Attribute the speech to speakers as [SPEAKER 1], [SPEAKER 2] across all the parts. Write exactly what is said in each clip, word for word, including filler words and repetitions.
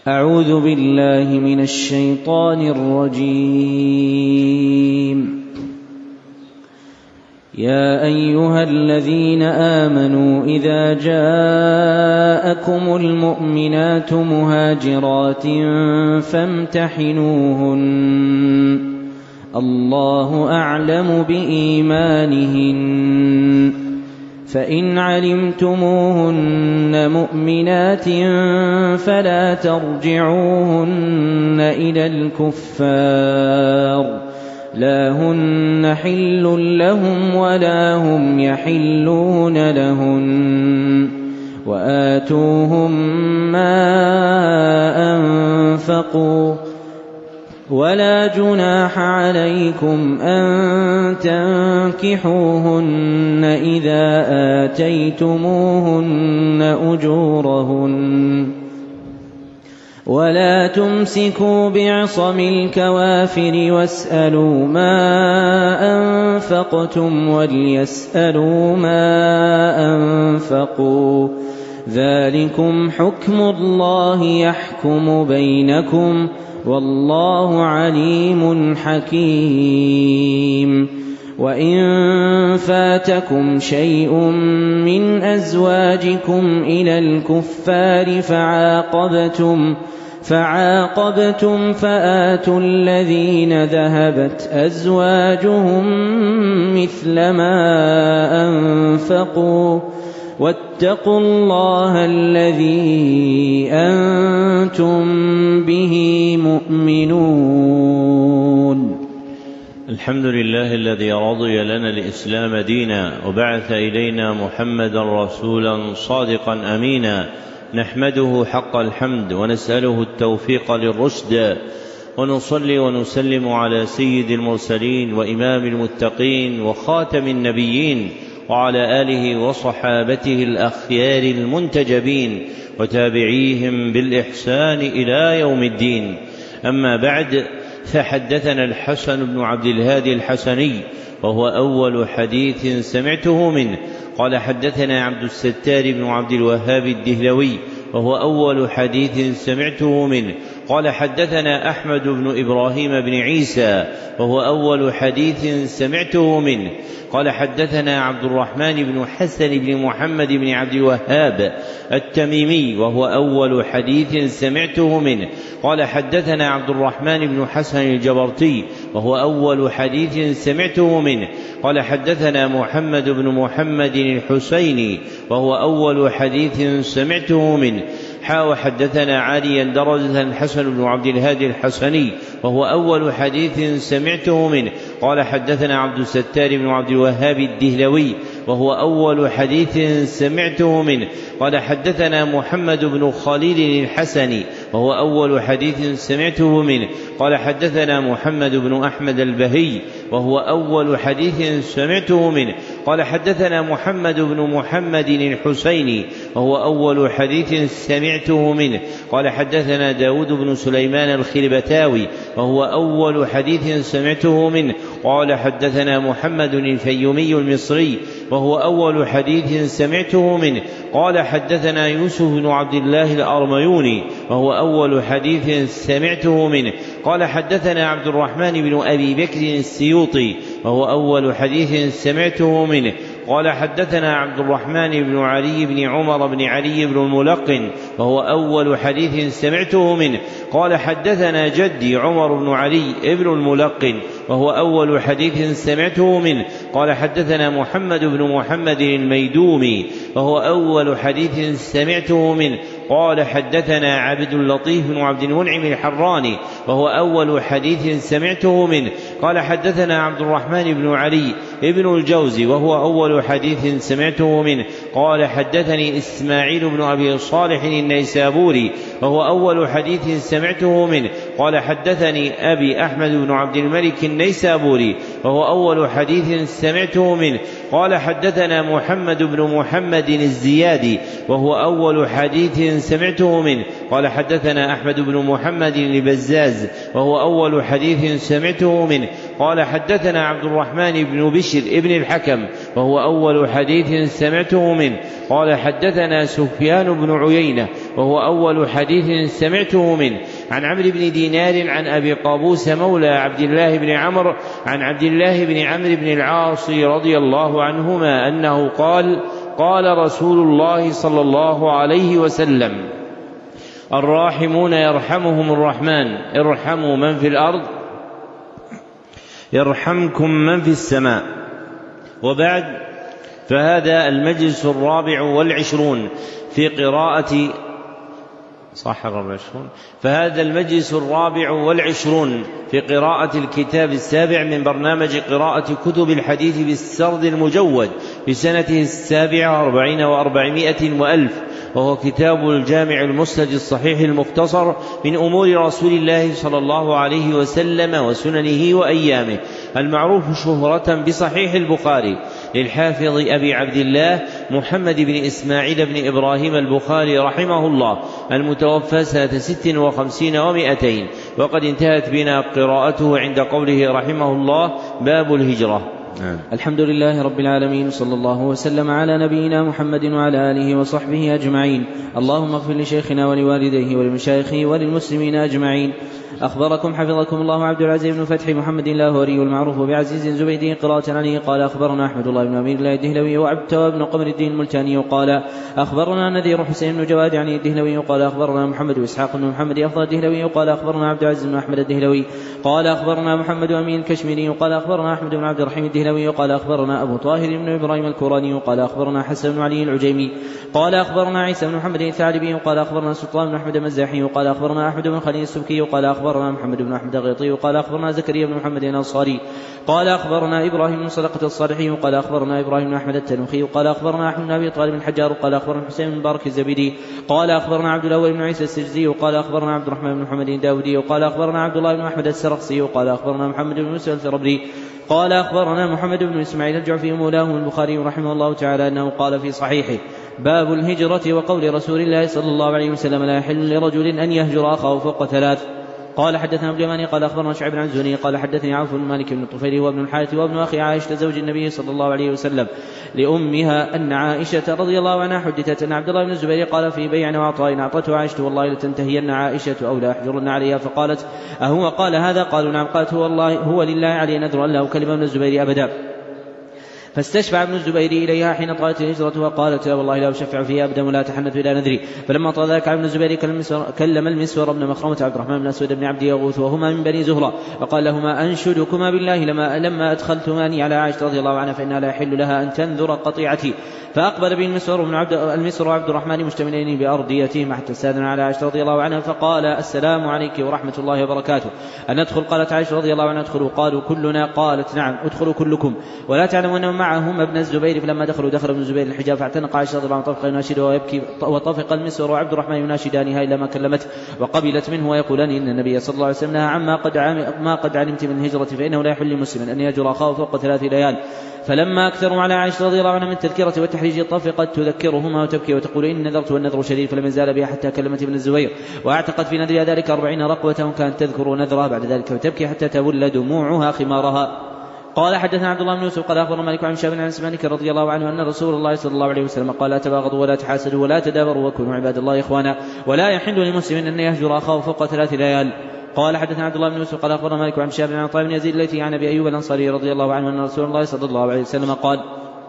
[SPEAKER 1] أعوذ بالله من الشيطان الرجيم. يا أيها الذين آمنوا إذا جاءكم المؤمنات مهاجرات فامتحنوهن الله أعلم بإيمانهن فإن علمتموهن مؤمنات فلا ترجعوهن إلى الكفار لا هن حل لهم ولا هم يحلون لهن وآتوهم ما أنفقوا ولا جناح عليكم أن تنكحوهن إذا آتيتموهن أجورهن ولا تمسكوا بعصم الكوافر واسألوا ما أنفقتم وليسألوا ما أنفقوا ذلكم حكم الله يحكم بينكم والله عليم حكيم. وإن فاتكم شيء من أزواجكم إلى الكفار فعاقبتم فعاقبتم فآتوا الذين ذهبت أزواجهم مثل ما أنفقوا واتقوا الله الذي أنتم به مؤمنون.
[SPEAKER 2] الحمد لله الذي رضي لنا الإسلام دينا وبعث إلينا محمدا رسولا صادقا أمينا نحمده حق الحمد ونسأله التوفيق للرشد ونصلي ونسلم على سيد المرسلين وإمام المتقين وخاتم النبيين وعلى آله وصحابته الأخيار المنتجبين وتابعيهم بالإحسان إلى يوم الدين. أما بعد، فحدثنا الحسن بن عبد الهادي الحسني وهو أول حديث سمعته منه قال حدثنا عبد الستار بن عبد الوهاب الدهلوي وهو أول حديث سمعته منه قال حدثنا أحمد بن إبراهيم بن عيسى وهو أول حديث سمعته منه قال حدثنا عبد الرحمن بن حسن بن محمد بن عبد الوهاب التميمي وهو أول حديث سمعته منه قال حدثنا عبد الرحمن بن حسن الجبرتي وهو أول حديث سمعته منه قال حدثنا محمد بن محمد الحسيني وهو أول حديث سمعته منه حا حدثنا علي درجة الحسن بن عبد الهادي الحسني وهو أول حديث سمعته منه قال حدثنا عبد الستار بن عبد الوهاب الدهلوي وهو أول حديث سمعته منه قال حدثنا محمد بن خليل الحسني وهو أول حديث سمعته منه قال حدثنا محمد بن أحمد البهي وهو أول حديث سمعته منه قال حدثنا محمد بن محمد الحسيني وهو أول حديث سمعته منه قال حدثنا داود بن سليمان الخلبتاوي وهو أول حديث سمعته منه قال حدثنا محمد الفيومي المصري وهو أول حديث سمعته منه قال حدثنا يوسف بن عبد الله الأرميوني وهو أول حديث سمعته منه قال حدثنا عبد الرحمن بن أبي بكر السيوطي وهو أول حديث سمعته منه قال حدثنا عبد الرحمن بن علي بن عمر بن علي بن الملقن وهو أول حديث سمعته منه قال حدثنا جدي عمر بن علي بن الملقن وهو أول حديث سمعته منه قال حدثنا محمد بن محمد الميدومي وهو أول حديث سمعته منه قال حدثنا عبد اللطيف بن عبد المنعم الحراني وهو أول حديث سمعته منه قال حدثنا عبد الرحمن بن علي ابن الجوزي وهو أول حديث سمعته منه قال حدثني إسماعيل بن أبي صالح النيسابوري وهو أول حديث سمعته منه قال حدثني أبي أحمد بن عبد الملك النيسابوري وهو أول حديث سمعته منه قال حدثنا محمد بن محمد الزيادي وهو أول حديث سمعته منه قال حدثنا أحمد بن محمد البزاز وهو أول حديث سمعته منه قال حدثنا عبد الرحمن بن بشر ابن الحكم وهو أول حديث سمعته منه قال حدثنا سفيان بن عيينة وهو أول حديث سمعته منه. عن عمرو بن دينار عن أبي قابوس مولى عبد الله بن عمرو عن عبد الله بن عمرو بن العاص رضي الله عنهما أنه قال قال رسول الله صلى الله عليه وسلم: الراحمون يرحمهم الرحمن ارحموا من في الأرض يرحمكم من في السماء. وبعد، فهذا المجلس الرابع والعشرون في قراءة صح الرابع والعشرون فهذا المجلس الرابع والعشرون في قراءة الكتاب السابع من برنامج قراءة كتب الحديث بالسرد المجود في سنته السابعة وأربعين وأربعمائة وألف، وهو كتاب الجامع المسند الصحيح المختصر من أمور رسول الله صلى الله عليه وسلم وسننه وأيامه، المعروف شهرة بصحيح البخاري للحافظ أبي عبد الله محمد بن إسماعيل بن إبراهيم البخاري رحمه الله، المتوفى سنة ست وخمسين ومائتين، وقد انتهت بنا قراءته عند قوله رحمه الله: باب الهجرة.
[SPEAKER 1] الحمد لله رب العالمين، صلى الله وسلم على نبينا محمد وعلى آله وصحبه أجمعين. اللهم اغفر لشيخنا ولوالديه ولمشايخه وللمسلمين أجمعين. أخبركم حفظكم الله عبد العزيز بن فتح محمد اللاهوري المعروف بعزيز الزبيدي قراءة عليه قال أخبرنا أحمد الله بن أمير الله الدهلوي وعبد بن قمر الدين الملتاني قال أخبرنا نذير حسين بن جواد عن الدهلوي قال أخبرنا محمد بن إسحاق بن محمد أفضل الدهلوي قال أخبرنا عبد العزيز بن أحمد الدهلوي قال أخبرنا محمد أمين الكشميري قال أخبرنا أحمد بن عبد الرحيم الدهلوي قال أخبرنا أبو طاهر بن إبراهيم الكوراني قال أخبرنا حسن بن علي العجيمي قال أخبرنا عيسى بن محمد الثعلبي قال أخبرنا سلطان بن أحمد المزاحي قال أخبرنا أحمد بن خليل السبكي قال أخبرنا محمد بن أحمد الغيطي قال أخبرنا زكريا بن محمد الأنصاري قال أخبرنا إبراهيم بن صدقة الصالحي قال أخبرنا إبراهيم بن أحمد التنوخي قال أخبرنا أحمد بن أبي طالب الحجار قال أخبرنا حسين بن بارك الزبيدي قال أخبرنا عبد الأول بن عيسى السجزي قال أخبرنا عبد الرحمن بن محمد الداودي قال أخبرنا عبد الله بن أحمد السرخسي قال أخبرنا محمد بن يوسف الثربري قال أخبرنا محمد بن إسماعيل الجعفي مولاه البخاري رحمه الله تعالى أنه قال في صحيحه: باب الهجرة وقول رسول الله صلى الله عليه وسلم: لا يحل لرجل أن يهجر أخاه فوق ثلاث. قال حدثنا ابن اليماني قال أخبرنا شعيب عن الزهري قال حدثني عوف بن مالك بن الطفيلي وابن الحارث وابن أخي عائشة زوج النبي صلى الله عليه وسلم لأمها أن عائشة رضي الله عنها حدثت أن عبد الله بن الزبير قال في بيع وعطاء أعطته عائشة: والله لتنتهين عائشة أو لا أحجرن عليها. فقالت: أهو قال هذا؟ قالوا: نعم. قالت: هو, الله هو لله علي نذر أن لا أكلم ابن الزبير أبدا. فاستشفع ابن الزبير إليها حين طالت الهجرة وقالت: لا والله لا أشفع فيها أبدا ولا أتحنث إلى نذري. فلما طال ذلك ابن الزبير كلم المسور بن مخرمة عبد الرحمن بن أسود بن عبد يغوث وهما من بني زهرة وقال لهما: أنشدكما بالله لما, لما أدخلتماني على عائشة رضي الله عنها فإنها لا يحل لها أن تنذر قطيعتي. فأقبل به المسور بن عبد المسور وعبد الرحمن مشتملين بأرضيتهم حتى استأذن على عائشة رضي الله عنها فقال: السلام عليك ورحمة الله وبركاته، أن ندخل؟ قالت عائشة رضي الله عنها: ادخلوا. قالوا: كلنا. قالت: نعم ادخلوا كلكم. ولا تعلم أن معهم ابن الزبير. فلما دخلوا دخل ابن الزبير الحجاب فاعتنق عائشة رضي الله عنها طفقا يناشده ويبكي، وطفق المسور وعبد الرحمن يناشدانها إلا ما كلمته وقبلت منه ويقولان: إن النبي صلى الله عليه وسلم نهى عما قد ما قد علمت من الهجرة فإنه لا يحل لمسلم أن يهجر أخاه فوق ثلاث ليال. فلما أكثروا على عائشة رضي الله عنها من التذكرة والتحريج طفقت تذكرهما وتبكي وتقول: إن نذرت والنذر شديد. فلم يزال بها حتى كلمت ابن الزبير واعتقد في نذرها ذلك أربعين رقوة كانت تذكر نذرها بعد ذلك وتبكي حتى تبل دموعها خمارها. قال حدثنا عبد الله بن يوسف قال أخبرنا مالك عن شاب عن مالك رضي الله عنه أن رسول الله صلى الله عليه وسلم قال: لا تباغضوا ولا تحاسدوا ولا تدابروا وكونوا عباد الله إخوانا ولا يحل لمسلم أن يهجر أخاه فوق ثلاث ليال. قال حدثنا عبد الله بن يوسف قال أخبرنا مالك عن شاب عن طيب بن يزيد التي عن أبي أيوب الأنصاري رضي الله عنه أن رسول الله صلى الله عليه وسلم قال: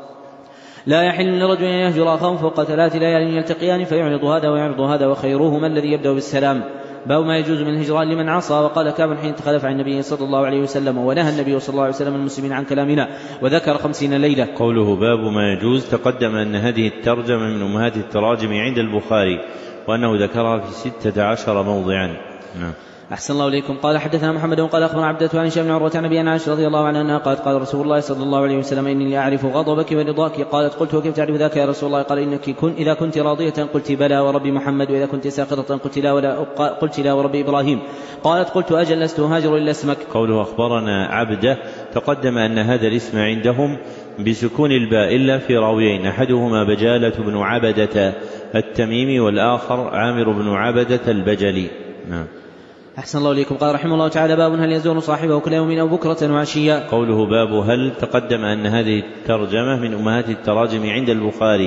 [SPEAKER 1] لا يحل لرجل أن يهجر أخاه فوق ثلاث ليال يلتقيان فيعرض هذا ويعرض هذا وخيرهما الذي يبدأ بالسلام. باب ما يجوز من الهجران لمن عصى. وقال كعب حين تخلف عن النبي صلى الله عليه وسلم ونهى النبي صلى الله عليه وسلم المسلمين عن كلامنا وذكر خمسين ليلة.
[SPEAKER 2] قوله باب ما يجوز تقدم أن هذه الترجمة من أمهات التراجم عند البخاري وأنه ذكرها في ستة عشر موضعا. نعم.
[SPEAKER 1] أحسن الله إليكم. قال حدثنا محمد قال أخبرنا عبدة عن هشام بن عروة عن أبي عائشة رضي الله عنها قالت: قال رسول الله صلى الله عليه وسلم: إني لأعرف غضبك ورضاك. قالت: قلت: وكيف تعرف ذاك يا رسول الله؟ قال: إنك كن إذا كنت راضية قلت: بلى ورب محمد، وإذا كنت ساخطة قلت: لا ولا قلت: لا ورب إبراهيم. قالت: قلت: أجل لست هاجر إلا اسمك.
[SPEAKER 2] قوله أخبرنا عبدة تقدم أن هذا الاسم عندهم بسكون الباء إلا في راويين، أحدهما بجالة بن عبدة التميمي والآخر عامر بن عبدة البجلي. نعم.
[SPEAKER 1] أحسن الله إليكم. قال رحمه الله تعالى: باب هل يزور صاحبه كل يوم أو بكرة وعشيا.
[SPEAKER 2] قوله باب هل تقدم أن هذه الترجمة من أمهات التراجم عند البخاري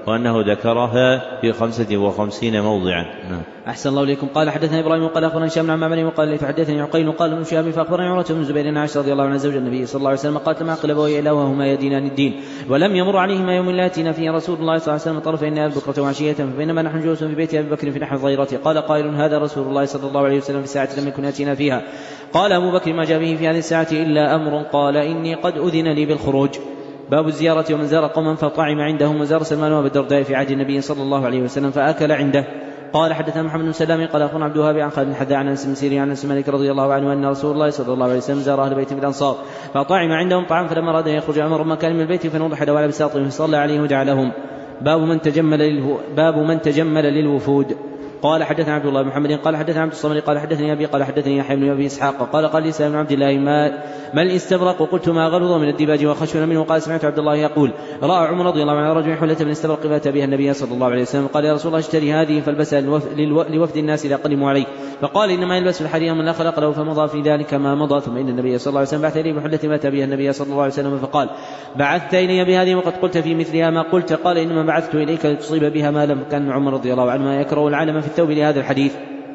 [SPEAKER 2] وأنه ذكرها في خمسة وخمسين موضعا. نعم.
[SPEAKER 1] أحسن الله إليكم. قال حدثنا إبراهيم قال أخبرنا هشام عن معمر وقال لي فحدثني عقيل قال ابن شهاب فأخبرني عروة بن الزبير عائشة رضي الله عنها زوج النبي صلى الله عليه وسلم قالت لما عقل أبوي إلا وهما يدينان الدين ولم يمر عليهما يوم لا يأتينا فيه رسول الله صلى الله عليه وسلم طرفين النهار بكرة وعشية فبينما نحن جلوس في بيت أبي بكر في نحو الظهيرة قال قائل هذا رسول الله صلى الله عليه وسلم في ساعة لم يكن يأتينا فيها. قال أبو بكر ما جاء به في هذه الساعة إلا أمر قال إني قد أذن لي بالخروج. باب الزيارة ومن زار قوما فطعم عندهم وزار سلمان وابي الدرداء في عهد النبي صلى الله عليه وسلم فأكل عنده. قال حدثنا محمد بن سلام قال أخبرنا عبد الوهاب عن خالد بن حذاء عن أنس بن سيرين عن أنس مالك رضي الله عنه أن رسول الله صلى الله عليه وسلم زار أهل بيت من الأنصار فطعم عندهم طعام فلما أراد أن يخرج أمر مكان من البيت فنوضح دوا على بساطهم فصلى عليه ودعا لهم. باب من تجمل للو... باب من تجمل للوفود. قال حدثنا عبد الله بن محمد قال حدثنا عبد الصمد قال حدثني أبي قال حدثني يحيى بن أبي إسحاق قال قال لي سالم بن عبد الله ما, ما الاستبرق قلت ما غلظ من الديباج وخشن منه قال سمعت عبد الله يقول رأى عمر رضي الله عنه رجل حلة من استبرق فأتى بها النبي صلى الله عليه وسلم قال يا رسول الله اشتري هذه فالبسها لوفد الناس إذا قدموا عليه فقال إنما يلبس الحرير من لا خلق له فمضى في ذلك ما مضى. ثم إن النبي صلى الله عليه وسلم بعث إليه بحلة ما أتى بها النبي صلى الله عليه وسلم فقال بعثت إلي بهذه وقد قلت في مثلها ما قلت قال إنما بعثت إليك لتصيب بها ما لم كان عمر رضي الله عنه ما يكره العلم في الثوب لهذا الحديث.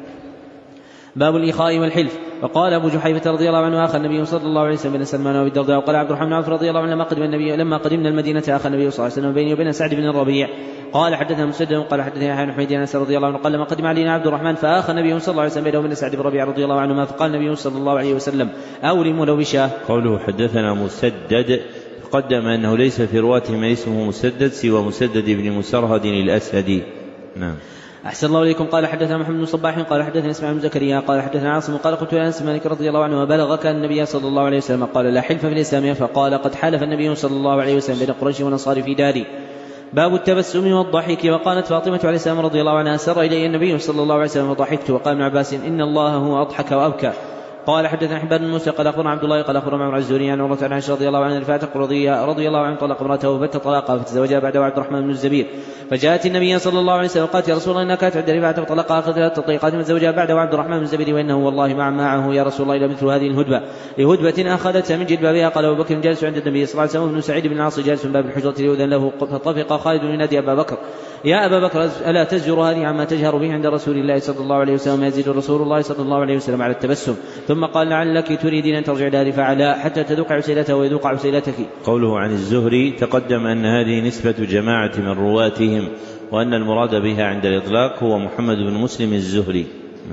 [SPEAKER 1] باب الإخاء والحلف. وقال أبو جحيفة رضي الله عنه آخى النبي صلى الله عليه وسلم بين سلمان وأبي الدرداء. وقال عبد الرحمن بن عوف رضي الله عنه لما قدم النبي لما قدمنا المدينة آخى النبي صلى الله عليه وسلم بيني وبين سعد بن الربيع. قال حدثنا مسدد قال حدثنا يحيى بن حميد عن أنس رضي الله عنه قال لما قدم علينا عبد الرحمن فآخى النبي صلى الله عليه وسلم بينه وبين سعد بن الربيع رضي الله عنهما فقال النبي صلى الله عليه وسلم أولم لو بشاه.
[SPEAKER 2] قوله حدثنا مسدد قدم أنه ليس في رواته من اسمه مسدد سوى مسدد بن مسرهد الأسدي. نعم.
[SPEAKER 1] أحسن الله إليكم. قال حدثنا محمد بن صباح قال حدثنا اسماعيل بن زكريا قال حدثنا عاصم قال قلت لأنس مالك رضي الله عنه وبلغك النبي صلى الله عليه وسلم قال لا حلف في الإسلام فقال قد حلف النبي صلى الله عليه وسلم بين قريش ونصارى في داري. باب التبسم والضحك. وقالت فاطمة عليه السلام رضي الله عنها سر إلي النبي صلى الله عليه وسلم وضحكت. وقال ابن عباس إن الله هو أضحك وأبكى. قال حدثنا حبان بن موسى قال أخبرنا عبد الله قال أخبرنا عمرو الزهري عن عروة عن عائشة رضي الله عنها الفاتق رضي, رضي الله عنه طلق امرأته وبت طلاقها فتزوجها بعد عبد الرحمن بن الزبير فجاءت النبي صلى الله عليه وسلم قالت يا رسول الله إنها كانت عند رفاعة فطلقها أخذ ثلاث تطليقات متزوجها بعد عبد الرحمن بن الزبير وإنه والله مع معه يا رسول الله إلى مثل هذه الهدبة لهدبة أخذتها من جلبابها. قال أبو بكر جالس عند النبي صلى الله عليه وسلم وابن سعيد بن العاص جالس من باب الحجرة ليؤذن له فطفق خالد ينادي أبا بكر يا أبا بكر ألا تزجر هذه عما تجهر به عند رسول الله صلى الله عليه وسلم. يزيد رسول الله صلى الله عليه وسلم على التبسم. ثم قال لعلك تريدين أن ترجع إلى رفاعة لا حتى تذوق عسيلته ويذوق عسيلتك.
[SPEAKER 2] قوله عن الزهري تقدم أن هذه نسبة جماعة من رواتهم وأن المراد بها عند الإطلاق هو محمد بن مسلم الزهري.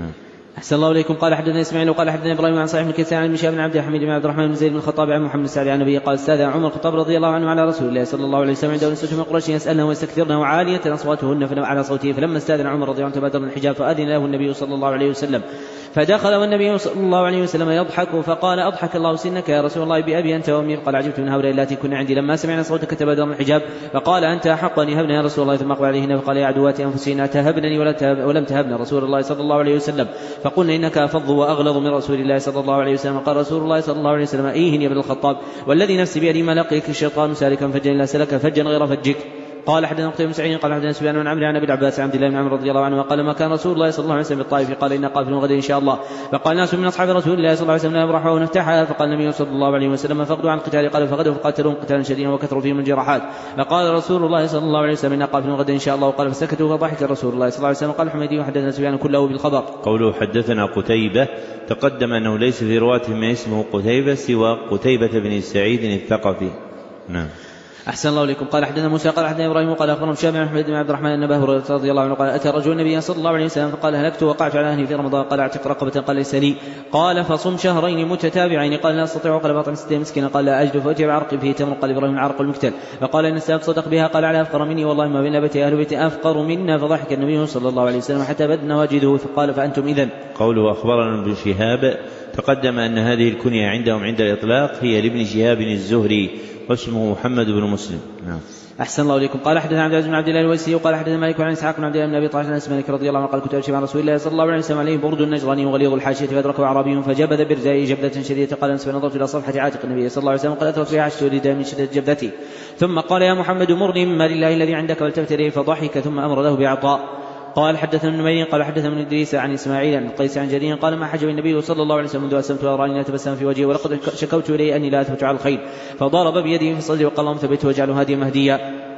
[SPEAKER 1] أحسن الله إليكم. قال حدثنا إسماعيل وقال حدثنا إبراهيم عن صحيح بن كيسان عن مشاب بن عبد الحميد بن عبد الرحمن بن زيد بن الخطاب عن محمد سعد عن النبي قال استاذن عمر الخطاب رضي الله عنه على رسول الله صلى الله عليه وسلم عنده نسوة من قريش يسألنه ويستكثرنه عالية أصواتهن على صوته فلما استاذن عمر رضي الله عنه تبادر الحجاب فأذن له النبي صلى الله عليه وسلم فدخل والنبي صلى الله عليه وسلم يضحك فقال أضحك الله سنك يا رسول الله بأبي أنت وأمي. قال عجبت من هؤلاء اللاتي كنا عندي لما سمعنا صوتك تبادر الحجاب فقال أنت أحق أن يهبنا يا رسول الله. ثم أقبل عليهن فقال يا عدوات أنفسنا تهبنني ولم تهبنا رسول الله صلى الله عليه وسلم فقلنا إنك أفض وأغلظ من رسول الله صلى الله عليه وسلم. قال رسول الله صلى الله عليه وسلم إيهن يا ابن الخطاب والذي نفسي بيدي ما لقيك الشيطان سالكا فجا إلا سلك فجا غير فجك. قال حدثنا قتيبة بن سعيد قال حدثنا سفيان بن عمرو عن ابي العباس عبد الله بن عمرو رضي الله عنه قال ما كان رسول الله صلى الله عليه وسلم بالطائف قال إن قافل غدا إن شاء الله. فقال ناس من أصحاب رسول الله صلى الله عليه وسلم لا نبرح ونفتحها. فقال النبي صلى الله عليه وسلم فقدوا عن القتال. قال فغدوا فقاتلوا قتالا شديدا وكثروا فيهم الجراحات. فقال رسول الله صلى الله عليه وسلم إن قافل غدا إن شاء الله. وقال فسكتوا فضحك رسول الله صلى الله عليه وسلم. قال حميدي وحدثنا سفيان كله بالخبر.
[SPEAKER 2] قوله حدثنا قتيبة تقدم أنه ليس في رواته من اسمه قتيبة سوى قتيبة بن سعيد الثقفي. نعم.
[SPEAKER 1] أحسن الله إليكم. قال حدثنا موسى قال حدثنا إبراهيم قال أخبرنا هشام بن محمد بن عبد الرحمن أن أبا هريرة رضي الله عنه قال أتى رجل النبي صلى الله عليه وسلم فقال هلكت وقعت على أهلي في رمضان. قال اعتق رقبة. قال ليس لي. قال فصم شهرين متتابعين. قال لا أستطيع. قال باطن ستين مسكينا. قال لا أجد. فأتي بعرق فيه تمر. قال إبراهيم العرق المكتل. فقال إن السلف صدق بها. قال على أفقر مني والله ما بين بيتي أهل بيتي أفقر منا. فضحك النبي صلى الله عليه وسلم حتى بدت نواجذه فقال فأنتم إذن.
[SPEAKER 2] قوله أخبرنا ابن شهاب تقدم أن هذه الكنية عندهم عند الإطلاق هي لابن شهاب الزهري واسمه محمد بن مسلم. نعم.
[SPEAKER 1] أحسن الله إليكم. قال حدثنا عبد العزيز بن عبد الله الويسي وقال حدثنا مالك عن إسحاق بن عبد الله بن أبي طلحة عن أنس مالك رضي الله عنه قال كنت أمشي مع رسول الله صلى الله عليه وسلم عليه برد النجراني وغليظ الحاشية فأدركه أعرابي فجبذ برزائه جبذة شديدة. قال أنس فنظرت إلى صفحة عاتق النبي صلى الله عليه وسلم قد أثرت فيها عشت رداء من شدة جبذتي. ثم قال يا محمد مرني مما لله الذي عندك والتفت إليه فضحك ثم أمر له بعطاء. قال حدثنا ابن نمير قال حدثنا ابن إدريس عن إسماعيل عن قيس عن جرير قال ما حجب النبي صلى الله عليه وسلم منذ أسلمت وأراني لا تبسم في وجهي ولقد شكوت إليه أني لا أثبت على الخير فضرب بيده في صدري وقال اللهم ثبته واجعله هاديا مهديا.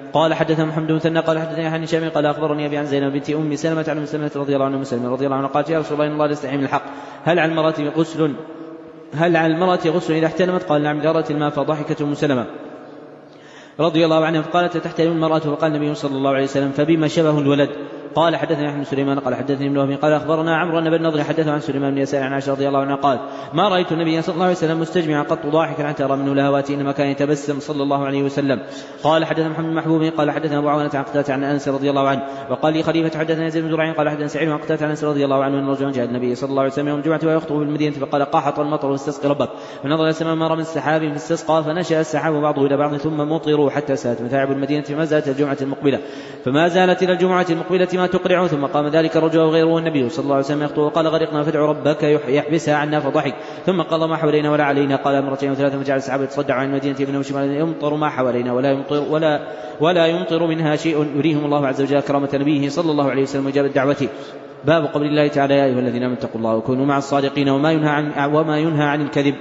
[SPEAKER 1] قال حدثنا محمد بن مثنى قال حدثني عن هشام قال أخبرني أبي عن زينب بنت أم سلمة عن أم سلمة رضي الله عنها مسلمة رضي الله عنها قالت يا رسول الله إن الله لا يستحي من الحق هل على المرأة غسل هل على المرأة غسل إذا احتلمت؟ قال نعم جرت الماء فضحكت أم سلمة رضي الله عنها فقالت تحتلم المرأة فقال النبي صلى الله عليه وسلم فبما شبه الولد. قال حدثني أحمد سليمان قال حدثني ابن وهب قال أخبرنا عمرو بن النضر حدثه عن سليمان بن يسار عن عائشة رضي الله عنها قال ما رأيت النبي صلى الله عليه وسلم مستجمعا قط ضاحكا حتى أرى منه لهوات إنما كان يتبسم صلى الله عليه وسلم. قال حدثنا محمد بن محبوب قال حدثنا أبو عوانة عن قتادة عن أنس رضي الله عنه وقال لي خليفة حدثنا يزيد بن زرع قال حدثنا سعيد عن قتادة عن أنس رضي الله عنه أن رجلا جاء النبي صلى الله عليه وسلم يوم الجمعة ويخطب بالمدينة فقال قحط المطر واستسقي ربك فنظر إلى السماء ما رأى من السحاب فاستسقى فنشأ السحاب بعضه إلى بعض ثم مطروا حتى سالت متاعب المدينة فما زالت الجمعة المقبلة فما زالت إلى الجمعة المقبلة ما تقرع ثم قام ذلك الرجل وغيره النبي صلى الله عليه وسلم يخطب وقال غرقنا فادعوا ربك يحبسها عنا فضحك ثم قال ما حوالينا ولا علينا قال مرتين وثلاثة فجعل السحاب يتصدع عن المدينة ابن وشمال يمطر ما حوالينا ولا يمطر ولا ولا يمطر منها شيء يريهم الله عز وجل كرامة نبيه صلى الله عليه وسلم وإجابة دعوته. باب قول الله تعالى يا أيها الذين آمنوا اتقوا الله وكونوا مع الصادقين وما ينهى عن وما ينهى عن الكذب.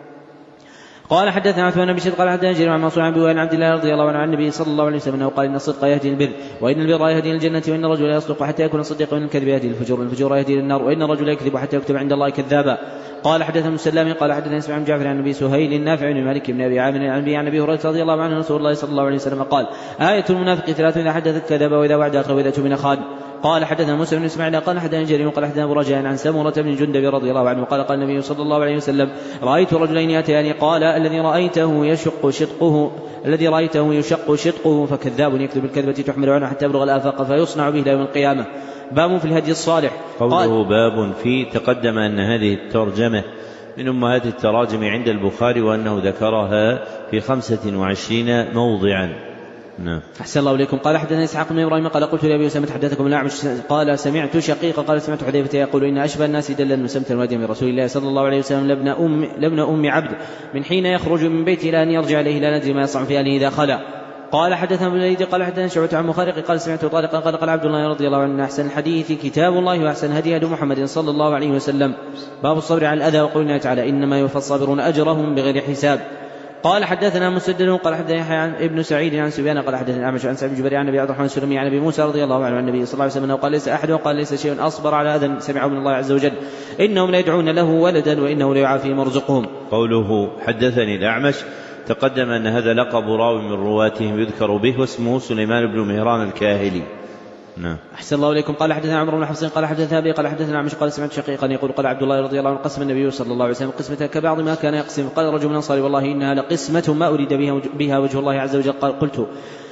[SPEAKER 1] قال حدثنا عثمان بن شيخ قال حدثنا جرير عن منصور عن ابي وائل عبد الله رضي الله عنه عن النبي صلى الله عليه وسلم انه قال ان الصدق يهدي البر وان البر يهدي الجنه وان الرجل يصدق حتى يكون صديقا وان الكذب يهدي الفجور والفجور يهدي للنار وان الرجل يكذب حتى يكتب عند الله كذابا. قال حدثنا مسلم قال حدثنا اسماعيل بن جعفر عن ابي سهيل النافع بن مالك بن ابي عامر عن ابي عن ابي هريره رضي الله عنه رسول الله صلى الله عليه وسلم قال آية المنافق ثلاث اذا حدثت كذب واذا وعد اخذ واذا اؤتمن خان. قال حدثنا موسى بن اسماعيل قال حدثنا جرير قال حدثنا ابو رجاء عن سمرة بن جندب رضي الله عنه قال قال النبي صلى الله عليه وسلم رايت رجلين ياتيان قال الذي رايته يشق شدقه الذي رايته يشق شدقه فكذاب يكذب الكذبة تحمل عنه حتى يبلغ الآفاق فيصنع به يوم القيامة. باب في الهدي الصالح.
[SPEAKER 2] قوله باب في تقدم أن هذه الترجمة من أمهات التراجم عند البخاري وأنه ذكرها في خمسة وعشرين موضعا. نعم.
[SPEAKER 1] أحسن الله إليكم. قال حدثنا إسحاق بن إبراهيم قال قلت لأبي أسامة حدثكم الأعمش قال سمعت شقيق قال سمعت حذيفة يقول إن أشبه الناس دلا مسمة الوادي من رسول الله صلى الله عليه وسلم لابن أم لابن أم عبد من حين يخرج من بيته إلى أن يرجع إليه لا ندري ما يصنع في أهله إذا خلا. قال حدثنا ابن الوليد قال حدثنا شعبة عن مخارق قال سمعت طارقا قال قال عبد الله رضي الله عنه أحسن الحديث كتاب الله وأحسن هدي هدي محمد صلى الله عليه وسلم. باب الصبر على الأذى وقول الله تعالى إنما يوفى الصابرون أجرهم بغير حساب. قال حدثنا مسدد قال حدثنا يحيى عن ابن سعيد عن سفيان قال حدثنا الأعمش عن سعيد بن جبير عن ابي عبد الرحمن السلمي عن ابي موسى رضي الله عنه عن النبي صلى الله عليه وسلم قال ليس احد وقال ليس شيء اصبر على اذى سمعه من الله عز وجل انهم لا يدعون له ولدا وانه لا يعافيهم مرزقهم.
[SPEAKER 2] قوله حدثني الأعمش تقدم أن هذا لقب راوي من رواتهم يذكر به واسمه سليمان بن مهران الكاهلي. نعم.
[SPEAKER 1] أحسن الله إليكم. قال حدثنا عمرو بن حفص قال حدثنا أبي قال حدثنا عمش قال سمعت شقيقا يقول قال عبد الله رضي الله عنه قسم النبي صلى الله عليه وسلم قسمة كبعض ما كان يقسم قال رجل من الأنصار والله إنها لقسمة ما أريد بها, بها وجه الله عز وجل. قال قلت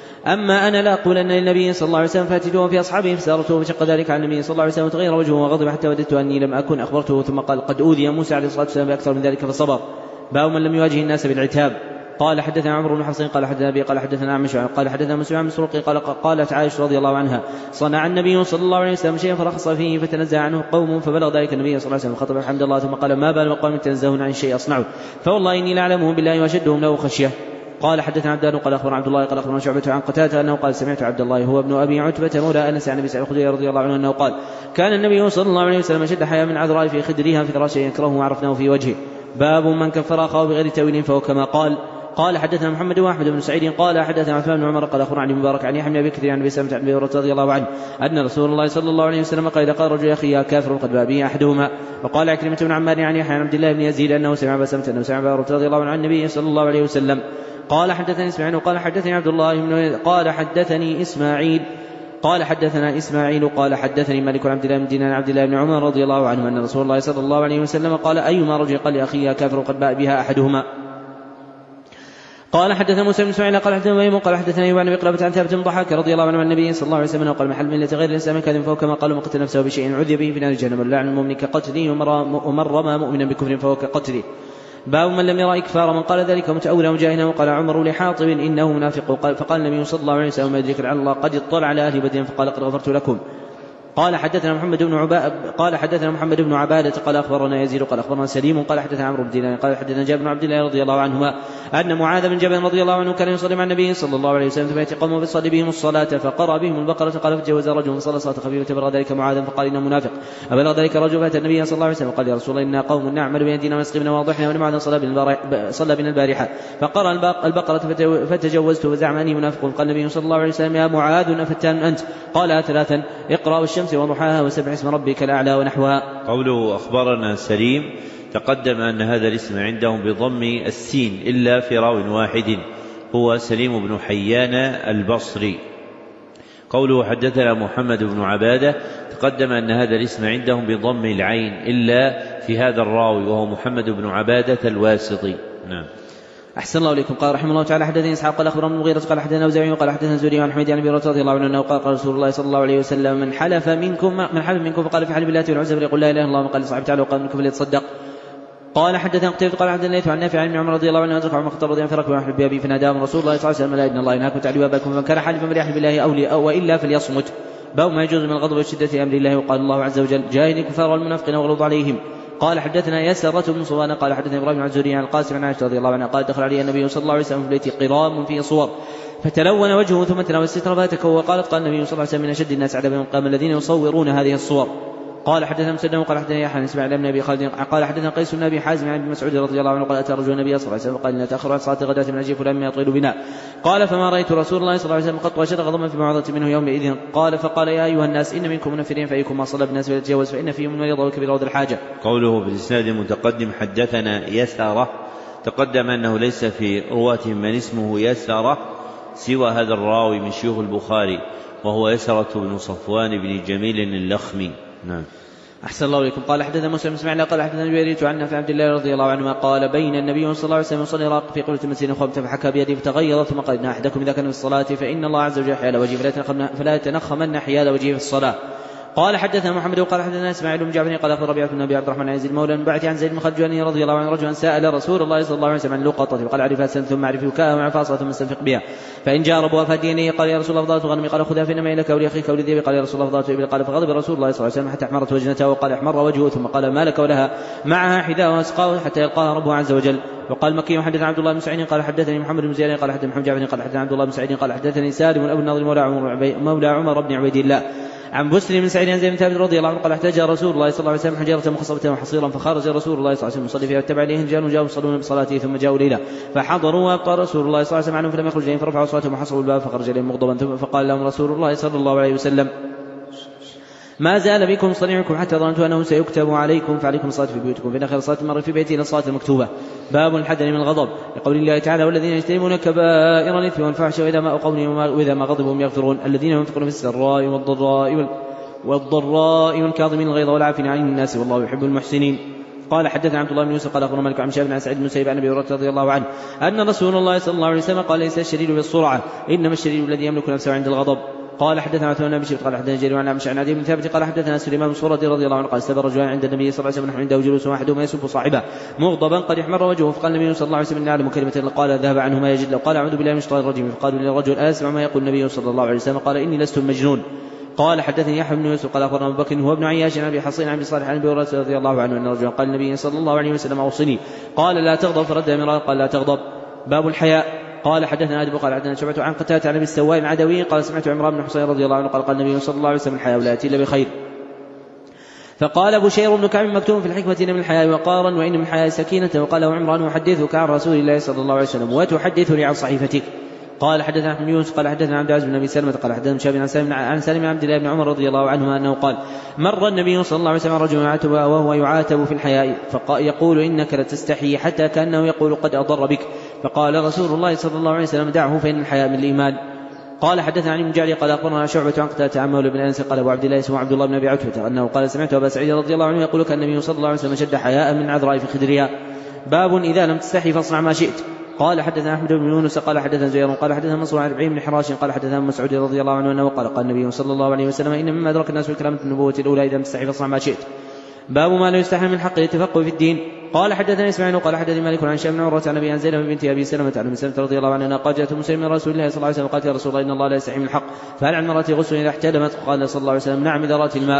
[SPEAKER 1] أما أنا لا أقول أن للنبي صلى الله عليه وسلم فاتدوه في أصحابه فسارته فشق ذلك عن النبي صلى الله عليه وسلم وتغير وجهه وغضب حتى وددت أني لم أكن أخبرته. ثم قال قد أوذي موسى عليه الصلاة والسلام بأكثر من ذلك فصبر. باب من لم يواجه الناس بالعتاب. قال حدثنا عمرو بن حفص قال حدثنا أبي قال حدثنا عمش قال حدثنا مسلم عن مسروق قال قالت عائشة رضي الله عنها صنع النبي صلى الله عليه وسلم شيئا فرخص فيه فتنزع عنه قوم فبلغ ذلك النبي صلى الله عليه وسلم خطب الحمد لله ثم قال ما بال قوم يتنزهون عن شيء أصنعه فوالله إني لأعلمهم بالله وأشدهم له خشية. قال حدثنا عبد الله قال أخبر عبد الله قال أخبرنا شعبة عن قتادة أنه قال سمعت عبد الله هو ابن أبي عتبة مولى أنس عن أبي سعيد الخدري رضي الله عنه أنه قال كان النبي صلى الله عليه وسلم أشد حياء من عذراء في خدرها في فراشه يكرهه وعرفناه في وجهه. باب من كفر أخاه بغير تأويل فهو كما قال. قال حدثنا محمد واحمد بن سعيد قال حدثنا عثمان بن عمر قال أخبرنا عن مبارك عن يحيى بن أبي كثير عن أبي سلمة عن أبي هريرة رضي الله عنه أن رسول الله صلى الله عليه وسلم قال إذا قال رجل يا أخي يا كافر قد باء به أحدهما. وقال عكرمة بن عمار عن يحيى عن عبد الله بن يزيد أنه سمع أبا سلمة أنه سمع أبي هريرة رضي الله عنه عن النبي صلى الله عليه وسلم. قال حدثني إسماعيل قال حدثني عبد الله بن قال حدثني إسماعيل قال حدثنا إسماعيل قال حدثني مالك عبد الله بن دينار عبد الله بن عمر رضي الله عنه أن رسول الله صلى الله عليه وسلم قال أيما رجل قال يا أخي يا كافر قد باء بها أحدهما. قال حدثنا موسى بن اسماعيل قال حدثنا ميمون قال حدثنا ايوب عن بقلبة عن ثابت بن ضحاك رضي الله عنه عن النبي صلى الله عليه وسلم قال محل ملة غير الاسلام كاذب فهو كما قال من قتل نفسه بشيء عذب به في نار جهنم اللعن المؤمن كقتله ومن رمى مؤمنا بكفر فهو كقتله. باب من لم يرى إكفار من قال ذلك متأولا وجاهلا. وقال عمر لحاطب إنه منافق قال فقال النبي صلى الله عليه وسلم ما يدرك لعل الله قد اطلع على أهل بدر فقال قد غفرت لكم. قال حدثنا محمد بن عبادة قال حدثنا محمد بن عبادة قال أخبرنا يزيد قال أخبرنا سليم قال حدثنا عمرو بن دينار قال حدثنا جابر بن عبد الله رضي الله عنهما أن معاذ بن جبل رضي الله عنه كان يصلي مع النبي صلى الله عليه وسلم ثم يأتي قوم فيصلي بهم الصلاة فقرأ بهم البقرة قال فتجاوز رجل صلى صلاة خفيفة فبلغ ذلك معاذ فقال إنه منافق أبلغ ذلك الرجل فأتى النبي صلى الله عليه وسلم قال يا رسول الله إنا قوم نعمل بأيدينا ونسقي واضحنا ولمعاذ صلى بنا البارحة فقرأ البقرة فتجوزت وزعم أني منافق. قال النبي صلى الله عليه وسلم يا معاذ أفتان أنت؟ قال ثلاثا اقرأ الشمس وضحاها وسبح اسم ربك الأعلى ونحوها.
[SPEAKER 2] قوله أخبرنا سليم تقدم أن هذا الاسم عندهم بضم السين إلا في راو واحد هو سليم بن حيان البصري. قوله حدثنا محمد بن عبادة تقدم أن هذا الاسم عندهم بضم العين إلا في هذا الراوي وهو محمد بن عبادة الواسطي. نعم.
[SPEAKER 1] أحسن الله إليكم. قال رحمه الله تعالى حدثني إسحاق قال أخبرنا المغيرة قال حدثنا أوزاعي قال حدثنا الزهري عن حميد عن أبي هريرة رضي الله عنه قال قال رسول الله صلى الله عليه وسلم من حلف منكم من حلف منكم فقال في حلف بالله والعزى فليقل لا إله إلا الله وقال لصاحبه تعالى وقال منكم فليتصدق. قال حدثنا قتيبة قال حدثنا الليث عن نافع عن ابن عمر رضي الله عنه أن عمر الخطاب رضي الله عنه فركب وحلف بأبي فناداهم رسول الله صلى الله عليه وسلم لا إن الله ينهاكم تعالوا أباكم فمن كان حالفا فليحلف بالله أو لي أو وإلا فليصمت. باب ما يجوز من الغضب وشدة أمر الله. وقال الله عز وجل جاهد الكفار والمنافقين واغلظ عليهم. قال حدثنا يسرة بن صوان قال حدثنا إبراهيم عن الزهري عن القاسم عن عائشة رضي الله عنها قال دخل علي النبي صلى الله عليه وسلم في بيت قرام فيه صور فتلون وجهه ثم تناول الستر فاتكوا وقالت قال النبي صلى الله عليه وسلم من أشد الناس عذابا يوم القيامة الذين يصورون هذه الصور. قال حدثنا مسدد قال حدثنا يحيى بن اسماعيل بن ابي خالد قال حدثنا قيس بن ابي حازم عن ابن مسعود رضي الله عنه قال اتى رجل النبي صلى الله عليه وسلم قال ان تاخر عن صلاه الغداة من اجل فلان ما يطيل بنا. قال فما رايت رسول الله صلى الله عليه وسلم قط واشد غضبا في موعظه منه يومئذ. قال فقال يا ايها الناس ان منكم منفرين فايكم ما صلى بالناس فليتجاوز فان فيهم المريض والكبير وذا الحاجه.
[SPEAKER 2] قوله في الاسناد المتقدم حدثنا يساره تقدم انه ليس في رواتهم من اسمه يساره سوى هذا الراوي من شيوخ البخاري وهو يسرة بن صفوان بن جميل اللخمي. نعم.
[SPEAKER 1] أحسن الله إليكم. قال حدثنا مسلم اسماعيل قال حدثنا جرير عن نافع عبد الله رضي الله عنهما قال بين النبي صلى الله عليه وسلم يصلي راق في قبلة المسجد خبث فحكى بيده فتغير ثم قال إن أحدكم إذا كان في الصلاة فإن الله عز وجل حيال وجهه فلا يتنخمن حيال وجهه في الصلاة. قال حدثنا محمد وقال حدثنا اسماعيل بن جعفر قال اخبر ربيعة بن ابي عبد الرحمن عن يزيد مولى بعث عن زيد بن خلجاني رضي الله عنه رجلا سأل رسول الله صلى الله عليه وسلم عن اللقطة فقال اعرفها سن ثم اعرف وكاءها مع فاصلة ثم استنفق بها فإن جاء ربها فهديني قال يا رسول الله فضلت غنمي قال خذها فإنما إليك ولأخيك ولذيبي قال يا رسول الله فضلت إبل قال فغضب رسول الله صلى الله عليه وسلم حتى احمرت وجنته وقال احمر وجهه ثم قال ما لك ولها معها حذاء واسقاه حتى يلقاها ربها عز وجل. وقال مكي حدثنا عبد الله بن سعيد قال حدثني محمد بن زياد قال حدثني محمد جعفر قال حدثنا عبد الله بن سعيد قال حدثني سالم ابو النضر مولى عمر مولى عمر بن عبيد الله عن بسر بن سعيد عن زيد بن ثابت رضي الله عنه قال احتاج رسول الله صلى الله عليه وسلم حجرة مخصبة وحصيرا فخرج رسول الله صلى الله عليه وسلم يصلي فيها واتبع اليه رجال جاءوا يصلون بصلاته ثم جاءوا ليلا فحضروا وابطى رسول الله صلى الله عليه وسلم عنهم فلم يخرج اليهم فرفعوا صوتهم وحصروا الباب فخرج اليهم مغضبا ثم فقال لهم رسول الله صلى الله عليه وسلم ما زال بكم صنيعكم حتى ظننت أنه سيكتب عليكم فعليكم الصلاة في بيوتكم فإن خير صلاة المرء في بيته إلى الصلاة المكتوبة. باب الحذر من الغضب لقول الله تعالى والذين يجتنبون كبائر الإثم والفحش وإذا ما أقوموا وإذا ما غضبوا هم يغفرون الذين ينفقون في السراء والضراء والضراء والكاظمين الغيظ والعافين عن الناس والله يحب المحسنين. قال حدثنا عبد الله بن يوسف قال اخبرنا مالك عن شهاب بن سعيد بن مسيب عن ابي هريره رضي الله عنه ان رسول الله صلى الله عليه وسلم قال ليس الشديد بالسرعه انما الشديد الذي يملك نفسه عند الغضب. قال حدثنا عثمان بن بشير قال حدثنا جرير عن عمش عن عدي بن ثابت قال حدثنا سليمان بن سورة رضي الله عنه قال استبى رجلان عند النبي صلى الله عليه وسلم نحن عنده جلوس واحدهما يسب صاحبه مغضبا قد احمر وجهه فقال النبي صلى الله عليه وسلم نعلم كلمة قال ذهب عنه ما يجد قال اعوذ بالله من الشيطان الرجيم فقالوا للرجل اسمع ما يقول النبي صلى الله عليه وسلم قال اني لست مجنون. قال حدثني يحيى بن يوسف قال اخبرنا ابو بكر هو ابن عياش عن ابي حصين عن ابي صالح عن ابي هريره رضي الله عنه ان رجلا قال النبي صلى الله عليه وسلم اوصني قال لا تغضب فرد مرارا قال لا تغضب. باب الحياء. قال حدثنا ادم قال حدثنا شعبة عن قتادة عن ابي السواء العدوي قال سمعت عمران بن حصين رضي الله عنه قال قال النبي صلى الله عليه وسلم الحياء لا ياتي الا بخير. فقال بشير بن كعب مكتوب في الحكمة إن من الحياء وقارا وإن من الحياء سكينة. وقال عمران أحدثك عن رسول الله صلى الله عليه وسلم وتحدثني عن صحيفتك. قال حدثنا أحمد يونس قال حدثنا عبد العزيز بن أبي سلمة قال حدثنا شاب عن سالم عن سالم عبد الله بن عمر رضي الله عنهما أنه قال مر النبي صلى الله عليه وسلم رجل يعاتب وهو يعاتب في الحياء فيقول إنك لتستحي حتى كأنه يقول قد أضر بك فقال رسول الله صلى الله عليه وسلم دعه فإن الحياء من الإيمان. قال حدثنا عن مجاري قال أخبرنا شعبة عن قتادة عن مولى بن أنس قال أبو عبد الله اسمه عبد الله بن أبي عتبة أنه قال سمعت أبا سعيد رضي الله عنه يقول كان النبي صلى الله عليه وسلم شد حياء من عذراء في خدرها. باب إذا لم تستحي فاصنع ما شئت. قال حدثنا أحمد بن يونس قال حدثنا زهير قال حدثنا منصور عن ربيع بن حراش قال حدثنا مسعود رضي الله عنه أنه قال قال النبي صلى الله عليه وسلم إن مما أدرك الناس في كلامة النبوة الأولى إذا لم تستحي فاصنع ما شئت. باب ما لا يستحي من حق التفقه في الدين. قال حدثني اسماعيل قال حدثني مالك عن هشام بن عروة عن ابي عن زينب بنت ابي سلمة عن ام سلمة رضي الله عنها قالت جاءت مسلم من رسول الله صلى الله عليه وسلم قالت يا رسول الله ان الله لا يستحي من الحق فهل عن المرأة غسل اذا احتلمت؟ قال صلى الله عليه وسلم نعم اذا رأت الماء.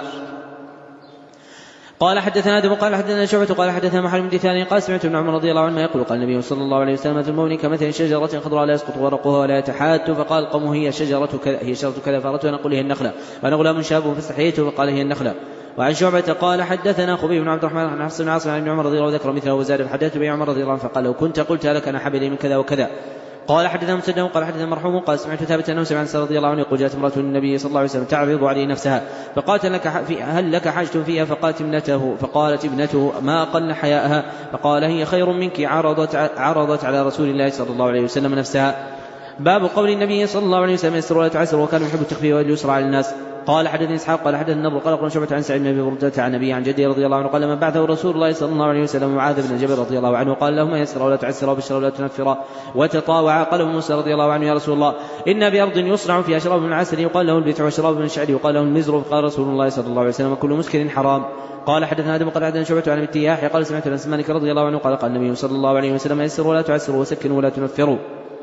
[SPEAKER 1] قال حدثنا آدم قال حدثنا شعبة قال حدثنا محمد بن ثاني قال سمعت ابن عمر رضي الله عنه يقول قال النبي صلى الله عليه وسلم مثل المؤمن كمثل شجرة خضراء لا يسقط ورقها ولا يتحات فقال القوم هي شجرة كذا هي شجرة كذا فأردت أن أقول هي النخلة وأنا غلام شاب فاستحييته فقال هي النخلة. وعن شعبة قال حدثنا خبيب بن عبد الرحمن عن حفص بن عاصم عن ابن عمر رضي الله عنه ذكر مثله وزاد فحدثت به عمر رضي الله عنه فقال لو كنت قلت لك أنا حبلي من كذا وكذا. قال حدثنا مسدد قال حدثنا مرحوم قال سمعت ثابت انه سمع انس رضي الله عنه يقول جاءت امراه النبي صلى الله عليه وسلم تعرض عليه نفسها فقالت لك هل لك حاجة فيها؟ فقالت ابنته فقالت ابنته ما اقل حياءها فقال هي خير منك عرضت عرضت على رسول الله صلى الله عليه وسلم نفسها. باب قول النبي صلى الله عليه وسلم يسر ولا تعسر وكان يحب التخفيف واليسر على الناس. قال حدثني اسحاق قال حدثنا النضر قال قال شعبة عن سعيد بن ابي برده عن ابي عن جدي رضي الله عنه قال لما بعثه رسول الله صلى الله عليه وسلم معاذ بن جبل رضي الله عنه قال لهم يسر ولا تعسر وبشر ولا تنفر وتطاوع. قال موسى رضي الله عنه يا رسول الله ان بارض يصنع فيها شراب من العسل يقال له البتع وشراب من الشعر يقال له المزر قال رسول الله صلى الله عليه وسلم كل مسكر حرام. قال حدثنا آدم قال حدثنا شعبة عن ابي يحيى قال سمعت انس مالك رضي الله عنه قال قال النبي صلى الله عليه وسلم يسر ولا تعسر وسكن ولا تنفروا.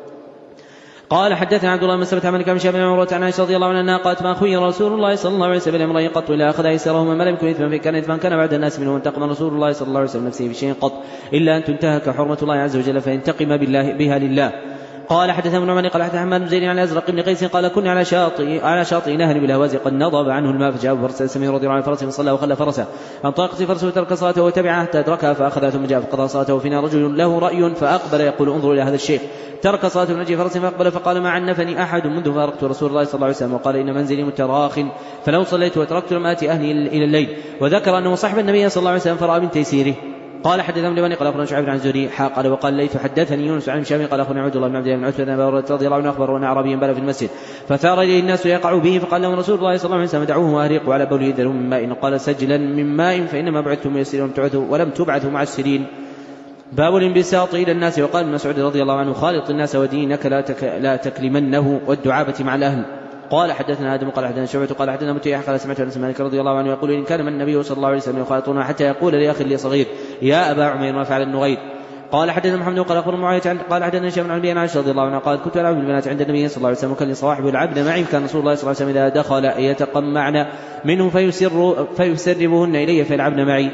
[SPEAKER 1] قال حدثنا عبد الله بن سبت عن كم شاب بن عروة عن عائشة رضي الله عنها قالت ما خير رسول الله صلى الله عليه وسلم امرئ قط الا اخذ ايسره مما لم يكن اثما فكان اثما كان بعد الناس منه وانتقم رسول الله صلى الله عليه وسلم نفسه بشيء قط الا ان تنتهك حرمة الله عز وجل فينتقم بالله بها لله. قال حدثنا ابن عمر قال حدثنا حماد بن زيد عن الازرق بن قيس قال كنا على شاطئ على شاطئ نهر بالهواز قد نضب عنه الماء فجاء فرس سمي رضي الله عنه فرسه فصلى وخلى فرسه فانطلقت فرسه وترك صلاته وتبعه حتى ادركها فاخذها ثم جاء فقضى صلاته وفينا رجل له راي فاقبل يقول انظر الى هذا الشيخ ترك صلاته ونجي فرسه فاقبل فقال ما عنفني احد منذ فارقت رسول الله صلى الله عليه وسلم وقال ان منزلي متراخ فلو صليت وتركت لم اتي اهلي الى الليل. وذكر انه صحب النبي صلى الله عليه وسلم فراى من تيسيره. قال حدثنا ابن بني قال اخبرنا شعيب عن الزهري قال وقال ليث حدثني يونس عن هشام قال اخبرنا عبد الله بن عبد الله بن عتبة رضي الله عنه اخبر ان اعرابيا بال في المسجد فثار اليه الناس يقع به فقال لهم رسول الله صلى الله عليه وسلم دعوه واهريقوا على بوله ذروا من ماء قال سجلا من ماء فانما بعثتم ميسرين ولم تبعثوا معسرين. باب الانبساط الى الناس. وقال ابن مسعود رضي الله عنه خالط الناس ودينك لا, تك لا تكلمنه والدعابة مع الاهل. قال حدثنا آدم قال حدثنا شعبة قال حدثنا متيح قال سمعت انس مالك رضي الله عنه يقول ان كان من النبي صلى الله عليه وسلم يخالطون حتى يقول لاخ لي صغير يا ابا عمير ما فعل النغير. قال حدثنا محمد قال اخبرنا معاوية قال حدثنا هشام عن ابي عائشة رضي الله عنها قال كنت العب بالبنات عند النبي صلى الله عليه وسلم وكان لي صواحب العبد معي كان رسول الله صلى الله عليه وسلم اذا دخل يتقمعن منه فيسر فيسربهن الي فيلعبن معي.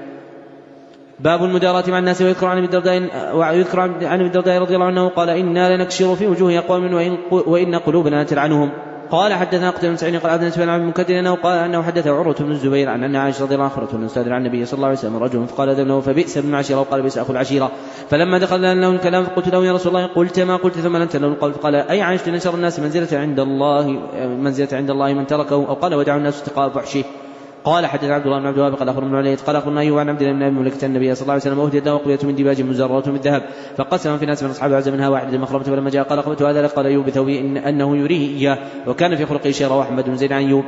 [SPEAKER 1] باب المداراة مع الناس. ويذكر عن ابي الدرداء ويذكر عن ابي الدرداء رضي الله عنه قال إنا لنكشر في وجوه أقوام وإن, وإن قلوبنا تلعنهم. قال حدثنا قتيبة بن سعيد قال حدثنا سفيان عن المنكدر انه قال انه حدث عروة بن الزبير عن ان عائشة رضي الله عنها اخبرته ان استاذن عن النبي صلى الله عليه وسلم رجل فقال ذنبه فبئس ابن العشيرة وقال بئس اخو العشيرة. فلما دخل له الكلام فقلت له يا رسول الله قلت ما قلت ثم لم له القول فقال اي عائشة ان شر الناس منزلة عند الله منزلة عند الله من تركه او قال ودعوا الناس اتقاء فحشه. قال حدثنا عبد الله بن عبد الوهاب قال اخبرنا بن علي قال اخبرنا ايوب عن عبد الله بن ابي مليكة النبي صلى الله عليه وسلم اهديت له قبية من ديباج مزررة من ذهب فقسم في ناس من اصحابه عز منها واحد مخرمة فلما جاء قال اخبرت هذا قال ايوب بثوبه إن انه يريه اياه وكان في خلقه شيرا واحمد بن زيد عن ايوب.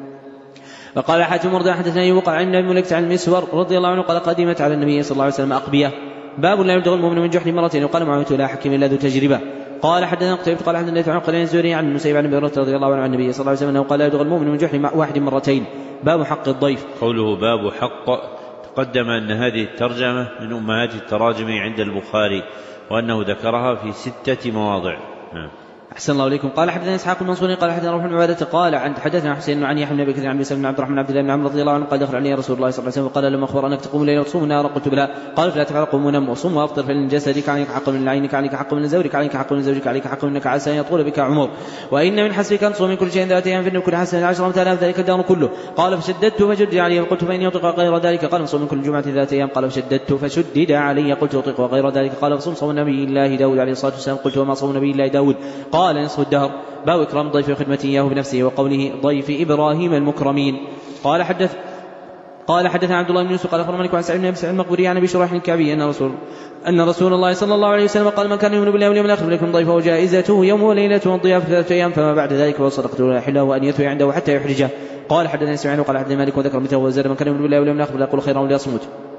[SPEAKER 1] وقال حاتم مرضى حدثنا ايوب قال عن ابي مليكة عن المسور رضي الله عنه قال قدمت على النبي صلى الله عليه وسلم اقبية. باب لا يبدغ المؤمن من جحر مرتين وقال معاوية لا حكيم الا ذو تجربة. قال حدثنا قتيبة قال حدثنا ليث عن قال الزهري عن المسيب عن ابي هريرة رضي الله عنه عن النبي صلى الله عليه وسلم انه قال لا يبدغ المؤمن من جحر واحد مرتين. باب حق الضيف.
[SPEAKER 2] قوله باب حق تقدم أن هذه الترجمة من أمهات التراجم عند البخاري وأنه ذكرها في ستة مواضع. نعم.
[SPEAKER 1] أحسن الله إليكم. قال حدثنا إسحاق المنصوري قال حدثنا روح بن عبادة قال عن حدثنا حسين عن يحيى بن أبي كثير عن بن عبد الرحمن عبد الله بن عمرو رضي الله عنه قال دخل علي رسول الله صلى الله عليه وسلم وقال لما أخبر أنك تقوم الليل وتصوم النهار قلت بلى قال فلا تفعل قوم ونم وصوم وأفطر فإن جسدك عليك حق من عينك عليك حق من زوجك عليك حق من زوجك عليك حق منك عسى أن يطول بك عمر وإن من حسبك أن تصوم من كل شيء ذات أيام فإن كل حسنة عشر أمثالها ذلك الدهر كله. قال فشددت فشدد علي فقلت فإني أطيق غير ذلك قال صوم من كل جمعة ذات أيام قال فشددت فشدد علي قلت أطيق غير ذلك قال فصوم صوم نبي الله داود عليه الصلاة والسلام قلت وما صوم نبي الله داود قال نصف الدهر. باب إكرام ضيف وخدمته إياه بنفسه وقوله ضيف إبراهيم المكرمين. قال حدث قال حدثنا عبد الله بن يوسف قال أخبرنا مالك عن سعيد بن أبي سعيد المقبري عن أبي شريح الكعبي أن رسول أن رسول الله صلى الله عليه وسلم قال من كان يؤمن بالله واليوم الآخر فليكن ضيفه وجائزته يوم وليلته والضيافة ثلاثة أيام فما بعد ذلك والصدقة لا يحل له أن يثوي عنده حتى يحرجه. قال حدثنا سمعان وقال حدثنا مالك وذكر مثله وزاد من كان يؤمن بالله واليوم الآخر فليقل خيرا وليصمت.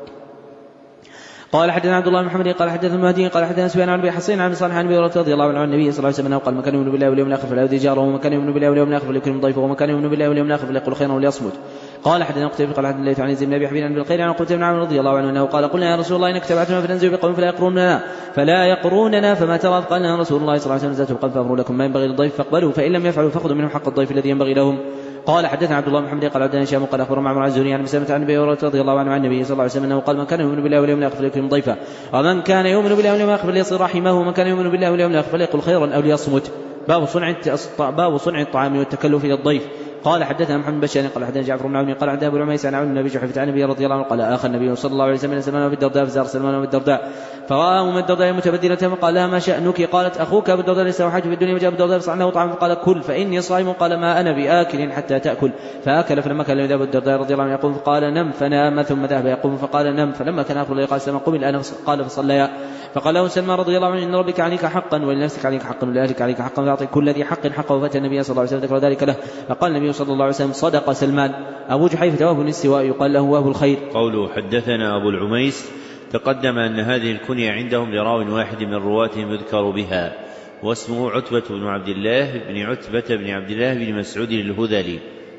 [SPEAKER 1] قال حدثنا عبد الله بن محمد قال حدثنا المهدي قال حدثنا سفيان عن ابي حصين عن صالح عن ابي هريره رضي الله عنه عن النبي صلى الله عليه وسلم قال من كان يؤمن بالله واليوم الاخر فلا يؤذي جاره ومن كان يؤمن بالله واليوم الاخر فليكرم ضيفه ومن كان يؤمن بالله واليوم الاخر فليقل خيرا وليصمت. قال حدثنا قتيبة قال حدثنا الليث عن يزيد بن أبي حبيب عن بالخير عن قتيبة بن عمرو رضي الله عنه أنه قال قلنا يا رسول الله إنك تبعتنا فننزل بقوم فلا يقروننا فلا يقروننا فما ترى؟ فقال لنا رسول الله صلى الله عليه وسلم نزلت بقوم فأمروا لكم ما ينبغي للضيف فاقبلوا فإن لم يفعلوا فخذوا منهم حق الضيف الذي ينبغي لهم. قال حدثنا عبد الله بن محمد قال عبدنا هشام قال اخبرنا معمر عن الزهري عن سلمة عن ابي هريرة رضي الله عنه عن النبي صلى الله عليه وسلم انه قال من كان يؤمن بالله واليوم الاخر فليكرم ضيفه ومن كان يؤمن بالله واليوم الاخر فليصل رحمه ومن كان يؤمن بالله واليوم الاخر فليقل خيرا او ليصمت. باب صنع باب صنع الطعام والتكلف الى الضيف. قال حدثنا محمد بن بشار قال حدثنا جعفر بن عون قال حدثنا ابو العميس عن النبي جحفة عن النبي رضي الله عنه قال اخى النبي صلى الله عليه وسلم سلمان بالدرداء فزار سلمان بالدرداء فرآه ام الدرداء متبدلة فقال لها ما شأنك؟ قالت اخوك ابو الدرداء ليس حاجه في الدنيا وجاء ابو الدرداء فصنع له طعام فقال كل فاني صائم. قال ما انا باكل حتى تاكل فاكل فلما كان ابو الدرداء رضي الله عنه يقوم فقال نم فنام ثم ذهب يقوم فقال نم فلما كان اخر الليل قال سلمان قم الان قال فصليا. فقال له سلمان رضي الله عنه ان ربك عليك حقا ولنفسك عليك حقا ولأهلك عليك حقا فاعطي كل ذي حق حقه. فاتى النبي صلى الله عليه وسلم ذكر ذلك له فقال النبي صلى الله عليه وسلم صدق سلمان. أبو جحيفة وهب الاستواء يقال له وهب الخير.
[SPEAKER 2] قوله حدثنا أبو العميس تقدم أن هذه الكنية عندهم لراو واحد من رواتهم يذكر بها واسمه عتبة بن عبد الله بن عتبة بن عبد الله بن مسعود الهذلي.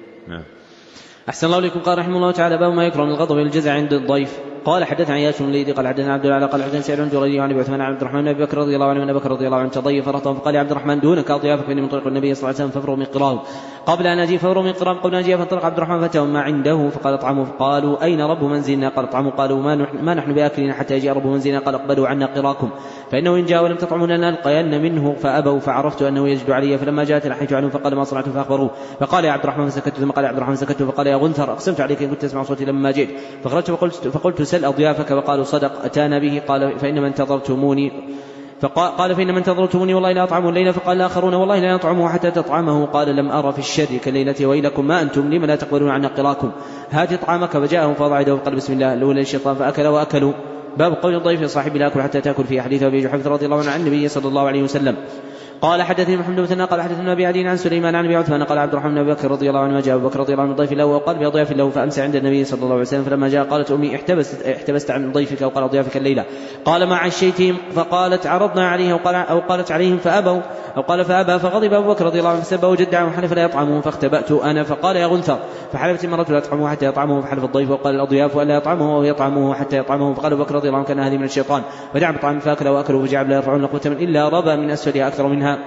[SPEAKER 1] أحسن الله إليكم. قال رحمه الله تعالى باب ما يكره من الغضب والجزع عند الضيف. قال حدثنا عياش بن الوليد قال حدثنا عبد الله قال حدثنا سعيد بن جرير عن ابي عثمان عن عبد الرحمن بن ابي بكر رضي الله عنه ان ابي بكر رضي الله عنه تضيف فرطه فقال يا عبد الرحمن دونك اضيافك فاني من طريق النبي صلى الله عليه وسلم فافرغ من قراه قبل ان اجي فافرغ من قراه قبل ان اجي فانطلق عبد الرحمن فتاهم ما عنده فقال اطعموا فقالوا اين رب منزلنا؟ قال اطعموا. قالوا ما نحن, ما نحن باكلين حتى يجي رب منزلنا. قال اقبلوا عنا قراكم فانه ان جاء ولم تطعموا لنا نلقين منه فابوا فعرفت انه يجد علي فلما جاءت لحيت عنه فقال ما صنعت فاخبروه فقال يا عبد الرحمن فسكت ثم قال يا عبد الرحمن سكت فقال يا غنثر اقسمت عليك ان كنت تسمع صوتي لما جئت فخرجت فقلت, فقلت سل اضيافك وقالوا صدق أتانا به. قال فإنما انتظرتموني فقال فإنما انتظرتموني والله لا أطعمه الليلة. فقال الآخرون والله لا نطعمه حتى تطعمه. قال لم أرى في الشر كليلة ويلكم ما أنتم لما لا تقبلون عنا قراكم هات طعامك. فجاءهم فوضع يده وقال بسم الله الأولى الشيطان فأكل وأكلوا. باب قول الضيف صاحب لا أكل حتى تأكل في حديث أبي جحيفة رضي الله عنه عن النبي صلى الله عليه وسلم. قال حدثني محمد بن مثنى قال حدثنا ابي عدي عن سليمان عن ابي عثمان قال عبد الرحمن بن بكر رضي الله عنه جاء ابو بكر رضي الله عنه ضيف له وقال بضياف له فامسى عند النبي صلى الله عليه وسلم فلما جاء قالت امي احتبست احتبست عن ضيفك او قال ضيافك الليله. قال ما عشيتهم فقالت عرضنا عليه او, قال أو قالت عليهم فابوا او قال فابى فغضب ابو بكر رضي الله عنه فسبه وجدعه وحلف لا يطعمه فاختبأت انا فقال يا غنثر فحلفت المرة لا يطعمه حتى يطعمه فحلف الضيف وقال الاضياف الا يطعمه وهو يطعمه حتى يطعمه. فقال ابو بكر رضي الله عنه كان هذه من الشيطان فدع بطعام فاكل واكلوا فجعل لا يرفعون قوة الا ربى من اسفلها اكثر منها.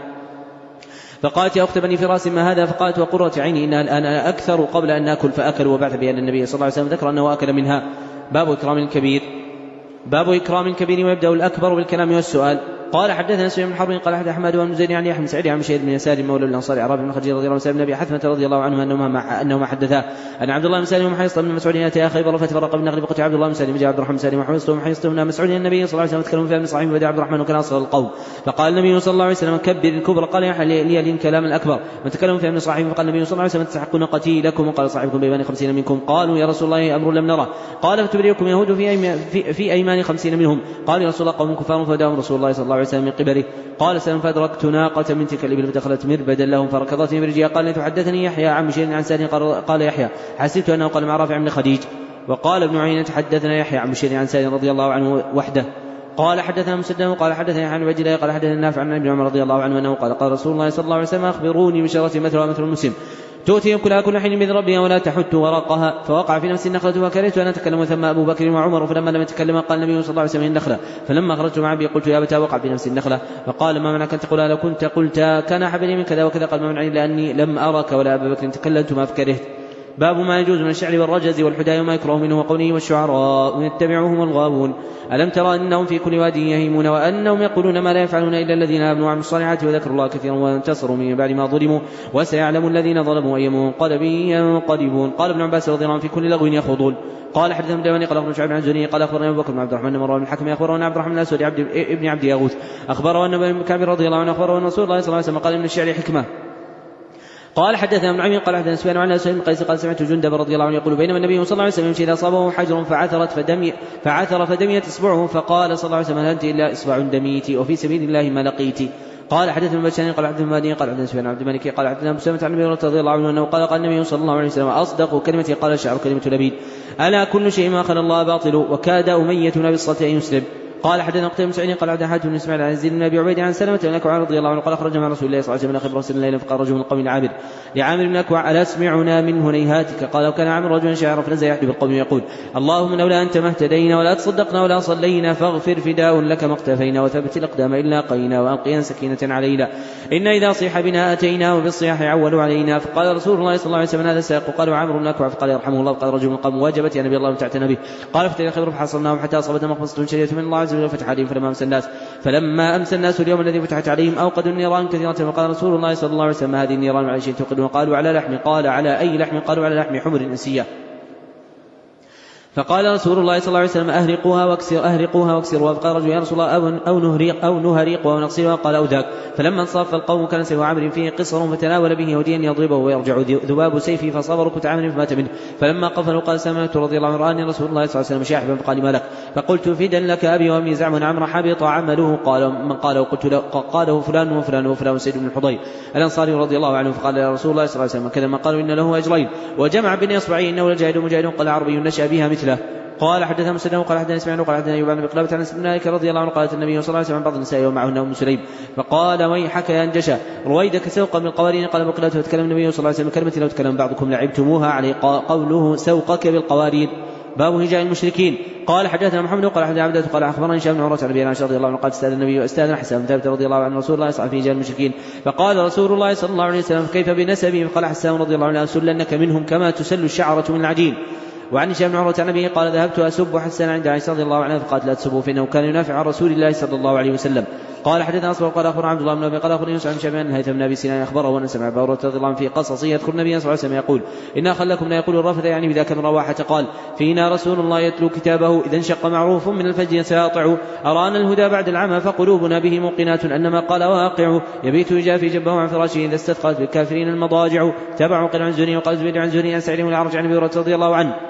[SPEAKER 1] فقالت يا أخت بني فراس ما هذا؟ فقالت وقرة عيني إنها الآن أكثر قبل أن نأكل فأكلوا وبعث بأن النبي صلى الله عليه وسلم ذكر أنه أكل منها. باب إكرام الكبير. باب إكرام الكبير ويبدأ الأكبر بالكلام والسؤال. قال حدثنا سفيان بن حرب قال حدث أحمد بن زيد عن يحيى بن سعيد عن بشير بن يسار مولى الأنصار عربي بن خديجة رضي الله عنه بن أبي حثمة رضي الله عنه أنهما أنهما حدثا أن عبد الله بن سالم ومحيص بن مسعود أتى خيبر فتفرق بالنخل فقتل عبد الله بن سالم جاء عبد الرحمن بن سالم ومحيص ومحيص بن مسعود النبي صلى الله عليه وسلم تكلم في ابن صحيح بدأ عبد الرحمن وكان أصغر القوم فقال النبي صلى الله عليه وسلم كبر الكبر قال يحيى لي لي الكلام الأكبر وتكلم في ابن صحيح فقال النبي صلى الله عليه وسلم تستحقون قتيلكم وقال صاحبكم بأيمان خمسين منكم. قالوا يا رسول الله أمر لم نره. قال فتبرئكم يهود في أيمان, في, في أيمان خمسين منهم. قال يا رسول الله قوم كفار فداهم رسول الله صلى الله عليه وسلم من قبله. قال سلم فأدركت ناقة من تلك الإبل فدخلت مربدا لهم فركضتني برجلها. قال تحدثني يحيى عن بشير عن سالم قال يحيى حسبت أنه قال مع رافع بن خديج. وقال ابن عيينة حدثنا يحيى عن بشير عن سالم رضي الله عنه وحده. قال حدثنا مسدد قال حدثني عن عبد الله قال حدثنا نافع عن ابن عمر رضي الله عنه أنه قال قال رسول الله صلى الله عليه وسلم أخبروني بشرة مثل ومثل المسلم تؤتي كلها كل حين بإذن ربها ولا تحت ورقها. فوقع في نفس النخلة فكرهت أن أتكلم ثم أبو بكر وعمر فلما لم يتكلم قال النبي صلى الله عليه وسلم النخلة. فلما خرجت مع أبي قلت يا أبتاه وقع في نفس النخلة. فقال ما منعك أن تقول لو كنت قلت كان أحبني من كذا وكذا. قال ما منعني لأني لم أرك ولا أبا بكر تكلمت ما فكرهت. باب ما يجوز من الشعر والرجز والحدايا وما يكره منه وقوله والشعراء يتبعهم الغاوون ألم ترى أنهم في كل واد يهيمون وأنهم يقولون ما لا يفعلون إلا الذين آمنوا وعملوا الصالحات وذكروا الله كثيرا وانتصروا من بعد ما ظلموا وسيعلم الذين ظلموا أي منقلب ينقلبون. قال ابن عباس رضي الله عنه في كل لغو يخوضون. قال حدثنا ابن قال اخبرنا شعيب عن زهري قال اخبرنا ابو بكر بن عبد الرحمن بن مروان الحكم اخبرنا عبد الرحمن الاسود عبد ابن عبد ياغوث اخبره ان ابن كعب رضي الله عنه اخبره ان رسول الله صلى الله عليه وسلم قال من الشعر حكمه. قال حدثنا ابن عمي قال حدثنا سفيان عن اسود بن قيس قال سمعت جندب رضي الله عنه يقول بينما النبي صلى الله عليه وسلم يمشي اذا اصابه حجر فعثرت فدمي فعثر فدميت اصبعه فقال صلى الله عليه وسلم هل انت الا اصبع دميت وفي سبيل الله ما لقيت. قال حدثنا بشان قال حدثنا مالي قال حدثنا سفيان عبد الملك قال حدثنا ابو سلمة عن النبي رضي الله عنه انه قال قال النبي صلى الله عليه وسلم اصدق كلمه قال الشعر كلمه لبيد الا كل شيء ما خلا الله باطل وكاد اميه بن ابي الصلت ان يسلم. قال حدثنا قتيبة بن سعيد قال حدثنا حاتم بن اسماعيل عن يزيد بن ابي عبيد عن سلمة بن الاكوع رضي الله عنه قال خرج مع رسول الله صلى الله عليه وسلم خبر رسول الله فقال رجل من القوم العابد لعامر بن الاكوع الا تسمعنا من هنيهاتك؟ قال لو كان عامر رجلا شاعرا فنزل يحدث بالقوم يقول اللهم لولا انت ما اهتدينا ولا تصدقنا ولا صلينا فاغفر فداء لك ما اقتفينا وثبت الاقدام الا قينا والقيا سكينة علينا ان اذا صيح بنا اتينا وبالصياح عولوا علينا. فقال رسول الله صلى الله عليه وسلم هذا ساق. قال عامر بن الاكوع فقال يرحمه الله. قال رجل من القوم وجبت يا نبي الله تعتنى به. قال فتح خبر فحصلناهم حتى اصابتنا مخمصة شديدة من الله عز وجل فتح عليهم فلما امسى الناس فلما امسى الناس اليوم الذي فتحت عليهم اوقدوا النيران كثيرة. فقال رسول الله صلى الله عليه وسلم هذه النيران على شيء توقدون؟ قالوا على لحم. قال على اي لحم؟ قالوا على لحم حمر انسية. فقال رسول الله صلى الله عليه وسلم أهرقوها واكسر أهرقوها واكسروها. فقال رجل يا رسول الله أو نهريق أو نهريقها ونغسلها؟ قال أو ذاك. فلما انصرف القوم كان سيف عامر فيه قصر فتناول به يهوديا يضربه ويرجع ذباب سيفه فصاب ركبة عامر فمات منه. فلما قفلوا قال سمعت رضي الله عنه رآني رسول الله صلى الله عليه وسلم شاحبا فقال ما لك؟ فقلت فدا لك أبي وأمي زعم أن عمرو حبط عمله. قال من قال؟ وقلت له قاله فلان وفلان وفلان سيد بن الحضير الأنصاري رضي الله عنه. فقال يا رسول الله صلى الله عليه وسلم كذا ما قالوا إن له أجرين وجمع بين إصبعيه إنه لجاهد مجاهد. قال عربي نشأ بها مثله. قال حدثنا مسلم قال حدثنا اسماعيل قال حدثنا ايوب بن بقلابة عن بن مالك رضي الله عنه قالت النبي صلى الله عليه وسلم عن بعض النساء ومعهن ام سليم فقال ويحك يا انجشا رويدك سوقا من القوارين. قال بقلابة وتكلم النبي صلى الله عليه وسلم كلمة لو تكلم بعضكم لعبتموها عليه قوله سوقك بالقوارين. باب هجاء المشركين. قال حدثنا محمد قال حدثنا عبده قال اخبرني هشام بن عروة عن ابي رضي الله عنه قال استاذن النبي واستاذن حسان بن ثابت رضي الله عنه رسول الله صلى الله عليه وسلم في هجاء المشركين. فقال رسول الله صلى الله عليه وسلم كيف بنسبهم؟ قال حسان رضي الله عنه اسلنك منهم كما تسل الشعرة من العجين. وعن هشام بن عروة عن أبيه قال ذهبت أسب حسان عند عائشة رضي الله عنها فقالت لا تسبوا فإنه كان ينافع عن رسول الله صلى الله عليه وسلم. قال حدثنا أصبر قال أخبر عبد الله بن أبي قال أخبر يوسف عن شبان الهيثم بن أبي سنان أخبره وأن سمع أبا هريرة رضي الله عنه في قصصه يذكر النبي صلى الله عليه وسلم يقول إنا خلكم لا يقول الرافض يعني بذاك من رواحة قال فينا رسول الله يتلو كتابه إذا انشق معروف من الفجر ساطع أرانا الهدى بعد العمى فقلوبنا به موقنات أنما قال واقع يبيت يجافي جبه عن فراشه إذا استثقلت بالكافرين المضاجع. تبعوا قل عن زهري وقال زبير عن زهري عن سعيد بن الأعرج عن أبي هريرة رضي الله عنه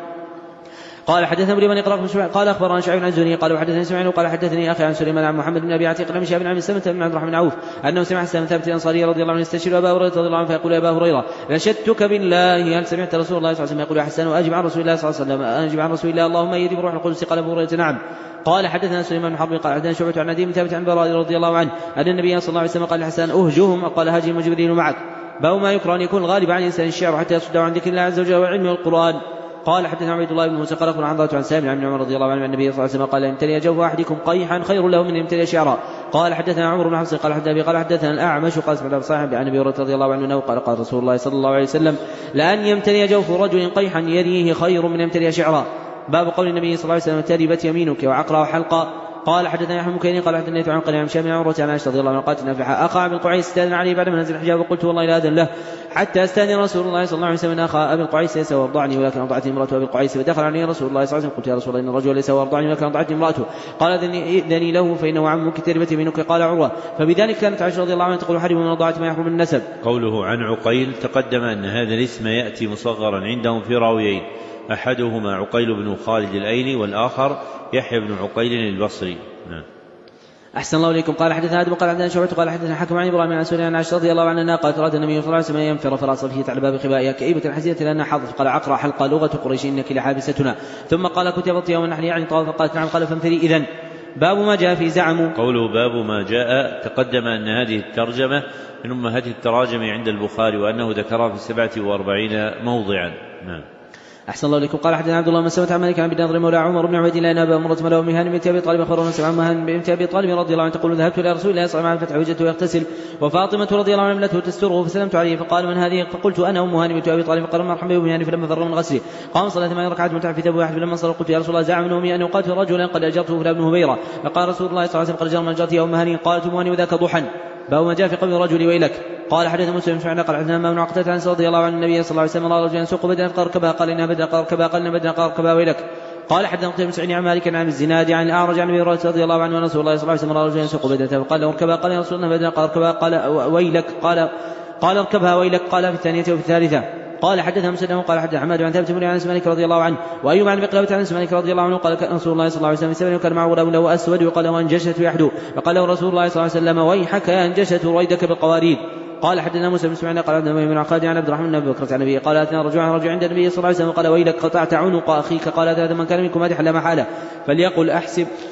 [SPEAKER 1] قال حدثنا ابن بن اقرا قال اخبرنا شعيب عن زهري قال وحدثني اسماعيل قال حدثني اخي عن سليمان عن محمد بن ابي عتيق عن شهاب عن سلمة بن عبد الرحمن بن عوف انه سمع حسان بن ثابت الانصاري رضي الله عنه يستشير ابا هريره رضي الله عنه فيقول يا ابا هريره نشدتك بالله هل سمعت رسول الله صلى الله عليه وسلم يقول يا حسان واجب عن رسول الله صلى الله عليه وسلم اجب عن رسول الله اللهم ايدي بروح القدس. قال ابو هريره نعم. قال حدثنا سليمان بن حرب قال حدثنا شعبة عن عدي بن ثابت عن براء رضي الله عنه ان النبي صلى الله عليه وسلم قال لحسان اهجهم قال هاجم وجبريل معك. باب ما يكره ان يكون الغالب عن الانسان الشعر حتى يصد عن ذكر الله عز وجل والعلم والقران. قال حدثنا عبد الله بن موسى قال اخبرنا عن ضابط عن سالم عن عمر رضي الله عنه عن النبي صلى الله عليه وسلم قال يمتلئ جوف احدكم قيحا خير له من يمتلئ شعرا. قال حدثنا عمر بن حفص قال حدثنا قال حدثنا الاعمش قال سمعت صاحب عن ابي هريره رضي الله عنه انه قال قال رسول الله صلى الله عليه وسلم لان يمتلئ جوف رجل قيحا يريه خير من يمتلئ شعرا. باب قول النبي صلى الله عليه وسلم تربت يمينك وعقرا وحلقا. قال حدثنا يحيى بن كثير قال حدثنا عن قال عن شام عمرو عن عائشة رضي الله عنها قالت نافعة اخا ابي القعيس استاذن عليه بعد ما نزل الحجاب وقلت والله لا اذن له حتى استاذن رسول الله صلى الله عليه وسلم اخا ابي القعيس ليس وارضعني ولكن ارضعتني امراته ابي القعيس فدخل عليه رسول الله صلى الله عليه وسلم قلت يا رسول الله ان الرجل ليس وارضعني ولكن ارضعتني امراته. قال اذني له فانه عمك تربت يمينك. قال عروه فبذلك كانت عائشة رضي الله عنها تقول حرم من رضاعة ما يحرم من النسب.
[SPEAKER 2] قوله عن عقيل تقدم ان هذا الاسم ياتي مصغرا عندهم في راويين احدهما عقيل بن خالد الايلي والاخر يحيى بن عقيل البصري. نعم.
[SPEAKER 1] أحسن الله إليكم. قال حدثنا آدم قال حدثنا شعبة قال حدثنا حكم عن إبراهيم عن سوريا عن عائشة رضي الله عنها قالت أراد النبي صلى الله عليه وسلم ينفر فراس فيه على باب خبائها كئيبة حزينة لأنها حظت. قال عقرى حلقة لغة قريش إنك لحابستنا. ثم قال كتبت يوم النحل يعني طواف قالت نعم. قال فانفري إذن. باب ما جاء في زعم.
[SPEAKER 2] قوله باب ما جاء تقدم أن هذه الترجمة من أمهات التراجم عند البخاري وأنه ذكرها في سبعة وأربعين موضعا. نعم.
[SPEAKER 1] أحسن الله إليكم. قال حدثنا عبد الله بن سلمة عن مالك عن بن نضر مولى عمر بن عبيد الله أن أبا مرة مولى أم هانم بنت أبي طالب أخبرنا سمع أم هانم بنت أبي طالب رضي الله عنها تقول ذهبت إلى رسول الله صلى الله عليه وسلم الفتح وجدته يغتسل وفاطمة رضي الله عنها ابنته تستره فسلمت عليه فقال من هذه؟ فقلت أنا أم هانم بنت أبي طالب. فقال مرحبا بأم هانم. فلما فرغ من غسله قام صلى ثمان ركعات متعب في ثوب واحد. فلما صلى قلت يا رسول الله زعم أمي أن أقاتل رجلا قد أجرته فلا ابن هبيرة. فقال رسول الله صلى الله عليه وسلم قد جرى من جرتي يا أم هانم. قالت أم هانم وذاك ضحى. باب ما جاء في قول الرجل ويلك. قال حدثنا مسلم فعلا قال حدثنا ما من عقدة عن رضي الله عنه النبي صلى الله عليه وسلم رجلا يسوق بدنا فاركبها قال انها بدنا فاركبها قال انها بدنا فاركبها ويلك. قال حدثنا قتيبة بن سعيد عن مالك عن الزناد عن الأعرج عن أبي هريرة رضي الله عنه أن رسول الله صلى الله عليه وسلم رجلا يسوق بدنته فقال له اركبها قال يا رسول الله بدنا قال اركبها قال ويلك قال قال اركبها ويلك قال في الثانية وفي الثالثة. قال حدثنا مسلم قال حدث حماد عن ثابت بن عن مالك رضي الله عنه وأيوب عن بقلبة عن مالك رضي الله عنه قال كان رسول الله صلى الله عليه وسلم سبع وكان معه غلام له أسود وقال له أنجشة يحدو فقال له رسول الله صلى الله عليه وسلم ويحك يا أنجشة رويدك بالقوارير. قال حدثنا موسى بن اسماعيل قال عبد الله بن عقاد عن عبد الرحمن بن ابي بكر عن ابي قال اتنا رجل عن رجل عند النبي صلى الله عليه وسلم قال ويلك قطعت عنق اخيك. قال هذا من كان منكم مادح لا محاله فليقل احسب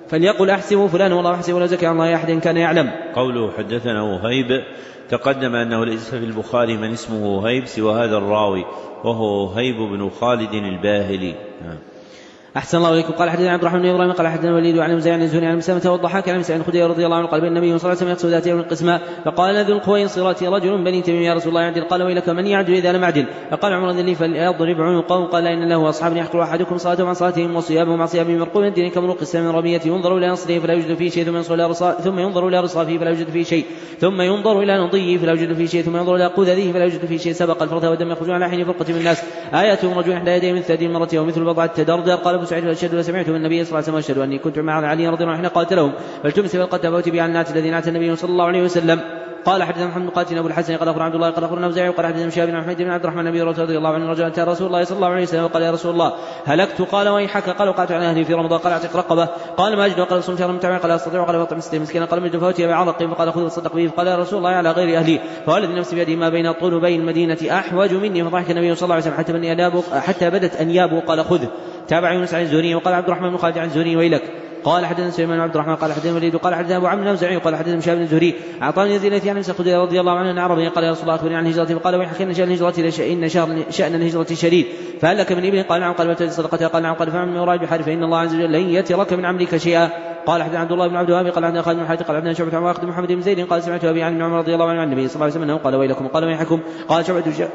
[SPEAKER 1] فليقل أحسبه فلان والله أحسبه ولا زكي عن الله أحد كان يعلم.
[SPEAKER 2] قوله حدثنا وهيب تقدم أنه ليس في البخاري من اسمه وهيب سوى هذا الراوي وهو وهيب بن خالد الباهلي.
[SPEAKER 1] أحسن الله إليكم. قال حدثنا عبد الرحمن بن إبراهيم قال حدثنا الوليد عن مزيع عن الزهري عن مسلمة والضحاك عن سعيد الخدري رضي الله عنه قال بين النبي صلى الله عليه وسلم يقصد ذات يوم القسماء فقال ذو الخويصرة رجل بني تميم يا رسول الله يعدل قال ويلك من يعدل إذا لم أعدل فقال عمر ذلي فليضرب عنقه قال إن له أصحاب يحقر أحدكم صلاتهم عن صلاتهم وصيامهم عن صيامهم مرقوم من الدين كمروق السلام من رميته ينظر إلى نصره فلا يوجد فيه شيء ثم ينظر إلى رصافه ثم ينظر إلى رصافه فلا يوجد فيه شيء ثم ينظر إلى نضيه فلا يوجد فيه شيء ثم ينظر إلى قذذه فلا يوجد فيه شيء سبق الفرث والدم يخرجون على حين فرقة من الناس آياتهم رجل إحدى يديه مثل هذه المرة ومثل بضعة تدردر قال أبو سعيد فأشهد وسمعت من النبي صلى الله عليه وسلم وأشهد أني كنت مع علي رضي الله عنه حين قاتلهم فالتمس فقد موت بي عن الناس الذي نعت النبي صلى الله عليه وسلم. قال حدثنا محمد قاتل ابو الحسن قال اخبرنا عبد الله قال اخبرنا اوزاعي قال حدثنا شهاب بن محمد بن عبد الرحمن النبي رضي الله عنه رجل اتى رسول الله صلى الله عليه وسلم وقال يا رسول الله هلكت قال ويحك قال وقعت على اهلي في رمضان قال اعتق رقبه قال ما اجد قال صم شهرا متابعا قال استطيع قال بطعم ستين مسكينا قال مجد فوتي بعرق فقال خذ وتصدق به فقال يا رسول الله على غير اهلي فوالذي نفسي بيده ما بين طلبي المدينه احوج مني فضحك النبي صلى الله عليه وسلم حتى بني انابه حتى بدت انيابه قال خذ. تابع يونس عن الزهري وقال عبد الرحمن بن خالد عن الزهري ويلك. قال حدثنا سليمان عبد الرحمن قال حدثنا الوليد قال حدثنا ابو عمرو النوزعي قال حدثنا شهاب بن الزهري اعطاني يزيد التي عن ابي الخدري رضي الله عنه ان عربي قال يا رسول الله اخبرني عن هجرتي فقال ويحك ان شان الهجره ان شان الهجره شديد فهل لك من ابن قال نعم قال وتجد صدقتها قال نعم قال فمن من وراء بحار فان الله عز وجل لن يترك من عملك شيئا. قال حدثنا عبد الله بن عبد الوهاب قال عندنا خالد بن حاتم قال عندنا شعبة عن واخد محمد بن زيد قال سمعت ابي عن عمر رضي الله عنه عن النبي صلى الله عليه وسلم قال ويلكم قال ويحكم قال شعبة ش...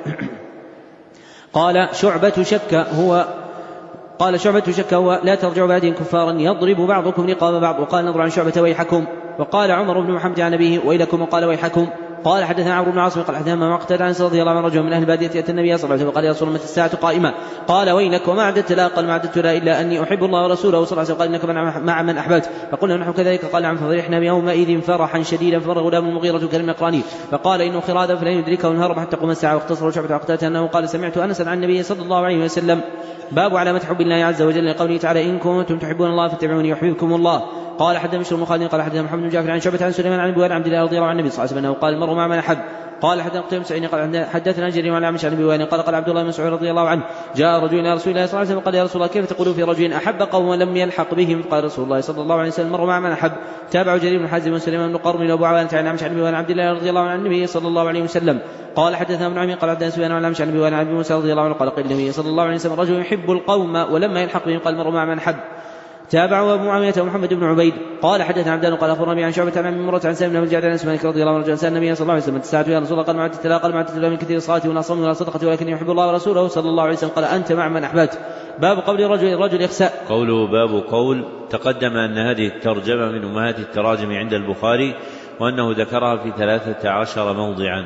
[SPEAKER 1] قال شعبة شك هو قال شعبة شك هو لا ترجع بعدهم كفارا يضرب بعضكم رقاب بعض. وقال نظر عن شعبة ويحكم. وقال عمر بن محمد عن أبيه ويلكم وقال ويحكم. قال حدثنا عمرو بن عاصم قال حدثنا مقتل عن رضي الله عنه رجل من أهل البادية يأتي النبي صلى الله عليه وسلم وقال يا رسول الله متى الساعة قائمة قال ويلك وما أعددت لا قال ما أعددت لا إلا أني أحب الله ورسوله صلى الله عليه وسلم قال إنك مع من أحببت فقلنا نحن كذلك قال نعم ففرحنا يومئذ فرحا شديدا فمر غلام المغيرة كلمة قراني فقال إنه خرادا فلن يدركه انهرب حتى قم الساعة واختصر شعبة عقدته أنه قال سمعت أنسا عن النبي صلى الله عليه وسلم باب علامة حب الله عز وجل لقوله تعالى إن كنتم تحبون الله فاتبعوني يحببكم الله. قال حدثنا بشر بن خالد قال حدثنا محمد بن جعفر عن شعبة عن سليمان عن ابي عبد الله رضي الله عنه النبي صلى الله عليه وسلم قال المرء مع من أحب. قال حدثنا قتيبة بن سعيد قال حدثنا جرير عن عمش عن ابي وائل قال قال عبد الله بن مسعود رضي الله عنه جاء رجل الى رسول الله صلى الله عليه وسلم قال يا رسول الله كيف تقول في رجل احب قوم لم يلحق بهم قال رسول الله صلى الله عليه وسلم المرء مع من احب. تابع جرير بن حازم وسليمان بن قرن وابو عوانة عن عمش عن ابي وائل عبد الله رضي الله عنه عن النبي صلى الله عليه وسلم قال حدثنا ابن عمي قال حدثنا سفيان عن عمش عن ابي وائل عن ابي موسى رضي الله عنه قال قال النبي صلى الله عليه وسلم رجل يحب القوم ولما يلحق بهم قال المرء مع من احب. تابعوا ابو معاويه ومحمد بن عبيد قال حدثنا عبدان قال اخبرني عن شعبة عن مرة عن سالم بن الجعد عن مالك رضي الله عنه رجل سال النبي صلى الله عليه وسلم الساعة يا رسول الله قال ما عدت لا قال ما عدت لا من كثير الصلاة ولا صوم ولا صدقة ولكن يحب الله ورسوله صلى الله عليه وسلم قال انت مع من احببت. باب قول الرجل الرجل يخسأ.
[SPEAKER 2] قوله باب قول تقدم ان هذه الترجمة من امهات التراجم عند البخاري وانه ذكرها في ثلاثة عشر موضعا.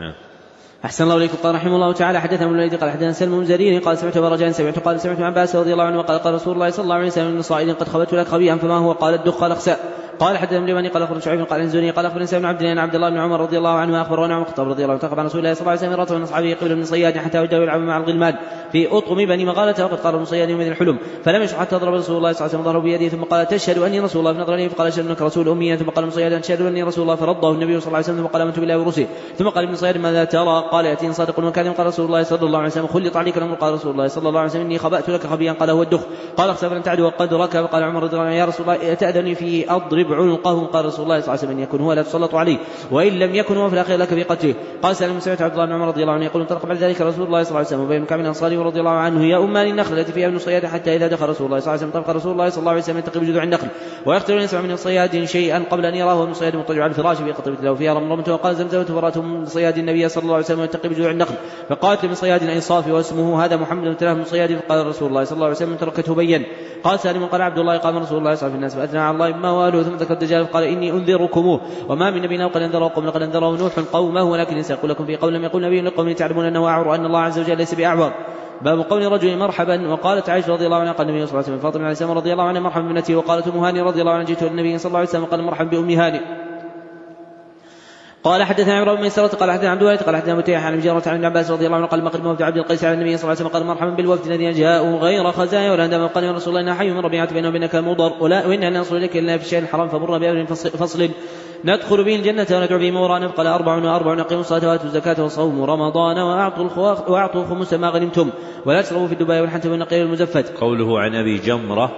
[SPEAKER 1] أحسن الله إليكم. قال رحمه الله تعالى حدثنا ابن الوليد قال حدثنا سلم بن زرير قال سمعت برجان سمعت قال سمعت عباس رضي الله عنه وقال قال رسول الله صلى الله عليه وسلم من صائد قد خبت لك خبيئا فما هو قال الدخ قال اخسأ. قال حدثنا ابن لبني قال اخبرنا شعيب قال الزهري قال اخبرنا سالم بن عبد الله عبد الله بن عمر رضي الله عنه اخبرنا عن الخطاب رضي الله عنه عن رسول الله صلى الله عليه وسلم رأته من اصحابه قبل من صياد حتى وجده يلعب مع الغلمان في اطم بني مغالة وقد قال ابن صياد يوم الحلم فلم يشح حتى ضرب رسول الله صلى الله عليه وسلم ظهره بيده ثم قال تشهد اني رسول الله فنظر اليه فقال اشهد انك رسول امي ثم قال ابن صياد اشهد اني رسول الله فرده النبي صلى الله عليه وسلم ثم قال امنت بالله ورسله ثم قال ابن صياد ماذا ترى قال ياتيني صادق وكاذب قال رسول الله صلى الله عليه وسلم خلط عليك الامر قال رسول الله صلى الله عليه وسلم اني خبأت لك خبيئا قال هو الدخ قال اخسأ فلن تعد وقد ركب قال عمر رضي الله عنه يا رسول الله تأذني في اضرب عنقه قال رسول الله صلى الله عليه وسلم ان يكن هو لا تسلط عليه وان لم يكن هو في الاخير لك في قتله. قال سالم سمعت عبد الله بن عمر رضي الله عنه يقول انطلق بعد ذلك رسول الله صلى الله عليه وسلم وبين كعب الانصاري رضي الله عنه يا امان النخل التي فيها ابن الصياد حتى اذا دخل رسول الله صلى الله عليه وسلم طبق رسول الله صلى الله عليه وسلم يتقي بجذوع النخل ويقتل ان يسمع من الصياد شيئا قبل ان يراه ابن الصياد مضطجع على الفراش في قطبه له فيها رمرمته وقال زمزمت براته من صياد النبي صلى الله عليه وسلم يتقي بجذوع النخل فقاتل من صياد انصاف واسمه هذا محمد بن تلاه من صياد فقال رسول الله صلى الله عليه وسلم تركته بين. قال سالم قال عبد الله قام رسول الله صلى الله عليه وسلم الناس فاثنى على الله ما واله ثم ذكر الدجال فقال اني انذركموه وما من نبي قد انذره قوم لقد انذره نوح قومه ولكن سيقول لكم في قول لم يقل نبي لقوم تعلمون انه اعور وان الله عز وجل ليس باعور. باب قول رجل مرحبا. وقالت عائشة رضي الله عنها قال النبي صلى الله عليه وسلم فاطمة عليه السلام رضي الله عنها مرحبا بابنتي وقالت ام هاني رضي الله عنها جئت النبي صلى الله عليه وسلم قال مرحبا بام هاني. قال حدثنا عمرو بن ميسرة قال حدثنا عبد الوارث قال حدثنا متيح عن مجرة عن العباس رضي الله عنه قال مقدم وفد عبد القيس على النبي صلى الله عليه وسلم قال مرحبا بالوفد الذين جاءوا غير خزايا ولا دم قال يا رسول الله إن حي من ربيعة بينه وبينك مضر ولا وإن أن نصل إليك إلا في الشيء الحرام فمر بأمر فصل ندخل به الجنة وندعو به مورانا قال أربع وأربع نقيموا الصلاة وآتوا الزكاة وصوموا رمضان وأعطوا الخواف وأعطوا خمس ما غنمتم ولا تشربوا في الدباء والحنتم والنقير المزفت.
[SPEAKER 2] قوله عن أبي جمرة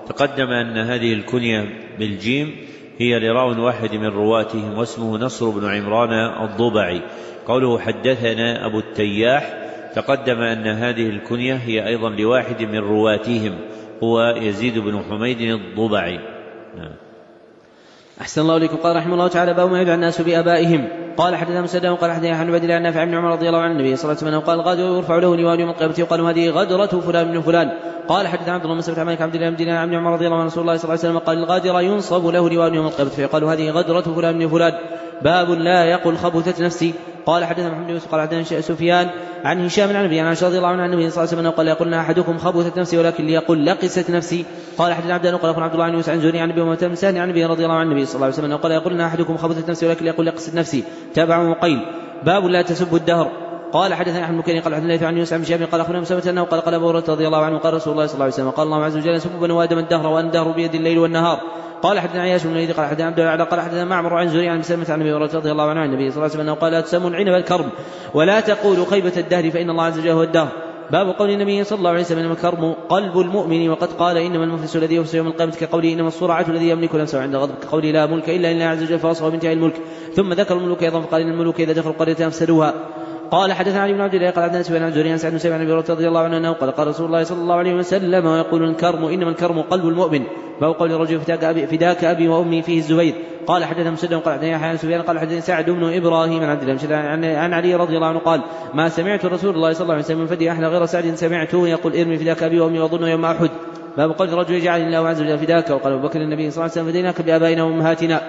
[SPEAKER 2] تقدم أن هذه الكنية بالجيم هي لراو واحد من رواتهم واسمه نصر بن عمران الضبعي. قوله حدثنا أبو التياح تقدم أن هذه الكنية هي أيضا لواحد من رواتهم هو يزيد بن حميد الضبعي. نعم.
[SPEAKER 1] أحسن الله إليكم. قال رحمه الله تعالى: باب ما يدعى الناس بآبائهم. قال حدثنا مسدد قال حدثنا عن عبد الله عن نافع بن عمر رضي الله عنه النبي صلى الله عليه وسلم قال: غادر يرفع له لواء يوم القيامة وقال: هذه غدرة فلان من فلان. قال حدثنا عبد الله بن مسعود عن عبد الله بن عن عمر رضي الله عنه رسول الله صلى الله عليه وسلم قال: الغادر ينصب له لواء يوم القيامة فيقال: هذه غدرة فلان من فلان. باب لا يقل خبثت نفسي. قال حدثنا محمد بن يوسف قال حدثنا سفيان عن هشام عن النبي عن عائشة رضي الله عنها عن النبي صلى الله عليه وسلم قال: يقول أحدكم خبثت نفسي ولكن ليقل لقست نفسي. قال حدثنا عبد الله قال عبد الله عن يوسف عن زهري عن ابي امامه المساني عن النبي رضي الله عنه النبي صلى الله عليه وسلم قال: يقول أحدكم خبثت نفسي ولكن ليقل لقست نفسي. تابعه مقيل. باب لا تسبوا الدهر. قال حدثنا احمد بن كثير قال حدثنا عن يوسف عن شهاب قال اخبرنا مسلمة انه قال قال ابو هريرة رضي الله عنه قال رسول الله صلى الله عليه وسلم قال الله عز وجل: سبوا بنو ادم الدهر وان الدهر بيد الليل والنهار. قال حدثنا عياش بن الوليد قال حدثنا عبد الله قال حدثنا معمر عن زهري عن سلمة عن ابي هريرة رضي الله عنه عن النبي صلى الله عليه وسلم انه قال: لا تسموا العنب الكرم ولا تقولوا خيبة الدهر فان الله عز وجل هو الدهر. باب قول النبي صلى الله عليه وسلم: انما الكرم قلب المؤمن. وقد قال: انما المفلس الذي يفلس يوم القيامة كقوله: انما الصرعة الذي يملك نفسه عند غضب كقوله: لا ملك الا لله عز وجل فاصله بانتهاء الملك. ثم ذكر الملوك ايضا فقال: ان الملوك اذا دخلوا قرية افسدوها. قال حدثنا علي بن عبد الله قال حدثنا سفيان عن زهري عن سعد بن سعيد عن ابي هريرة رضي الله عنه انه قال: قال رسول الله صلى الله عليه وسلم: ويقول الكرم انما الكرم قلب المؤمن. باب قول الرجل: فداك ابي, فداك أبي وامي فيه الزبير. قال حدثنا مسدد قال حدثنا يحيى عن سفيان قال حدثنا سعد بن ابراهيم عن عبد الله عن علي رضي الله عنه قال: ما سمعت رسول الله صلى الله عليه وسلم من فدي احد غير سعد سمعته يقول: ارمي فداك ابي وامي واظن يوم احد. باب قول الرجل: يجعل الله عز وجل فداك. وقال ابو بكر النبي صلى الله عليه وسلم: فديناك بابائنا وامهاتنا.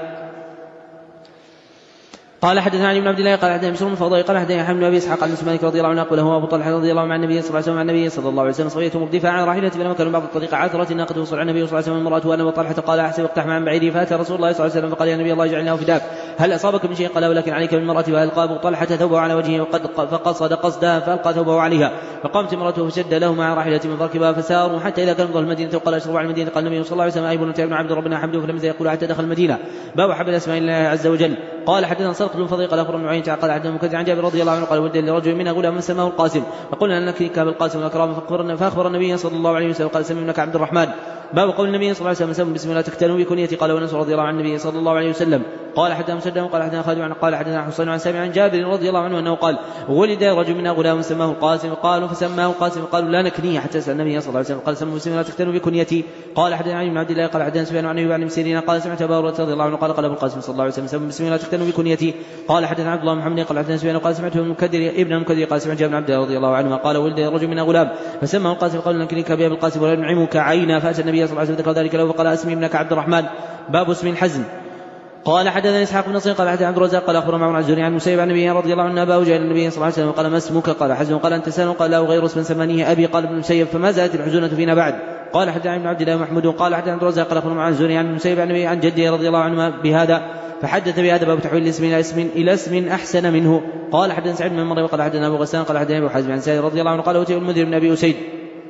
[SPEAKER 1] قال حدثنا علي بن عبد الله قال حدثنا بشر بن فضيل قال حدثنا حمد بن ابي اسحاق عن مالك رضي الله عنه قال: هو ابو طلحه رضي الله عنه عن النبي صلى الله عليه وسلم عن النبي صلى الله عليه وسلم صبيه مردفه عن راحلته فلما كان بعض الطريق عثرت ناقته وصل النبي صلى الله عليه وسلم امراته انا وطلحه قال: احسب اقتحم عن بعيده. فاتى رسول الله صلى الله عليه وسلم فقال: يا نبي الله اجعلناه فداك، هل اصابك من شيء؟ قال: ولكن عليك بالمراه. فالقى ابو طلحه ثوبه على وجهه وقد فقصد قصدها فالقى ثوبه عليها. فقامت امراته فشد له مع راحلته من فركبها فساروا حتى اذا كان ظهر المدينه وقال: اشربوا على المدينه. قال النبي صلى الله عليه وسلم: ايبن ابن عبد ربنا حمده فلم يقول حتى دخل المدينه. باب حب الاسماء الله عز وجل. قال حدثنا صدق بن فضيل قال اخبرنا عين قال حدثنا مكثر عن جابر رضي الله عنه قال: ولد لرجل منا غلام سماه القاسم فقلنا ان نكفيك بالقاسم والاكرام فاخبر النبي صلى الله عليه وسلم قال: سمي ابنك عبد الرحمن. باب قول النبي صلى الله عليه وسلم: سموا بسم الله تكتنوا بكنيتي. قال ونس رضي الله عن النبي صلى الله عليه وسلم. قال حدثنا مسدد قال حدثنا خالد عن قال حدثنا حسين عن سامع عن جابر رضي الله عنه انه قال: ولد رجل منا غلام سماه القاسم. قالوا فسماه القاسم قالوا: لا نكنيه حتى سأل النبي صلى الله عليه وسلم. قال: سموا بسم الله تكتنوا بكنيتي. قال حدثنا علي بن عبد الله قال حدثنا سفيان عن ابي بن سيرين قال: سمعت ابا هريرة رضي الله عنه قال: قال ابو القاسم صلى الله عليه وسلم: سموا بسم الله تكتنوا بكنيتي. قال حدثنا عبد الله محمد قال حدثنا سفيان قال: سمعت ابن المكدر ابن المكدر قال: سمعت جابر بن عبد الله رضي الله عنه قال: ولد رجل منا غلام فسماه القاسم قال: نكنيك بأبي القاسم ولا نعمك عينا. فاتى النبي صلى الله عليه وسلم ذكر ذلك له فقال: اسمي ابنك عبد الرحمن. باب اسم الحزن. قال حدثنا اسحاق بن نصر قال حدثنا عبد الرزاق قال اخبرنا معمر عن الزهري عن المسيب عن النبي رضي الله عنه اباه جاء النبي صلى الله عليه وسلم قال: ما اسمك؟ قال: حزن. قال: انت سهل؟ قال: لا غير اسم سمانيه ابي. قال ابن المسيب: فما زالت الحزنة فينا بعد. قال حدثنا ابن عبد الله محمود قال حدثنا عبد الرزاق قال اخبرنا عن الزهري عن المسيب عن النبي عن جده رضي الله عنه بهذا فحدث بهذا باب تحويل الاسم الى اسم الى اسم احسن منه. قال حدثنا سعيد بن مريم قال حدثنا ابو غسان قال حدثنا ابو حازم عن سعيد رضي الله عنه قال: اوتي المنذر بن ابي اسيد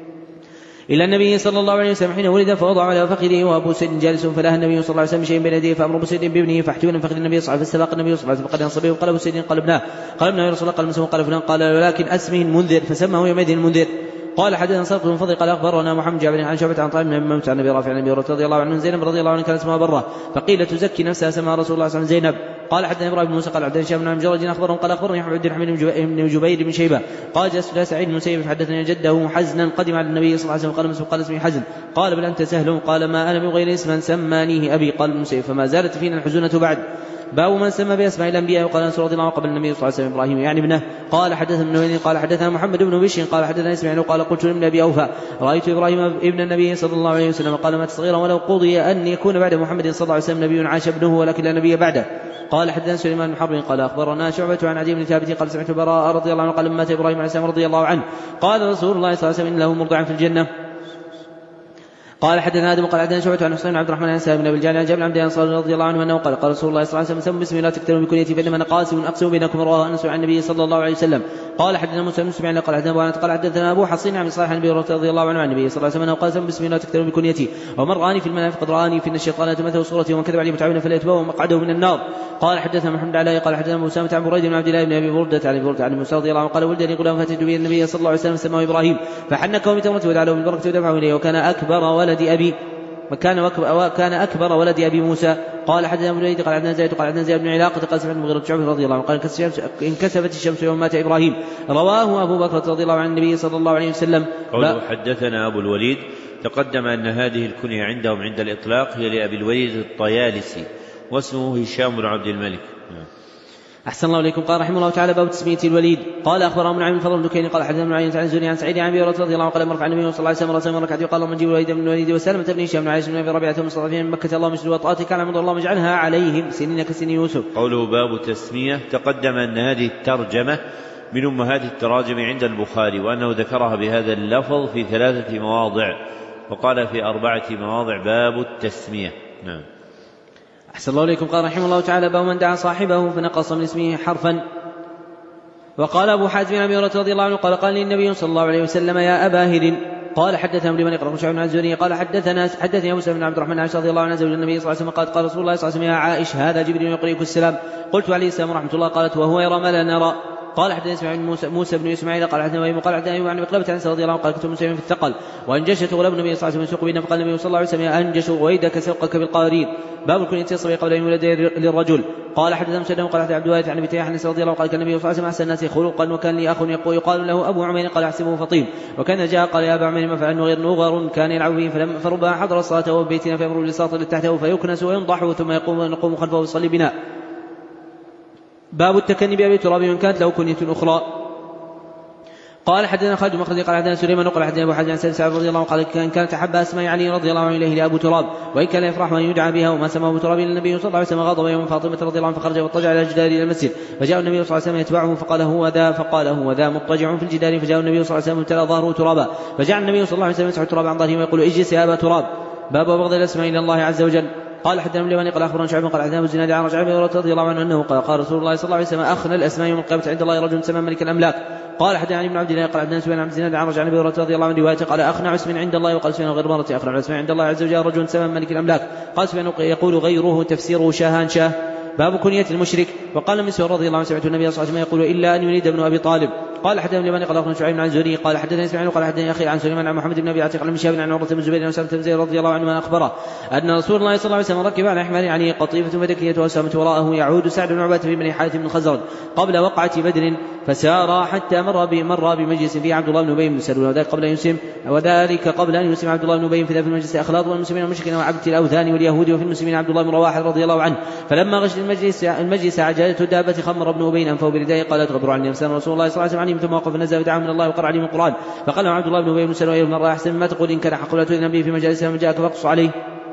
[SPEAKER 1] إلى النبي صلى الله عليه وسلم حين ولد فوضع على فخذه وأبو سيد جالس فلاها النبي صلى الله عليه وسلم شيء بين يديه فأمر أبو سيد بابنه فاحتوى فخذ النبي صلى الله عليه وسلم فاستباق النبي صلى الله عليه وسلم فقد انصبه قال أبو سيد قال: ابناه. قال: ابنه يا رسول الله. قال: مسلم. قال: فلان. قال: ولكن اسمه المنذر فسمه يومئذ المنذر. قال حدثنا صدق بن فضل قال اخبرنا محمد جابر عن شعبة عن طالب بن ممت عن ابي رافع عن ابي هريرة رضي الله عنه زينب رضي الله عنها كان اسمها بره فقيل تزكي نفسها سماها رسول الله صلى الله عليه وسلم زينب. قال حدثنا ابراهيم بن موسى قال عبد الشام بن مجرد اخبرهم قال اخبرني عبد الرحمن بن جبير بن شيبه قال: جلست الى سعيد بن مسيب فحدثني جده حزنا قدم على النبي صلى الله عليه وسلم قال: مسلم. قال: اسمي حزن. قال: بل انت سهل. قال: ما انا من غير اسم سمانيه ابي. قال ابن مسيب: فما زالت فينا الحزنة بعد. باب من سمى باسماء الانبياء. وقال انس رضي الله عنه قبل النبي صلى الله عليه وسلم ابراهيم يعني ابنه. قال حدثنا ابن نويل قال حدثنا محمد بن بشر قال حدثنا اسماعيل قال: قلت لابن ابي اوفى: رايت ابراهيم ابن النبي صلى الله عليه وسلم قال: مات صغيرا ولو قضي ان يكون بعد محمد صلى الله عليه وسلم نبي عاش ابنه ولكن لا نبي بعده. قال حدثنا سليمان بن حرب قال اخبرنا شعبة عن عدي بن ثابت قال: سمعت براء رضي الله عنه قال: لما مات ابراهيم عليه السلام رضي الله عنه قال رسول الله صلى الله عليه وسلم: ان له مرضعا في الجنة. قال حدثنا آدم قال حدثنا شعبة عن حسين عبد الرحمن عن سالم بن أبي الجعد عن جابر بن عبد الله رضي الله عنه أنه قال: قال رسول الله صلى الله عليه وسلم: سموا بسم الله تكتنوا بكنيتي فإنما أنا قاسم أقسم بينكم. رواه أنس عن النبي صلى الله عليه وسلم. قال حدثنا موسى بن سمعان قال حدثنا أبو أنس قال حدثنا أبو حصين عن صالح بن رضي الله عنه عن النبي صلى الله عليه وسلم أنه قال: سموا بسم الله تكتنوا بكنيتي ومن رآني في المنام فقد رآني في الشيطان يتمثل صورتي ومن كذب علي متعونا فليتبوأ مقعده من النار. قال حدثنا محمد علي قال حدثنا أبو أسامة عن بريد بن عبد الله بن أبي بردة عن بردة عن موسى رضي الله عنه قال: ولد لي غلام فأتيت به النبي صلى الله عليه وسلم سماه إبراهيم فحنكه بتمرة ودعا له بالبركة ودفعه إليه وكان أكبر ولد أبي. كان كان أكبر ولد أبي موسى. قال حدثنا ابن الوليد قال حدثنا زيد قال حدثنا زيد بن علاقة قال سمعت المغيرة بن رضي الله عنه قال انكسفت الشمس يوم مات إبراهيم. رواه أبو بكر رضي الله عن النبي صلى الله عليه وسلم.
[SPEAKER 2] قوله حدثنا أبو الوليد تقدم أن هذه الكنية عندهم عند الإطلاق هي لأبي الوليد الطيالسي واسمه هشام بن عبد الملك.
[SPEAKER 1] أحسن الله إليكم. قال رحمه الله تعالى باب تسمية الوليد. قال أخبرنا من عين فضل الدكين قال حدثنا من عين عن زهري عن سعيد عن أبي هريرة رضي الله عنه قال مرفع النبي صلى الله عليه وسلم رأسه من ركعته وقال اللهم جيب الوليد من الوليد وسلمة بن هشام بن عائشة بن أبي ربيعة المصطفين من مكة اللهم اشهد وطاعتك على اللهم اجعلها عليهم سنين كسن يوسف.
[SPEAKER 2] قوله باب تسمية تقدم أن هذه الترجمة من أمهات التراجم عند البخاري وأنه ذكرها بهذا اللفظ في ثلاثة مواضع وقال في أربعة مواضع باب التسمية. نعم.
[SPEAKER 1] أحسن الله إليكم. قال رحمه الله تعالى باب من دعا صاحبه فنقص من اسمه حرفا. وقال أبو حازم عن أبي هريرة رضي الله عنه قال قال لي النبي صلى الله عليه وسلم يا أبا هر. قال حدثنا لمن يقرأ شعب عن الزهري قال حدثنا حدثني أبو سلمة بن عبد الرحمن عائشة رضي الله عنها زوج النبي صلى الله عليه وسلم قال قال رسول الله صلى الله عليه وسلم يا عائش هذا جبريل يقرئك السلام. قلت عليه السلام ورحمة الله. قالت وهو يرى ما لا نرى. قال حدثنا اسماعيل موسى, موسى بن اسماعيل قال حدثنا ابي قال حدثنا عن مقلبة عن رضي الله عنه قال كنت مسلما في الثقل وانجشت غلام النبي صلى الله عليه وسلم يسوق بنا فقال النبي صلى الله عليه وسلم انجش ويدك سوقك بالقارين. باب الكنية الصبي قبل ان يولد للرجل. قال حدثنا مسلم قال حدثنا عبد الوارث عن ابي تياح رضي الله عنه قال كان النبي صلى الله عليه وسلم احسن الناس خلقا وكان لي اخ يقال له ابو عمير قال احسبه فطيم وكان جاء قال يا ابا عمير ما فعل غير نغر كان يلعب به فلما فربما حضر الصلاه وهو ببيتنا فيمر بساط تحته فيكنس وينضح ثم يقوم نقوم خلفه ويصلي بنا. باب التكني بأبي تراب من كانت له كنية أخرى. قال حدثنا خالد بن مخلد قال حدثنا سليمان قال حدثنا ابو حازم عن سعد رضي الله عنه قال كان كانت احب اسماء علي رضي الله عنه اليه لابو تراب وان كان يفرح ان يدعى بها وما سماه ابو تراب الا النبي صلى الله عليه وسلم غضب يوم فاطمه رضي الله عنها فخرج واضطجع على جدار الى المسجد فجاء النبي صلى الله عليه وسلم يتبعه فقال هو ذا فقال هو ذا مضطجع في الجدار فجاء النبي صلى الله عليه وسلم امتلأ ظهره ترابا فجعل النبي صلى الله عليه وسلم يمسح التراب عن ظهره ويقول اجلس يا ابا تراب. باب بغض الاسماء الى الله عز وجل. قال حدثنا من قال اخبرنا شعيب قال حدثنا ابو الزناد عن رجع رضي الله عنه انه قال قال رسول الله صلى الله عليه وسلم اخنى الاسماء يوم القيامه عند الله رجل سمى ملك الاملاك. قال حدثنا ابن عبد الله قال حدثنا سفيان عن الزناد عن رجع رضي الله عنه روايته قال اخنى اسم عند الله وقال سفيان غير مره اخنى اسم عند الله عز وجل رجل سمى ملك الاملاك. قال سفيان يقول غيره تفسيره شاهان شاه. باب كنية المشرك. وقال مسعود رضي الله عنه سمعت النبي صلى الله عليه وسلم يقول الا ان يريد ابن ابي طالب. قال حدثنا لمن قال اخبرنا شعيب عن زهري قال حدثني اسماعيل قال حدثني اخي عن سليمان عن محمد بن ابي عتيق عن شهاب عن عروه بن الزبير عن اسامه بن زيد رضي الله عنه من اخبره ان رسول الله صلى الله عليه وسلم ركب على حمار يعني قطيفه فدكيته واسامه وراءه يعود سعد بن عباده في بني حارث بن خزرج قبل وقعه بدر فسار حتى مر بمر بمجلس فيه عبد الله بن ابي بن سلول وذلك قبل ان يسلم وذلك قبل ان يسلم عبد الله بن ابي في المجلس اخلاط والمسلمين والمشركين وعبد الاوثان واليهود وفي المسلمين عبد الله بن رواحه رضي الله عنه فلما غش المجلس المجلس عجلته دابه خمر ابن ابي انفه بردائه قال تغبر عني نفسا رسول الله صلى الله عليه وسلم ثم وقف نزل دعاه من الله وقرأ عليهم القرآن فقال عبد الله بن ابي بن سلول المرة احسن ما تقول ان كان حق لا تؤذن به في مجالسها من جاءك فاقص عليه.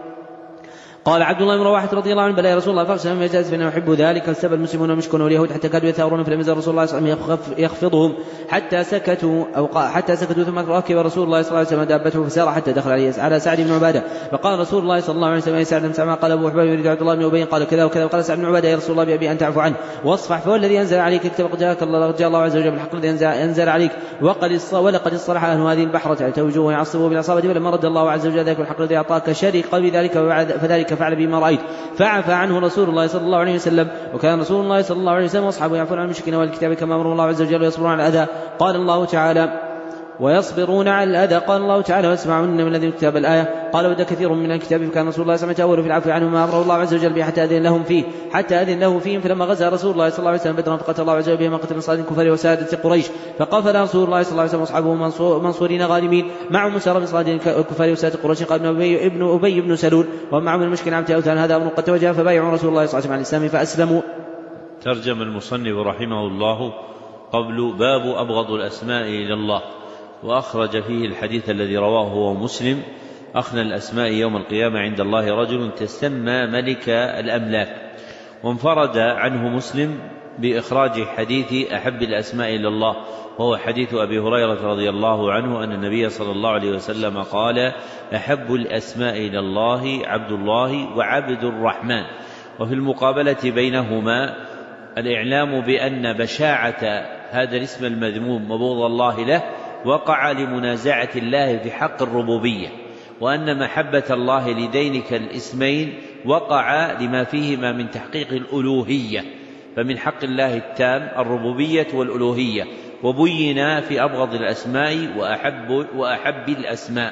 [SPEAKER 1] قال عبد الله بن رواحة رضي الله عنه بلى يا رسول الله فاقص من مجالس فإنه يحب ذلك فاستبى المسلمون والمشركون واليهود حتى كادوا يثارون فلم يزل رسول الله صلى الله عليه وسلم يخفضهم حتى سكتوا أو حتى سكتوا ثم ركب رسول الله صلى الله عليه وسلم دابته فسار حتى دخل عليه على سعد بن عبادة فقال رسول الله صلى الله عليه وسلم يا سعد سمع قال ابو حباب يريد عبد الله بن ابي قال كذا وكذا وقال سعد بن عبادة يا رسول الله بأبي ان تعفو عنه واصفح فوالذي انزل عليك كتب قد جاءك الله جاء الله عز وجل بالحق الذي انزل عليك وقد ولقد اصطلح اهل هذه البحرة توجوه ويعصبوا بالعصابة فلما رد الله عز وجل ذلك الحق الذي اعطاك شرق بذلك فذلك فعل بما رايت فعفى عنه رسول الله صلى الله عليه وسلم وكان رسول الله صلى الله عليه وسلم واصحابه يعفون عن المشركين والكتاب كما امر الله عز وجل ويصبرون على الاذى. قال الله تعالى ويصبرون على الأذى. قال الله تعالى واسمعون من الذين كتاب الآية. قال ود كثير من الكتاب فكان رسول الله صلى الله عليه وسلم في العفو عنه ما أمره الله عز وجل به حتى أذن لهم فيه حتى أذن له فيهم فلما غزا رسول الله صلى الله عليه وسلم بدرا فقتل الله عز وجل بهم قتل صاد الكفار وسادة قريش فقفل رسول الله صلى الله عليه وسلم واصحابه منصورين غالبين معهم مسار بصاد الكفار وسادة قريش قال ابن أبي ابن أبي بن سلول ومعهم المشكل عبد أوثان هذا أمر قد توجه فبايعوا رسول الله صلى الله عليه وسلم عن الإسلام فأسلموا.
[SPEAKER 2] ترجم المصنف رحمه الله قبل باب أبغض الأسماء إلى الله وأخرج فيه الحديث الذي رواه هو مسلم أخنى الأسماء يوم القيامة عند الله رجل تسمى ملك الأملاك وانفرد عنه مسلم بإخراج حديث أحب الأسماء إلى الله وهو حديث أبي هريرة رضي الله عنه أن النبي صلى الله عليه وسلم قال أحب الأسماء إلى الله عبد الله وعبد الرحمن وفي المقابلة بينهما الإعلام بأن بشاعة هذا الاسم المذموم وبغض الله له وقع لمنازعة الله في حق الربوبية وأن محبة الله لدينك الاسمين وقع لما فيهما من تحقيق الألوهية فمن حق الله التام الربوبية والألوهية وبين في أبغض الأسماء وأحب, وأحب الأسماء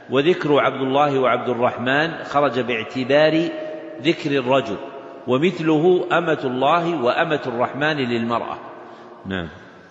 [SPEAKER 2] وذكر عبد الله وعبد الرحمن خرج باعتبار ذكر الرجل، ومثله أمة الله وأمة الرحمن للمرأة. نعم.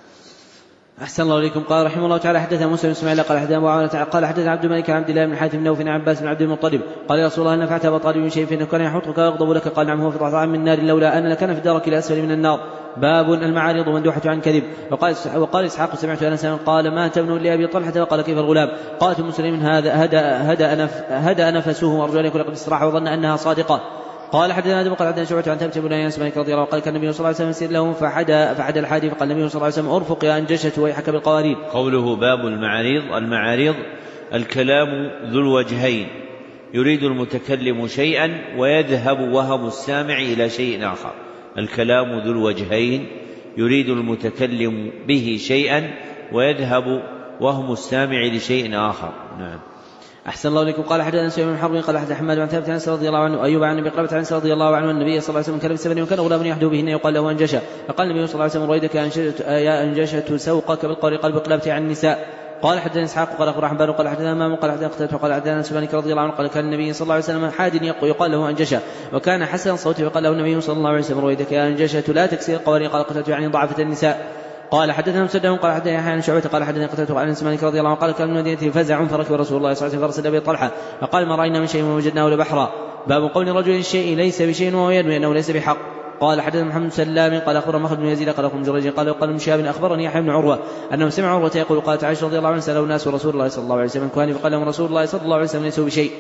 [SPEAKER 1] أحسن الله إليكم. قال رحمه الله تعالى حدثنا موسى بن إسماعيل قال حدثنا أبو عوانة قال حدثنا عبد الملك عن عبد الله بن حاتم بن نوف عن عباس بن عبد المطلب قال يا رسول الله هل نفعت أبا طالب من شيء فإنه كان يحطك ويغضب لك؟ قال نعم هو في طعام من نار لولا أن لكان في الدرك الأسفل من النار. باب المعارض مندوحة عن كذب. وقال, وقال إسحاق سمعت أنس قال مات ابن لأبي طلحة وقال كيف الغلام؟ قالت أم سليم هذا هدأ هدأ نف هدأ نفسه وأرجو أن يكون قد استراح وظن أنها صادقة. قال حدثنا آدم قال حدثنا شعبة عن ثابت بن أنس مالك رضي الله عنه قال كان النبي صلى الله عليه وسلم يسير لهم فحدا فحدا الحادي فقال النبي صلى الله عليه وسلم ارفق يا أنجشة ويحك بالقوارير.
[SPEAKER 2] قوله باب المعاريض. المعاريض الكلام ذو الوجهين، يريد المتكلم شيئا ويذهب وهم السامع إلى شيء آخر. الكلام ذو الوجهين يريد المتكلم به شيئا ويذهب وهم السامع لشيء آخر. نعم.
[SPEAKER 1] أحسن الله إليكم. قال حدثنا سليمان بن حرب قال حدثنا حماد عن ثابت عن أنس رضي الله عنه أيوب عن أبي قلابة عن أنس رضي الله عنه النبي صلى الله عليه وسلم كان بسبب وكان غلام يحدو بهن يقال له أنجشة، فقال النبي صلى الله عليه وسلم رويدك يا أنجشة سوقك بالقول قلب قلابتي عن النساء. قال حدثنا إسحاق قال أخبر حنبال قال حدثنا مام قال حدثنا قتادة قال حدثنا أنس مالك رضي الله عنه قال كان النبي صلى الله عليه وسلم حاد يقال له أنجشة وكان حسن صوته فقال له النبي صلى الله عليه وسلم رويدك يا أنجشة لا تكسر القوارير. قال قتادة يعني ضعفة النساء. قال حدثنا مسدد قال حدثنا يحيى عن شعبة قال حدثنا قتادة قال أنس مالك رضي الله عنه قال كان من المدينة فزع فركب رسول الله صلى الله عليه وسلم فرس أبي طلحة فقال ما رأينا من شيء ووجدناه لبحرا. باب قول الرجل الشيء ليس بشيء وهو ينوي أنه ليس بحق. قال حدثنا محمد سلام قال أخبر مخلد بن يزيد قال أخبر جريج قال قال من شهاب أخبرني يحيى بن عروة أنه سمع عروة يقول قالت عائشة رضي الله عنها سألوا الناس ورسول الله صلى الله عليه وسلم كان فقال لهم رسول الله صلى الله عليه وسلم ليسوا بشيء.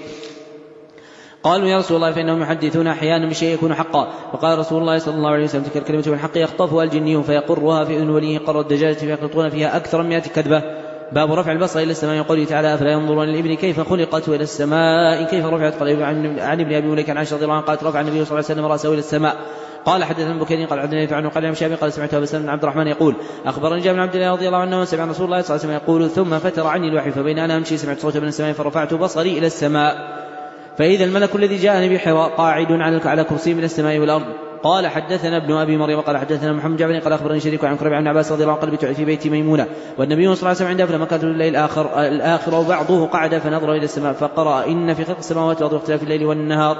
[SPEAKER 1] قالوا يا رسول الله فإنهم يحدثون أحيانا بشيء يكون حقا. فقال رسول الله صلى الله عليه وسلم تلك الكلمة بالحق يخطفها الجني فيقرها في أذن وليه قر الدجاجة فيخلطون فيها أكثر من مئة كذبة. باب رفع البصر إلى السماء يقول تعالى أفلا ينظرون الإبل كيف خلقت وإلى السماء كيف رفعت. قال عن ابن أبي مليكة عن عائشة رضي الله عنها قالت رفع النبي صلى الله عليه وسلم رأسه إلى السماء. قال حدثنا بكير قال عبد الله فعنه قال عن شابي قال سمعت أبا سلمة بن عبد الرحمن يقول أخبرني جابر بن عبد الله رضي الله عنه سمع رسول الله صلى الله عليه وسلم يقول ثم فتر عني الوحي فبين أنا أمشي سمعت صوتا من السماء فرفعت بصري إلى السماء فإذا الملك الذي جاءني بحراء قاعد على كرسي من السماء والأرض. قال حدثنا ابن أبي مريم قال حدثنا محمد جعفر قال أخبرني شريك عن كريم عن عباس رضي الله عنه قال في بيت ميمونة والنبي صلى الله عليه وسلم عنده فلما كانت الليل الآخر, الآخر وبعضه قعد فنظر إلى السماء فقرأ إن في خلق السماوات والأرض واختلاف الليل والنهار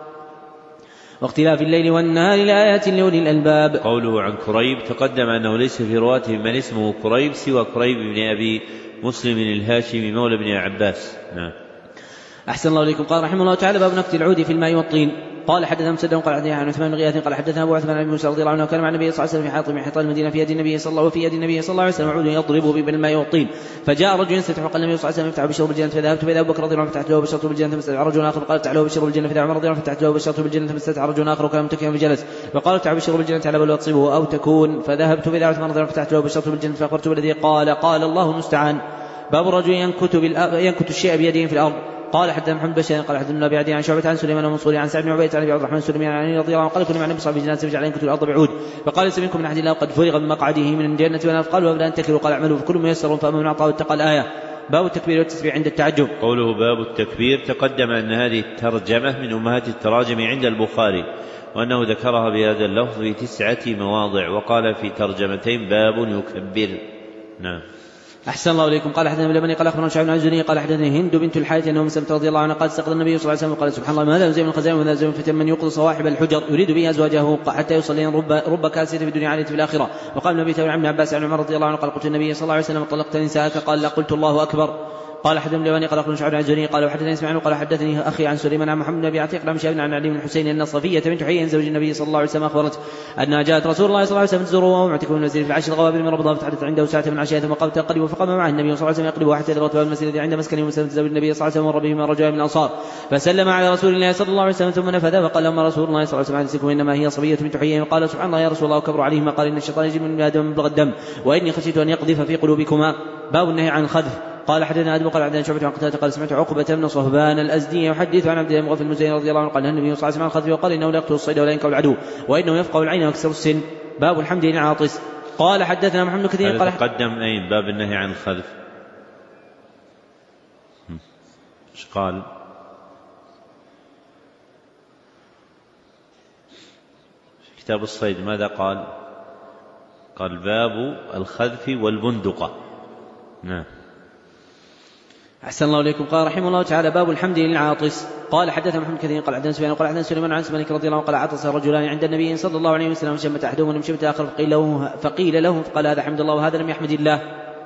[SPEAKER 1] واختلاف الليل والنهار لآيات لأولي الألباب.
[SPEAKER 2] قوله عن كريب تقدم أنه ليس في رواته من اسمه كريب سوى كريب بن أبي مسلم الهاشمي مولى بن عباس. نعم.
[SPEAKER 1] أحسن الله إليكم. قال رحمه الله تعالى باب نكت العود في الماء والطين. قال حدثنا مسدد قال حدثنا عن عثمان بن غياث قال حدثنا ابو عثمان بن موسى رضي الله عنه كان مع النبي صلى الله عليه وسلم في حاطب من حيطان المدينه في يد النبي صلى الله وفي يد النبي صلى الله عليه وسلم عود يضرب به بالماء والطين. فجاء رجل يستفتح وقال النبي صلى الله عليه وسلم افتحوا بشرب بالجنه فذهبت فاذا ابو بكر رضي الله عنه فتحت له بشرب بالجنه فاستفتح رجل اخر قال افتح له بشرب بالجنه فاذا عمر رضي الله عنه فتحت له بشرب بالجنه فاستفتح رجل اخر وكان متكئا فجلس فقال افتح بشرب بالجنه على بل تصيبه او تكون فذهبت فاذا عثمان رضي الله عنه فتحت له بشرب بالجنه فاخبرت بالذي قال قال الله المستعان. باب الرجل ينكت, ينكت الشيء بيده في الارض. قال حتى محمد بشير قال حدثنا ابي عدي عن شعبة عن سليمان ومنصور عن سعد بن عبيد عن ابي عبد الرحمن سليمان عن رضي الله عنه قال كنا مع النبي صلى الله عليه وسلم فجعل ينكت الارض بعود فقال ليس منكم من احد الا قد فرغ من مقعده من الجنه والنار قال وابدا ان تكلوا قال اعملوا فكل ميسر فاما من اعطاه واتقى الايه. باب التكبير والتسبيح عند التعجب.
[SPEAKER 2] قوله باب التكبير تقدم ان هذه الترجمه من امهات التراجم عند البخاري وانه ذكرها بهذا اللفظ في تسعه مواضع وقال في ترجمتين باب يكبر. نعم.
[SPEAKER 1] أحسن الله إليكم. قال حدثنا بن قال أخبرنا شعيب بن الزهري قال حدثني هند بنت الحارث أنه مسلمة رضي الله عنها قال استقبل النبي صلى الله عليه وسلم وقال سبحان الله ماذا يزيد من الخزائن وماذا يزيد من الفتن من يوقظ صواحب الحجر يريد به أزواجه حتى يصلين رب رب كاسية في الدنيا عالية في الآخرة. وقال النبي تعالى عن عباس عن عمر رضي الله عنه قال قلت النبي صلى الله عليه وسلم طلقت نساءك قال لا قلت الله أكبر. قال حدثنا بن قال أخبرنا شعيب بن الزهري قال وحدثني اسماعيل قال حدثني أخي عن سليمان عن محمد بن أبي عتيق عن شهاب عن علي بن الحسين أن صفية بنت حيي زوج النبي صلى الله عليه وسلم أخبرت أنها جاءت رسول الله صلى الله عليه وسلم تزوره وهو معتكف من المسجد في العشر الغوابل من رمضان فتحدث عنده ساعة من عشية ثم قامت تقلب فقام معه النبي صلى الله عليه وسلم يقلبها حتى ذرت باب المسجد الذي عند مسكنه وسلم زوج النبي صلى الله عليه وسلم ومر به من رجال من الأنصار فسلم على رسول الله صلى الله عليه وسلم ثم نفذ فقال لما رسول الله صلى الله عليه وسلم إنما هي صفية بنت حيي وقال سبحان الله يا رسول الله وكبر عليهما قال إن الشيطان يجري من آدم مبلغ الدم وإني خشيت أن يقذف في قلوبكما. باب النهي عن الخذف. قال حدثنا آدم قال عن شعبة عن قتادة قال سمعت عقبة بن صهبان الأزدي يحدث عن عبد الله مغفل المزني رضي الله عنه قال النبي صلى الله عليه وسلم عن الخذف وقال إنه لا يقتل الصيد ولا ينكر العدو وإنه يفقه العين ويكسر السن. باب الحمد لله عاطس. قال حدثنا محمد كثير قال
[SPEAKER 2] تقدم أين باب النهي عن الخذف ايش قال؟ في كتاب الصيد ماذا قال؟ قال باب الخذف والبندقة. نعم.
[SPEAKER 1] أحسن الله إليكم. قال رحمه الله تعالى: باب الحمد للعاطس. قال حدثنا محمد كثير قال حدثنا سفيان قال حدثنا سليمان عن مالك رضي الله عنه قال: عطس رجلان عند النبي صلى الله عليه وسلم شمت أحدهما ولم شمت آخر فقيل له, فقيل له فقال: هذا حمد الله وهذا لم يحمد الله.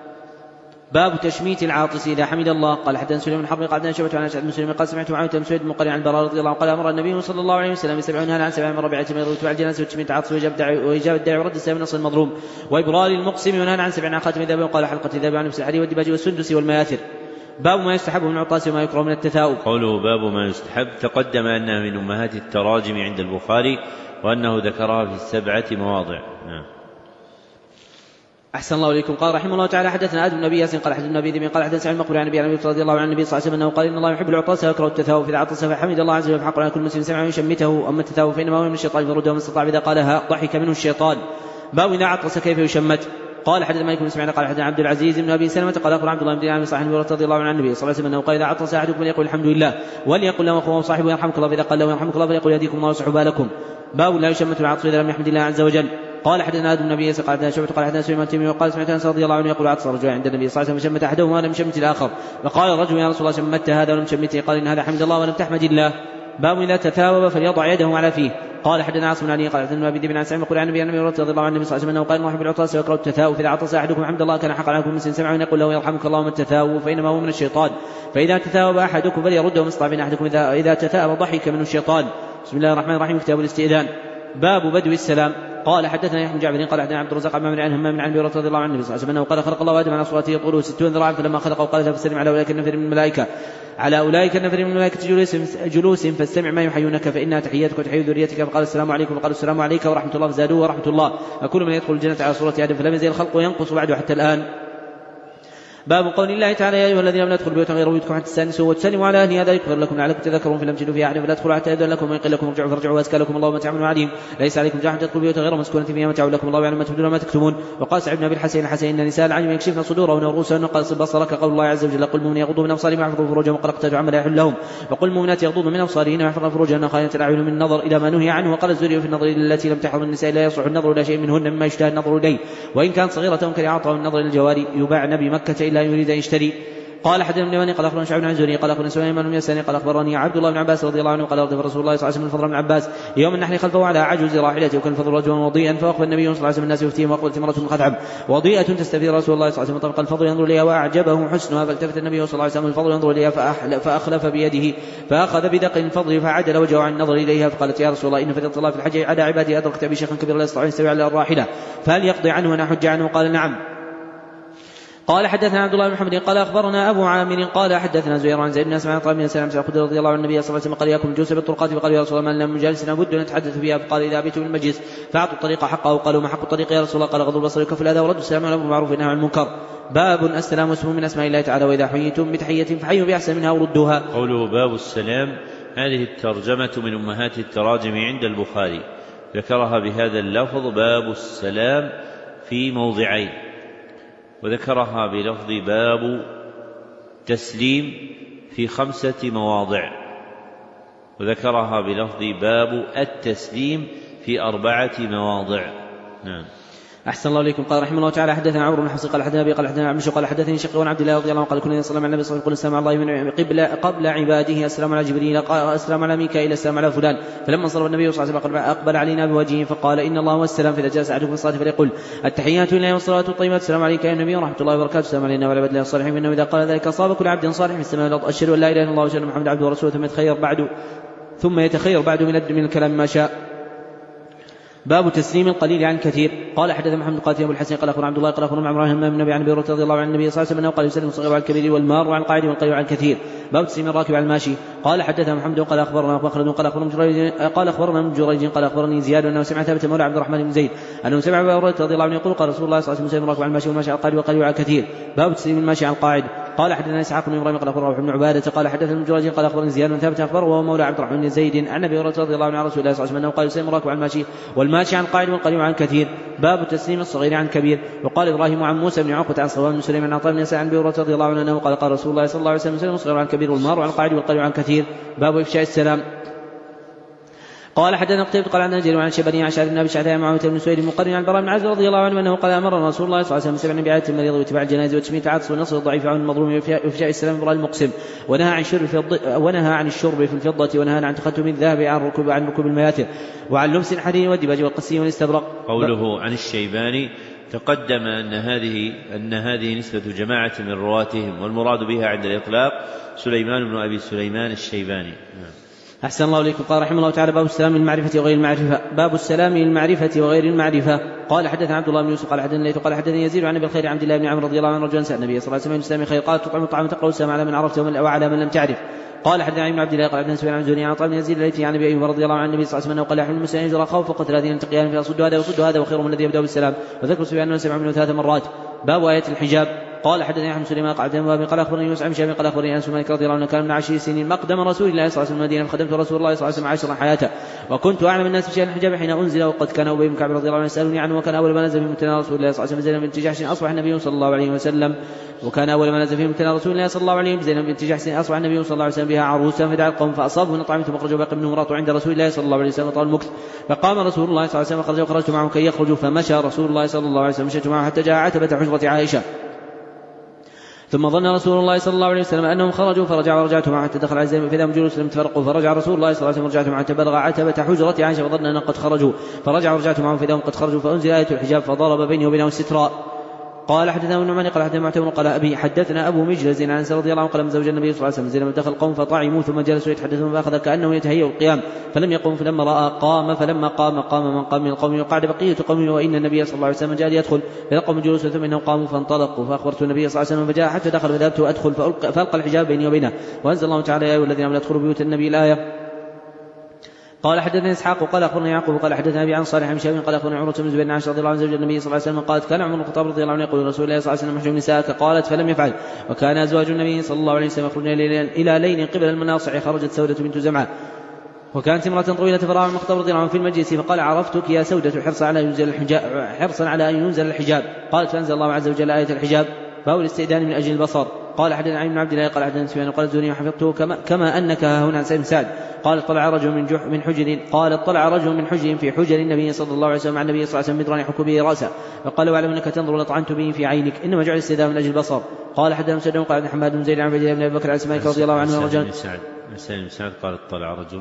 [SPEAKER 1] باب تشميت العاطس إذا حمد الله. قال حدثنا سليمان بن حرب قال حدثنا شعبة عن أشعث مسلم قال: سمعت معاوية بن سعيد المقري عن البراء رضي الله عنه قال: أمر النبي صلى الله عليه وسلم بسبع نهى عن سبع من ربيعة من يضرب على الجنازة وتشميت العاطس وإجابة الداعي ورد السلام من نصر المظلوم وإبرار المقسم ونهى عن سبع عن خاتم الذهب وقال: حلقة الذهب عن نفس الحرير والدباج والسندس والمياثر. باب ما يستحب من العطاس وما يكره من التثاؤب.
[SPEAKER 2] قوله باب ما يستحب تقدم أنها من أمهات التراجم عند البخاري وأنه ذكرها في السبعة مواضع. نعم.
[SPEAKER 1] أحسن الله إليكم. قال رحمه الله تعالى: حدثنا آدم بن أبي ياسين قال حدثنا أبي ذئب قال حدثنا سعيد المقبري عن أبي هريرة رضي الله عنه النبي صلى الله عليه وسلم أنه قال: إن الله يحب العطاس ويكره التثاؤب، فإذا عطس فحمد الله عز وجل فحق على كل مسلم سمعه يشمته، أما التثاؤب فإنما هو من الشيطان فرده من استطاع إذا قالها ضحك منه الشيطان. باب إذا عطس كيف يشمت. قال حدثنا مالك بن اسماعيل قال حدثنا عبد العزيز بن ابي سلمة قال اخبر عبد الله بن دينار بن صاحب رضي الله عنه عن النبي صلى الله عليه وسلم انه قال: اذا عطس احدكم فليقل الحمد لله وليقل له اخوه صاحبه يرحمك الله، فاذا قال له يرحمك الله فليقل يهديكم الله ويصلح بالكم. باب لا يشمت العطس اذا لم يحمد الله عز وجل. قال حدثنا آدم بن أبي ياسين قال حدثنا شعبة قال حدثنا سليمان التيمي وقال: سمعت أنس رضي الله عنه يقول: عطس رجل عند النبي صلى الله عليه وسلم فشمت أحدهما ولم يشمت الآخر، فقال الرجل: يا رسول الله شمت هذا ولم شمته؟ قال: إن هذا حمد الله ولم تحمد الله. باب إذا تثاوب فليضع يده على فيه. قال حدثنا عاصم بن علي قال حدثنا ابي ذئب عن سعيد يقول عن النبي النبي رضي الله عنه النبي صلى الله عليه وسلم انه قال: يحب العطاس ويكره التثاؤب، فاذا عطس احدكم حمد الله كان حقا على كل مسلم سمعه يقول له يرحمك الله، وما التثاؤب فانما هو من الشيطان، فاذا تثاوب احدكم فليرده من اصطعب احدكم اذا اذا تثاءب ضحك من الشيطان. بسم الله الرحمن الرحيم. كتاب الاستئذان. باب بدو السلام. قال حدثنا يحيى بن جعفر قال حدثنا عبد الرزاق عن عن همام عن ابي هريره رضي الله عنه النبي صلى الله عليه وسلم انه قال: خلق الله ادم على صورته طوله ستون ذراعا، فلما خلقه قال: فاستمع على اولئك النفر من الملائكه على اولئك النفر من الملائكه جلوس, جلوس فاستمع ما يحيونك فانها تحياتك وتحيي ذريتك، فقال: السلام عليكم، وقال: السلام عليك ورحمه الله، فزادوه ورحمه الله. وكل من يدخل الجنه على صوره ادم، فلم يزل الخلق ينقص بعده حتى الان. باب قول الله تعالى: يا ايها الذين امنوا ادخلوا بيوتا غير بيوتكم حتى تستانسوا وتسلموا على اهلها، ذلك خير لكم لعلكم تذكرون، فلم تجدوا فيها احدا فلا تدخلوا حتى يأذن لكم، وان قيل لكم ارجعوا فارجعوا وازكى لكم الله متاع عليم، ليس عليكم جناح تدخلوا بيوتا غير مسكونة فيها متاع لكم الله يعلم ما تبدون وما تكتمون. وقال سعيد بن ابي الحسين الحسين: ان نساء العلم يكشفن صدورهن ورؤوسهن، قال: صب بصرك، قول الله عز وجل: قل المؤمنين يغضوا من ابصارهم ويحفظوا فروجهم وقد اقتدوا عما لا يحل لهم، وقل المؤمنات يغضضن من ابصارهن ويحفظن فروجهن خالية الاعين من النظر الى ما نهي عنه. وقال الزهري في النظر التي لم تحرم النساء لا يصلح النظر الى شيء منهن مما يشتهى النظر اليه، وان كانت صغيرة كرعاطها النظر الى الجواري يباعن بمكة الا يريد ان يشتري. قال حدثنا ابن قال اخبرنا شعبان عن زهري قال اخبرنا سليمان بن يسار قال اخبرني عبد الله بن عباس رضي الله عنه قال: رضي رسول الله صلى الله عليه وسلم الفضل بن عباس يوم النحر خلفه على عجوز راحلته، وكان الفضل رجلا وضيئا، فوقف النبي صلى الله عليه وسلم الناس يفتيهم، واقبلت امرأة من خثعم وضيئة تستفيد رسول الله صلى الله عليه وسلم، طبق الفضل ينظر اليها واعجبه حسنها، فالتفت النبي صلى الله عليه وسلم الفضل ينظر اليها فاخلف بيده فاخذ بدق الفضل فعدل وجهه عن النظر اليها، فقالت: يا رسول الله ان فريضة الله في الحج على عبادي ادركت ابي شيخا كبيرا لا يستطيع ان يستوي على الراحلة، فهل يقضي عنه وانا احج عنه؟ قال: نعم. قال حدثنا عبد الله بن محمد قال اخبرنا ابو عامر قال حدثنا زهير عن زيد بن اسماعيل قال من سلام سعود رضي الله عنه النبي صلى الله عليه وسلم قال: ياكم الجلوس بالطرقات، فقال: يا رسول الله ما لنا مجالس نبد نتحدث فيها، فقال: اذا ابيتم المجلس فاعطوا الطريق حقه. قالوا: ما حق الطريق يا رسول الله؟ قال: غض البصر وكف الاذى ورد السلام والامر بالمعروف والنهي عن المنكر. باب السلام اسم من اسماء الله تعالى، واذا حييتم بتحيه فحيوا باحسن منها وردوها.
[SPEAKER 2] قوله باب السلام، هذه الترجمة من امهات التراجم عند البخاري، ذكرها بهذا اللفظ باب السلام في موضعين، وذكرها بلفظ باب تسليم في خمسة مواضع، وذكرها بلفظ باب التسليم في أربعة مواضع. نعم.
[SPEAKER 1] أحسن الله إليكم. قال رحمه الله تعالى: حدثنا عمرو بن حفص قال حدثنا أبي قال حدثنا عمشو قال حدثني شقيق عن عبد الله رضي الله عنه قال: كنا نصلي مع النبي صلى الله عليه وسلم السلام على الله من قبل قبل عباده، السلام على جبريل، السلام على ميكائيل، السلام على فلان، فلما صلى النبي صلى الله عليه وسلم أقبل علينا بوجهه فقال: إن الله هو السلام، فإذا جلس أحدكم في الصلاة فليقل: التحيات لله والصلاة الطيبات، السلام عليك يا النبي ورحمة الله وبركاته، السلام علينا وعلى عباد الله الصالحين، إنه إذا قال ذلك أصاب كل عبد صالح في السماء والأرض، أشهد أن لا إله إلا الله وأشهد أن محمدا عبده ورسوله، ثم يتخير بعد ثم يتخير بعد من الكلام ما شاء. باب تسليم القليل عن كثير. قال حدثنا محمد قال ابو الحسن قال اخبرنا عبد الله قال اخبرنا عمرو بن النبي عن ابي هريره رضي الله عن النبي صلى الله عليه وسلم قال: يسلم الصغير على الكبير والمار على القاعد والقليل على الكثير. باب تسليم الراكب على الماشي. قال حدثنا محمد قال اخبرنا مخلد قال اخبرنا جريج قال اخبرنا من جريج قال اخبرني زياد انه سمع ثابت مولى عبد الرحمن بن زيد انه سمع ابي هريره رضي الله عنه يقول: قال رسول الله صلى الله عليه وسلم: الراكب على الماشي والماشي على القاعد والقليل على الكثير. باب تسليم الماشي على القاعد. قال حدثنا اسحاق بن ابراهيم قال اخبرنا روح بن عباده قال حدثنا ابن جريج قال اخبرني زياد بن ثابت اخبره وهو مولى عبد الرحمن بن زيد عن ابي هريره رضي الله عنه عن رسول الله صلى الله عليه وسلم انه قال: يسلم الراكب على الماشي والماشي عن القاعد والقليل عن كثير. باب تسليم الصغير عن كبير. وقال ابراهيم عن موسى بن عقبه عن صواب بن سليم عن عطاء بن يسار عن ابي هريره رضي الله عنه انه قال: قال رسول الله صلى الله عليه وسلم: يسلم الصغير عن كبير والمار عن القاعد والقليل عن كثير. باب افشاء السلام. قال حدثنا قتيبة قال عن جرير عن شيباني عن شعث بن ابي شعثاء معاوية بن سويد المقرن عن البراء بن عازب رضي الله عنه انه قال امر رسول الله صلى الله عليه وسلم بسبع بعادة المريض واتباع الجنائز وتشميت العطس والنصر الضعيف عن المظلوم وافشاء السلام براء المقسم ونهى عن الشرب في الض... ونهى عن الشرب في الفضة ونهى عن تختم الذهب عن ركوب عن ركوب المياتر وعن لبس الحرير والدباج والقسي والاستبرق.
[SPEAKER 2] قوله عن الشيباني تقدم أن هذه أن هذه نسبة جماعة من رواتهم والمراد بها عند الإطلاق سليمان بن أبي سليمان الشيباني.
[SPEAKER 1] أحسن الله إليكم. قال رحمه الله تعالى باب السلام للمعرفة وغير المعرفة. باب السلام للمعرفة وغير المعرفة. قال حدثنا عبد الله بن يوسف قال حدثنا ليث قال حدثني يزيد عن ابي الخير عبد الله بن عمرو رضي الله عنه رجلا سأل النبي صلى الله عليه وسلم الإسلام خير قال تطعم الطعام تقرأ السلام على من عرفت وعلى من لم تعرف. قال حدثنا ابن عبد الله قال حدثنا سفيان عن زهري عن طعام يزيد التي عن ابي ايوب رضي الله عن النبي صلى الله عليه وسلم قال يحمل المسلمين يجرى خوف فقط الذين يلتقيان فيصد هذا ويصد هذا وخير من الذي يبدا بالسلام. وذكر سفيان انه سمع منه ثلاث مرات. باب آية الحجاب. قال حدثني احمد سليمان قال حدثنا قال اخبرني يوسف بن شهاب قال اخبرني انس بن مالك رضي الله عنه كان من عشر سنين مقدم رسول الله صلى الله عليه وسلم المدينه فخدمت رسول الله صلى الله عليه وسلم عشر حياته وكنت اعلم الناس بشيء الحجاب حين انزل وقد كان ابي بن كعب رضي الله عنه يسالني عنه وكان اول ما نزل في متنا رسول الله صلى الله عليه وسلم زينب بنت جحش اصبح النبي صلى الله عليه وسلم وكان اول ما نزل في متنا رسول الله صلى الله عليه وسلم زينب بنت جحش اصبح النبي صلى الله عليه وسلم بها عروسا فدعا القوم فاصابه نطعم ثم خرج باقي منه امراته عند رسول الله صلى الله عليه وسلم طال المكث فقام رسول الله صلى الله عليه وسلم خرج وخرجت معه كي يخرجوا فمشى رسول الله صلى الله عليه وسلم مشيت معه حتى جاء عتبة حجرة عائشة ثم ظن رسول الله صلى الله عليه وسلم أنهم خرجوا فرجع ورجعت معه حتى دخل على زينب فإذا هم جلوس لم تفرقوا فرجع رسول الله صلى الله عليه وسلم ورجعت معه حتى بلغ عتبة حجرة عائشة فظن أنهم قد خرجوا فرجع ورجعت معهم فإذا هم قد خرجوا فأنزل آية الحجاب فضرب بيني وبينهم سترا. قال حدثنا ابن نعمان قال حدثنا معتمر قال أبي حدثنا أبو مجلس عن أنس رضي الله عنه قال من زوج النبي صلى الله عليه وسلم زينب دخل القوم فطعموا ثم جلسوا يتحدثون فأخذ كأنه يتهيأ القيام فلم يقوم فلما رأى قام فلما قام قام من قام من القوم وقعد بقية قومه وإن النبي صلى الله عليه وسلم جاء ليدخل فلقوا جلوسا ثم إنهم قاموا فانطلقوا فأخبرت النبي صلى الله عليه وسلم فجاء حتى دخل فذهبت أدخل فألقى الحجاب بيني وبينه وأنزل الله تعالى يا أيها الذين آمنوا ادخلوا بيوت النبي الآية. قال حدثنا اسحاق قال اخبرنا يعقوب قال حدثنا ابي عن صالح بن شهاب قال اخبرنا عمرة بن زبير بن عائشة رضي الله عنه زوج النبي صلى الله عليه وسلم قالت كان عمر بن الخطاب رضي الله عنه يقول رسول الله صلى الله عليه وسلم احجب نساءك قالت فلم يفعل وكان ازواج النبي صلى الله عليه وسلم يخرجن الى ليل قبل المناصع خرجت سودة بنت زمعة وكانت امرأة طويلة فراى عمر الخطاب رضي الله عنه في المجلس فقال عرفتك يا سودة حرصا على ينزل الحجاب حرصا على ان ينزل الحجاب. قالت فانزل الله عز وجل آية الحجاب فهو الاستئذان من اجل البصر. قال حدثنا عن عبد الله قال حدثنا سفيان قال الزهري وحفظته كما, كما انك هنا عن سعد قال طلع رجل من جح من حجر قال طلع رجل من حجر في حجر النبي صلى الله عليه وسلم مع النبي صلى الله عليه وسلم بدرا يحك به راسه فقال واعلم انك تنظر لطعنت به في عينك انما جعل الاستئذان من اجل البصر. قال حدثنا مسدد قال عن حماد بن زيد عن عبد الله بن ابي بكر عن سماك رضي الله عنه رجل
[SPEAKER 2] سالم بن سعد قال اطلع رجل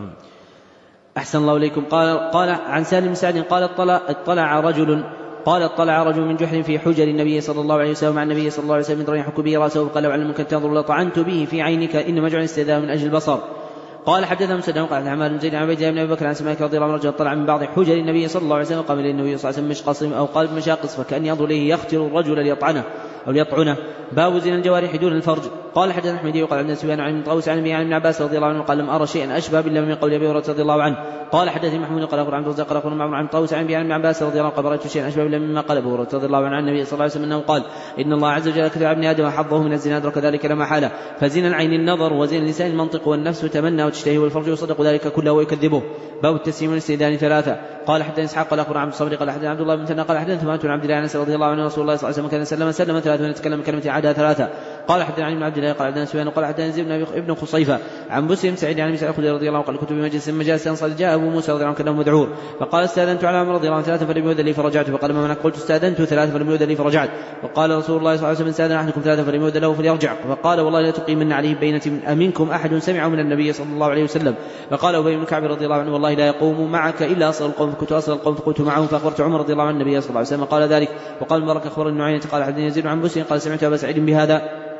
[SPEAKER 1] احسن الله اليكم قال قال عن سالم بن سعد قال اطلع اطلع رجل قال اطلع رجل من جحر في حجر النبي صلى الله عليه وسلم مع النبي صلى الله عليه وسلم بدرا يحك به راسه فقال واعلم انك تنظر لطعنت به في عينك انما جعل الاستئذان من اجل البصر. قال حدثنا مسدد قال عن حماد بن زيد عن عبد الله بن ابي بكر عن سماك رضي الله عنه رجل طلع من بعض حجر النبي صلى الله عليه وسلم قام الى النبي صلى الله عليه وسلم مشقص او قال مشاقص فكان ينظر اليه يختر الرجل ليطعنه او ليطعنه. باب زنا الجوارح دون الفرج. قال حدثنا احمد وقال عن سفيان عن طاووس عن ابن عباس رضي الله عنه قال لم ارى شيئا اشبه بالله من قول ابي هريره رضي الله عنه. قال حدثني محمود قال اخبر عن الرزاق قال اخبر عن طاووس عن ابن عباس رضي الله عنه قال رايت شيئا اشبه بالله مما قال ابو هريره رضي الله عنه عن النبي صلى الله عليه وسلم انه قال ان الله عز وجل كتب ابن ادم حظه من الزنا ادرك ذلك لا محاله فزنا العين النظر وزنا اللسان المنطق والنفس تمنى وتشتهي والفرج يصدق ذلك كله ويكذبه. باب التسليم والاستئذان ثلاثه. قال حدثنا اسحاق قال اخبر عن الصبر قال حدثنا عبد الله بن ثنى قال حدثنا ثمان عن عبد الله انس رضي الله عنه رسول الله صلى الله عليه وسلم كان سلم سلم ثلاثه ونتكلم كلمه عادها ثلاثه. قال حدثنا عن عبد الله قال حدثنا سفيان قال حدثنا زيد ابن خصيفه عن بسم سعيد عن ابي سعيد رضي الله عنه قال كنت في مجلس مجالس انصار جاء ابو موسى رضي الله عنه كانه مدعور فقال استاذنت على عمر رضي الله عنه ثلاثه فلم يؤذن لي فرجعت فقال ما منعك قلت استاذنت ثلاثه فلم يؤذن لي فرجعت وقال رسول الله صلى الله عليه وسلم استاذن احدكم ثلاثه فلم يؤذن له فليرجع فقال والله لا تقيمن عليه بينه امنكم احد سمع من النبي صلى الله عليه وسلم. فقال ابي بن كعب رضي الله عنه والله لا يقوم معك الا اصل القوم فكنت اصل القوم فقلت معهم فاخبرت عمر رضي الله عنه النبي صلى الله عليه وسلم قال ذلك. وقال مبارك اخبر النعيم قال حدثني يزيد عن بسم قال سمعت ابا سعيد بهذا.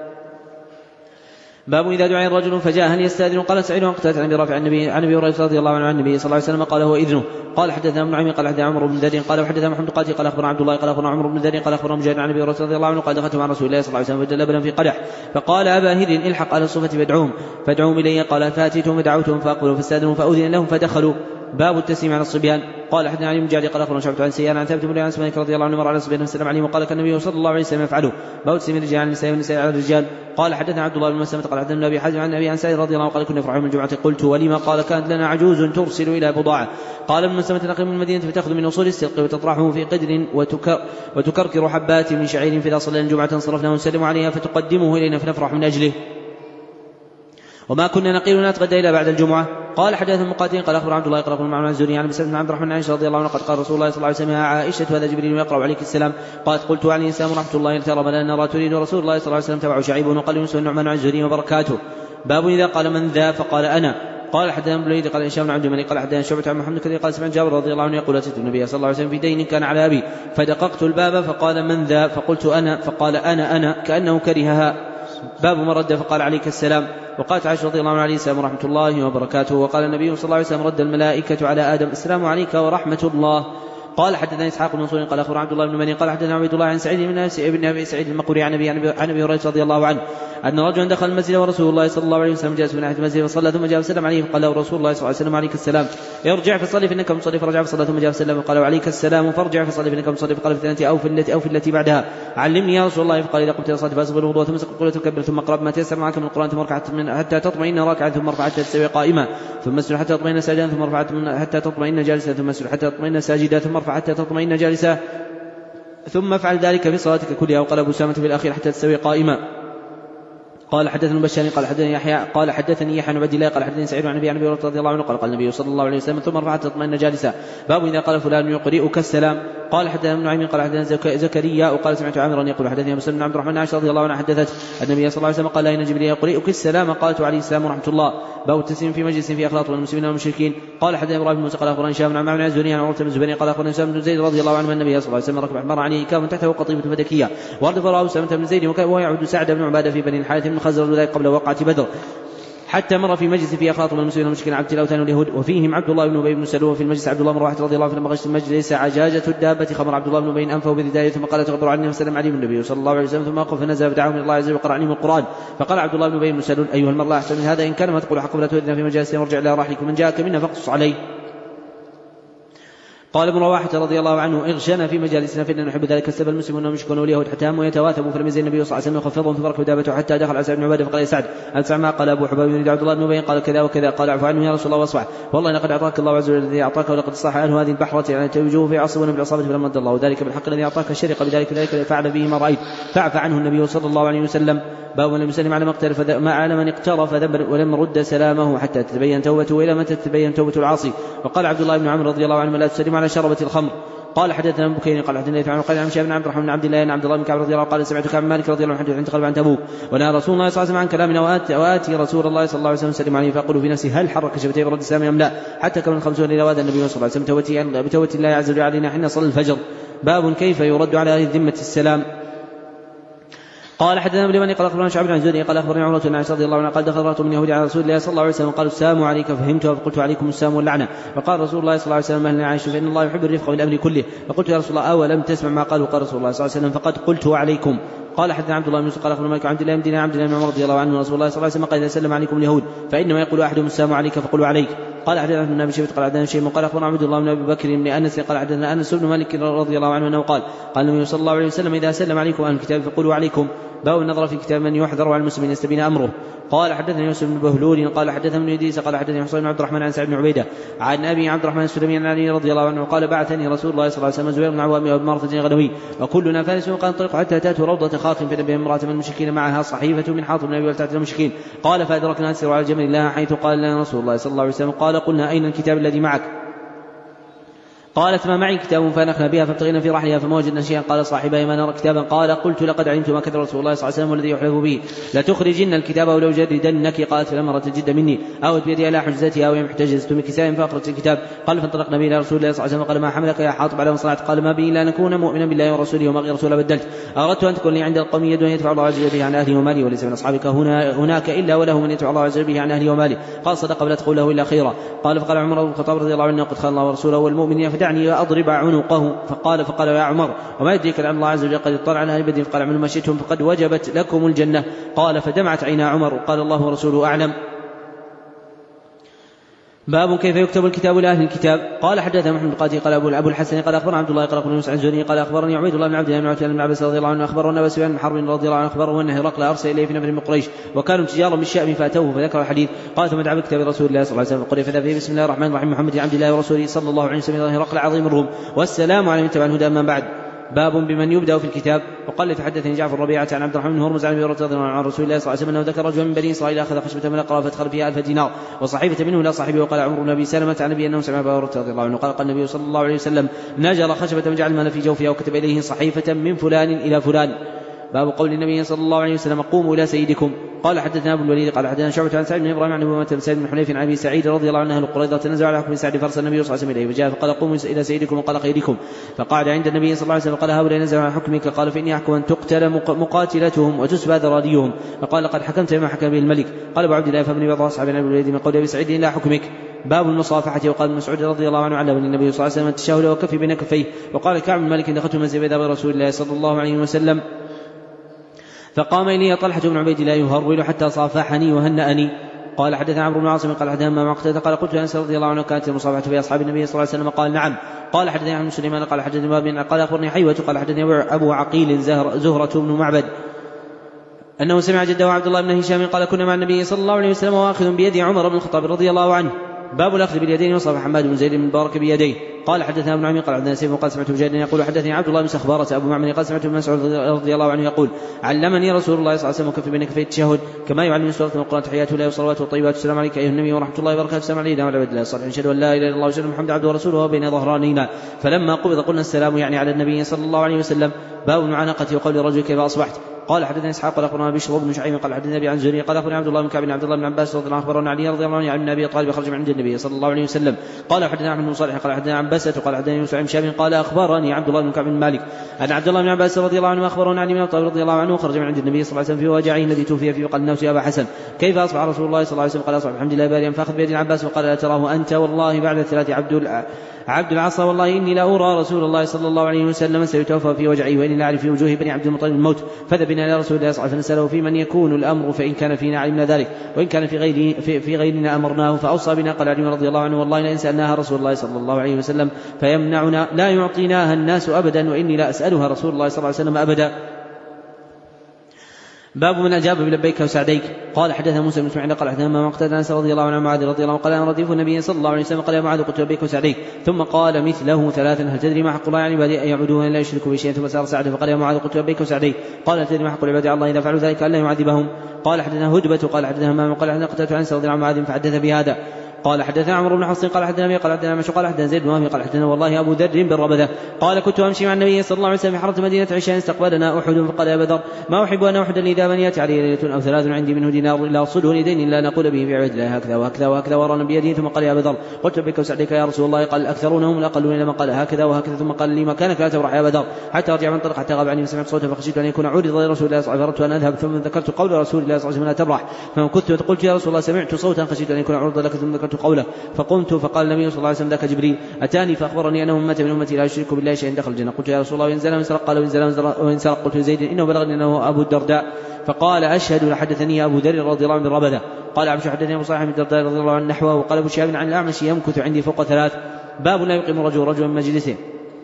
[SPEAKER 1] باب إذا دعا رجل فجاء هل يستأذن قال سعيد عن قتادة عن ابي رافع النبي عن ابي هريرة رضي الله عنه عن النبي صلى الله عليه وسلم قال هو إذنه. قال حدثنا ابن نعيم قال حدثنا عمرو بن ذر قال وحدثنا محمد قاتل قال اخبرنا عبد الله قال اخبرنا عمرو بن ذر قال اخبرنا مجاهد عن ابي هريرة رضي الله عنه قال دخلت مع رسول الله صلى الله عليه وسلم فجل لبنا في قدح فقال ابا هر الحق على الصفة فادعوهم فادعوهم الي قال فاتيتهم فدعوتهم فاقبلوا فاستاذنوا فاذن لهم فدخلوا. باب التسليم على الصبيان. قال حدثنا علي بن جعفر قال اخبرنا شعبة عن سيان عن ثابت بن انس رضي الله عنه مر على الصبيان فسلم عليهم وقال كان النبي صلى الله عليه وسلم يفعله. باب تسليم الرجال على النساء والنساء على الرجال. قال حدثنا عبد الله بن مسلمة قال حدثنا ابي حازم عن ابي عن سعيد رضي الله عنه قال كنا نفرح من الجمعة قلت ولما قال كانت لنا عجوز ترسل الى بضاعة. قال ابن مسلمة نقل من المدينة فتأخذ من اصول السلق وتطرحه في قدر وتكر وتكركر حبات من شعير فاذا صلى الجمعة انصرفنا ونسلم عليها فتقدمه الينا فنفرح من اجله. وما كنا نقيل نتغدى إلى بعد الجمعة. قال حدثنا مقاتل قال أخبر عبد الله قال أخبر معمر الزهري عن بن عبد الرحمن عائشة رضي الله عنها قد قال رسول الله صلى الله عليه وسلم: عائشة هذا جبريل يقرأ عليك السلام. قالت: قلت عليه السلام ورحمة الله ترى بل نرى تريد رسول الله صلى الله عليه وسلم تبع شعيب وقال يونس النعمان عن الزهري وبركاته. باب إذا قال من ذا فقال أنا. قال حدثنا ابن الوليد قال هشام بن عبد الملك قال حدثنا شعبة عن محمد كذا قال سمعت جابر رضي الله عنه يقول: أتيت النبي صلى الله عليه وسلم في دين كان على أبي فدققت الباب فقال: من ذا؟ فقلت: أنا. فقال: أنا أنا كأنه كرهها. باب من رد فقال: عليك السلام. وقالت عائشة رضي الله عنها: عليه السلام ورحمة الله وبركاته. وقال النبي صلى الله عليه وسلم: رد الملائكة على آدم: السلام عليك ورحمة الله. قال حدثنا إسحاق بن منصور قال أخبر عبد الله بن مني قال حدثنا عبد الله عن سعيد بن أبي سعيد المقبري عن أبي عن أبي هريرة رضي الله عنه أن رجلا دخل المسجد ورسول الله صلى الله عليه وسلم جالس في ناحية المسجد فصلى ثم جاء وسلم عليه فقال له رسول الله صلى الله عليه وسلم: عليك السلام. ارجع فصلي فإنك مصلي. فرجع فصلى ثم جاء وسلم فقال: عليك السلام. فرجع فصلي فإنك مصلي. فقال: في التي أو في التي أو في التي بعدها علمني يا رسول الله. فقال: إذا قمت إلى الصلاة فأسبغ الوضوء ثم قل تكبر ثم اقرأ ما تيسر معك من القرآن ثم اركع حتى تطمئن راكعا ثم ارفع حتى تستوي قائما ثم اسجد حتى تطمئن ساجدا ثم ارفع حتى تطمئن جالسا ثم اسجد حتى تطمئن ساجدا ثم ارفع حتى تطمئن جالسا ثم افعل ذلك في صلاتك كلها. وقال أبو أسامة في الأخير: حتى تستوي قائما. قال حدثني بشار قال حدثني يحيى قال حدثني يحيى بن عبد الله قال حدثني سعيد عن ابي عن ابي رضي الله عنه قال قال النبي صلى الله عليه وسلم: ثم رفع حتى تطمئن جالسا. باب اذا قال فلان يقرئك السلام. قال حدثنا ابن نعيم قال حدثنا زكريا وقال سمعت عامرا يقول حدثني مسلم بن عبد الرحمن عائشة رضي الله عنها حدثت النبي صلى الله عليه وسلم قال: ان جبريل يقرئك السلام. قالت: عليه السلام ورحمة الله. باب التسليم في مجلس في اخلاط المسلمين والمشركين. قال حدثنا ابراهيم بن موسى قال اخبرنا هشام عن معمر الزهري عن عروة بن الزبير قال اخبرنا هشام بن زيد رضي الله عنه ان النبي صلى الله عليه وسلم ركب حمار عليه كاف تحته قطيفة فدكية وارد فراه أسامة بن زيد وهو يعود سعد بن عبادة في بني الحارث بن خزرج ذلك قبل وقعة بدر حتى مر في مجلس في اخلاط المسلمين والمشركين عبد الاوثان واليهود وفيهم عبد الله بن ابي بن سلول. وفي المجلس عبد الله بن رواحة رضي الله عنه فلما غشت المجلس عجاجة الدابة خمر عبد الله بن ابي انفه بذدايه ثم قال: تغبر عني وسلم عليه النبي صلى الله عليه وسلم ثم وقف فنزل فدعاه من الله عز وجل وقرأ عليهم القرآن. فقال عبد الله بن ابي بن سلول: ايها المرء احسن من هذا ان كان ما تقول حق فلا تؤذنا في مجالسنا وارجع الى راحلك من جاءك منا فاقصص عليه. قال ابن رواحة رضي الله عنه: اغشنا في مجالسنا فإننا نحب ذلك السبب المسلمون والمشركون واليهود حتى هموا يتواثبوا فلم يزل النبي صلى الله عليه وسلم يخفضهم فركب دابته حتى دخل على سعد بن عبادة فقال: يا سعد أتسمع ما قال أبو حباب يريد عبد الله بن أبي قال كذا وكذا. قال: اعف عنه يا رسول الله واصفح والله لقد أعطاك الله عز وجل الذي أعطاك ولقد صح أهل هذه البحرة يعني توجوه في عصبنا بالعصابة فلما رد الله ذلك بالحق الذي أعطاك شرق بذلك ذلك فعل به ما رأيت فاعف عنه النبي صلى الله عليه وسلم. باب من لم يسلم على مقترف ما على من اقترف ذنبا ولم رد سلامه حتى تتبين توبته وإلى متى تتبين توبة العاصي. وقال عبد الله بن عمرو رضي الله عنه: لا تسلم على شربة الخمر. قال حدثنا ابن بكير قال حدثنا يفعل قال عن شيخ بن عبد الرحمن بن عبد الله بن عبد الله بن كعب رضي الله عنه قال: سمعت كعب مالك رضي الله عنه حديث عن قلب عن تبوك ونهى رسول الله صلى الله عليه وسلم عن كلامنا وآتي, وآتي رسول الله صلى الله عليه وسلم سلم عليه فأقول في نفسي: هل حرك شفتيه برد السلام أم لا؟ حتى كمن خمسون إلى واد النبي صلى الله عليه وسلم بتوبة الله عز وجل علينا حين صلى الفجر. باب كيف يرد على أهل الذمة السلام. قال حدثنا ابن بني قال اخبرنا شعب بن زهري قال اخبرني عمرة بن عائشة رضي الله عنها قال: دخل رجل من يهود على رسول الله صلى الله عليه وسلم قالوا: السلام عليك. ففهمتها فقلت: عليكم السلام واللعنة. فقال رسول الله صلى الله عليه وسلم: اهلا عائشة فإن الله يحب الرفق بالأمر كله. فقلت: يا رسول الله أولم تسمع ما قال؟ وقال رسول الله صلى الله عليه وسلم: فقد قلت وعليكم. قال حدثنا عبد الله بن يوسف قال اخبرنا مالك عبد الله بن عبد الله بن عمر رضي الله عنه رسول الله صلى الله عليه وسلم قال: اذا سلم عليكم اليهود فانما يقول احدهم السلام عليك فقولوا عليك. قال حدثنا ابن ابي شيبة قال حدثنا شيء قال اخبرنا عبد الله بن ابي بكر بن انس قال حدثنا انس بن مالك رضي الله عنه انه قال: قال النبي صلى الله عليه وسلم: اذا سلم عليكم اهل الكتاب فقولوا عليكم. باب النظر في كتاب من يحذر على المسلمين يستبين امره. قال حدثنا يوسف بن بهلول قال حدثنا ابن ادريس قال حدثني حسين بن عبد الرحمن عن سعد بن عبيده عن ابي عبد الرحمن السلمي عن علي رضي الله عنه قال: بعثني رسول الله صلى الله عليه وسلم زبير بن عوام ومارثة غنوي وكلنا فارس وقال: انطلقوا حتى تاتوا روضة خاخ فنبه امرأة من المشركين معها صحيفة من حاطب بن ابي بلتعة المشركين. قال: فادركنا نسير على الجمل لها حيث قال لنا رسول الله صلى الله عليه وسلم. قال: قلنا: اين الكتاب الذي معك؟ قالت: ما معي كتاب. فنخنا بها فابتغينا في رحلها فما وجدنا شيئا. قال صاحبها: ما نرى كتابا. قال: قلت: لقد علمت ما كتب رسول الله صلى الله عليه وسلم والذي يحلف به لتخرجن الكتاب ولو جردنك. قالت: فلما رأت الجد مني أوت بيدي على حجزتها وهي محتجزة بكساء فأخرجت الكتاب. قال: فانطلقنا به إلى رسول الله صلى الله عليه وسلم. قال: ما حملك يا حاطب على ما صنعت؟ قال: ما بي إلا أن أكون مؤمنا بالله ورسوله وما غير رسول بدلت. أردت أن تكون لي عند القوم يد يدفع الله عز وجل به عن أهله ومالي وليس من أصحابك هنا هناك إلا وله من يدفع الله عز وجل به عن أهله ومالي. قال: صدق ولا تقول له إلا خيرا. قال: فقال عمر بن الخطاب رضي الله عنه: قد خان الله ورسوله والمؤمنين فدعني وأضرب عنقه. فقال فقال يا عمر: وما يدريك لعل الله عز وجل قد اطلع على اهل بدر. فقال: اعملوا ما شئتم فقد وجبت لكم الجنة. قال: فدمعت عينا عمر. قال: الله ورسوله أعلم. باب كيف يكتب الكتاب لأهل الكتاب. قال حدثنا محمد بن قاتل قال ابو الحسن قال اخبرنا عبد الله قال اخبرنا موسى عن الزهري قال اخبرني عبيد الله بن عبد الله بن عتبة بن عباس رضي الله عنه اخبرنا ابا سفيان بن حرب رضي الله عنه اخبره ان هرقل ارسل اليه في نفر من قريش وكانوا تجارا بالشام فاتوه فذكر الحديث. قال: ثم دعا بكتاب رسول الله صلى الله عليه وسلم فقرئ فذا فيه: بسم الله الرحمن الرحيم محمد عبد الله ورسوله صلى الله عليه وسلم ظاهر هرقل عظيم الروم والسلام على من تبع الهدى. من بعد. باب بمن يبدأ في الكتاب. وقال فحدثني جعفر الربيعة عن عبد الرحمن بن هرمز عن أبي هريرة رضي الله عنه عن رسول الله صلى الله عليه وسلم أنه ذكر رجلا من بني إسرائيل أخذ خشبة من الأقراء فادخل فيها ألف دينار وصحيفة منه إلى صاحبه. وقال عمرو بن أبي سلمة عن النبي أنه سمع أبا هريرة رضي الله عنه قال قال النبي صلى الله عليه وسلم نجر خشبة وجعل المال في جوفها وكتب إليه صحيفة من فلان إلى فلان. باب قول النبي صلى الله عليه وسلم قوموا إلى سيدكم. قال حدثنا أبو الوليد قال حدثنا شعبة عن سعيد بن إبراهيم عن أبي أمامة سعيد بن حنيف عن أبي سعيد رضي الله عنه أهل قريظة تنزلوا على حكم سعد فرس النبي صلى الله عليه وسلم إليه فجاء فقال قوموا إلى سيدكم وقال خيركم فقعد عند النبي صلى الله عليه وسلم قال هؤلاء نزلوا على حكمك قال فإني أحكم أن تقتل مقاتلتهم وتسبى ذراريهم فقال قد حكمت بما حكم به الملك. قال أبو عبد الله فابن بعض أصحاب أبي الوليد من قول أبي سعيد إلى حكمك. باب المصافحة. وقال ابن مسعود رضي الله عنه علمني النبي صلى الله عليه وسلم التشهد وكفي بين كفيه. وقال كعب بن مالك دخلت المسجد بيد رسول الله صلى الله عليه وسلم فقام إلي طلحة بن عبيد الله يهرول حتى صافحني وهنأني. قال حدثنا عمرو بن عاصم قال حدثنا ما مقتدى قال قلت أنس رضي الله عنه كانت المصافحة في أصحاب النبي صلى الله عليه وسلم قال نعم. قال حدثنا عن سليمان قال حدثني باب قال أخبرني حيوة قال حدثني أبو عقيل زهر زهرة بن معبد أنه سمع جده عبد الله بن هشام قال كنا مع النبي صلى الله عليه وسلم واخذ بيد عمر بن الخطاب رضي الله عنه. باب الأخذ باليدين وصافح حماد بن زيد بن مبارك بيديه. قال حدثنا ابن عمي قال حدثنا سيف قال سمعت مجاهدا يقول حدثني عبد الله بن سخبارة أبو معمر قال سمعت ابن مسعود رضي الله عنه يقول علمني رسول الله صلى الله عليه وسلم كف بين كفي التشهد كما يعلم سورة القرآن تحيات الله وصلوات والطيبات السلام عليك أيها النبي ورحمة الله وبركاته السلام علينا وعلى عباد الله الصالحين أشهد أن لا إله إلا الله وأشهد أن محمدا عبده ورسوله وبين ظهرانينا فلما قبض قلنا السلام يعني على النبي صلى الله عليه وسلم. باب المعانقة وقول الرجل كيف أصبحت. قال حدثنا اسحاق قال اخبرنا بشر بن شعيب قال حدثنا ابي عن زهري قال اخبرنا عبد الله بن كعب بن عبد الله بن عباس رضي الله عنه اخبرنا علي رضي الله عنه عن ابي طالب خرج من عند النبي صلى الله عليه وسلم. قال حدثنا احمد بن صالح قال حدثنا عباسة قال حدثنا يوسف بن شهاب قال اخبرني عبد الله بن كعب بن مالك ان عبد الله بن عباس رضي الله عنه اخبرنا علي بن طالب رضي الله عنه خرج من عند النبي صلى الله عليه وسلم في وجعه الذي توفي فيه. قال الناس يا ابا حسن كيف اصبح رسول الله صلى الله عليه وسلم. قال اصبح الحمد لله بارئا فاخذ بيد عباس وقال لا تراه انت والله بعد الثلاث عبد عبد العصا والله إني لا أرى رسول الله صلى الله عليه وسلم سيتوفى في وجعه وإني لا أعرف في وجوه بني عبد المطلب الموت فذهبنا إلى رسول الله صلى الله عليه وسلم فنسأله في من يكون الأمر فإن كان فينا علمنا ذلك وإن كان في, غير في, في غيرنا أمرناه فأوصى بنا. قال علي رضي الله عنه والله لئن سألناها رسول الله صلى الله عليه وسلم فيمنعنا لا يعطيناها الناس أبدا وإني لا أسألها رسول الله صلى الله عليه وسلم أبدا. باب من أجاب بلبيك وسعديك. قال حدثنا موسى بن اسماعيل قال حدثنا ما مقتدى أنس رضي الله عنه معاذ رضي الله عنه قال أنا رديف النبي صلى الله عليه وسلم قال يا معاذ قلت لبيك وسعديك ثم قال مثله ثلاثا هل تدري ما حق الله يعني عبادي أن يعبدوه لا يشركوا بشيء ثم سار سعد فقال يا معاذ قلت لبيك وسعديك قال هل تدري ما حق العباد على الله إذا فعلوا ذلك ألا يعذبهم. قال حدثنا هدبة قال حدثنا ما قال حدثنا قتادة عن أنس رضي الله عنه معاذ فحدث بهذا. قال حدثنا عمرو بن حفص قال حدثنا قال حدثنا مشو قال حدثنا زيد بن وهب قال حدثنا والله أبو ذر بالربذة قال كنت أمشي مع النبي صلى الله عليه وسلم في حرة مدينة عشاء استقبلنا أحد فقال يا بدر ما أحب أن أحد إذا بنيت علي ليلة أو ثلاث عندي منه دينار إلا أصده لدين لا نقول به في عباد الله هكذا وهكذا وهكذا ورانا بيده ثم قال يا بدر قلت بك وسعدك يا رسول الله قال الأكثرون هم الأقلون لما قال هكذا وهكذا ثم قال لي مكانك لا تبرح يا بدر حتى أرجع من طرق حتى غاب عني فسمعت صوته فخشيت أن يكون عرض لرسول الله صلى الله عليه وسلم فأردت أن أذهب ثم ذكرت قول رسول الله صلى الله عليه وسلم لا تبرح فكنت قلت يا رسول الله سمعت صوتا خشيت أن يكون عرض لك ثم ذكرت قوله فقمت فقال النبي صلى الله عليه وسلم ذاك جبريل أتاني فأخبرني أنه أمة من أمتي لا يشرك بالله شيئا دخل الجنة. قلت يا رسول الله وإن زال وإن سرق قال وإن سرق قلت زيد إنه بلغني أنه أبو الدرداء فقال أشهد حدثني أبو ذر رضي الله عنه بالربذة. قال عبد حدثني أبو صالح بن الدرداء رضي الله عنه نحوه وقال أبو شهاب عن الأعمش يمكث عندي فوق ثلاث. باب لا يقيم رجل رجلا من مجلسه.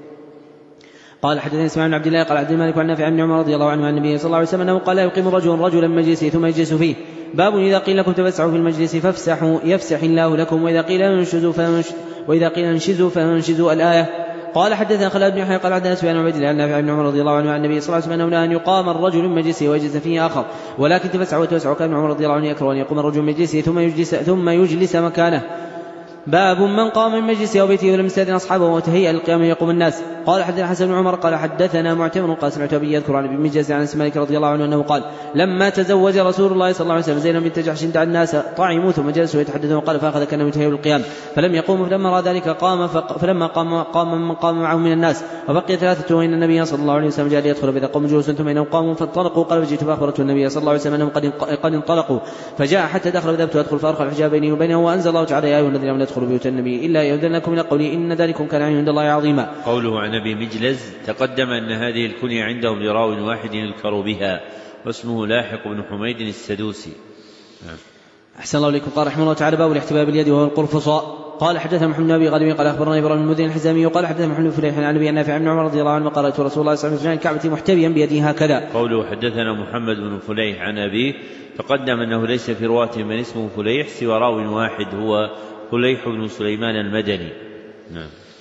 [SPEAKER 1] قال حدثني اسماعيل بن عبد الله قال عبد الملك عن نافع بن عمر رضي الله عنه عن النبي صلى الله عليه وسلم انه قال لا يقيم رجل رجلا من مجلسه ثم يجلس فيه. باب اذا قيل لكم تفسحوا في المجلس فافسحوا يفسح الله لكم واذا قيل انشزوا فانشزوا واذا قيل انشزوا فانشزوا الايه. قال حدثنا خالد بن يحيى قال حدثنا سفيان بن عبيد الله عن نافع بن عمر رضي الله عنه عن النبي صلى الله عليه وسلم انه ان يقام الرجل من مجلسه ويجلس فيه اخر ولكن تفسح وتوسع. كان عمر رضي الله عنه يكره ان يقوم الرجل من مجلسه ثم يجلس ثم يجلس مكانه. باب من قام من مجلسه وبيته ولم يستأذن أصحابه وتهيأ للقيام يقوم الناس. قال حدثنا حسن بن عمر قال حدثنا معتمر قال سمعت أبي يذكر عن ابن مجلس عن مالك رضي الله عنه أنه قال لما تزوج رسول الله صلى الله عليه وسلم زينب بنت جحش دعا الناس طعموا ثم جلسوا يتحدثون وقال فأخذ كان يتهيأ للقيام فلم يقوم فلما رأى ذلك قام فلما قام قام من قام معه من الناس وبقي ثلاثة وإن النبي صلى الله عليه وسلم جاء ليدخل فإذا قام جلوس ثم إنهم قاموا فانطلقوا قال فجئت فأخبرت النبي صلى الله عليه وسلم أنهم قد قد انطلقوا فجاء حتى دخل فذهبت أدخل فأرخى الحجاب بيني وبينه وأنزل الله تعالى يا أيها الذين آمنوا ادخلوا بيوت النبي إلا يؤذن لكم إلى قولي إن ذلكم كان عند الله عظيما.
[SPEAKER 2] قوله عن أبي مجلز تقدم أن هذه الكنية عندهم لراو واحد يذكر بها واسمه لاحق بن حميد السدوسي.
[SPEAKER 1] أحسن الله إليكم. قال رحمه الله تعالى باب الاحتباء باليد وهو القرفصاء. قال حدثنا محمد بن أبي غالب قال أخبرنا إبراهيم المدين الحزامي وقال حدثنا محمد بن فليح عن أبي نافع بن عمر رضي الله عنه قال رأيت رسول الله صلى الله عليه وسلم الكعبة محتبيا بيده هكذا.
[SPEAKER 2] قوله حدثنا محمد بن فليح عن أبيه تقدم أنه ليس في رواته من اسمه فليح سوى راو واحد هو فليح بن سليمان المدني. نعم.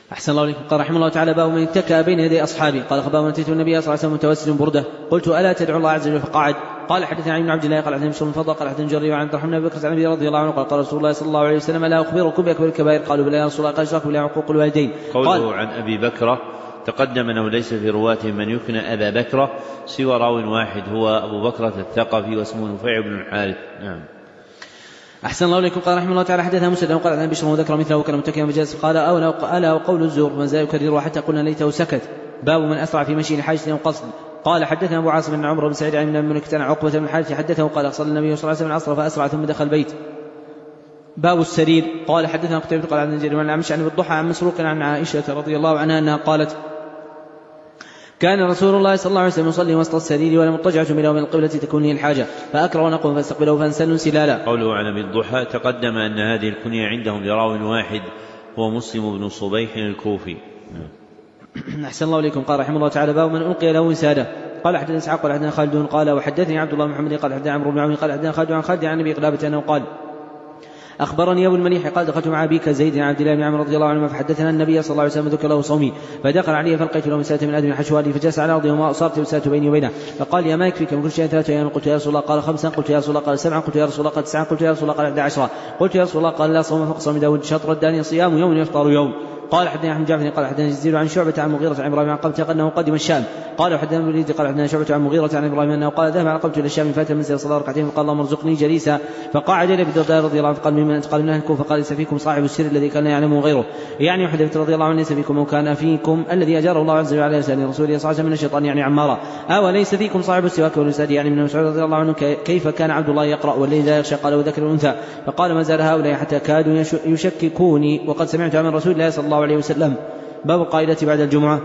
[SPEAKER 1] أحسن الله عليكم. قال رحمه الله تعالى: باب من اتكى بين يدي أصحابه. قال: خباب من أتيت النبي صلى الله عليه وسلم متوسل برده، قلت: ألا تدعو الله عز وجل؟ فقعد. قال: حدثنا علي بن عبد الله قال حدثنا بشر بن فضل قال حدثنا جرير عن عبد الرحمن بن بكر عن ابي رضي الله عنه قال: قال رسول الله صلى الله عليه وسلم: لا أخبركم بأكبر الكبائر؟ قالوا: بلى يا رسول الله. قال: اشراك بالله وعقوق الوالدين.
[SPEAKER 2] قوله عن أبي بكر تقدم أنه ليس في رواته من يكنى أبا بكر سوى راو واحد هو أبو بكرة الثقفي واسمه نفيع بن الحارث. نعم.
[SPEAKER 1] أحسن الله إليكم. قال رحمه الله تعالى: حدثنا مسدد قال عن بشر وذكر مثله وكان متكئا مجالس. قال: ألا وقول الزور فمن زال يكرره حتى قلنا ليته سكت. باب من أسرع في مشي لحاجة أو قصد. قال: حدثنا أبو عاصم بن عمرو بن سعيد عن ابن ملك عن عقبة بن الحارث حدثه قال: صلى النبي صلى الله عليه وسلم العصر فأسرع ثم دخل البيت. باب السرير. قال: حدثنا قتيبة قال عن جرير عن عمش عن بالضحى عن مسروق عن عائشة رضي الله عنها أنها قالت: كان رسول الله صلى الله عليه وسلم يصلي وسط السرير ولا مضطجعة بينه وبين القبلة تكون لي الحاجة فأكره نقوم فاستقبله فانسل سلالا.
[SPEAKER 2] قوله عن أبي الضحى تقدم أن هذه الكنية عندهم لراو واحد هو مسلم بن صبيح الكوفي.
[SPEAKER 1] أحسن الله إليكم. قال رحمه الله تعالى: باب من ألقي له وسادة. قال: حدثنا إسحاق قال حدثنا خالد قال: وحدثني عبد الله بن محمد قال حدثنا عمرو بن عون قال حدثنا خالد عن خالد عن أبي قلابة أنه قال: أخبرني أبو المليح قال: دخلت مع أبيك زيد عن عبد الله بن عمرو رضي الله عنه فحدثنا النبي صلى الله عليه وسلم ذكر له صومي فدخل عليه فلقيت له وسادة من آدم حشوالي فجلس على أرضه وما أصابت وسادة بيني وبينه فقال: يا ما يكفيك من كل شيء ثلاثة أيام؟ قلت: يا رسول الله. قال: خمسا. قلت: يا رسول الله. قال: سبعا. قلت: يا رسول الله. قال: تسعا. قلت: يا رسول الله. قال: أحد عشرا. قلت: يا رسول الله. قال: لا صوم فوق صوم داود شطر الداني صيام يوم يفطر يوم. قال: حدثنا أحمد جعفر قال حدثنا جزير عن شعبة عن مغيرة عن إبراهيم عن قبته أنه قدم الشام. قال: حدثنا ابن الوليد قال حدثنا شعبة عن مغيرة عن إبراهيم أنه قال: ذهب عن قبته إلى الشام فات المنزل صلى ركعتين فقال: اللهم ارزقني جليسا. فقعد إلى أبي الدرداء رضي الله عنه فقال: ممن أنت؟ قال: من أهل الكوفة. فقال: ليس فيكم صاحب السر الذي كان يعلمه غيره، يعني حذيفة رضي الله عنه ليس فيكم وكان فيكم الذي أجاره الله عز وجل على لسان رسوله صلى الله عليه وسلم من الشيطان يعني عمارة. أو ليس فيكم صاحب السواك والوساد يعني من مسعود رضي الله عنه كيف كان عبد الله يقرأ والليل لا يغشى. قال: وذكر الأنثى. فقال: ما زال هؤلاء حتى كادوا يشككوني وقد سمعت عن رسول الله صلى الله عليه وسلم. باب القائلة بعد الجمعة.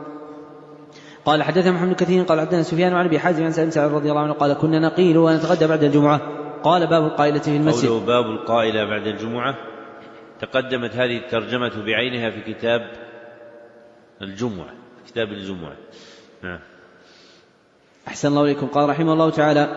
[SPEAKER 1] قال: حدثنا محمد كثير قال حدثنا سفيان عن ابي حازم عن سالم سعد رضي الله عنه قال: كنا نقيل ونتغدى بعد الجمعة. قال: باب القائلة في المسجد.
[SPEAKER 2] قوله باب القائلة بعد الجمعة تقدمت هذه الترجمة بعينها في كتاب الجمعة كتاب الجمعة. نعم.
[SPEAKER 1] أحسن الله إليكم. قال رحمه الله تعالى: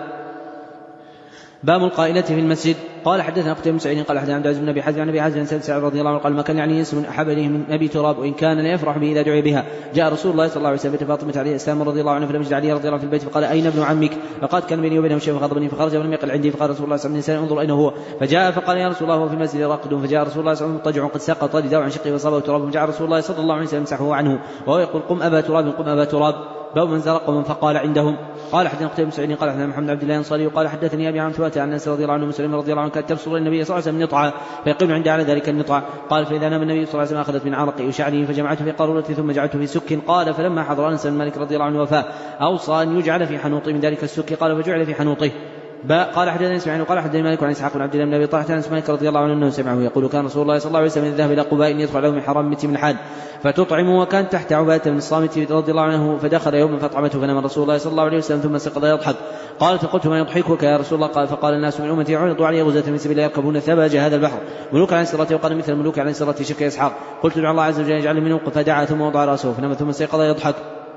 [SPEAKER 1] باب القائلة في المسجد. قال: حدثنا قتيبة بن سعيد قال حدثنا عبد العزيز بن ابي حازم عن ابي حازم عن سالم سعد رضي الله عنه قال: ما كان يعني ينسب احب اليه من ابي تراب وان كان لا يفرح به اذا دعي بها. جاء رسول الله صلى الله عليه وسلم بيت فاطمة عليه السلام رضي الله عنه فلم يجد علي رضي الله عنه في البيت فقال: اين ابن عمك؟ فقال: كان بيني وبينه شيء فغضبني فخرج ولم يقل عندي. فقال رسول الله صلى الله عليه وسلم: انظر اين هو. فجاء فقال: يا رسول الله هو في المسجد راقد. فجاء رسول الله صلى الله عليه وسلم مضطجع قد سقط رداء عن شقه وصابه تراب فجاء رسول الله صلى الله عليه وسلم يمسحه عنه وهو يقول: قم ابا تراب قم ابا تراب. باب من زرق ومن فقال عندهم. قال: حدثنا قتيبة بن سعيد قال حدثنا محمد عبد الله الانصاري قال حدثني ابي عن ثواتة عن انس رضي الله عنه وسلم رضي الله عنه كانت تبصر النبي صلى الله عليه وسلم نطعا فيقيم عند على ذلك النطع. قال: فاذا نام النبي صلى الله عليه وسلم اخذت من عرقي وشعري فجمعته في قارورتي ثم جعلته في سك. قال: فلما حضر انس بن مالك رضي الله عنه وفاه اوصى ان يجعل في حنوطه من ذلك السك. قال: فجعل في حنوطه. قال: حدثنا اسماعيل قال حدثني مالك عن اسحاق بن عبد الله بن ابي طلحه عن انس مالك رضي الله عنه انه سمعه يقول: كان رسول الله صلى الله عليه وسلم اذا ذهب الى قباء يدخل له من حرام من الحاد فتطعم وكان تحت عبادة بن الصامت رضي الله عنه فدخل يوما فاطعمته فنام رسول الله صلى الله عليه وسلم ثم استيقظ يضحك. قال: فقلت: ما يضحكك يا رسول الله؟ قال: فقال الناس من امتي عرضوا علي غزاة من سبيل الله يركبون ثباج هذا البحر ملوك على سرته وقال مثل الملوك على سرته شك اسحاق. قلت: ادعو الله عز وجل يجعل منهم. فدعا ثم وضع راسه فنام ثم استيقظ يضحك.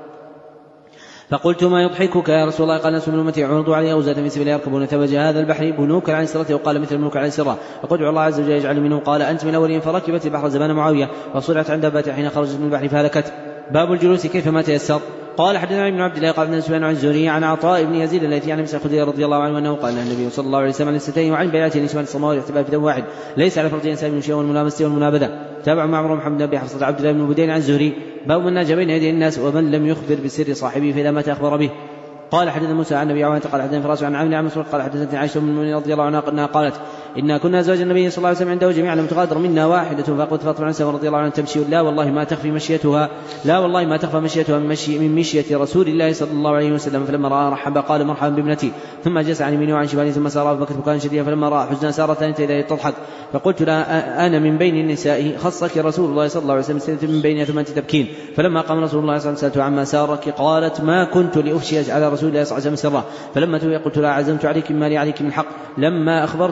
[SPEAKER 1] فقلت: ما يضحكك يا رسول الله؟ قال: الناس من امتي عرضوا علي غزاة من سبيل الله يركبون ثباج هذا البحر ملوك على سرته وقال مثل الملوك على سره. فقلت: ادعو الله عز وجل يجعل منهم. قال: انت من الاولين. فركبت البحر زمان معاوية فصرعت عند دابتها حين خرجت من البحر فهلكت. باب الجلوس كيف ما تيسر. قال: حدثنا ابن عبد الله قال حدثنا سفيان عن الزهري عن عطاء بن يزيد الذي عن ابي سعيد رضي الله عنه انه قال: النبي صلى الله عليه وسلم عن الستين وعن بيعته لشمال الصماء والاحتباء في دم واحد ليس على فرج انسان من شيء والملامسه والمنابذه. تابع معمر محمد بن ابي حفصه عبد الله بن بدين عن الزهري. باب من ناجى بين يدي الناس ومن لم يخبر بسر صاحبه فاذا مات اخبر به. قال: حدثنا موسى عن ابي عوانة قال حدثنا فراس عن عمرو عن مسروق قال حدثتني عائشة ام المؤمنين رضي الله عنها انها قالت: إنا كنا زوج النبي صلى الله عليه وسلم عنده جميعا لم تغادر منا واحدة. فقلت فاطمة عنها رضي الله عنها تمشي لا والله ما تخفي مشيتها لا والله ما تخفى مشيتها من, مشي من مشية رسول الله صلى الله عليه وسلم. فلما رأى رحب قال: مرحبا بابنتي. ثم جلس عن يمينه وعن شماله ثم سار فبكت بكاء شديدا. فلما رأى حزنها سارت ثانية إليه تضحك. فقلت لها: أنا من بين النساء خصك رسول الله صلى الله عليه وسلم من بين ثم أنت تبكين. فلما قام رسول الله صلى الله عليه وسلم سألته عما سارك. قالت: ما كنت لأفشي على رسول الله صلى الله عليه وسلم سرا. فلما توي قلت لها: عزمت عليك ما لي عليك من حق. لما أخبرتني أخبر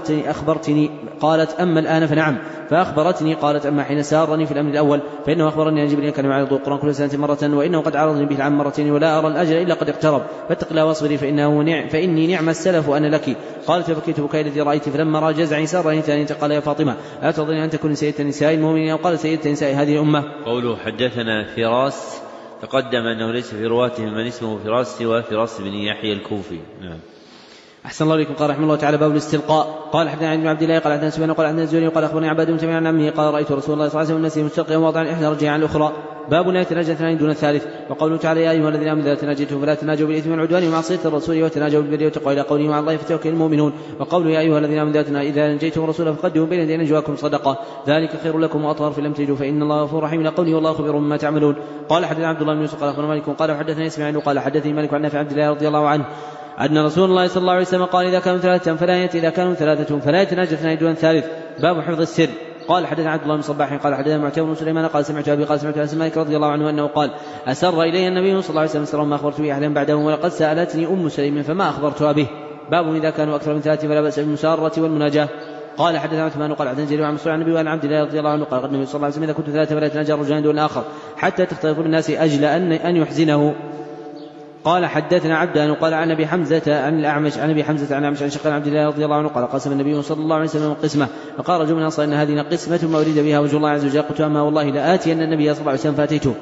[SPEAKER 1] فأخبرتني قالت أما الآن فنعم فأخبرتني قالت أما حين سارني في الأمر الأول فإنه أخبرني أن جبريل كان يعرض القرآن كل سنة مرة وإنه قد عرضني به العام مرتين ولا أرى الأجل إلا قد اقترب فاتق الله واصبري فإنه نعم فإني نعم السلف وأنا لك. قالت فبكيت بكاء الذي رأيت فلما رأى جزعي سارني ثانية قال يا فاطمة أتظن أن تكون سيدة نساء المؤمنين أو قال سيدة نساء هذه الأمة.
[SPEAKER 2] قوله حدثنا فراس تقدم أنه ليس في رواته من اسمه فراس سوى فراس بن يحيى الكوفي. نعم.
[SPEAKER 1] أحسن الله إليكم. قال رحمه الله تعالى باب الاستلقاء. قال حدثنا ابن عبد الله قال حدثنا سفيان قال حدثنا الزهري قال أخبرني عباد بن تميم عن عمه قال رأيت رسول الله صلى الله عليه وسلم مستلقيا وضعا إحدى رجليه عن الأخرى. باب لا يتناجى اثنان دون الثالث. وقوله تعالى يا أيها الذين آمنوا إذا تناجيتم فلا تناجوا بالإثم والعدوان ومعصية الرسول وتناجوا بالبر والتقوى إلى قوله مع الله فتوكل المؤمنون. وقوله يا أيها الذين آمنوا إذا نجيتم رسولا فقدموا بين يدي نجواكم صدقة ذلك خير لكم وأطهر فلم تجدوا فإن الله غفور رحيم. إلى قوله والله خبير بما تعملون. قال حدثنا عبد الله بن يوسف قال أخبرنا مالك قال حدثني اسماعيل قال حدثني مالك عن نافع عبد الله رضي الله عنه أن رسول الله صلى الله عليه وسلم قال إذا كانوا ثلاثة فلا يأتي إذا كانوا ثلاثة فلا يتناجى اثنان دون ثالث. باب حفظ السر. قال حدثنا عبد الله بن صباح قال حدثنا معتمر بن سليمان قال سمعت أبي قال سمعت أنس مالك رضي الله عنه أنه قال أسر إلي النبي صلى الله عليه وسلم سرا ما أخبرت به أحدا بعده ولقد سألتني أم سليم فما أخبرتها به. باب إذا كانوا أكثر من ثلاثة فلا بأس بالمسارة والمناجاة. قال حدثنا عثمان قال حدثنا جرير عن مسعود عن النبي وعن عبد الله رضي الله عنه قال قال النبي صلى الله عليه وسلم إذا كنت ثلاثة فلا يتناجى رجلان دون الآخر حتى تختلط بالناس أجل أن أن يحزنه. قال حدثنا عبدان قال عن ابي حمزه عن الاعمش عن ابي حمزه عن الاعمش عن شقيق عبد الله رضي الله عنه قال قسم النبي صلى الله عليه وسلم قسمه فقال رجل من الانصار ان هذه قسمه ما اريد بها وجه الله عز وجل قلت اما والله لآتي ان النبي صلى الله عليه وسلم فاتيته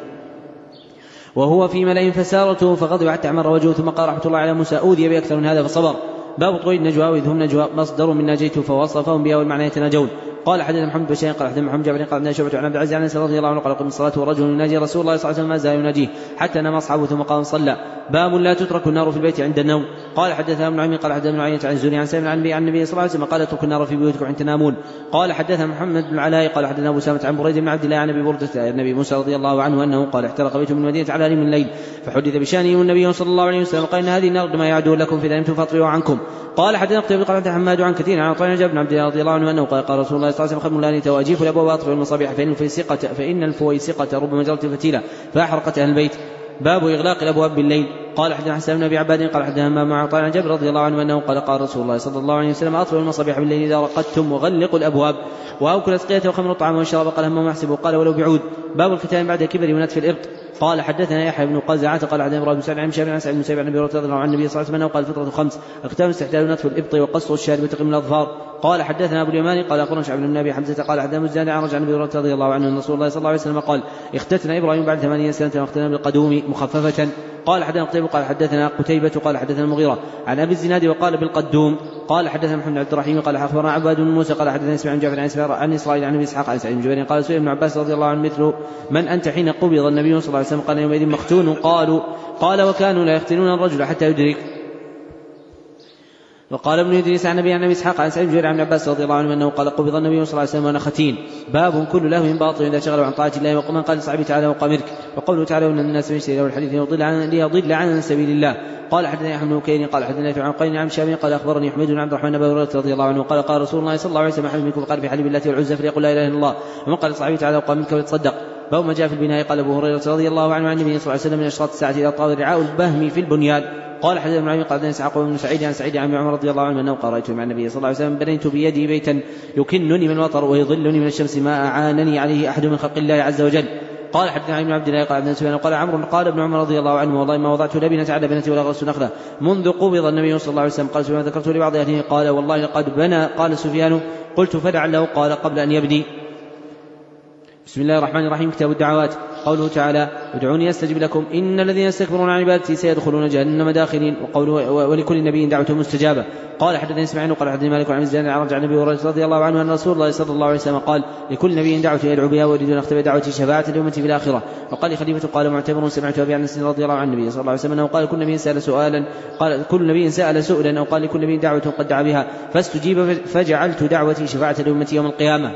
[SPEAKER 1] وهو في ملأ فسارته فغضب حتى احمر وجهه ثم قال رحمه الله على موسى اوذي باكثر من هذا فصبر. باب طويل النجوى واذ هم نجوى مصدر من ناجيت فوصفهم بها والمعنى يتناجون. قال حدثنا محمد بن بشير قال حدثنا محمد جابر قال حدثنا شعبة عن عبد العزيز عن انس رضي الله عنه قال قم الصلاة ورجل يناجي رسول الله صلى الله عليه وسلم ما زال يناجيه حتى نام اصحابه ثم قام صلى. باب لا تترك النار في البيت عند النوم. قال حدثنا ابن عمي قال حدثنا ابن عيينة عن الزهري عن سالم عن النبي عن النبي صلى الله عليه وسلم قال اتركوا النار في بيوتكم حين تنامون. قال حدثنا محمد بن العلاء قال حدثنا ابو سامة عن بريد بن عبد الله عن ابي بردة النبي موسى رضي الله عنه انه قال احترق بيت من المدينة على من الليل فحدث بشانه النبي صلى الله عليه وسلم قال ان هذه النار ما يعدون لكم فاذا نمتم فاطروا عنكم. قال حدثنا قتيبة قال حدثنا حماد عن كثير عن عطاء بن عبد الله رضي الله عنه انه قال قال رسول الله صلى الله عليه وسلم خدم لا نتواجيف الابواب واطفئوا المصابيح فان الفويسقة فان الفويسقة ربما جرت الفتيلة فاحرقت اهل البيت. باب اغلاق الابواب بالليل. قال حدثنا حسن بن ابي عباد قال حدثنا مع عطاء عن جابر رضي الله عنه انه قال قال رسول الله صلى الله عليه وسلم اطفئوا المصابيح بالليل اذا رقدتم وغلقوا الابواب واوكلوا الاسقية وخمروا الطعام والشراب قال هم محسبوا قال ولو بعود. باب الختان بعد كبر ونتف الابط. قال حدثنا يحيى بن قزعة قال حدثنا ابراهيم بن سعد عن شاب عن سعد بن مسيب عن النبي رضي الله عنه عن النبي صلى الله عليه وسلم قال الفطرة خمس الختان استحلال نتف الابط وقص الشارب وتقليم الاظفار. قال حدثنا ابو اليماني قال اخبرنا شعب بن ابي حمزة قال حدثنا مزدان عن رجع النبي رضي الله عنه ان رسول الله صلى الله عليه وسلم قال اختتن ابراهيم بعد ثمانين سنة واختتن بالقدوم مخففة. قال حدثنا قتيبة قال حدثنا قتيبة قال حدثنا المغيرة عن ابي الزناد وقال بالقدوم. قال حدثنا محمد عبد الرحيم قال اخبرنا عباد بن موسى قال حدثنا اسماعيل بن جعفر عن اسرائيل عن ابي اسحاق عن سعيد بن جبير قال سئل ابن عباس رضي الله عنه مثل من انت حين قبض النبي صلى الله عليه وسلم قال يومئذ مختون. قالوا قال وكانوا لا يختنون الرجل حتى يدرك. وقال ابن إدريس عن النبي عن ابي اسحاق عن سعيد بن جبير عن ابن عباس رضي الله عنه انه قال قبض النبي صلى الله عليه وسلم وانا ختين. باب كل لهو باطل اذا شغلوا عن طاعه الله وقمن قال صاحبي تعالى وقامرك. وقوله تعالى ان الناس يشتري له الحديث ليضل عن ليضل عن سبيل الله. قال حدثنا يحيى بن بكير قال حدثنا في عن قيل عن شامي قال اخبرني احمد بن عبد الرحمن بن هريره رضي الله عنه قال قال رسول الله صلى الله عليه وسلم حلف منكم قال في حليب الله والعزى فليقل لا اله الا الله ومن قال صاحبي تعالى وقامرك ويتصدق. باب ما جاء في البناء. قال ابو هريره رضي الله عنه عن النبي صلى الله عليه وسلم من اشراط الساعه اذا طال رعاء البهم في البنيان. قال حدثنا ابن عمي قال حدثنا اسحاق بن سعيد عن سعيد عن عمر رضي الله عنه انه قال رايت مع النبي صلى الله عليه وسلم بنيت بيدي بيتا يكنني من الوطر ويظلني من الشمس ما اعانني عليه احد من خلق الله عز وجل. قال حدثنا ابن عبد الله قال حدثنا سفيان قال عمرو قال ابن عمر رضي الله عنه والله ما وضعت لبنة على بنتي ولا غرست نخله منذ قبض النبي صلى الله عليه وسلم. قال سفيان ذكرت لبعض اهله قال والله لقد بنى. قال سفيان قلت فلعله قال قبل ان يبني. بسم الله الرحمن الرحيم. كتاب الدعوات. قوله تعالى ادعوني استجب لكم ان الذين يستكبرون عن عبادتي سيدخلون جهنم داخلين. وقوله ولكل نبي دعوة مستجابة. قال حدثني اسماعيل قال حدثني مالك عن مزدان عن رجع النبي رضي الله عنه ان رسول الله صلى الله عليه وسلم قال لكل نبي دعوة يدعو بها ويريد ان اختبئ دعوتي شفاعة لأمتي في الآخرة. وقال خليفة قال معتبر سمعت ابي انس رضي الله عن النبي صلى الله عليه وسلم انه قال كل نبي سأل سؤالا قال كل نبي سأل سؤلا او قال لكل نبي دعوة قد دعا بها فاستجيب فجعلت دعوتي شفاعة لأمتي يوم القيامة.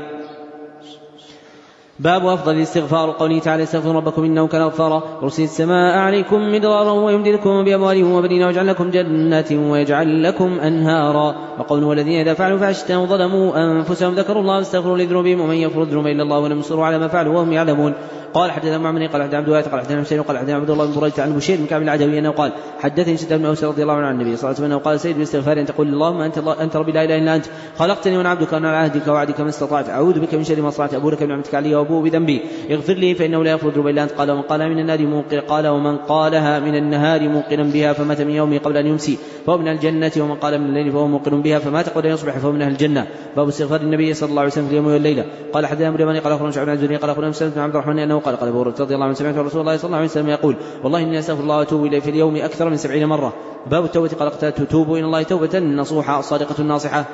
[SPEAKER 1] باب أفضل الاستغفار. قوله تعالى استغفروا ربكم إنه كان غفارا يرسل السماء عليكم مدرارا ويمددكم بأموال وبنين ويجعل لكم جنات ويجعل لكم أنهارا. وقوله والذين إذا فعلوا فاحشة وظلموا أنفسهم ذكروا الله واستغفروا لذنوبهم ومن يغفر الذنوب إلا الله ولم يصروا على ما فعلوا وهم يعلمون. قال حدثنا معمر قال حدثنا عبد الوارث قال حدثنا حسين قال حدثنا عبد الله بن بريدة عن بشير بن كعب العدوي انه قال حدثني شداد بن اوس رضي الله عنه عن النبي صلى الله عليه وسلم قال سيد بالاستغفار ان تقول اللهم انت الله انت ربي لا اله الا انت خلقتني وانا عبدك وانا على عهدك ووعدك ما استطعت اعوذ بك من شر ما صنعت ابو لك بنعمتك علي وابوء بذنبي اغفر لي فانه لا يغفر الذنوب الا انت. قال ومن قالها من النار موقن قال ومن قالها من النهار موقنا بها فمات من يومه قبل ان يمسي فهو من الجنه ومن قال من الليل فهو موقن بها فمات قبل ان يصبح فهو من اهل الجنه. باب استغفار النبي صلى الله عليه وسلم في اليوم والليله. قال حدثنا ابو اليماني قال اخبرنا شعبان عن الزهري قال اخبرنا مسلم بن عبد الرحمن انه قال قال ابو هريره رضي الله عنه سمعت رسول الله صلى الله عليه وسلم يقول والله اني استغفر الله واتوب اليه في اليوم اكثر من سبعين مره. باب التوبه. قال قتادة توبوا الى الله توبه نصوحا الصادقه الناصحه.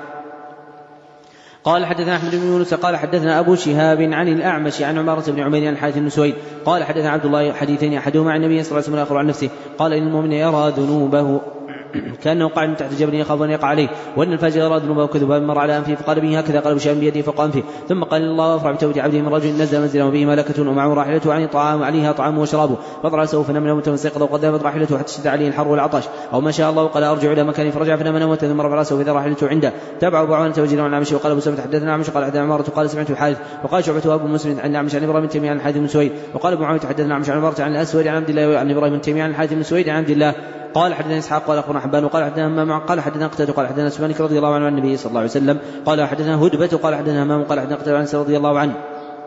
[SPEAKER 1] قال حدثنا احمد بن يونس قال حدثنا ابو شهاب عن الاعمش عن عمارة بن عمير عن الحارث بن سويد قال حدثنا عبد الله حديثين احدهما عن النبي صلى الله عليه وسلم والاخر عن نفسه قال ان المؤمن يرى ذنوبه كأنه قاعد تحت جبل يخاف أن يقع عليه وأن الفاجر يرى ذنوبه كذبا مر على أنفه فقال به هكذا قال بشام بيده فوق أنفه ثم قال الله أفرح بتوبة عبده من رجل نزل منزله وبه ملكة ومعه راحلته عن طعام عليها طعامه وشرابه فطلع سوف فنام نومة واستيقظ وقد ذهبت راحلته حتى اشتد عليه الحر والعطش أو ما شاء الله قال أرجع إلى مكاني فرجع فنام نومة ثم رفع رأسه فإذا راحلته عنده تابعه أبو عوانة وجيران عن الأعمش وقال أبو سلمة حدثنا عمش قال حدثنا عمارة قال سمعت الحارث وقال شعبة أبو مسلم عن الأعمش عن إبراهيم بن تيمية عن الحارث بن سويد وقال أبو معاوية حدثنا عمش عن عمارة عن الأسود عن عبد الله عن إبراهيم بن تيمية عن الحارث بن سويد عن عبد الله قال حدثنا اسحاق قال اخبرنا حبان وقال حدثنا همام قال حدثنا قتادة قال حدثنا سفيان رضي الله عنه عن النبي صلى الله عليه وسلم قال حدثنا هدبة قال حدثنا همام قال حدثنا قتادة عن انس رضي الله عنه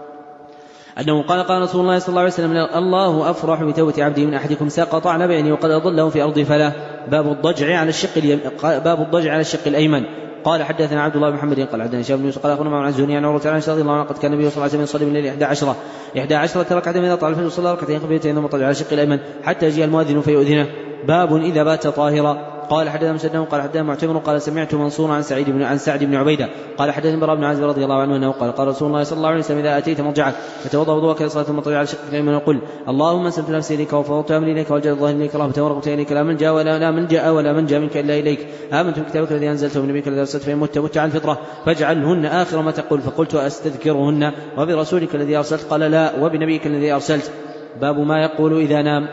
[SPEAKER 1] أنه قال قال رسول الله صلى الله عليه وسلم الله أفرح بتوبة عبده من أحدكم ساق طعن بعينه وقد أضله في أرض فلا. باب الضجع على الشق اليم... باب الضجع على الشق الأيمن. قال حدثنا عبد الله بن محمد قال حدثنا هشام بن يوسف قال اخبرنا معمر عن الزهري عن عروة عن عائشة رضي الله عنها قد كان النبي صلى الله عليه وسلم يصلي من الليل إحدى عشرة إحدى عشرة ركعة إذا طلع الفجر صلى ركعتين خفيفتين ثم طلع على الشق الأيمن حتى يجيء المؤذن فيؤذنه. باب إذا بات طاهرا. قال حدثنا مسدد قال حدثنا معتمر قال سمعت منصورا عن سعيد بن عن سعد بن عبيده قال حدثنا براء بن عازب رضي الله عنه انه قال قال رسول الله صلى الله عليه وسلم اذا اتيت مرجعك فتوضا وضوءك لصلاه المطلع على شقك الايمن وقل اللهم اسلمت نفسي اليك وفوضت امري اليك وجعلت ظهري اليك رهبه ورغبت اليك لا من جاء ولا لا من جاء ولا من جاء منك الا اليك امنت بكتابك الذي انزلته ونبيك الذي ارسلت فان مت مت على الفطره فاجعلهن اخر ما تقول فقلت استذكرهن وبرسولك الذي ارسلت قال لا وبنبيك الذي ارسلت. باب ما يقول اذا نام.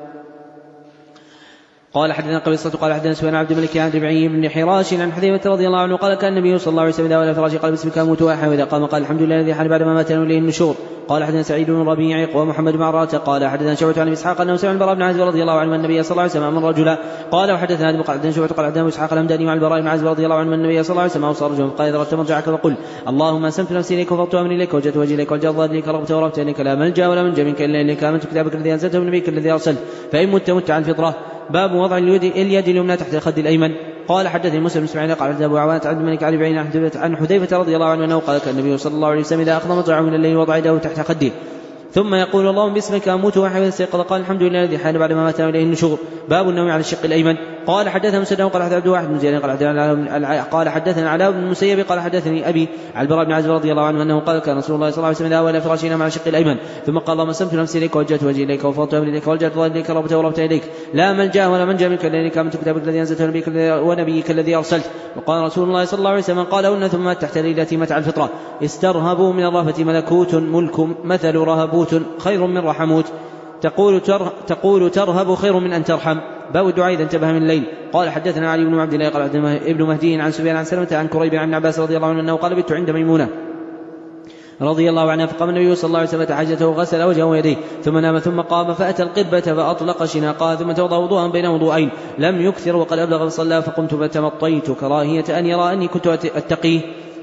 [SPEAKER 1] قال حدثنا قبيصة قال حدثنا سفيان عبد الملك عن ربعي بن حراش عن حذيفة رضي الله عنه قال كان النبي صلى الله عليه وسلم إذا ولى فراشه قال باسمك أموت وأحيا وإذا قام قال الحمد لله الذي حال بعد ما ماتنا إليه النشور. قال حدثنا سعيد بن ربيع ومحمد بن عرات قال حدثنا شعبة عن اسحاق انه سمع البراء بن عازب رضي الله عنه النبي صلى الله عليه وسلم امر رجلا قال وحدثنا ابن قال حدثنا شعبة قال حدثنا اسحاق الهمداني مع البراء بن عازب رضي الله عنه النبي صلى الله عليه وسلم اوصى رجلا قال اذا اردت مرجعك فقل اللهم اسلمت نفسي اليك وفضت امري اليك وجدت وجهي اليك وجعلت ظهري اليك رغبت ورهبت اليك لا ملجا ولا منجا منك الا اليك امنت بكتابك الذي انزلته ونبيك الذي ارسلت فان مت مت على الفطره. باب وضع اليد اليمنى تحت الخد الايمن. قال حدثني موسى بن اسماعيل قال حدثنا ابو عوانة عبد الملك علي بعين عن حذيفة رضي الله عنه انه قال كان النبي صلى الله عليه وسلم اذا اخذ مضجعه من الليل وضع يده تحت خده ثم يقول اللهم باسمك اموت واحيا واستيقظ قال الحمد لله الذي حان بعد ما ماتنا اليه النشور. باب النوم على الشق الايمن. قال حدثنا مسدد قال حدثنا عبد الواحد بن زياد قال حدثنا قال حدثنا علاء بن المسيب قال حدثني ابي عن البراء بن عازب رضي الله عنه انه قال كان رسول الله صلى الله عليه وسلم اذا اولى فراشنا مع الشق الايمن ثم قال اللهم اسلمت نفسي اليك ووجهت وجهي اليك وفوضت امري اليك ولجأت ظهري اليك رغبت ورهبت اليك لا ملجا ولا منجا منك الا اليك امنت بكتابك الذي انزلته ونبيك الذي ارسلت. وقال رسول الله صلى الله عليه وسلم قالهن ثم تحت ليلة متع الفطره استرهبوا من الرهبة ملكوت ملك مثل رهبوت خير من رحموت تقول, تره تقول ترهب خير من أن ترحم. باب الدعاء إذا انتبه من الليل. قال حدثنا علي بن عبد الله قال ابن مهدي عن سفيان عن سلمة عن كريب عن عباس رضي الله عنه أنه قال بت عند ميمونة رضي الله عنها فقام النبي صلى الله عليه وسلم حاجته وغسل وجهه ويديه ثم نام ثم قام فأتى القربة فأطلق شناقها ثم توضأ وضوءا بين وضوءين لم يكثر وقد أبلغ فصلى فقمت فتمطيت كراهية أن يرى أني كنت أتقيه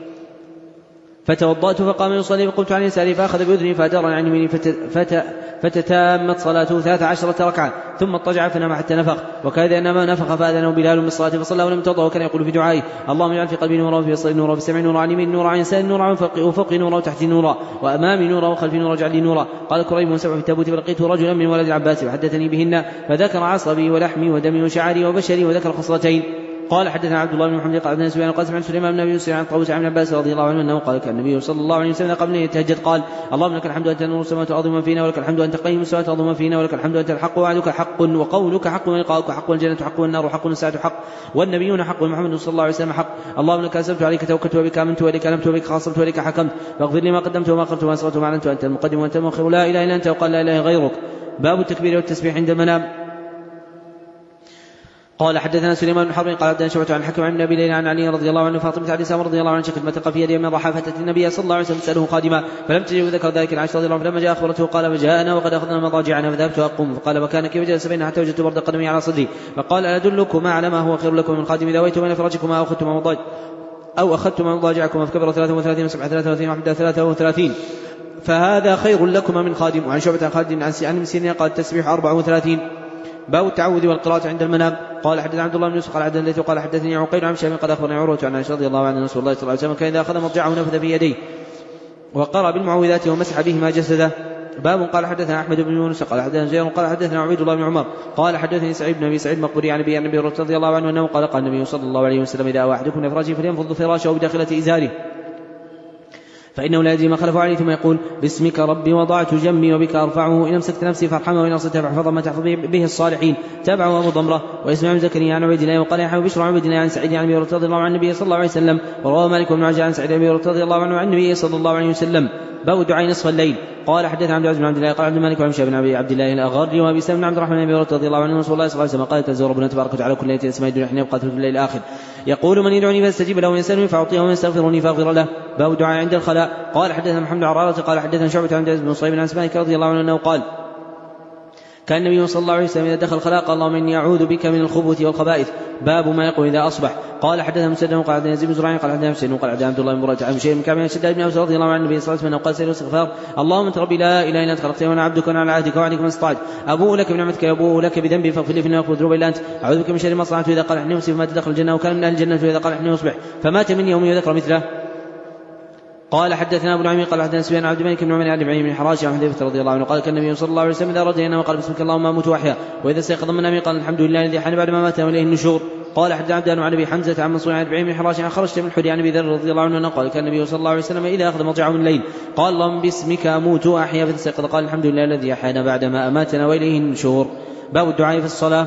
[SPEAKER 1] فتوضأت فقام يصلي فقمت عن يساري فأخذ بأذني فأدار عن يميني فت... فتتامت صلاته ثلاث عشرة ركعة ثم اضطجع فنام حتى نفخ وكذا انما نفخ فاذنه بلال من الصلاه فصلى ولم يتوضا وكان يقول في دعائه اللهم اجعل في قلبي نورا وفي بصري نورا وفي سمعي نورا وعن يميني نورا وعن يساري نورا وفوقي نورا وتحتي نورا وامامي نورا وخلفي نورا واجعل لي نورا. قال كريم من سبع في التابوت فلقيته رجلا من ولد العباس فحدثني بهن فذكر عصبي ولحمي ودمي وشعري وبشري وذكر خصلتين. قال حدثنا عبد الله بن محمد قال حدثنا سفيان قال سمعت سليمان بن ابي يوسف عن طاووس عن عباس رضي الله عنه انه قال كان النبي صلى الله عليه وسلم قبل ان يتهجد قال اللهم لك الحمد انت نور السماوات والارض وما فينا ولك الحمد انت قيم السماوات والارض وما فينا ولك الحمد انت الحق ووعدك حق وقولك حق ولقاؤك حق والجنه حق والنار حق والساعه حق والنبيون حق ومحمد صلى الله عليه وسلم حق. اللهم لك اسلمت عليك توكلت وبك امنت واليك انبت وبك خاصمت واليك حكمت فاغفر لي ما قدمت وما اخرت وما اسررت وما اعلنت وانت المقدم وانت المؤخر لا اله الا انت وقال لا اله غيرك. باب التكبير والتسبيح عند المنام. قال حدثنا سليمان بن حرب قال حدثنا شعبة عن الحكم عن ابي ليلى عن علي رضي الله عنه فاطمة عن رضي الله عنه شكت متق في يدها من رحى فتت النبي صلى الله عليه وسلم تسأله خادما فلم تجد ذكر ذلك العشر رضي الله عنه فلما جاء اخبرته قال فجاءنا وقد اخذنا مضاجعنا فذهبت اقوم فقال وكان كيف جلس بين حتى وجدت برد قدمي على صدري فقال ادلكما على ما هو خير لكم من خادم اذا اويتم الى فرجكما او اخذتما مضاجع او اخذتما مضاجعكما فكبر ثلاثة وثلاثين وسبعة ثلاثة وثلاثين وحدة ثلاثة وثلاثين فهذا خير لكما من خادم. وعن شعبة خالد عن مسيرين قال التسبيح أربعة وثلاثين. باب التعوذ والقراءة عند المنام. قال حدثنا عبد الله بن يوسف قال حدثني الليث قال حدثني عقيل عن شام قد اخبرني عروة عن عائشة رضي الله عنها رسول الله صلى الله عليه وسلم كان اذا اخذ مضجعه نفذ في يديه وقرأ بالمعوذات ومسح بهما جسده. باب قال حدثنا احمد بن يونس قال حدثنا زيد قال حدثنا عبيد الله بن عمر قال حدثني سعيد بن ابي سعيد مقبري عن ابي النبي رضي الله عنه انه قال قال النبي صلى الله عليه وسلم اذا اوى احدكم فراشه فلينفض فراشه بداخله ازاره فإنه لا يدري ما خلف عليه ثم يقول باسمك ربي وضعت جنبي وبك أرفعه إن أمسكت نفسي فارحمه وإن أرسلتها فاحفظها ما تحفظ به الصالحين. تابعه أبو ضمرة وإسماعيل زكريا عن عبيد الله وقال يحيى بشر عن عبيد الله عن سعيد عن أبي هريرة رضي الله عنه عن النبي صلى الله عليه وسلم ورواه مالك بن عجلان عن سعيد عن أبي هريرة رضي الله عنه عن النبي صلى الله عليه وسلم. باب الدعاء نصف الليل. قال حدثنا عبد العزيز بن عبد الله قال عبد الملك وعن شاب بن ابي عبد الله الاغر وابي سلمة بن عبد الرحمن بن ابي هريرة رضي الله عنه رسول الله صلى الله عليه وسلم قال تزور ربنا تبارك وتعالى كل ليله اسماء يدعو حين يبقى ثلث الليل الاخر يقول من يدعوني فاستجيب له ويسالني فاعطيه ويستغفرني فاغفر له. باب الدعاء عند الخلاء. قال حدثنا محمد بن عرارة قال حدثنا شعبة عن عبد بن صهيب عن سماك رضي الله عنه انه قال كان النبي صلى الله عليه وسلم اذا دخل الخلاء قال اللهم اني اعوذ بك من الخبث والخبائث. باب ما يقول اذا اصبح. قال حدثنا مسدد قال حدثنا يزيد بن زرعين قال حدثنا حسين قال حدثنا عبد الله بن مرة عن شيء من كعب شداد بن اوس رضي الله عنه النبي صلى الله عليه وسلم قال سير الاستغفار اللهم انت ربي لا اله الا انت خلقتني وانا عبدك وانا على عهدك ووعدك ما استطعت ابوء لك بنعمتك ابوء لك بذنبي فاغفر لي فاني اغفر الذنوب الا انت اعوذ بك من شر ما صنعت اذا قال احني مسلم فما تدخل الجنه وكان من اهل الجنه اذا قال احني اصبح فمات من يوم يذكر مثله. قال حدثنا ابو نعيم قال حدثنا سفيان عبد الملك بن عمر عن ابراهيم بن حراش عن حذيفه رضي الله عنه قال كان النبي صلى الله عليه وسلم اذا رجع ينام وقال بسمك اللهم اموت واحيا واذا استيقظ من نومه قال الحمد لله الذي حان بعد ما مات واليه النشور. قال حدثنا عبدان عن ابي حمزه عن منصور عن ابراهيم بن حراش عن خرجت من الحدي عن ابي ذر رضي الله عنه قال كان النبي صلى الله عليه وسلم اذا اخذ مضجعه من الليل قال اللهم باسمك اموت واحيا فاستيقظ قال الحمد لله الذي احيانا بعد ما اماتنا واليه النشور. باب الدعاء في الصلاه.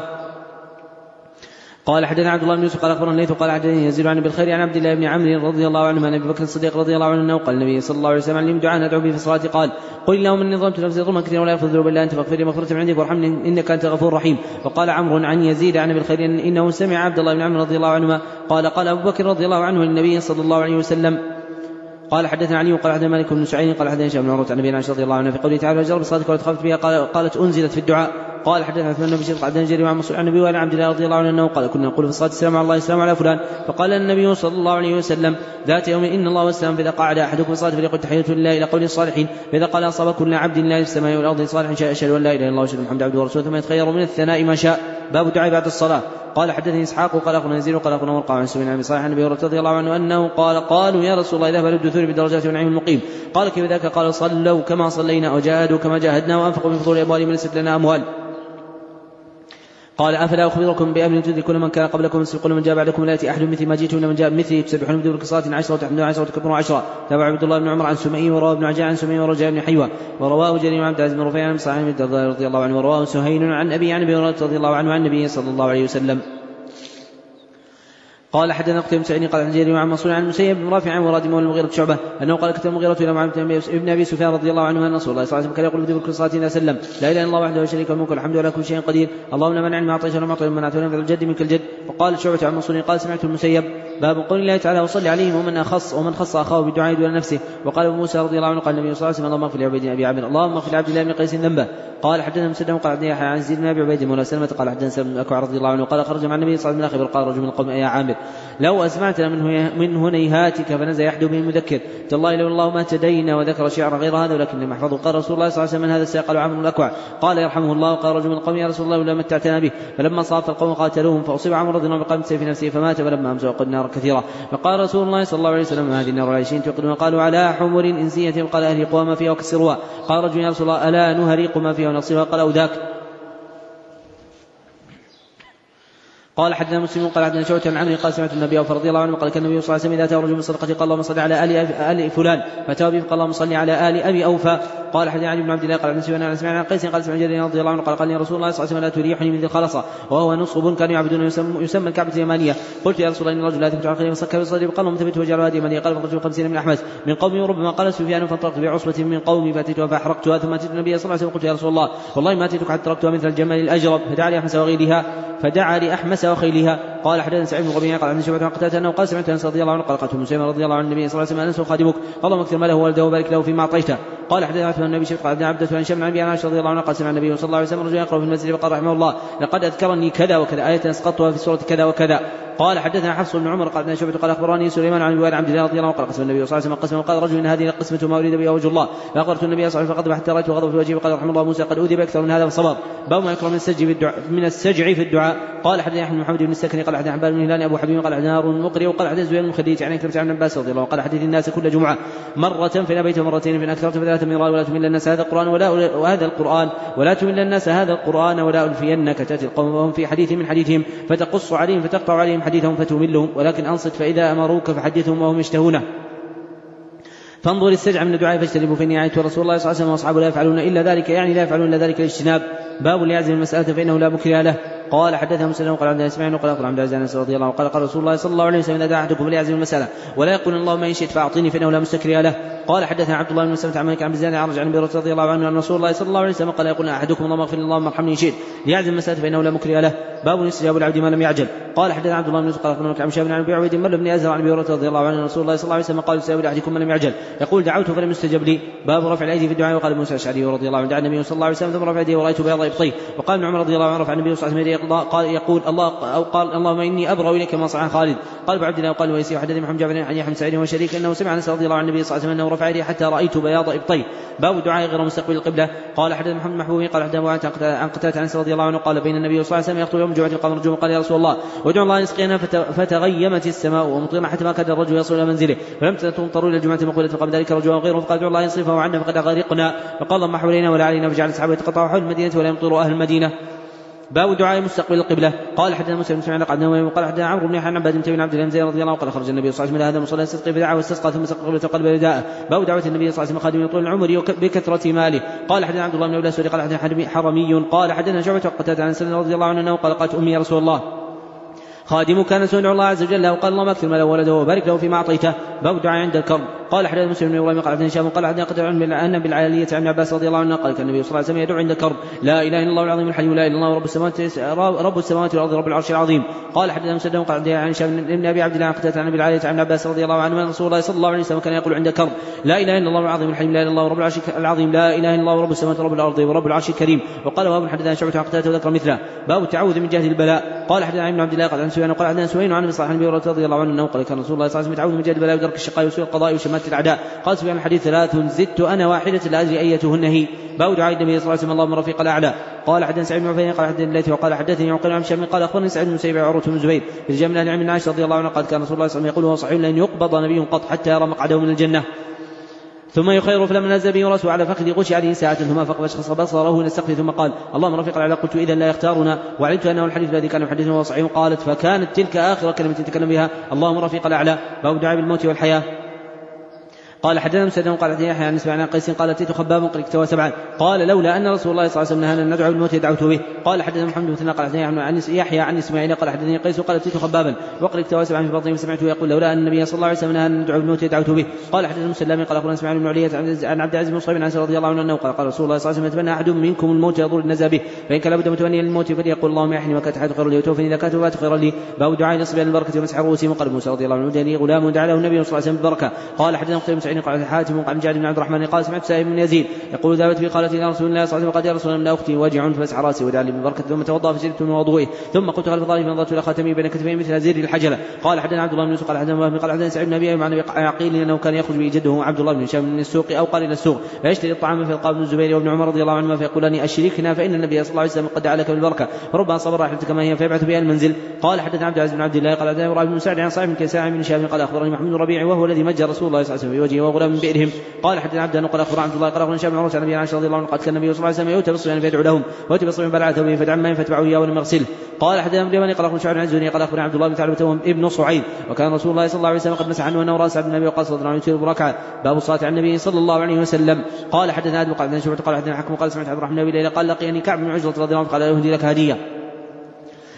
[SPEAKER 1] قال حدثنا عبد الله بن يوسف قال اخبرنا الليث قال حدثني يزيد عن بالخير عن عبد الله بن عمرو رضي الله عنه عن ابي بكر الصديق رضي الله عنه انه قال النبي صلى الله عليه وسلم علمني دعاء ندعو به في الصلاه قال قل اللهم اني ظلمت نفسي ظلما كثيرا ولا يغفر الذنوب الا انت فاغفر لي مغفرة من عندك وارحمني انك انت غفور رحيم. وقال عمرو عن يزيد عن ابي الخير انه سمع عبد الله بن عمرو رضي الله عنهما قال قال ابو بكر رضي الله عنه للنبي صلى الله عليه وسلم. قال حدثنا علي قال حدثنا مالك بن سعيد قال حدثنا هشام بن عروة عن ابي عائشة رضي الله عنها في قوله تعالى اجرب صلاتك ولا تخافت بها قالت انزلت في الدعاء. قال حدثنا عثمان بن بشير قال حدثنا جرير عن مسعود عن النبي وعن عبد الله رضي الله عنه انه قال كنا نقول في الصلاه السلام على الله السلام على فلان فقال النبي صلى الله عليه وسلم ذات يوم ان الله والسلام فاذا قعد احدكم الصلاه فليقل تحيه لله الى قول الصالحين فاذا قال اصاب كل عبد الله في السماء والارض صالح شاء اشهد ان لا اله الا الله واشهد ان محمدا عبده ورسوله ثم يتخير من الثناء ما شاء. باب الدعاء بعد الصلاه. قال حدثني اسحاق قال اخونا يزيد قال اخونا ورقه عن سفيان بن صالح عن ابي هريره رضي الله عنه انه قال قالوا يا رسول الله ذهب للدثور بدرجات ونعيم المقيم قال كيف ذاك قال صلوا كما صلينا وجاهدوا كما جاهدنا وانفقوا من فضول اموالهم ليست لنا اموال. قال افلا اخبركم بامر تدركون من كان قبلكم يسبقون من جاء بعدكم لا ياتي احد مثل ما جئتم من جاء مثله تسبحون بدون قصات عشره وتحمدون عشره وتكبرون عشره. تابع عبد الله بن عمر عن سمي ورواه ابن عجاء عن سمي ورجاء بن حيوه ورواه جرير عن عبد العزيز بن رفيع عن صالح بن الدرداء رضي الله عنه ورواه سهيل عن ابي عن ابي هريره رضي الله عنه عن النبي صلى الله عليه وسلم. قال حدثنا قتيبة بن سعيد قال عن جرير عن منصور عن المسيب بن رافع عن مراد مولى المغيرة شعبة انه قال كتب المغيرة الى معاوية بن ابي سفيان رضي الله عنه ان رسول الله صلى الله عليه وسلم كان يقول بدبر كل صلاة اذا سلم لا اله الا الله وحده لا شريك له الملك والحمد لله كل شيء قدير اللهم لا مانع لما اعطيت ولا معطي لمن منعت ولا ينفع الجد منك الجد. وقال شعبة عن منصور قال سمعت المسيب. باب قول الله تعالى وصلي عليهم ومن اخص ومن خص اخاه بالدعاء دون نفسه. وقال ابو موسى رضي الله عنه قال النبي صلى الله عليه وسلم اللهم اغفر لعبيد ابي عامر اللهم اغفر لعبد الله بن قيس ذنبه. قال حدثنا مسدد قال حدثنا يحيى عن زيد بن ابي عبيد مولى سلمة قال حدثنا سلمة بن الاكوع رضي الله عنه قال خرج مع النبي صلى الله عليه وسلم قال رجل من القوم يا عامر لو اسمعتنا من من هنيهاتك فنزل يحدو به المذكر تالله لو الله ما تدينا وذكر شعرا غير هذا ولكن لم يحفظه. قال رسول الله صلى الله عليه وسلم من هذا السيقال عمرو الاكوع قال يرحمه الله. قال رجل من القوم يا رسول الله ولا متعتنا به فلما صاف القوم قاتلوهم فاصيب عمرو رضي الله عنه بقلم سيف نفسه فمات فلما امسى وقد نار كثيره. فقال رسول الله صلى الله عليه وسلم هذه النار العيشين توقدون قالوا على حمر انسيه قال اهرقوا ما فيها وكسروها. قال رجل يا رسول الله الا نهريق ما فيها ونصيبها قال او ذاك. قال حدثنا مسلم قال حدثنا شعبة عن عمرو قال سمعت النبي فرضي الله عنه قال كان النبي صلى الله عليه وسلم اذا اتاه رجل من صدقته قال اللهم صل على ال ال فلان فتاه به قال اللهم صل على ال ابي اوفى. قال حدثنا علي بن عبد الله قال عن سفيان عن سمعنا عن قيس قال سمع جرير رضي الله عنه قال قال لي رسول الله صلى الله عليه وسلم لا تريحني من ذي الخلصه وهو نصب كانوا يعبدون يسمى, يسمى الكعبه اليمانيه. قلت يا رسول الله ان الرجل لا تفتح خير وسكر بصدري قال اللهم ثبت وجعل هذه يمانيه. قال فخرجت خمسين من احمس من قومي وربما قال سفيان فانطلقت بعصبه من قومي فاتيتها فاحرقتها ثم اتيت النبي صلى الله عليه وسلم قلت يا رسول الله والله ما اتيتك حتى تركتها مثل الجمال الاجرب فدعا لي احمس وغيرها فدعا لأحمس الناس وخيلها. قال حدثنا سعيد بن ربيعة قال عن شعبة عن قتادة أنه قال سمعت أنس رضي الله عنه قال قالت أم سلمة رضي الله عن النبي صلى الله عليه وسلم أنس خادمك اللهم اكثر ماله وولده وبارك له فيما أعطيته. قال حدثنا عثمان بن أبي شيبة قال عبد عبدة عن شمع عن عائشة رضي الله عنها قال سمع النبي صلى الله عليه وسلم رجلا يقرأ في المسجد فقال رحمه الله لقد أذكرني كذا وكذا آية أسقطتها في سورة كذا وكذا. قال حدثنا حفص بن عمر قال حدثنا شعبة قال أخبرني سليمان عن أبي عبد الله رضي الله عنه قال قسم النبي صلى الله عليه وسلم قسم وقال رجل إن هذه قسمة ما أريد بها وجه الله فأخبرت النبي صلى الله عليه وسلم فغضب حتى رأيت غضب في وجهه وقال رحمه الله موسى قد أوذي بأكثر من هذا فصبر. باب ما يكره من السجع في الدعاء من السجع في الدعاء. قال حدثنا أحمد محمد بن السكني قال حدثنا حبان بن هلال أبو حبيب قال حدثنا هارون المقري وقال حدثنا زهير بن خديج عن كلمة عن عباس رضي الله عنه قال حدث الناس كل جمعة مرة فإن أبيت مرتين فإن أكثرت فثلاثة مرات ولا تمل الناس هذا القرآن ولا وهذا القرآن ولا تمل الناس هذا القرآن ولا ألفينك تأتي القوم وهم في حديث من حديثهم فتقص عليهم فتقطع عليهم حديثهم فتملهم ولكن أنصت فإذا أمروك فحدثهم وهم يشتهونه. فانظر السجع من الدعاء فاجتنبوا فإني عيت رسول الله صلى الله عليه وسلم وأصحابه لا يفعلون إلا ذلك يعني لا يفعلون إلا ذلك الاجتناب. باب ليعزم المسألة فإنه لا بكر له. قال حدثنا مسلم قال عندنا اسماعيل وقال عبد العزيز انس رضي الله عنه قال قال رسول الله صلى الله عليه وسلم اذا دعا احدكم فليعزم المسألة ولا يقول اللهم ان شئت فاعطيني فانه لا مستكري له. قال حدثنا عبد الله بن مسلمة عن مالك عن زياد عن عن ابي رضي الله عنه ان رسول الله صلى الله عليه وسلم قال يقول احدكم اللهم اغفر لي اللهم ارحمني ان شئت ليعزم المسألة فانه لا مكري له. باب استجاب العبد ما لم يعجل. قال حدثنا عبد الله بن يوسف قال اخبرنا عن شاب عن ابي عبيد مر بن ازهر عن ابي رضي الله عنه ان رسول الله صلى الله عليه وسلم قال استجاب لاحدكم ما لم يعجل يقول دعوت فلم يستجب لي. باب رفع الايدي في الدعاء. وقال موسى الاشعري رضي الله عنه دعا النبي صلى الله عليه وسلم ثم رفع يديه ورايت بياض ابطيه. وقال ابن عمر رضي الله عنه رفع النبي صلى الله عليه وسلم قال يقول الله أو قال اللهم إني أبرأ إليك ما صنع خالد. قال أبو عبد الله وقال ويسير حدثني محمد جابر عن يحيى بن سعيد وشريك أنه سمع أنس رضي الله عن النبي صلى الله عليه وسلم أنه رفع يديه حتى رأيت بياض إبطيه. باب دعاء غير مستقبل القبلة. قال حدثنا محمد محبوب قال حدثنا عن قتادة عن أنس رضي الله عنه قال بين النبي صلى الله عليه وسلم يخطب يوم الجمعة قام رجل قال يا رسول الله وادعو الله يسقينا فتغيمت السماء ومطرنا حتى ما كاد الرجل يصل إلى منزله فلم تمطروا إلى الجمعة مقبلة فقام ذلك رجل غيره فقال ادعو الله يصرفه عنا فقد غرقنا فقال اللهم حولينا ولا علينا فجعل الصحابة يتقطعوا حول المدينة ولا يمطروا أهل المدينة. باب دعاء مستقبل القبلة. قال حدثنا مسلم بن قال قال حدثنا عمرو بن عن عباد بن عبد الله زيد رضي الله عنه قال خرج النبي صلى الله عليه وسلم هذا المصلى يستسقي بدعاء واستسقى ثم سقى قبلة قلب رداءه. باب دعوة النبي صلى الله عليه وسلم خادم يطول العمر بكثرة ماله. قال حدثنا عبد الله بن عبد الله قال حدثنا حرمي قال حدثنا شعبة قتادة عن سلمة رضي الله عنه قال قالت أمي يا رسول الله خادم كان سؤال الله عز وجل وقال اللهم اكثر ماله وولده وبارك له فيما اعطيته. باب دعاء عند الكرب. قال حدثنا مسلم بن ابراهيم قال حدثنا هشام قال حدثنا قتادة عن بالعالية عن عباس رضي الله عنه قال كان النبي صلى الله عليه وسلم يدعو عند الكرب لا اله الا الله العظيم الحليم لا اله الا الله رب السماوات رب السماوات والارض رب العرش العظيم. قال حدثنا مسلم قال حدثنا عن هشام بن ابي عبد الله عن قتادة عن بالعالية عن عباس رضي الله عنه ان رسول الله صلى الله عليه وسلم كان يقول عند الكرب لا اله الا الله العظيم الحليم لا اله الا الله رب العرش العظيم لا اله الا الله رب السماوات رب الارض ورب العرش الكريم. وقال باب حدثنا شعبة عن قتادة وذكر مثله. باب التعوذ من جهد البلاء. قال حدثنا ابن عبد الله قال عن سفيان قال حدثنا سويد عن مصعب بن رضي الله عنه انه قال كان رسول الله صلى الله عليه وسلم يتعوذ من جهد البلاء ودرك الشقاء وسوء القضاء وشماتة الاعداء. قال سفيان الحديث ثلاث زدت انا واحدة لا ادري ايتهن هي. باب دعاء النبي صلى الله عليه وسلم اللهم رفيق الاعلى. قال حدثنا سعيد بن عفان قال حدثني الليث وقال حدثني عقيل عن هشام قال اخبرني سعيد بن مسيب عروة بن زبير رجال من اهل العلم عائشة رضي الله عنها قال كان رسول الله صلى الله عليه وسلم يقول وهو صحيح لن يقبض نبي قط حتى يرى مقعده من الجنة ثم يخير فلما نزل به راسه على فخذ غشي عليه ساعة ثم فاشخص بصره الى السقف ثم قال اللهم رفيق الاعلى. قلت اذا لا يختارنا وعلمت انه الحديث الذي كان يحدثنا وهو صحيح. قالت فكانت تلك اخر كلمة تتكلم بها اللهم رفيق الاعلى. باب دعاء بالموت والحياة. قال حدثنا مسدد قال حدثنا يحيى عن اسماعيل عن قيس قال اتيت خباب قد اكتوى سبعا قال لولا ان رسول الله صلى الله عليه وسلم نهانا ان ندعو بالموت دعوت به. قال حدثنا محمد بن ثناء قال حدثنا عن يحيى عن اسماعيل قال حدثني قيس قال اتيت خبابا وقد اكتوى سبعا في بطنه فسمعته يقول لولا ان النبي صلى الله عليه وسلم نهانا ان ندعو بالموت دعوت به. قال حدثنا مسلم قال اخبرنا اسماعيل بن علية عن عبد العزيز بن صهيب عن رضي الله عنه انه قال قال رسول الله صلى الله عليه وسلم يتمنى احد منكم الموت يضر النزا به فان كان لابد متمنيا للموت فليقول اللهم احني وكانت حياتي خيرا لي وتوفني اذا كانت وفاتي خيرا لي. باب دعاء لصبيان البركه ومسح رؤوسهم. وقال موسى رضي الله عنه جاني غلام دعا له النبي صلى الله عليه وسلم بالبركه. قال حدثنا قتيبة بن سعيد قال حاتم قال جابر بن عبد الرحمن قال سمعت سائب بن يزيد يقول ذهبت في قالت الى رسول الله صلى الله عليه وسلم قال يا رسول الله اختي وجع فمسح راسي ودعا لي بالبركه ثم توضا فشربت من وضوئه ثم قلت خلف ظهري فنظرت الى خاتمي بين كتفي مثل زر الحجله. قال حدثنا عبد الله بن يوسف قال حدثنا وهب قال حدثنا سعيد بن ابي مع عقيل انه كان يخرج به جده عبد الله بن هشام من السوق او قال الى السوق فيشتري الطعام فيلقى ابن الزبير وابن عمر رضي الله عنهما فيقولان اشركنا فان النبي صلى الله عليه وسلم قد دعا لك بالبركه فربما صبر راحلتك كما هي فيبعث بها المنزل. قال حدثنا عبد العزيز بن عبد الله قال حدثنا ابراهيم بن سعد عن صاحب بن كيسان بن هشام قال اخبرني محمد بن ربيع وهو الذي مجى رسول الله صلى الله عليه وسلم في وجهه وغلام من بئرهم. قال حدثنا عبد الله قال اخبر عبد الله قال اخبرني هشام بن عروه عن النبي عائشة رضي الله عنه قال كان النبي صلى الله عليه وسلم يؤتى بالصبيان فيدعو لهم ويؤتى بالصبيان بلعة ثوبه فدعا ما فتبعه اياه ولم يغسله. قال حدثنا ابن اليماني قال اخبرني شعبان عن الزهري قال اخبرني عبد الله بن ثعلبة ابن صعيد وكان رسول الله صلى الله عليه وسلم قد مسح عنه انه راس عبد النبي وقال صلى الله عليه وسلم بركعه. باب الصلاه على النبي صلى الله عليه وسلم. قال حدثنا ادم قال حدثنا شعبة قال حدثنا حكم قال سمعت عبد الرحمن بن ليلى قال لقيني كعب بن عجلة رضي الله عنه قال اهدي لك هديه.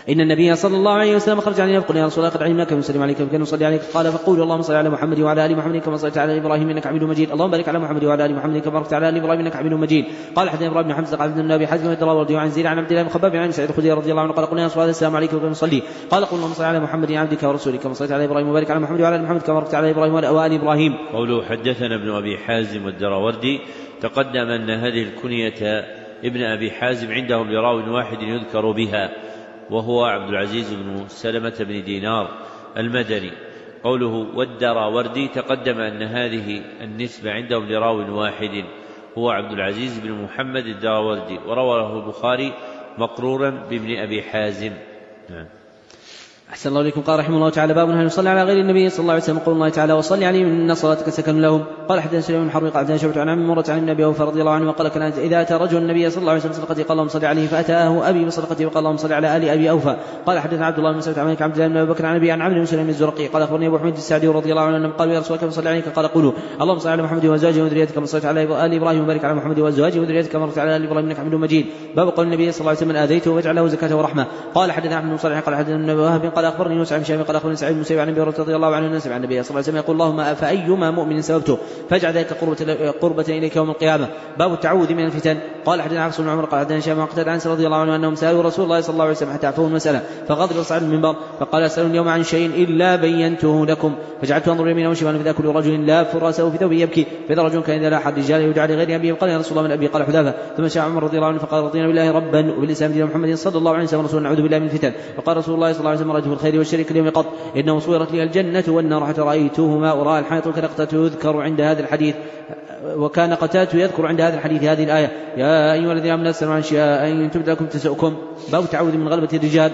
[SPEAKER 1] إن النبي صلى الله عليه وسلم خرج علينا فقلنا يا رسول الله قد علمنا كم نسلم عليك فكان نصلي عليك قال فقولوا اللهم صل على محمد وعلى آل محمد كما صليت على إبراهيم إنك حميد مجيد اللهم بارك على محمد وعلى آل محمد كما باركت على آل إبراهيم إنك حميد مجيد. قال حدثنا إبراهيم بن حمزة قال حدثنا أبي حازم الدراوردي عن زيد عن عبد الله بن خباب عن سعيد الخدري رضي الله عنه قال قلنا يا رسول الله السلام عليكم وكم نصلي قال قل اللهم صل على محمد عبدك ورسولك كما صليت على إبراهيم وبارك على محمد وعلى آل محمد كما باركت على إبراهيم وآل إبراهيم.
[SPEAKER 2] قوله حدثنا ابن أبي حازم الدراوردي تقدم أن هذه الكنية ابن أبي حازم عندهم لراو واحد يذكر بها وهو عبد العزيز بن سلمة بن دينار المدني. قوله والدراوردي تقدم أن هذه النسبة عندهم لراو واحد هو عبد العزيز بن محمد الدراوردي ورواه البخاري مقرورا بابن أبي حازم. نعم.
[SPEAKER 1] أحسن الله إليكم. قال رحمه الله تعالى باب هل يصلي على غير النبي صلى الله عليه وسلم قول الله تعالى وصلي عليهم إن صلاتك سكن لهم. قال حدثنا سليمان بن حرب قال حدثنا شعبة عن عمرو عن ابن أبي أوفى رضي الله عنه وقال كان إذا أتى رجل النبي صلى الله عليه وسلم بصدقته قال اللهم صل عليه فأتاه أبي بصدقته وقال اللهم صل على آل أبي أوفى. قال حدثنا عبد الله بن مسعود عن عبد الله بن أبي بكر عن أبي عن عمرو بن سليم الزرقي قال أخبرني أبو حميد السعدي رضي الله عنه قال يا رسول الله صلى عليك قال قولوا اللهم صل على محمد وأزواجه وذريته كما صليت على آل إبراهيم وبارك على محمد وأزواجه وذريته كما باركت على آل إبراهيم إنك حميد مجيد. باب قول النبي صلى الله عليه وسلم آذيته واجعله زكاة ورحمة. قال حدثنا أحمد بن صالح قال حدثنا ابن وهب قال أخبرني موسى بن شهاب قال أخبرني سعيد بن مسيب عن أبي هريرة رضي الله عنه أن سمع النبي صلى الله عليه وسلم يقول اللهم فأيما مؤمن سببته فاجعل ذلك قربة, قربة إليك يوم القيامة. باب التعوذ من الفتن. قال حدثنا عبد بن عمر قال حدثنا هشام قتادة عن رضي الله عنه أنهم سألوا رسول الله صلى الله عليه وسلم حتى عفوه المسألة فغضب وصعد المنبر فقال أسألون اليوم عن شيء إلا بينته لكم فجعلت أنظر يمينا وشمالا فإذا كل رجل لا فراسه في ثوبه يبكي فإذا رجل كان إذا لا أحد رجال يدعى لغير أبيه قال يا رسول الله من أبي قال حذافة ثم شاء عمر رضي الله عنه فقال رضينا بالله ربا وبالإسلام دين محمد صلى الله عليه وسلم رسول نعوذ بالله من الفتن. وقال رسول الله صلى الله عليه وسلم رجل الخير والشر اليوم قط إنه صورت لي الجنة والنار حتى رأيتهما وراء الحائط وكان قتادة يذكر عند هذا الحديث وكان قتادة يذكر عند هذا الحديث هذه الآية يا أيها الذين آمنوا لا تسألوا عن أشياء إن تبد لكم تسؤكم. باب التعوذ من غلبة الرجال.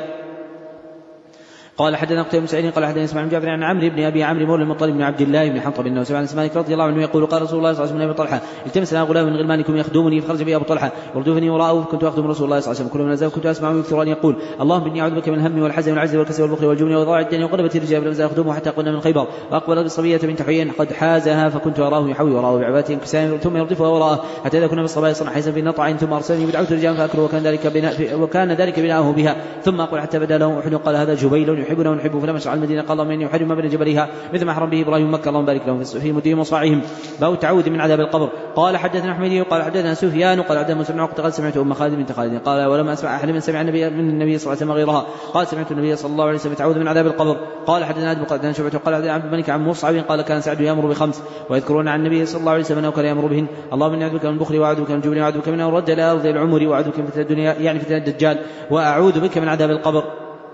[SPEAKER 1] قال حدثنا قتيبة بن سعيد قال حدثنا اسماعيل بن جعفر عن عمرو بن ابي عمرو مولى المطلب بن عبد الله بن حنطب بن سمع عن مالك رضي الله عنه يقول قال رسول الله صلى الله عليه وسلم لابي طلحه التمس لنا غلام من غلمانكم يخدمني فخرج بي ابو طلحه يردفني وراءه فكنت اخدم رسول الله صلى الله عليه وسلم كل ما نزل كنت اسمع يكثر ان يقول اللهم اني اعوذ بك من الهم والحزن والعجز والكسل والبخل والجبن وضاع الدين وغلبة الرجال فلم ازل اخدمه حتى قلنا من خيبر واقبل بالصبيه بنت حيين قد حازها فكنت اراه يحوي وراءه بعباته انكسام ثم يردفها وراءه حتى اذا كنا بالصبايا صنع حيزا في نطع ثم ارسلني بدعوت الرجال فاكلوا وكان ذلك بناء وكان ذلك بناءه بها ثم اقول حتى بدا له احد قال هذا جبيل يحبنا ونحبه فلما شرع المدينه قال اللهم اني احرم ما بين جبلها مثل ما حرم به ابراهيم مكه اللهم بارك لهم في مدهم وصاعهم. باب التعوذ من عذاب القبر. قال حدثنا احمدي قال حدثنا سفيان قال حدثنا مسلم عقد قال سمعت ام خالد بنت خالد قال ولم اسمع احد من سمع النبي من النبي صلى الله عليه وسلم غيرها قال سمعت النبي صلى الله عليه وسلم يتعوذ من عذاب القبر. قال حدثنا ابن قال حدثنا شعبة قال حدثنا عبد الملك عن مصعب قال كان سعد يامر بخمس ويذكرون عن النبي صلى الله عليه وسلم انه كان يامر بهن اللهم اني اعوذ بك من البخل واعوذ بك من الجبن واعوذ بك من ان ارد الى ارض العمر واعوذ بك من فتنة الدنيا يعني فتنة الدجال واعوذ بك من عذاب القبر.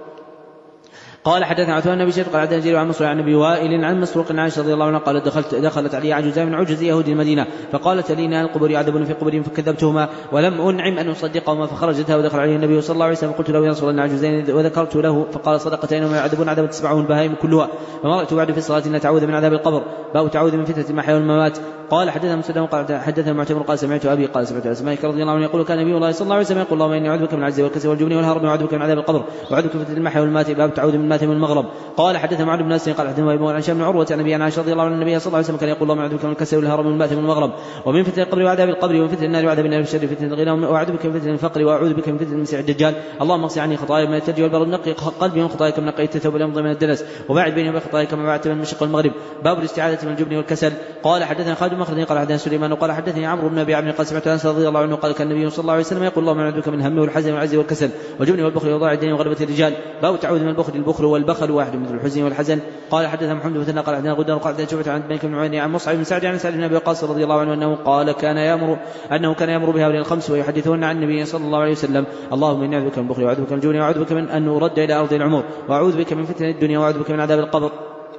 [SPEAKER 1] قال حدثنا عثمان بن بشير قال حدثنا جرير عن منصور عن ابي وائل عن مسروق عن عائشة رضي الله عنها قالت دخلت دخلت علي عجوزان من عجوز يهود المدينه فقالت لي ان القبور يعذبون في قبورهم فكذبتهما ولم انعم ان اصدقهما فخرجتها ودخل عليه النبي صلى الله عليه وسلم قلت له يا رسول الله عجوزين وذكرت له فقال صدقتين وما يعذبون عذاب تسمعه البهائم كلها فمرأت بعد في الصلاه ان تعوذ من عذاب القبر. باب تعوذ من فتنة المحيا والممات. قال حدثنا مسلم قال حدثنا معتمر قال سمعت ابي قال سمعت اسماء رضي الله عنه يقول كان النبي الله صلى الله عليه وسلم يقول اللهم اني اعوذ بك من العجز والكسل والجبن والهرم واعوذ بك من عذاب القبر واعوذ بك من فتنة المحيا والممات. باب تعوذ من المات والمغرب. قال حدثنا معاذ بن ناصر قال حدثنا ابي عن هشام بن عروه عن ابي عائشة رضي الله عنه النبي صلى الله عليه وسلم كان يقول اللهم اعوذ بك من الكسل والهرم والمات والمغرب ومن فتنة القبر وعذاب القبر ومن فتنة النار وعذاب النار وشر فتنة الغنى واعوذ بك من فتنة الفقر واعوذ بك من فتنة المسيح الدجال. اللهم اغسل عني خطاياي من الثلج والبر نقي قلبي من خطاياي كما نقيت الثوب الابيض من الدنس وباعد بيني وبين خطاياي كما بعدت من المشرق والمغرب. باب الاستعاذة من الجبن والكسل. قال حدثنا خالد بن مخلد قال حدثنا سليمان وقال حدثني عمرو بن ابي عمرو قال سمعت انس رضي الله عنه قال كان النبي صلى الله عليه وسلم يقول اللهم اعوذ بك من الهم والحزن والعجز والكسل والجبن والبخل وضاع الدين وغلبة الرجال. باب التعوذ من البخل. البخل والبخل واحد مثل الحزن والحزن. قال حدثنا محمد بن مثنى قال حدثنا غدار قال حدثنا شعبة عن مالك بن عمير عن مصعب بن سعد عن سعد بن ابي وقاص رضي الله عنه انه قال كان يامر انه كان يامر بهؤلاء الخمس ويحدثون عن النبي صلى الله عليه وسلم اللهم اني اعوذ بك من البخل واعوذ بك من الجبن واعوذ بك من ان ارد الى ارض العمر واعوذ بك من فتنة الدنيا واعوذ بك من عذاب القبر.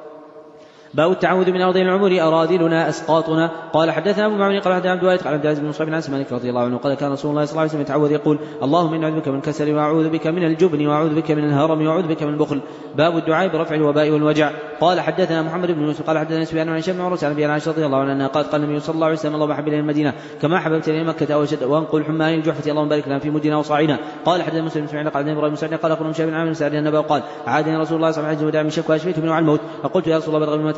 [SPEAKER 1] باب التعوذ من أرض العمر أراذلنا أسقاطنا. قال حدثنا أبو معمر قال حدثنا عبد الوارث قال عبد العزيز بن مصعب عن مالك رضي الله عنه قال كان رسول الله صلى الله عليه وسلم يتعوذ يقول اللهم إني أعوذ بك من الكسل وأعوذ بك من الجبن وأعوذ بك من الهرم وأعوذ بك من البخل. باب الدعاء برفع الوباء والوجع. قال حدثنا محمد بن يوسف قال حدثنا سفيان عن هشام بن عروة عن أبي عائشة رضي الله عنها قالت قال النبي صلى الله عليه وسلم اللهم حبب إلينا المدينة كما حببت إلينا مكة وأشد وأنقل حمى الجحفة اللهم بارك لنا في مدنا وصاعنا. قال حدثنا مسلم بن اسماعيل قال حدثنا ابراهيم بن سعد قال قال مشاب بن عامر سعد النبي قال عادني رسول الله صلى الله عليه وسلم ودع من شكوى اشفيت من الموت فقلت يا رسول الله بلغ مما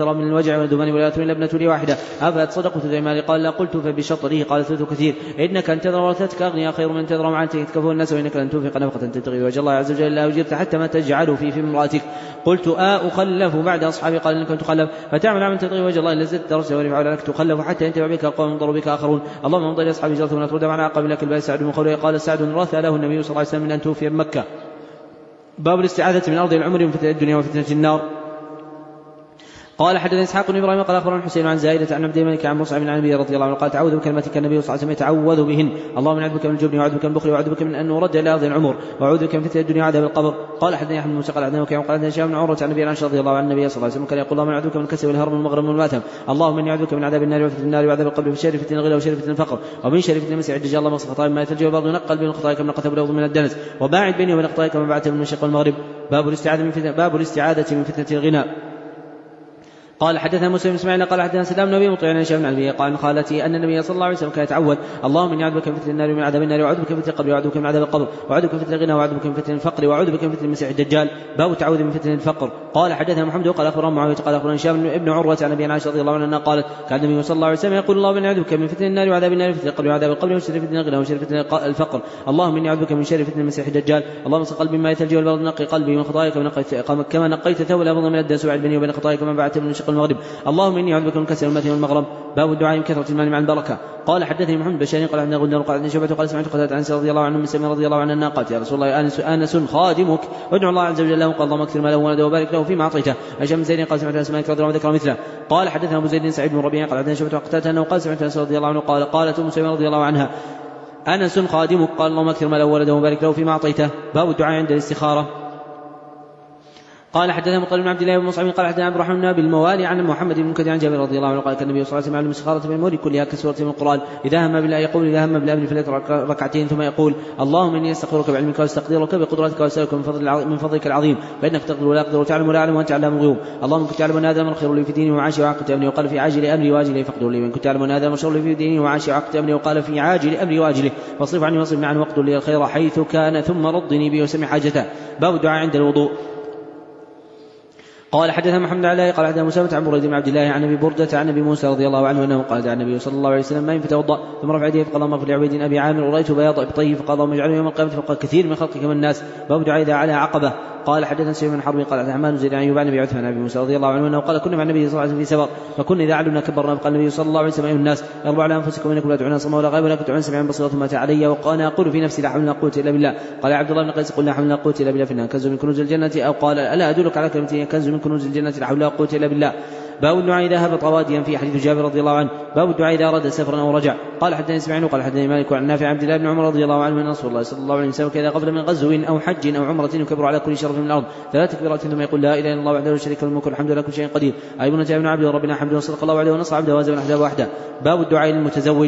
[SPEAKER 1] ترى من الوجع والدمان ولا تؤمن ابنة لي واحدة أفات صدقت ذي مالي قال لا قلت فبشطره قال ثلث كثير إنك أن تذر ورثتك أغنياء خير من تذر مع تكفوا الناس وإنك لن تنفق نفقة تبتغي وجه الله عز وجل لا أجرت حتى ما تجعل في في امرأتك قلت آ أخلف بعد أصحابي قال إنك تخلف فتعمل عمل تبتغي وجه الله لزدت درجة ورفع لك تخلف حتى ينتفع بك قوم ضروا بك آخرون اللهم انظر لأصحابي جرت ولا ترد معنا قبل لك البال سعد من قوله قال سعد رثى له النبي صلى الله عليه وسلم من أن توفي بمكة. باب الاستعاذة من أرض العمر وفتنة الدنيا وفتنة النار. قال حدثنا إسحاق بن إبراهيم قال أخبرنا الحسين عن زائدة عن عبد الملك عن مصعب عن النبي رضي الله عنه قال تعوذ بكلمتك النبي صلى الله عليه وسلم يتعوذ بهن اللهم اعوذ بك من الجبن واعوذ بك من البخل واعوذ بك من أن نرد إلى أرض العمر واعوذ بك من فتنة الدنيا وعذاب القبر. قال حدثنا أحمد بن موسى قال حدثنا وكيع قال حدثنا هشام بن عروة عن النبي رضي الله عنه النبي صلى الله عليه وسلم كان يقول اللهم اعوذ بك من الكسل والهرم والمغرم والماثم اللهم إني أعوذ بك من عذاب النار وفتنة النار وعذاب القبر وشر فتنة الغلا وشر فتنة الفقر ومن شر فتنة المسيح الدجال اللهم اغفر خطاياي ما يتلجأ وبعض نقل بين خطاياك من نقته بلغض من الدنس وباعد بيني وبين خطاياك من بعث من المشرق والمغرب. باب الاستعاذة من فتنة باب الاستعاذة من فتنة الغنى. قال حدثنا موسى بن اسماعيل قال حدثنا سلام بن ابي مطيع عن هشام بن علي قال خالتي ان النبي صلى الله عليه وسلم كان يتعوذ اللهم اني اعوذ بك من فتنه النار ومن عذاب النار واعوذ بك من فتنه القبر واعوذ بك من عذاب القبر واعوذ بك من فتنه الغنى واعوذ بك من فتنه الفقر واعوذ بك من فتنه المسيح الدجال. باب التعوذ من فتنه الفقر. قال حدثنا محمد قال اخبرنا معاويه قال اخبرنا هشام بن عروه عن ابي عائشه رضي الله عنها قالت كان النبي صلى الله عليه وسلم يقول اللهم اني اعوذ بك من فتنه النار وعذاب النار وفتنه القبر وعذاب القبر وشر فتنه الغنى وشر فتنه الفقر اللهم اني اعوذ بك من شر فتنه المسيح الدجال اللهم اسق قلبي ما يثلج والبرد نقي قلبي من خطاياك كما نقيت ثوب الابيض من الدنس وبعد بيني وبين خطاياك كما بعدت من المشرق المغرب اللهم اني اعوذ بك من كسل المثل والمغرم. باب الدعاء من كثرة المال مع البركة. قال حدثني محمد بشار قال عندنا غندر قال عندنا شعبة قال سمعت قتادة عن رضي الله عنه من سلمة رضي الله عنه أنها قالت يا رسول الله آنس, آنس خادمك وادعو الله عز وجل له قال اللهم اكثر ماله وولده وبارك له فيما أعطيته. هشام بن زيد قال سمعت أنس مالك رضي الله عنه ذكر مثله. قال حدثنا أبو زيد سعيد بن ربيع قال عندنا شعبة قتادة أنه قال سمعت أنس رضي الله عنه قال قالت أم سلمة رضي الله عنها أنس خادمك قال اللهم اكثر ماله وولده وبارك له فيما أعطيته. باب الدعاء عند الاستخارة. قال حدثنا مطلب بن عبد الله بن مصعب قال حدثنا عبد الرحمن بالموالي عن محمد بن منكدر عن جابر رضي الله عنه قال كان النبي صلى الله عليه وسلم على المسخرة في الامور كلها كسورة من القرآن اذا هم بالله يقول اذا هم بالامر فليترك ركعتين ثم يقول اللهم اني استغفرك بعلمك واستقدرك بقدرتك واسالك من فضل من فضلك العظيم فانك تقدر ولا اقدر وتعلم ولا اعلم وانت علام الغيوب اللهم كنت تعلم ان هذا من خير لي في ديني وعاشي وعقد امري وقال في عاجل امري واجله فاقدر لي وان كنت تعلم ان هذا من شر لي في ديني وعاشي وعقد امري وقال في عاجل امري واجله واصرف عني واصرفني عنه واقدر لي الخير حيث كان ثم ردني به وسمع حاجته. باب الدعاء عند الوضوء. قال حدثنا محمد علي قال حدثنا مسامة عن بريد بن عبد الله عن ابي بردة عن ابي موسى رضي الله عنه انه قال دعا النبي صلى الله عليه وسلم ما فتوضا ثم رفع يديه فقال اللهم اغفر لعبيد ابي عامر ورايت بياض ابطيه فقال اللهم اجعله يوم القيامه فوق كثير من خلقك من الناس. باب دعاء اذا على عقبه. قال حدثنا سعيد بن حرب قال عن عمان زيد عن ايوب عن ابي عثمان عن ابي موسى رضي الله عنه انه قال كنا مع النبي صلى الله عليه وسلم في سفر فكنا اذا علمنا كبرنا فقال النبي صلى الله عليه وسلم ايها الناس اربعوا على انفسكم انكم لا تدعون صما ولا غائبا ولا تدعون سميعا بصيرا ثم اتى علي وانا اقول في نفسي لا حول ولا قوه الا بالله. قال عبد الله بن قيس قل لا حول ولا قوه الا بالله فانها كنز من كنوز الجنه او قال الا ادلك على كلمتين كنز من كنوز الجنه لا حول ولا قوه الا بالله. باب الدعاء إذا هبط واديا في حديث جابر رضي الله عنه. باب الدعاء إذا أراد سفرا أو رجع. قال حدثنا إسماعيل قال حدثنا مالك عن نافع عبد الله بن عمر رضي الله عنه من رسول الله صلى الله عليه وسلم كذا قبل من غزو أو حج أو عمرة يكبر على كل شرف من الأرض ثلاث تكبيرات ثم يقول لا إله إلا الله وحده لا شريك له الملك والحمد لله كل شيء قدير أيضا جاء ابن عبد ربنا حمده وصدق الله وحده ونصر عبده وهزم الأحزاب وحده. باب الدعاء للمتزوج.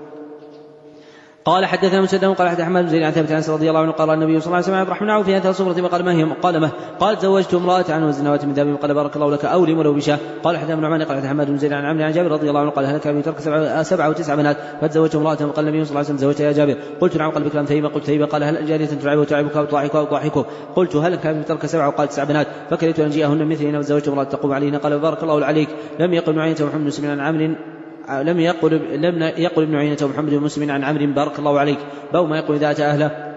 [SPEAKER 1] قال حدثنا مسدد قال حدثنا احمد بن زيد عن ثابت عن رضي الله عنه قال النبي صلى الله عليه وسلم عبد الرحمن عوف في هذه الصورة قال ما هي قال ما قال زوجت امرأة عن وزنوات من ذهب قال بارك الله لك أولم ولو بشاه. قال حدثنا ابن عمان قال حدثنا حماد بن زيد عن عمرو عن جابر رضي الله عنه قال هلك أبي ترك سبعة, سبعة وتسع بنات فتزوجت امرأة فقال النبي صلى الله عليه وسلم زوجت يا جابر قلت نعم قال بكلام ثيبة قلت ثيبة قال هل جارية تلعب وتلعبك وتضحك وتضحك قلت هلك أبي ترك سبعة وقال تسع بنات فكرهت أن جاءهن مثلي وتزوجت امرأة تقوم علينا قال بارك الله عليك. لم يقل نعية محمد مسلم عن عمرو لم يقل لم يقل ابن عيينة ومحمد مسلم عن عمرو بارك الله عليك. باب ما يقول إذا أتى أهله.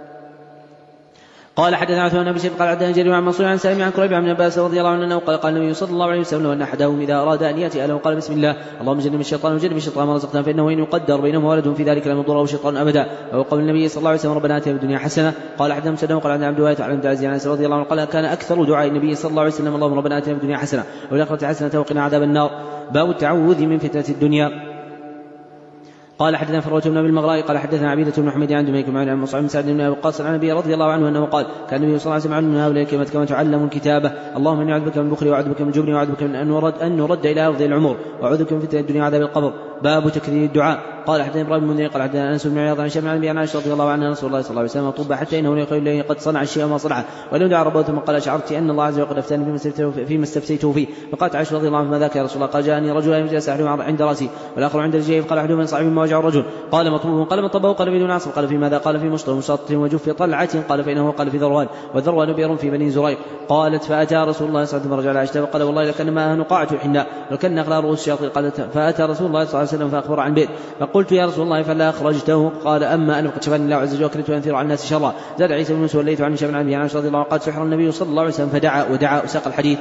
[SPEAKER 1] قال حدثنا عثمان بن شيخ قال حدثنا جرير عن منصور عن سالم عن كريب عن عباس رضي الله عنه قال قال النبي صلى الله عليه وسلم ان احدهم اذا اراد ان ياتي اهله قال بسم الله اللهم جنب الشيطان وجنب الشيطان ما رزقنا فانه ان يقدر بينهما ولد في ذلك لم يضره الشيطان ابدا. وهو قول النبي صلى الله عليه وسلم ربنا اتنا في الدنيا حسنه. قال حدثنا مسدد قال عن عبد الوارث عن عبد العزيز عن رضي الله عنه قال كان اكثر دعاء النبي صلى الله عليه وسلم اللهم ربنا اتنا في الدنيا حسنه وفي الاخره حسنه وقنا عذاب النار. باب التعوذ من فتنه الدنيا. قال حدثنا فروة بن ابي المغراء قال حدثنا عبيدة بن حميد عن دميك بن عن مصعب بن سعد بن ابي وقاص عن النبي رضي الله عنه انه قال كان النبي صلى الله عليه وسلم علم من هؤلاء الكلمة كما تعلم الكتابة اللهم اني اعوذ بك من البخل واعوذ بك من الجبن واعوذ بك من ان نرد ان نرد الى ارض العمر واعوذ بك من فتنة الدنيا وعذاب القبر. باب تكرير الدعاء. قال حدثنا ابراهيم بن منذر قال حدثنا انس بن عياض عن شمع عن ابي عائشة رضي الله عنها رسول الله صلى الله عليه وسلم طب حتى انه يقول لي قد صنع الشيء ما صنعه ولو دعا ربه ثم قال اشعرت ان الله عز وجل قد افتاني فيما استفتيته فيه فقالت عائشة رضي الله عنها ما ذاك يا رسول الله قال جاءني رجل يجلس احدهما عند راسي والاخر عند رجليه فقال احدهما صاحب ما وجع الرجل. قال مطلوب قال من طبه قال بدون عصر قال في ماذا قال في مشط ومشط وجف طلعة قال فإنه قال في ذروان وذروان بئر في بني زريق. قالت فأتى رسول الله صلى الله عليه وسلم فرجع على عائشة فقال والله لكن ما نقاعة حناء لكن أخلاق رؤوس الشياطين. قالت فأتى رسول الله صلى الله عليه وسلم فأخبر عن بئر فقلت يا رسول الله فلا أخرجته. قال أما أنا فقد شفاني الله عز وجل وكرهت أن أنثر على الناس شرا. زاد عيسى بن يوسف وليت عن شيخ بن عن عائشة رضي الله عنها قال سحر النبي صلى الله عليه وسلم فدعا ودعا وساق الحديث.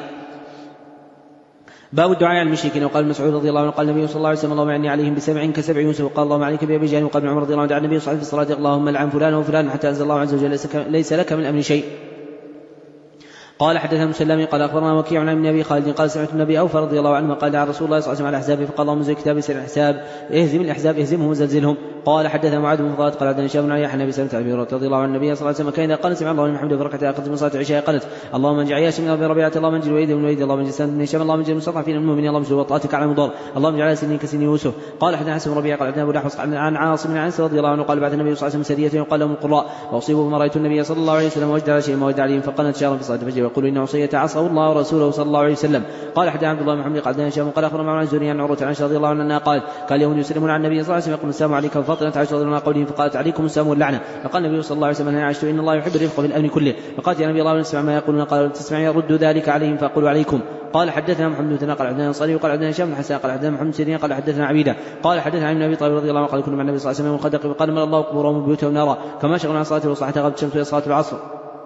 [SPEAKER 1] باب الدعاء على المشركين. وقال مسعود رضي الله عنه قال النبي صلى الله عليه وسلم اللهم اعني عليهم بسبع كسبع يوسف. وقال اللهم عليك بأبي جهل. وقال ابن عمر رضي الله عنه دعا النبي صلى الله عليه وسلم اللهم لعن فلان وفلان حتى أنزل الله عز وجل ليس لك من الأمر شيء. قال حدثنا مسلم قال أخبرنا وكيع عن ابن أبي خالد قال سمعت النبي أوفى رضي الله عنه قال دعا رسول الله صلى الله عليه وسلم على الأحزاب فقال اللهم انزل كتاب سر الأحزاب اهزم الأحزاب اهزمهم وزلزلهم. قال حدثنا معاذ بن فضالة قال حدثنا هشام بن علي عن ابي سلمة بن رضي الله عنه النبي صلى الله عليه وسلم كان اذا قال سمع الله لمن حمده في ركعتي اخذ من صلاه العشاء قالت اللهم انجع عياش من ابي ربيعه اللهم انجل وليد من وليد اللهم انجل سند بن هشام اللهم انجل المستضعفين من المؤمنين اللهم انجل وطاعتك على مضار اللهم اجعل سنين كسن يوسف. قال حدثنا حسن بن ربيعه قال حدثنا ابو الاحوص عن عاصم بن انس رضي الله عنه قال بعث النبي صلى الله عليه وسلم سريه وقال لهم القراء واصيبوا بما رايت النبي صلى الله عليه وسلم وجد على شيء ما وجد عليهم فقنت شهرا في صلاه الفجر ويقول ان عصيه عصوا الله ورسوله صلى الله عليه وسلم. قال حدثنا عبد الله بن محمد قال حدثنا هشام قال اخبرنا معاذ الزهري عن عروه عن عائشه رضي الله عنها قال قال اليهود يسلمون على النبي صلى الله عليه وسلم يقول السلام عليكم فاطمه عائشه رضي الله عنها قولهم فقالت عليكم السلام واللعنه. فقال النبي صلى الله عليه وسلم يا عائشه ان الله يحب الرفق في الامر كله. فقالت يا نبي الله نسمع ما يقولون. قال تسمع يرد ذلك عليهم فاقولوا عليكم. قال حدثنا محمد بن قال حدثنا صالح قال حدثنا هشام بن حسان قال حدثنا محمد سيرين قال حدثنا عبيده قال حدثنا عن ابي طالب رضي الله عنه قال كنا مع النبي صلى الله عليه وسلم خندق فقال من الله قبورهم وبيوتهم نارا كما شغلنا عن صلاه وصحة غرب الشمس الى صلاه العصر.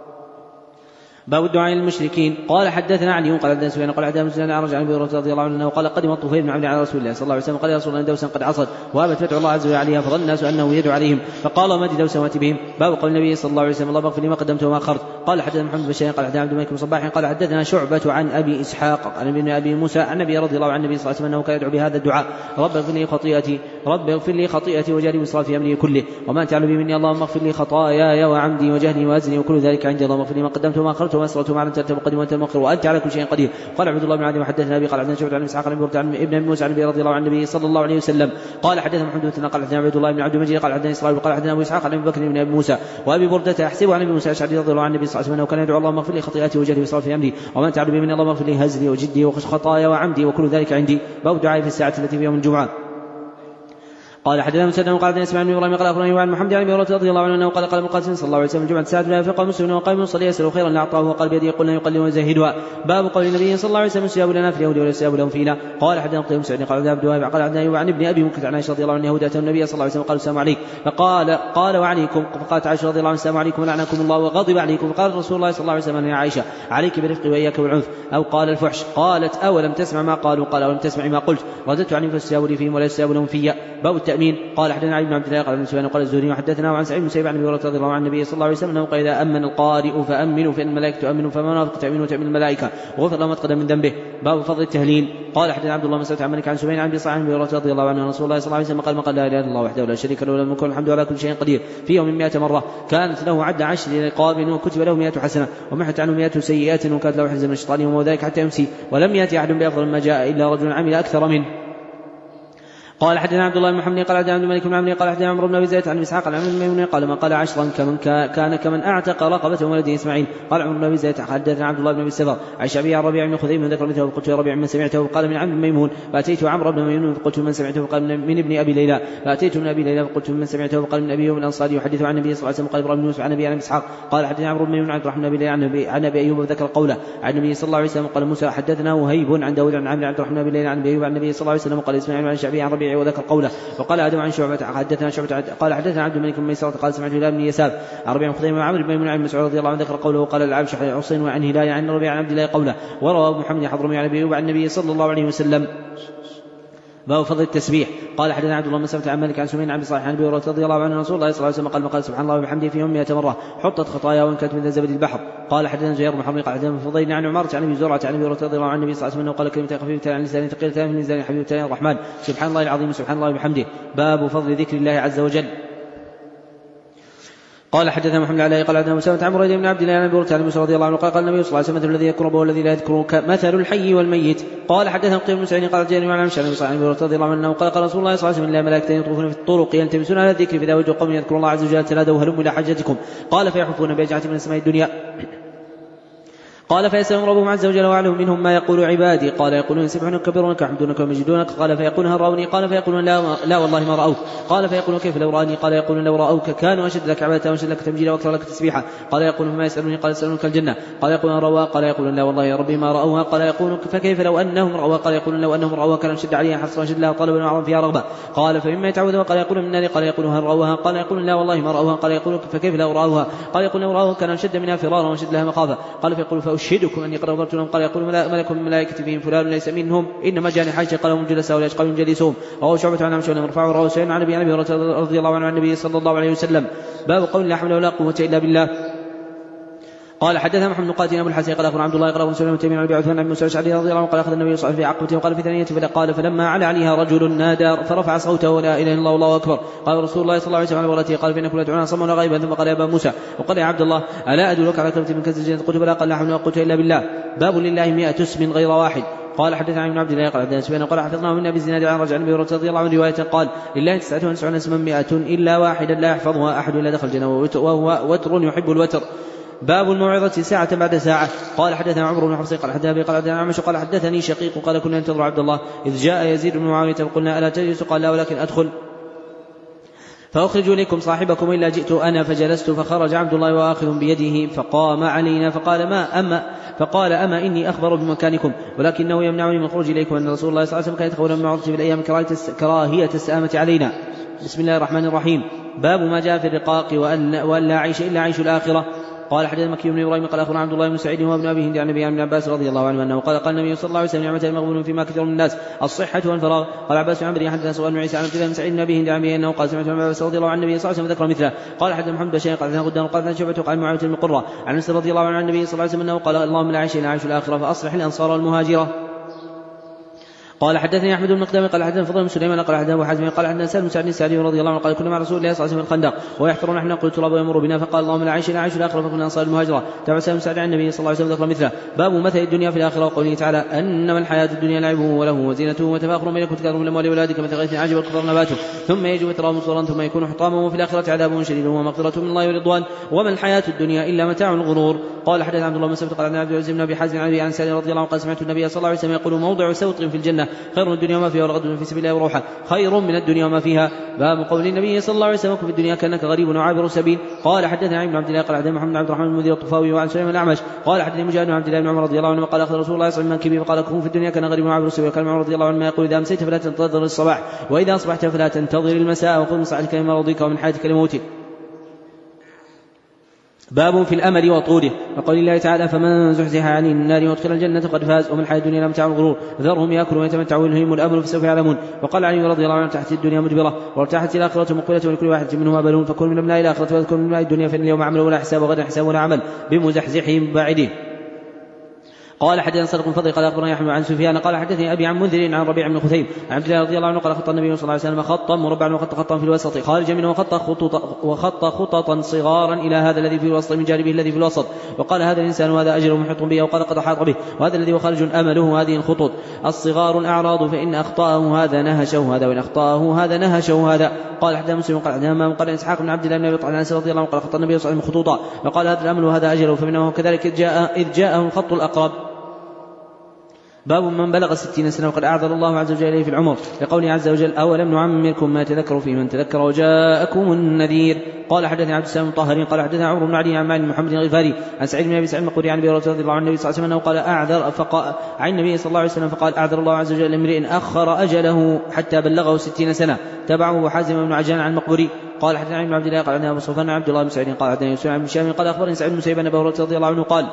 [SPEAKER 1] باب الدعاء للمشركين. قال حدثنا علي قال حدثنا سفيان قال حدثنا مسلم عن ابي هريره رضي الله عنه قال قدم الطفيل بن عبد على رسول الله صلى الله عليه وسلم قال يا رسول الله دوسا قد عصت وابت فتح الله عز وجل عليها فظن الناس انه يدعو عليهم فقال ما دوسا وات بهم. باب قول النبي صلى الله عليه وسلم اللهم اغفر لي ما قدمت وما اخرت. قال حدثنا محمد بن بشير قال حدثنا عبد الملك بن صباح قال حدثنا شعبة عن ابي اسحاق عن ابن ابي موسى عن النبي رضي الله عن النبي صلى الله عليه وسلم انه كان يدعو بهذا الدعاء رب اغفر لي خطيئتي رب اغفر لي خطيئتي وجعلني اسراف في امري كله وما تعلم بي مني اللهم اغفر لي خطاياي وعمدي وجهلي وازني وكل ذلك عندي اللهم اغفر لي ما قدمت وما اخرت وما اسررت وما اعلنت مقدم وانت المؤخر وانت على كل شيء قدير. قال عبد الله بن عدي وحدثنا ابي قال عن شعبة عن اسحاق عن ابن ابي موسى عن النبي رضي الله عن النبي صلى الله عليه وسلم قال حدثنا محمد بن قال حدثنا عبد الله بن عبد المجيد قال حدثنا اسرائيل قال حدثنا ابو اسحاق عن ابي بكر بن ابي موسى وابي برده احسبه عن ابي موسى الاشعري رضي الله عن النبي صلى الله عليه وسلم انه كان يدعو اللهم اغفر لي خطيئتي وجهلي واسرافي في امري وما تعلم بي مني اللهم اغفر لي هزلي وجدي وخطايا وعمدي وكل ذلك عندي. باب دعاء في الساعه التي في يوم الجمعه. قال حدثنا مسدد قال حدثنا اسماعيل بن ابراهيم قال اخبرني عن محمد بن هريره رضي الله عنه انه قال قال القاسم صلى الله عليه وسلم الجمعه ساعه لا يفقه مسلم وقام يصلي يسر خيرا لاعطاه وقال بيده يقول يقلل ويزهدها. باب قول النبي صلى الله عليه وسلم سياب لنا في اليهود ولا سياب لهم فينا. قال حدثنا قيم سعيد قال عبد الله قال عبد عن ابن ابي مكر عن عائشه رضي الله عنها يهود اتوا النبي صلى الله عليه وسلم قال السلام عليك فقال قال وعليكم. فقالت عائشه رضي الله عنها السلام عليكم ولعنكم الله وغضب عليكم. فقال رسول الله صلى الله عليه وسلم يا عائشه عليك برفق واياك والعنف او قال الفحش. قالت اولم تسمع ما قالوا قال اولم تسمع ما قلت رددت عنهم فالسياب لي فيهم ولا السياب لهم في. باب التامين. قال حدثنا علي بن عبد الله قال ابن سفيان قال الزهري وحدثنا عن سعيد بن مسيب عن ابي هريره رضي الله عن النبي صلى الله عليه وسلم انه قال اذا امن القارئ فامنوا فان الملائكه تؤمن فما نافق تامن وتامن الملائكه وغفر له ما تقدم من ذنبه. باب فضل التهليل. قال حدثنا عبد الله بن مسعود عن مالك عن سفيان عن ابي صالح عن ابي هريره رضي الله عنه رسول الله صلى الله عليه وسلم قال ما قال لا اله الا الله وحده لا شريك له له الملك والحمد على كل شيء قدير في يوم مئة مره كانت له عد عشر رقاب وكتب له مئة حسنه ومحت عنه مئة سيئات وكانت له حزن من الشيطان وما ذلك حتى يمسي ولم ياتي احد بافضل ما جاء الا رجل عمل اكثر منه. قال حدثنا عبد الله بن محمد قال حدثنا عبد الملك بن عمرو قال حدثنا عمرو بن ابي زيد عن اسحاق عن عمرو قال ما قال عشرا كمن كان كمن اعتق رقبه ولده اسماعيل. قال عمرو بن ابي زيد حدثنا عبد الله بن ابي السفر عن شعبي عن ربيع بن خثيم ذكر مثله فقلت يا ربيع من سمعته قال من عمرو بن ميمون فاتيت عمرو بن ميمون فقلت من سمعته قال من ابن ابي ليلى فاتيت من ابي ليلى فقلت من سمعته قال من ابي يوم الانصاري يحدث عن النبي صلى الله عليه وسلم قال ابراهيم بن يوسف عن ابي عن اسحاق قال حدثنا عمرو بن ميمون عن الرحمن بن ابي عن ابي ايوب وذكر قوله عن النبي صلى الله عليه وسلم قال موسى حدثنا وهيب عن داود عن عمرو عن الرحمن بن عن ابي ايوب عن النبي صلى الله عليه وسلم قال اسماعيل عن شعبي عن ربيع وذكر قوله. وقال آدم عن شعبة حدثنا شعبة قال حدثنا عبد الملك بن ميسرة قال سمعت هلال بن يسار عن ربيع بن خثيم وعمرو بن ميمون عن مسعود رضي الله عنه ذكر قوله وقال العبش حسين وعن هلال عن ربيع عن عبد الله قوله. وروى محمد حضرمي عن ابي ايوب عن النبي صلى الله عليه وسلم. باب فضل التسبيح. قال حدثنا عبد الله بن مسعود عن مالك عن سمين عن صالح عن ابي هريره رضي الله عنه رسول الله صلى الله عليه وسلم قال قال سبحان الله وبحمده في يوم مئة مره حطت خطايا وان كانت من زبد البحر. قال حدثنا زهير بن حرب قال حدثنا فضيل عن عمارة عن ابي زرعه عن ابي هريره رضي الله عنه النبي صلى الله عليه وسلم قال كلمه خفيفه عن لسان ثقيله من لسان حبيبتين الرحمن سبحان الله العظيم سبحان الله وبحمده. باب فضل ذكر الله عز وجل. قال حدثنا محمد علي قال حدثنا مسلمة عن بريدة بن عبد الله عن ابي هريرة عن موسى رضي الله عنه قال قال النبي صلى الله عليه وسلم مثل الذي يذكر ربه والذي لا يذكره مثل الحي والميت. قال حدثنا قيم بن سعيد قال جاءني عن عائشة عن ابي هريرة رضي الله عنه قال قال رسول الله صلى الله عليه وسلم لا ملائكة يطوفون في الطرق يلتمسون على الذكر فإذا وجدوا قوم يذكرون الله عز وجل تنادوا هلموا إلى حاجتكم. قال فيحفون بأجعة من سماء الدنيا. قال فيسألهم ربهم عز وجل وأعلم منهم ما يقول عبادي. قال يقولون يسبحونك يكبرونك ويحمدونك ويمجدونك. قال فيقولون هل رأوني؟ قال فيقولون لا, لا والله ما رأوك. قال فيقولون كيف لو رأني؟ قال يقولون لو رأوك كانوا أشد لك عبادة وأشد لك تمجيدا وأكثر لك تسبيحا. قال يقولون فما يسألوني؟ قال يسألونك الجنة. قال يقولون رأوها؟ قال يقولون لا والله يا ربي ما رأوها. قال يقولون فكيف لو أنهم رأوها؟ قال يقولون لو أنهم رأوها كانوا أشد عليها حصرا وأشد لها طلبا وأعظم فيها رغبة. قال فمما يتعوذون؟ قال يقولون من النار. قال يقولون هل رأوها؟ قال يقولون لا والله ما رأوها. قال يقولون فكيف لو رأوها؟ قال يقولون لو رأوها كانوا أشد منها فرارا وأشد لها مخافة. قال فيقول فأشهدكم أني قد غفرت لهم. قال يقول ملك من ملائكة فيهم فلان ليس منهم إنما جاءني حاجة قال هم جلساء ولا يشقى من جليسهم. رواه شعبة عن عمشون مرفوعا. رواه سعيد عن أبي هريرة رضي الله عنه عن النبي صلى الله عليه وسلم. باب قول لا حول ولا قوة إلا بالله. قال حدثنا محمد بن قاتل ابو الحسن قال اخبرنا عبد الله قال ابو سلمة تيمي عن ابي عثمان بن موسى الاشعري رضي الله عنه قال اخذ النبي صلى الله عليه وسلم في عقبته وقال في ثانية فقال فلما على عليها رجل نادى فرفع صوته ولا اله الا الله والله اكبر. قال رسول الله صلى الله عليه وسلم على مرته قال فانكم لا تدعون صما ولا غيبا. ثم قال يا ابا موسى وقال يا عبد الله الا ادلك على كلمة من كنز الجنة؟ قلت بلى. قال لا حول ولا قوة الا بالله. باب لله مئة اسم غير واحد. قال حدثنا ابن عبد الله قال حدثنا سفيان قال حفظناه من ابي الزناد عن رجع النبي رضي الله عنه روايه قال لله تسعة وتسعون اسما مئة الا واحدا لا يحفظها احد الا دخل الجنة وهو وتر يحب الوتر. باب الموعظة ساعة بعد ساعة. قال حدثنا عمرو بن حفص قال حدثنا قال حدثنا عمش قال حدثني شقيق قال كنا ننتظر عبد الله إذ جاء يزيد بن معاوية فقلنا ألا تجلس؟ قال لا ولكن أدخل فأخرج إليكم صاحبكم إلا جئت أنا فجلست فخرج عبد الله وآخذ بيده فقام علينا فقال ما أما فقال أما إني أخبر بمكانكم ولكنه يمنعني من الخروج إليكم أن رسول الله صلى الله عليه وسلم كان يتخول من معرضة في الأيام كراهية السآمة علينا. بسم الله الرحمن الرحيم. باب ما جاء في الرقاق وأن لا عيش إلا عيش الآخرة. قال حدثنا مكي بن ابراهيم قال اخبرنا عبد الله بن سعيد وابن ابي هند عن ابي عن عباس رضي الله عنه انه قال قال النبي صلى الله عليه وسلم نعمة المغبون فيما كثير من الناس الصحة والفراغ. قال عباس بن عمرو حدثنا سؤال بن عيسى عن عبد الله بن سعيد بن ابي هند عن انه قال سمعت ابن عباس رضي الله عن النبي صلى الله عليه وسلم ذكر مثله. قال حدثنا محمد بن شيخ قال حدثنا غدان قال حدثنا شعبة قال معاوية بن قرة عن انس رضي الله عنه عن النبي صلى الله عليه وسلم انه قال اللهم لا عيش الا عيش الاخرة فاصلح الانصار والمهاجرة. قال حدثني احمد بن مقدام قال حدثنا فضل بن سليمان قال حدثنا ابو حازم قال حدثنا سالم بن سعد السعدي رضي الله عنه قال كنا مع رسول الله صلى الله عليه وسلم الخندق ويحفر نحن نقول التراب ويمر بنا فقال اللهم لا عيش الا عيش الاخره فكنا انصار المهاجره. تابع سالم بن سعد عن النبي صلى الله عليه وسلم ذكر مثله. باب مثل الدنيا في الاخره وقوله تعالى انما الحياه الدنيا لعبه وله وزينته وتفاخر بينكم تكاثر في الاموال والاولاد كمثل غيث عجب الكفر نباته ثم يجب تراه مصفرا ثم يكون حطاما وفي الاخره عذاب شديد ومغفره من الله ورضوان وما الحياه الدنيا الا متاع الغرور. قال حدث عبد الله بن مسعود قال عن عبد العزيز بن ابي حازم عن ابي عن سالم رضي الله عنه قال سمعت النبي صلى الله عليه وسلم يقول موضع سوط في الجنه خير من الدنيا وما فيها ورغد في سبيل الله وروحه خير من الدنيا وما فيها. باب قول النبي صلى الله عليه وسلم في الدنيا كانك غريب وعابر سبيل. قال حدثنا ابن عبد الله قال حدثنا محمد بن عبد الرحمن المدير الطفاوي وعن سليمان الاعمش قال حدثني مجاهد بن عبد الله بن عمر رضي الله عنه قال اخذ رسول الله صلى الله عليه وسلم منكبه فقال كن في الدنيا كان غريب وعابر سبيل. وكان عمر رضي الله عنه ما يقول اذا امسيت فلا تنتظر الصباح واذا اصبحت فلا تنتظر المساء وقل من صحتك لمرضك ومن حياتك لموتك. باب في الأمل وطوله. وقول الله تعالى فمن زحزح عن النار وادخل الجنة قد فاز وما الحياة الدنيا إلا متاع الغرور ذرهم يأكلوا ويتمتعوا ويلههم الأمل فسوف يعلمون. وقال علي رضي الله عنه تحت الدنيا مدبرة وارتاحت الآخرة مقبلة ولكل واحد منهما بلون فكن من أبناء الآخرة وذكر من أبناء الدنيا فإن اليوم عمل ولا حساب وغدا حساب ولا عمل بمزحزحهم بعده. قال حدثنا صدق بن فضل قال اخبرنا يحيى عن سفيان قال حدثني ابي عن منذر عن ربيع بن خثيم عن عبد الله رضي الله عنه قال خط النبي صلى الله عليه وسلم خطا مربعا وخط خطا في الوسط خارجا منه وخط خطوط وخط خططا صغارا الى هذا الذي في الوسط من جانبه الذي في الوسط وقال هذا الانسان وهذا اجل محيط به وقال قد احاط به وهذا الذي وخارج امله هذه الخطوط الصغار الاعراض فان اخطاه هذا نهشه هذا وان اخطاه هذا نهشه هذا. قال حدثنا مسلم قال حدثنا قال اسحاق بن عبد الله بن ابي طلحه رضي الله عنه قال خط النبي صلى الله عليه وسلم خطوطا وقال هذا الامل وهذا اجله فمنه كذلك جاء اذ جاءه الخط الاقرب. باب من بلغ ستين سنة وقد أعذر الله عز وجل إليه في العمر لقوله عز وجل أولم نعمركم ما تذكروا فيه من تذكر وجاءكم النذير. قال حدثنا عبد السلام الطاهري قال حدثنا عمرو بن علي عن معن محمد الغفاري عن سعيد بن أبي سعيد المقبري عن أبي هريرة رضي الله عنه النبي صلى الله عليه وسلم قال أعذر فقال عن النبي صلى الله عليه وسلم فقال أعذر الله عز وجل امرئ أخر أجله حتى بلغه ستين سنة تبعه وحازم بن عجلان عن المقبري. قال حدثنا عن عبد الله قال عن أبو صفوان عبد الله بن سعيد قال حدثنا يوسف بن شام قال أخبرني سعيد بن مسيب أن أبي هريرة رضي الله عنه قال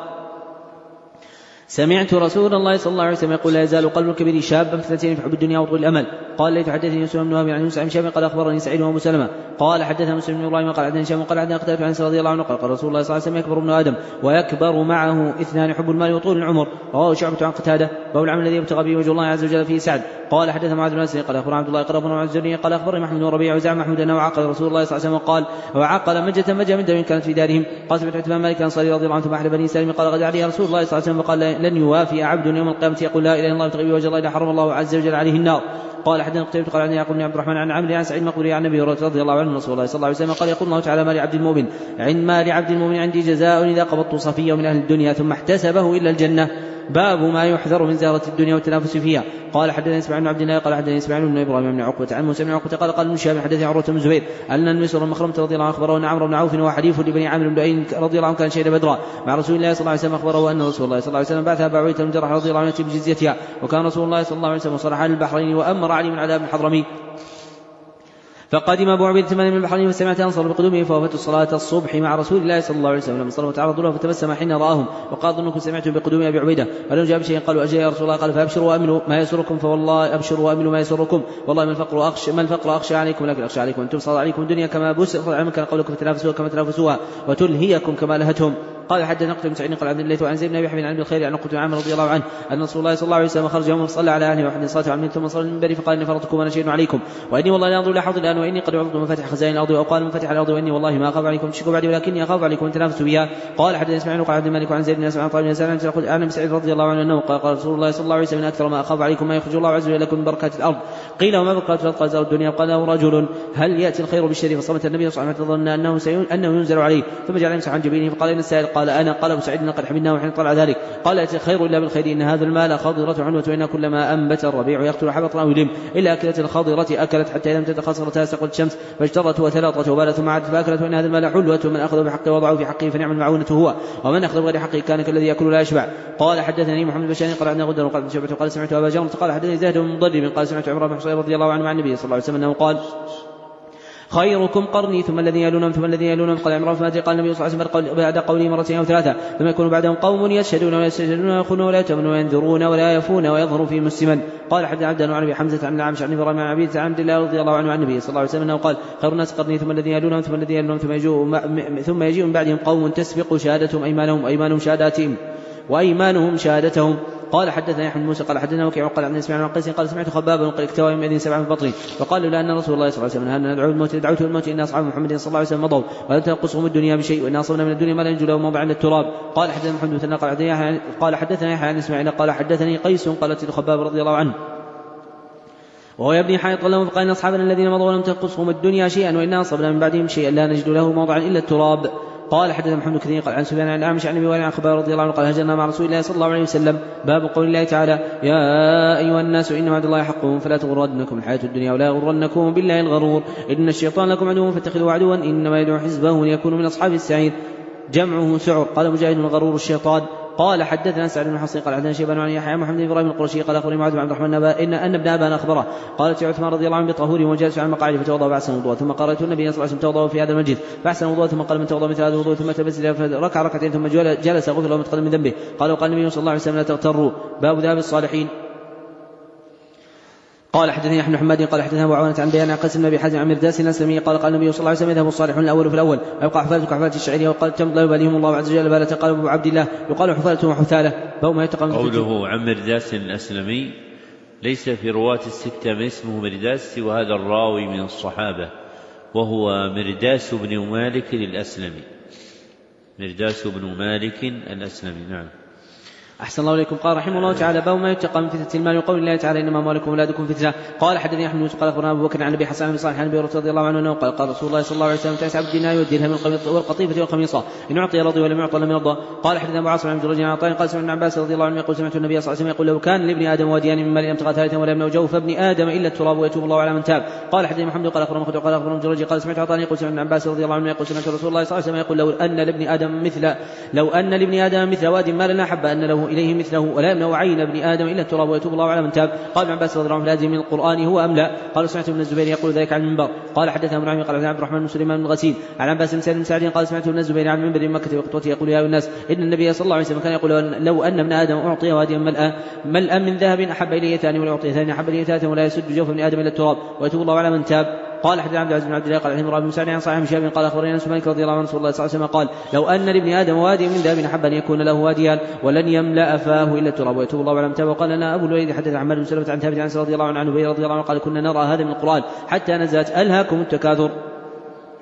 [SPEAKER 1] سمعت رسول الله صلى الله عليه وسلم يقول لا يزال قلب الكبير شابا في اثنتين في حب الدنيا وطول الامل. قال ليت حدثني يوسف بن وهب عن يوسف بن شام قال اخبرني سعيد وابو سلمة قال حدثنا مسلم بن ابراهيم قال حدثنا هشام قال حدثنا قتادة عن انس رضي الله عنه قال قال رسول الله صلى الله عليه وسلم يكبر ابن ادم ويكبر معه اثنان حب المال وطول العمر. رواه شعبة عن قتادة. باب العمل الذي يبتغى به وجه الله عز وجل فيه سعد. قال حدثنا معاذ بن انس قال اخبرنا عبد الله قال اخبرنا الزهري قال اخبرني محمود بن ربيع وزعم محمود انه عقل رسول الله صلى الله عليه وسلم قال وعقل مجة مجة من دم كانت في دارهم. قال سمعت عتبان مالك الانصاري رضي الله عنه احد بني سالم قال غدا عليه رسول الله صلى الله عليه وسلم فقال لن يوافي عبد يوم القيامة يقول لا إله إلا الله يبتغي وجه الله إلا حرم الله عز وجل عليه النار. قال حدثنا قتيبة قال عن يعقوب بن عبد الرحمن عن عمرو عن سعيد المقبري عن النبي رضي الله عنه رسول الله صلى الله عليه وسلم قال يقول الله تعالى مال عبد المؤمن عند مال عبد المؤمن عندي جزاء إذا قبضت صفية من أهل الدنيا ثم احتسبه إلا الجنة. باب ما يحذر من زهرة الدنيا والتنافس فيها. قال حدثنا اسماعيل بن عبد الله قال حدثنا اسماعيل بن ابراهيم بن عقبة عن موسى بن عقبة قال قال ابن شهاب حدثني عروة بن الزبير ان المسور المخرمة رضي الله عنه اخبره ان عمرو بن عوف وحليف لبني عامر بن لؤي رضي الله عنه كان شهد بدرا مع رسول الله صلى الله عليه وسلم اخبره ان رسول الله صلى الله عليه وسلم بعث ابا عبيدة بن الجراح رضي الله عنه بجزيتها وكان رسول الله صلى الله عليه وسلم صلح على البحرين وامر علي من عذاب الحضرمي. فقدم أبو عبيدة من البحرين فسمعت أنصر بقدومه فوافت صلاة الصبح مع رسول الله صلى الله عليه وسلم لما صلوا وتعرضوا له فتبسم حين رآهم وقال ظنكم سمعتم بقدوم أبي عبيدة ولم جاء بشيء قالوا أجل يا رسول الله قال فأبشروا وأمنوا ما يسركم فوالله أبشروا وأمنوا ما يسركم والله ما الفقر أخشى ما الفقر أخشى عليكم لكن أخشى عليكم أن تبسط عليكم الدنيا كما بسط على من كان قولكم فتنافسوها كما تنافسوها وتلهيكم كما لهتهم. قال حدثنا نقل بن سعيد قال عبد الله وعن زيد بن ابي حبيب عن ابي الخير عن عقبة بن عامر رضي الله عنه ان رسول الله صلى الله عليه وسلم خرج يوم فصلى على اهله وحد صلاه عن ثم صلى المنبر فقال اني فرضتكم وانا شهيد عليكم واني والله لا انظر الى حوض الان واني قد عرضت مفاتيح خزائن الارض او قال مفاتيح الارض واني والله ما اخاف عليكم تشركوا بعدي ولكني اخاف عليكم ان تنافسوا بها. قال حدثنا اسماعيل قال عبد الملك عن زيد بن اسماعيل عن طالب بن يسار عن ابي سعيد رضي الله عنه انه قال قال رسول الله صلى الله عليه وسلم اكثر ما اخاف عليكم ما يخرج الله عز وجل لكم من بركات الارض. قيل وما بركات الارض قال زار الدنيا قال له رجل هل ياتي الخير بالشر فصمت النبي صلى الله عليه وسلم ظن انه انه ينزل عليه ثم جعل يمسح عن جبينه فقال ان السائل قال انا قال ابو سعيد قد حملناه حين طلع ذلك قال يأتي الخير إلا بالخير إن هذا المال خضرة عنوة وإن كل ما أنبت الربيع يقتل حبطا أو يلم إلا أكلت الخضرة أكلت حتى لم تتخسر تاسق الشمس فاجترت وتلاطت وبالت ثم عادت فأكلت وإن هذا المال حلوة من أخذ بحقه وضعه في حقه فنعم المعونة هو ومن أخذ بغير حقه كان كالذي يأكل لا يشبع. قال حدثني محمد بن بشار قال عندنا غدر وقال شعبة قال سمعت أبا جمرة قال حدثني زاهد بن مضرب قال سمعت عمر بن حصين رضي الله عنه عن النبي صلى الله عليه وسلم أنه قال خيركم قرني ثم الذين يلونهم ثم الذين يلونهم. قال عمران فما قال النبي صلى الله عليه وسلم بعد قوله مرتين أو ثلاثة ثم يكون بعدهم قوم يشهدون ولا يستجدون ويخونون ولا يتمنون وينذرون ولا يفون ويظهر في مسلما. قال حدثنا عبد عن ابي حمزة عن الأعمش عن ابراهيم عن عبيد عن عبد الله رضي الله عنه عن النبي صلى الله عليه وسلم انه قال خير الناس قرني ثم الذين يلونهم ثم الذين يلونهم ثم يجيء ثم يجيء من بعدهم قوم تسبق شهادتهم ايمانهم ايمانهم شهاداتهم وايمانهم شهادتهم. قال حدثنا يحيى بن موسى قال حدثنا وكيع قال عن اسماعيل بن قيس قال سمعت خبابا قال اكتوى يومئذ سبعا في بطنه فقال له ان رسول الله صلى الله عليه وسلم هل ندعو الموت دعوته الموت ان اصحاب محمد صلى الله عليه وسلم مضوا ولم تنقصهم الدنيا بشيء وان اصبنا من الدنيا ما لا ينجو له موضع عند التراب. قال حدثنا محمد بن قال قال حدثنا يحيى عن اسماعيل قال حدثني قيس قالت الخباب رضي الله عنه وهو يبني حائط لهم فقال اصحابنا الذين مضوا ولم تنقصهم الدنيا شيئا وان اصبنا من بعدهم شيئا لا نجد له موضعا الا التراب. قال حدثنا محمد كثير قال عن سفيان عن الأعمش عن ابي وائل عن خباب رضي الله عنه قال هجرنا مع رسول الله صلى الله عليه وسلم. باب قول الله تعالى يا ايها الناس ان وعد الله حق فلا تغرنكم الحياة الدنيا ولا يغرنكم بالله الغرور ان الشيطان لكم عدو فاتخذوه عدوا انما يدعو حزبه ليكونوا من اصحاب السعير جمعه سعر. قال مجاهد الغرور الشيطان. قال حدثنا سعد بن حصين قال حدثنا شيبان عن يحيى محمد بن ابراهيم القرشي قال اخبرني معاذ بن عبد الرحمن ان ان ابن ابان اخبره قالت عثمان رضي الله عنه بطهور وجالس على المقاعد فتوضا فاحسن وضوء ثم قرأت النبي صلى الله عليه وسلم توضا في هذا المسجد فاحسن وضوء ثم قال من توضا مثل هذا الوضوء ثم تبسل فركع ركعتين ثم جلس غفر له متقدم من ذنبه. قال وقال النبي صلى الله عليه وسلم لا تغتروا. باب ذهاب الصالحين. قال حدثني احمد حماد قال حدثنا ابو عوانة عن بيان قاسم بن ابي حازم عن مرداس الاسلمي قال قال النبي صلى الله عليه وسلم يذهب الصالحون الاول في الاول ويبقى حفالة كحفالة الشعريه وقال تمضى يباليهم الله عز وجل بالة. قال ابو عبد الله يقال حفالة وحثالة. ما يتقى
[SPEAKER 2] قوله عن مرداس الاسلمي ليس في رواة الستة من اسمه مرداس سوى هذا الراوي من الصحابة وهو مرداس بن مالك الاسلمي مرداس بن مالك الاسلمي. نعم.
[SPEAKER 1] أحسن الله إليكم. قال رحمه الله تعالى باب ما يتقى من فتنة المال وقول الله تعالى إنما أموالكم وأولادكم فتنة. قال حدثني أحمد قال أخبرنا أبو بكر عن أبي حسن بن صالح عن أبي رضي الله عنه قال قال رسول الله صلى الله عليه وسلم تعس عبد الدينار والدرهم والقطيفة والخميصة إن أعطي رضي ولم يعطى لم يرضى. قال حدثنا أبو عاصم عن جريج عن عطاء قال سمعت ابن عباس رضي الله عنه يقول سمعت النبي صلى الله عليه وسلم يقول لو كان لابن آدم واديان من مال لم تغى ثالثا ولا يملأ جوف ابن آدم إلا التراب ويتوب الله على من تاب. قال حدثني محمد قال أخبرنا مخرج قال أخبرنا جريج قال سمعت عطاء يقول سمعت ابن عباس رضي الله عنه يقول سمعت رسول الله صلى الله عليه وسلم يقول لو أن لابن آدم مثل لو أن لابن آدم مثل واد مال لا حب أن له إليه مثله ولا يملأ عين ابن آدم إلا التراب ويتوب الله على من تاب. قال ابن عباس رضي الله عنه لازم من القرآن هو أم لا؟ قال سمعت ابن الزبير يقول ذلك عن المنبر. قال حدثنا ابن عمي قال عبد الرحمن بن سليمان بن غسيل عن عباس بن سعد بن سعد قال سمعت ابن الزبير عن منبر مكة وخطوته يقول يا الناس إن النبي صلى الله عليه وسلم كان يقول لو أن ابن آدم أعطي واديا ملأ ملأ من ذهب أحب إليه ثاني ولا أعطي ثاني أحب إليه ثالثا ولا يسد جوف ابن آدم إلا التراب ويتوب الله على من تاب. قال حدثنا عبد العزيز بن عبد الله قال عن بن سعد عن صاحب شاب قال اخبرني انس مالك رضي الله عنه رسول الله صلى الله عليه وسلم قال لو ان لابن ادم وادي من ذهب احب ان يكون له واديان ولن يملا فاه الا التراب ويتوب الله على من تاب. وقال لنا ابو الوليد حدث عمار بن سلمة عن ثابت عن رضي الله عنه ابي رضي الله عنه قال كنا نرى هذا من القران حتى نزلت الهاكم التكاثر.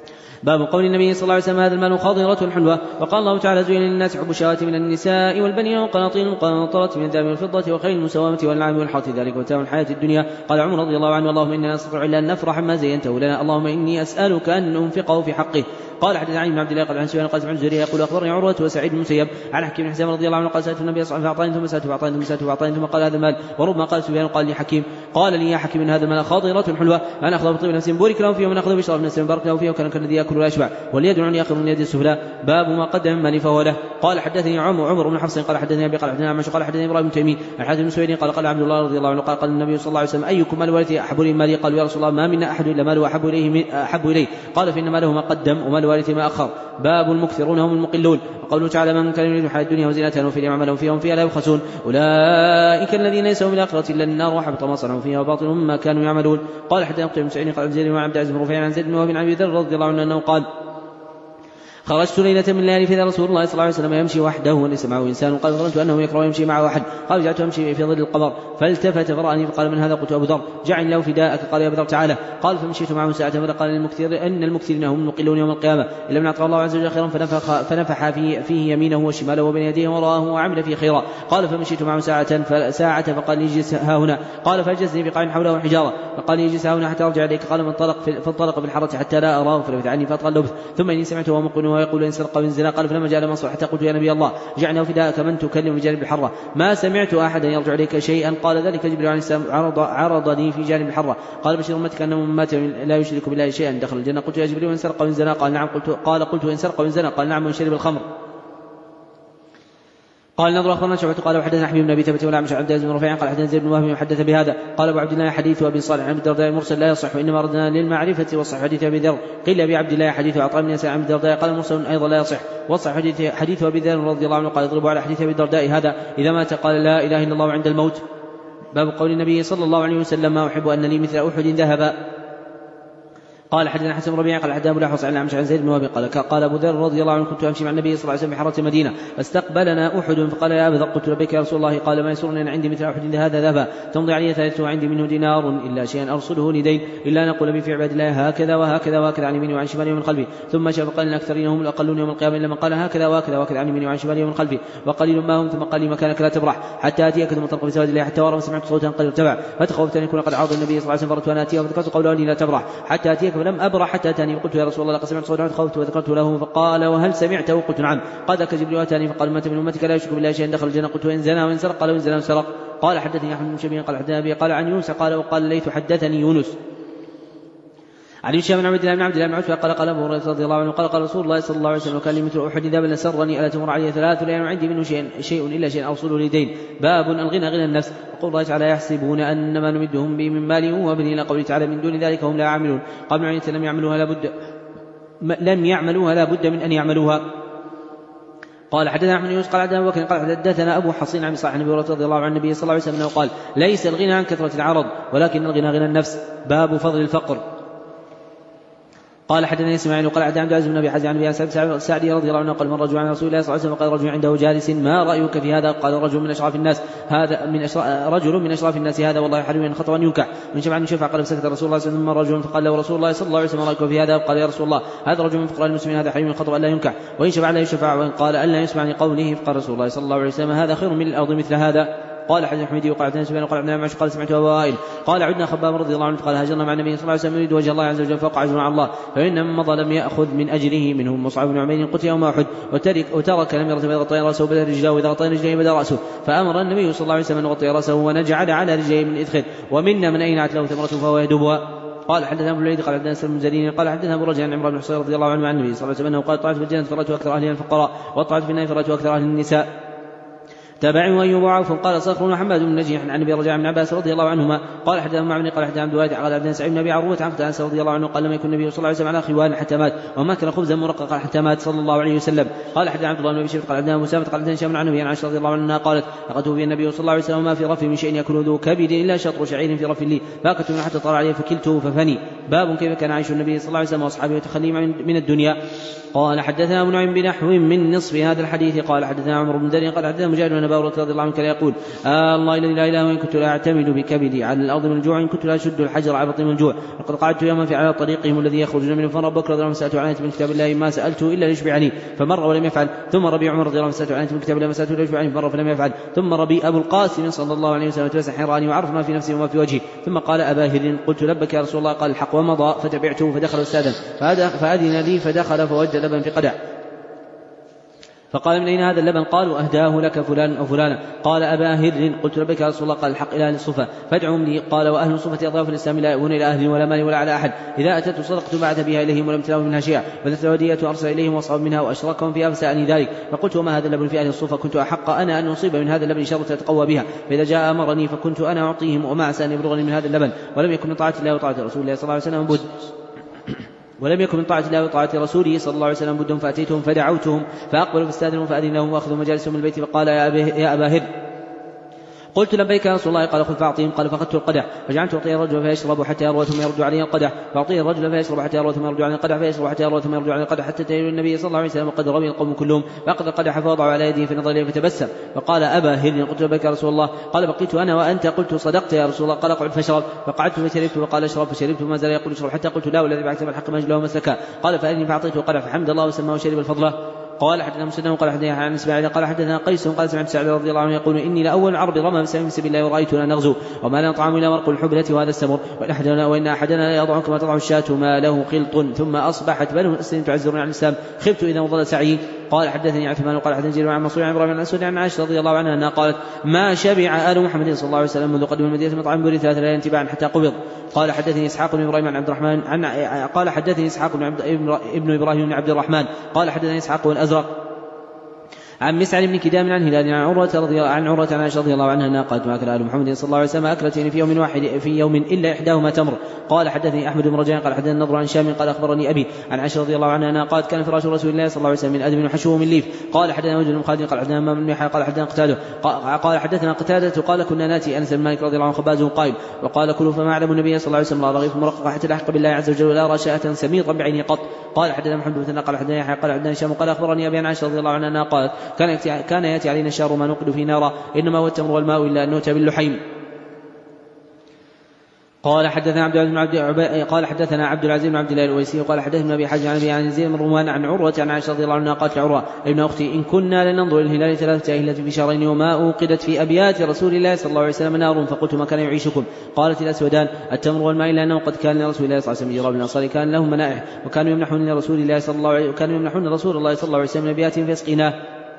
[SPEAKER 1] باب قول النبي صلى الله عليه وسلم هذا المال خاضرة حلوة. وقال الله تعالى زين للناس حب الشهوات من النساء والبنين والقناطير المقنطرة من الذهب والفضة وخيل المسومة والنعم والحرث ذلك متاع الحياة الدنيا. قال عمر رضي الله عنه اللهم إنا نستطيع إلا أن نفرح ما زينته لنا اللهم إني أسألك أن ننفقه في حقه. قال حدثنا علي بن عبد الله قال عن سفيان قال عن الزهري يقول أخبرني عروة وسعيد بن المسيب عن حكيم بن حزام رضي الله عنه قال سألت النبي صلى الله عليه وسلم فأعطاني ثم سألته فأعطاني ثم سألته فأعطاني ثم قال هذا المال. وربما قال سفيان قال لي حكيم قال لي يا حكيم إن هذا المال خاضرة حلوة أنا أخذه بطيب نفس بورك له فيه ومن أخذه بشرف نفس بارك له فيه وكان كالذي يأكل ولا يشبع واليد عني يأخذ من يد السفلى. باب ما قدم من فهو له. قال حدثني عمر عمر بن حفص قال حدثني أبي قال حدثنا عمش قال حدثني إبراهيم بن تيمية عن حاتم بن سويد قال قال عبد الله رضي الله عنه قال قال النبي صلى الله عليه وسلم أيكم مال والدي أحب إليه مالي قال يا رسول الله ما منا أحد إلا ماله أحب إليه أحب إليه قال فإن ماله ما قدم ومال والدي ما أخر. باب المكثرون هم المقلون. وقوله تعالى من كان يريد الحياة الدنيا وزينتها وفي عملهم فيها هم فيها لا يبخسون أولئك الذين ليسوا بالآخرة إلا النار وحبط ما صنعوا فيها وباطل ما كانوا يعملون. قال حتى يقتل المسعين قال زيد بن عبد العزيز بن رفيع عن زيد بن وهب بن أبي ذر رضي الله عنه أنه قال خرجت ليلة من الليالي فإذا رسول الله صلى الله عليه وسلم يمشي وحده وليس معه إنسان قال ظننت أنه يكره يمشي معه أحد قال جعلت أمشي في ظل القمر فالتفت فرآني فقال من هذا؟ قلت أبو ذر. جعل له فداءك قال يا أبو ذر تعالى. قال فمشيت معه ساعة فقال المكثر أن المكثرين هم المقلون يوم القيامة إلا من أعطى الله عز وجل خيرا فنفخ, فنفح فيه, فيه يمينه وشماله وبين يديه وراه وعمل فيه خيرا. قال فمشيت معه ساعة ساعة فقال لي اجلس ها هنا. قال فأجلسني بقاع حوله حجارة فقال لي اجلس ها هنا حتى أرجع إليك. قال فانطلق فانطلق بالحرة حتى لا أراه فلفت عني فأطغى اللبث ثم إني سمعته وهو مقل ويقول إن سرق من زنا. قال فلما جاء منصور حتى قلت يا نبي الله جعلنا فداءك من تكلم بجانب الحرة ما سمعت أحدا يرجع إليك شيئا. قال ذلك جبريل عليه السلام عرض عرضني في جانب الحرة قال بشر أمتك أنه من مات لا يشرك بالله شيئا دخل الجنة. قلت يا جبريل وإن سرق من زنا؟ قال نعم. قلت قال قلت وإن سرق من زنا؟ قال نعم. وإن شرب الخمر؟ قال نظر أخبرنا شعبة قال وحدثنا حبيب بن أبي ثابت ولا عن عبد العزيز بن رفيع قال حدثنا زيد بن وهب وحدث بهذا. قال أبو عبد الله حديث أبي صالح عن الدرداء المرسل لا يصح وإنما أردنا للمعرفة وصح حديث أبي ذر. قيل أبي عبد الله حديث عطاء بن يسار عن الدرداء قال المرسل أيضا لا يصح وصح حديث حديث أبي ذر رضي الله عنه قال يضرب على حديث أبي الدرداء هذا إذا مات قال لا إله إلا الله عند الموت. باب قول النبي صلى الله عليه وسلم ما أحب أن لي مثل أحد ذهبا. قال حدثنا حسن ربيع قال حدثنا ابو الاحوص عن عمش عن زيد بن وهب قال قال ابو ذر رضي الله عنه كنت امشي مع النبي صلى الله عليه وسلم بحاره المدينه فاستقبلنا احد فقال يا ابا ذر قلت لبيك يا رسول الله. قال ما يسرني ان عندي مثل احد هذا ذهبا تمضي علي ثالثه عندي منه دينار الا شيئا ارسله لدين الا نقول به في عباد الله هكذا وهكذا وهكذا عن يميني وعن شمالي ومن خلفي. ثم شاف قال الاكثرين هم الاقلون يوم القيامه الا من قال هكذا وهكذا وهكذا عن يميني وعن شمالي ومن خلفي وقليل ما هم. ثم قال لي مكانك لا تبرح حتى اتيك ثم تلقى بسواد الله حتى ورى سمعت صوتا قد ارتفع فتخوفت ان يكون قد عاض النبي صلى الله عليه وسلم فرت وانا اتيه وذكرت قوله لي لا تبرح حتى اتيك فلم ابرح حتى اتاني وقلت يا رسول الله لقد سمعت صوتا خوفت وذكرت له فقال وهل سمعته؟ قلت نعم. قال ذاك جبريل اتاني فقال مات من امتك لا يشرك بالله شيئا دخل الجنه. قلت وان زنى وان سرق؟ قال وان زنى وسرق. قال حدثني احمد بن شبيه قال حدثنا ابي قال عن يونس قال وقال ليث حدثني يونس عن هشام بن عبد الله بن عبد الله بن عتبة قال قال ابو هريره رضي الله عنه قال قال رسول الله صلى الله عليه وسلم كان لي مثل احد ذهب لسرني الا تمر علي ثلاث لان عندي منه شيء شيء الا شيء اوصله لدين. باب الغنى غنى النفس. وقول الله تعالى يحسبون ان ما نمدهم به من مال وبنين. قوله تعالى من دون ذلك هم لا يعملون. قال ابن عيينة لم يعملوها لابد لم يعملوها لا بد من ان يعملوها. قال حدثنا احمد بن يونس قال حدثنا ابو بكر قال حدثنا ابو حصين عن صاحب النبي رضي الله عن النبي صلى الله عليه وسلم قال ليس الغنى عن كثرة العرض ولكن الغنى غنى النفس. باب فضل الفقر. قال حدثنا اسماعيل وقال عبد العزيز بن ابي حازم عن ابي سعد رضي الله عنه قال من رجل عن رسول الله صلى الله عليه وسلم قال رجل عنده جالس ما رايك في هذا؟ قال رجل من اشراف الناس هذا من أشراف رجل من اشراف الناس هذا والله حريم ان خطا ينكح من شفع عن شفع. قال فسكت رسول الله صلى الله عليه وسلم. رجل فقال له رسول الله صلى الله عليه وسلم رايك في هذا؟ قال يا رسول الله هذا رجل من فقراء المسلمين هذا حريم خطا الا ينكح وان شفع لا يشفع وان قال الا يسمع لقوله. فقال رسول الله صلى الله عليه وسلم هذا خير من الارض مثل هذا. قال حدثنا حميدي وقال حدثنا سفيان وقال عبد قال سمعت ابا وائل قال عدنا خباب رضي الله عنه قال هاجرنا مع النبي صلى الله عليه وسلم يريد وجه الله عز وجل فوق عجر على الله فإن من مضى لم يأخذ من أجره منهم مصعب بن عمير قتل يوم أحد وترك, وترك لم يرتب يغطي رأسه بدا رجله وإذا غطى رجله بدا رأسه فأمر النبي صلى الله عليه وسلم أن يغطي رأسه ونجعل على رجله من إذخر ومنا من أينعت له ثمرة فهو يدبها. قال حدثنا ابو الوليد قال حدثنا سلم المزني قال حدثنا ابو رجاء عن عمران بن حصين رضي الله عنه عن النبي صلى الله عليه وسلم قال طلعت في الجنة فرأت أكثر أهلها الفقراء وطلعت في النار فرأت أكثر أهل النساء. تابعوا أيوب وعوف قال صخر وحماد بن نجيح عن ابي رجاء بن عباس رضي الله عنهما قال حدثنا معمر قال حدثنا عبد الوارث قال حدثنا سعيد بن ابي عروه عن انس رضي الله عنه قال لم يكن النبي صلى الله عليه وسلم على خوان حتى مات وما كان خبزا مرققا حتى مات صلى الله عليه وسلم. قال حدثنا عبد الله بن ابي شيبه قال حدثنا مسامه قال حدثنا هشام عن ابي عائشه رضي الله عنها قالت لقد توفي النبي صلى الله عليه وسلم ما في رف من شيء ياكله ذو كبد الا شطر شعير في رف لي فاكلت منه حتى طال عليه فكلته ففني. باب كيف كان عيش النبي صلى الله عليه وسلم واصحابه يتخليهم من الدنيا. قال حدثنا ابو نعيم بنحو من نصف هذا الحديث. قال حدثنا عمرو بن دارين قال حدثنا مجاهد بن أبا هريرة رضي الله عنه كان يقول آه الله الذي لا إله إلا هو إن كنت لا أعتمد بكبدي على الأرض من الجوع إن كنت لا أشد الحجر على بطني من الجوع. وقد قعدت يوما في على طريقهم الذي يخرجون منه فرب بكر رضي الله عنه سألت عن آية من كتاب الله ما سألته إلا ليشبعني فمر ولم يفعل. ثم ربي عمر رضي الله عنه سألت عن آية من كتاب الله ما سألته إلا ليشبعني فمر فلم يفعل. ثم ربي أبو القاسم صلى الله عليه وسلم تبسم حيراني وعرف ما في نفسي وما في وجهي. ثم قال أبا هر قلت لبك يا رسول الله قال الحق ومضى فتبعته فدخل أستاذا فأذن لي فدخل فوجد لبن في قدح فقال من أين هذا اللبن؟ قالوا أهداه لك فلان أو فلانا. قال أبا هر قلت لبك يا رسول الله قال الحق إلى أهل الصفة فادعهم لي. قال وأهل الصفة أضياف الإسلام لا يؤون إلى أهل ولا مال ولا على أحد إذا أتت صدقت بعث بها إليهم ولم تلاهم منها شيئا وذات الودية أرسل إليهم وأصحاب منها وأشركهم فيها فسألني ذلك فقلت وما هذا اللبن في أهل الصفة كنت أحق أنا أن أصيب من هذا اللبن شرة أتقوى بها فإذا جاء أمرني فكنت أنا أعطيهم وما عسى أن يبلغني من هذا اللبن ولم يكن من طاعة الله وطاعة رسول الله صلى الله عليه وسلم بد ولم يكن من طاعة الله وطاعة رسوله صلى الله عليه وسلم بد فأتيتهم فدعوتهم فأقبلوا فاستأذنوا فأذن لهم وأخذوا مجالسهم من البيت فقال يا أبا هر قلت لبيك يا رسول الله قال خذ فأعطيهم قال فأخذت القدح فجعلت أعطي الرجل فيشرب حتى يروى ثم يرد عليه القدح فأعطي الرجل فيشرب حتى يروى ثم يرد عليه القدح فيشرب حتى يروى ثم يرد عليه القدح حتى تهيل النبي صلى الله عليه وسلم وقد روي القوم كلهم فأخذ القدح فوضع على يده فنظر إليه فتبسم فقال أبا هر قلت لبيك يا رسول الله قال بقيت أنا وأنت قلت صدقت يا رسول الله قال اقعد فاشرب فقعدت فشربت وقال اشرب فشربت وما زال يقول اشرب حتى قلت لا والذي بعث بالحق مجله مسلكا قال فأذني فأعطيته القدح فحمد الله وسماه وشرب الفضله. قال حدثنا مسلم قال حدثنا عن اسماعيل قال حدثنا قيس قال سمعت سعد رضي الله عنه يقول اني لاول العرب رمى بسهم في سبيل الله ورايتنا نغزو وما لنا طعام الا ورق الحبلة وهذا السمر وان احدنا وان احدنا لا يضع كما تضع الشاة ما له خلط ثم اصبحت بنو اسلم تعزرون عن الاسلام خفت اذا وضل سعي. قال حدثني عثمان قال حدثني جرير عن منصور عن ابراهيم عن اسود عن عائشة رضي الله عنها انها قالت ما شبع آل محمد صلى الله عليه وسلم منذ قدم المدينة مطعم بري ثلاث ليال تباعا حتى قبض. قال حدثني اسحاق بن ابراهيم عن عبد الرحمن عن قال حدثني اسحاق بن عبد ابن ابراهيم بن عبد الرحمن قال حدثني اسحاق بن ازرق عن مسعر بن كدام عن هلال عن عروة رضي عن عروة عن عائشة رضي الله عنها أنها قالت ما أكل آل محمد صلى الله عليه وسلم أكلتين في يوم واحد في يوم إلا إحداهما تمر. قال حدثني أحمد بن رجاء قال حدثني النضر عن شام قال أخبرني أبي عن عائشة رضي الله عنها أنها قالت كان فراش رسول الله صلى الله عليه وسلم من أدم وحشوه من ليف. قال حدثنا وجد بن خالد قال حدثنا امام بن يحيى قال حدثنا قتاده قال حدثنا قتادة قال كنا ناتي أنس بن مالك رضي الله عنه خبازه قائم وقال كلوا فما أعلم النبي صلى الله عليه وسلم لا رغيف مرقق حتى الحق بالله عز وجل ولا أرى شاة سميطا بعينه قط. قال حدثنا محمد بن قال حدثنا يحيى قال حدثنا هشام قال أخبرني أبي عن عائشة رضي الله عنها أنها قالت كان كان يأتي علينا الشهر ما نوقد في نارا إنما هو التمر والماء إلا أن نؤتى باللحيم. قال حدثنا عبد العزيز بن عبد قال حدثنا عبد العزيز بن عبد الله الأويسي قال حدثنا أبي حاج عن أبي عن زيد بن رومان عن عروة عن عائشة رضي الله عنها قالت لعروة ابن أختي إن كنا لننظر الهلال ثلاثة أهلة في شهرين وما أوقدت في أبيات رسول الله صلى الله عليه وسلم نار فقلت ما كان يعيشكم؟ قالت الأسودان التمر والماء لأنه قد كان لرسول الله صلى الله عليه وسلم جراب الأنصار كان لهم منائح وكانوا يمنحون لرسول الله صلى الله عليه وكانوا يمنحون رسول الله صلى الله عليه وسلم أبيات فيسقيناه.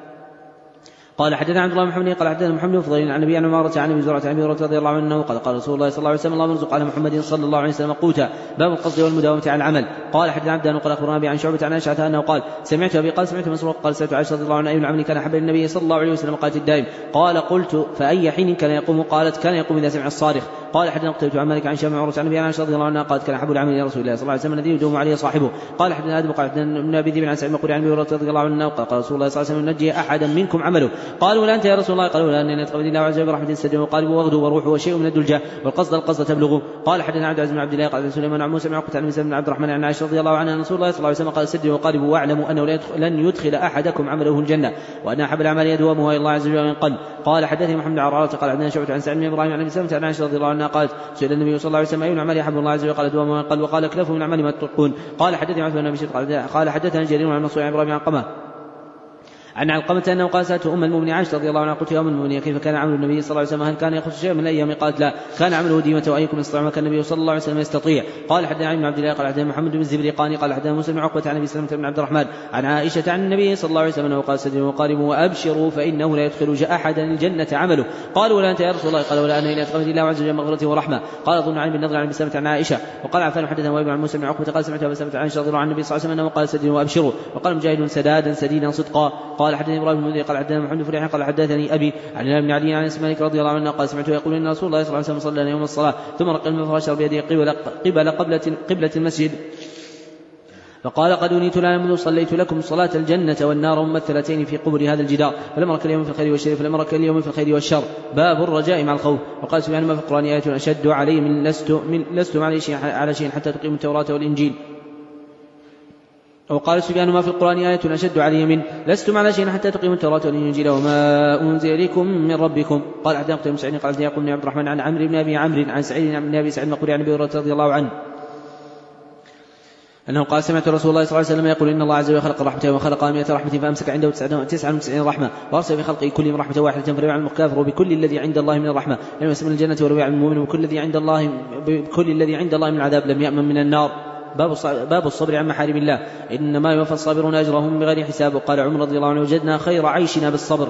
[SPEAKER 1] قال حدثنا عبد الله بن محمد قال حدثنا محمد بن فضيل عن ابي عمارة عن ابي زرعة عن ابي هريرة رضي الله عنه قال قال رسول الله صلى الله عليه وسلم اللهم ارزق على محمد صلى الله عليه وسلم قوتا باب القصد والمداومة على العمل. قال حدثنا عبد الله قال اخبرنا ابي عن شعبة عن عائشة انه قال سمعت ابي قال سمعت مسروق قال سمعت عائشة رضي الله عنها اي العمل كان حب النبي صلى الله عليه وسلم قالت الدائم. قال قلت فاي حين كان يقوم؟ قالت كان يقوم اذا سمع الصارخ. قال حدثنا قتيبة عن مالك عن شام عروة عن ابي عائشة رضي الله عنها قالت كان حب العمل الى رسول الله صلى الله عليه وسلم الذي يدوم عليه صاحبه. قال حدثنا ادم قال حدثنا ابن ابي ذئب عن سعيد بن عن ابي هريرة رضي الله عنه قال قال رسول الله صلى الله عليه وسلم نجي احدا منكم عمله. قالوا ولا انت يا رسول الله؟ قالوا لا اننا نتقبل الله عز وجل برحمة سجن وقالب وغدو وروح وشيء من الدلجة والقصد القصد تبلغ. قال حدثنا عبد العزيز بن عبد الله قال سليمان عن موسى بن عقبة عن بن عبد الرحمن عن عائشة رضي الله عنها ان رسول الله صلى الله عليه وسلم قال سجن وقالب واعلموا انه لن يدخل احدكم عمله الجنة وان احب الاعمال يدومها الى الله عز وجل من قلب. قال حدثني محمد بن عرارة قال عندنا شعبة عن سعد بن ابراهيم عن ابي سلمة عن عائشة رضي الله عنها قالت سئل النبي صلى الله عليه وسلم اي العمل يحب الله عز وجل؟ قال دوام من قلب وقال كلفه من العمل ما تطلقون. قال حدثني عثمان بن بشير قال حدثنا جرير عن منصور عن ابراهيم عن قمه عن علقمة أنه قال سألت أم المؤمنين عائشة رضي الله عنها قلت يا أم المؤمنين كيف كان عمل النبي صلى الله عليه وسلم هل كان يخص شيئا من الأيام؟ قالت لا كان عمله ديمة وأيكم يستطيع ما كان النبي صلى الله عليه وسلم يستطيع. قال حدثنا عن عبد الله قال حدثنا محمد بن الزبرقاني قال حدثنا مسلم عقبة عن أبي سلمة بن عبد الرحمن عن عائشة عن النبي صلى الله عليه وسلم أنه قال سدوا وقاربوا وأبشروا فإنه لا يدخل أحدا الجنة عمله. قالوا ولا أنت يا رسول الله؟ قال ولا أنا إلا أتقبل الله عز وجل مغفرته ورحمة. قال ظن عن بن نضر عن أبي سلمة عن عائشة. وقال عفان حدثنا وابن عن مسلم عقبة قال سمعت أبي سلمة عن عائشة رضي الله عن النبي صلى الله عليه وسلم أنه قال سدوا وأبشروا. وقال مجاهد سدادا سديدا صدقا. قال حدثني إبراهيم قال حدثنا محمد فريح قال حدثني أبي عن بن علي عن اسم مالك رضي الله عنه قال سمعته يقول إن رسول الله صلى الله عليه وسلم صلى يوم الصلاة ثم رق المفرش بيده قبل قبل قبلة قبلة المسجد فقال قد أنيت لا منذ صليت لكم صلاة الجنة والنار ممثلتين في قبر هذا الجدار فلم رك اليوم في الخير والشر فلم رك اليوم في الخير والشر باب الرجاء مع الخوف. وقال سبحانه ما في القرآن آيات أشد علي من لست من لستم على شيء على شيء حتى تقيموا التوراة والإنجيل. وقال سفيان ما في القرآن آية أشد علي من لستم على شيء حتى تقيموا التوراة والإنجيل وما أنزل إليكم من ربكم. قال حدثنا قتيبة بن سعيد قال حدثنا يعقوب بن عبد الرحمن عن عمرو بن أبي عمرو عن سعيد بن أبي سعيد المقبري عن أبي هريرة رضي الله عنه أنه قال سمعت رسول الله صلى الله عليه وسلم يقول إن الله عز وجل خلق رحمته وخلق مئة رحمة فأمسك عنده تسعة وتسعين رحمة وأرسل في خلقه كلهم رحمة واحدة فليعلم الكافر بكل الذي عند الله من الرحمة لم يسمن الجنة ولو يعلم المؤمن بكل الذي عند الله بكل الذي عند الله من العذاب لم يأمن من النار. باب الصبر عن محارم الله إنما يوفى الصابرون أجرهم بغير حساب. وقال عمر رضي الله عنه وجدنا خير عيشنا بالصبر.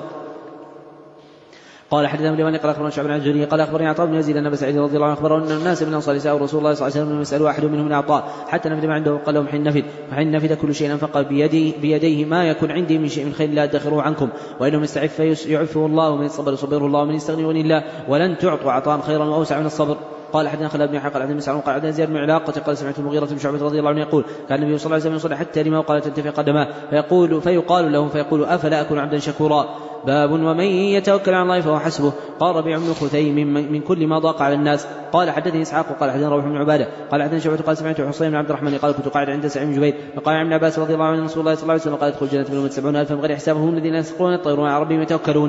[SPEAKER 1] قال حدثنا ابن قال اخبرنا شعبان عن الزهري قال اخبرني عطاء بن يزيد ان ابا سعيد رضي الله عنه اخبره ان الناس من انصار سالوا رسول الله صلى الله عليه وسلم يسالوا احد منهم من عطاء حتى نفد ما عنده قال لهم حين نفد فحين نفد كل شيء انفق بيديه, بيديه ما يكون عندي من شيء من خير لا ادخره عنكم وانهم يستعف يعفه الله ومن يصبر يصبره الله ومن يستغني يغني الله ولن تعطوا عطاء خيرا واوسع من الصبر. قال حدثنا خلاد بن حق عن مسعود قال عن زياد بن علاقة قال سمعت المغيرة بن شعبة رضي الله عنه يقول كان النبي صلى الله عليه وسلم يصلي حتى لما وقال تنتفع قدماه فيقول فيقال له فيقول أفلا أكون عبدا شكورا. باب ومن يتوكل على الله فهو حسبه. قال ربيع بن خثيم من, من كل ما ضاق على الناس. قال حدثني إسحاق قال حدثنا روح بن عبادة قال حدثني شعبة قال سمعت حسين بن عبد الرحمن قال كنت قاعد عند سعيد بن جبير فقال عن ابن عباس رضي الله عنه رسول الله صلى الله عليه وسلم قال ادخل الجنة منهم سبعون ألفا بغير حساب هم الذين يسقون الطيرون على ربهم يتوكلون.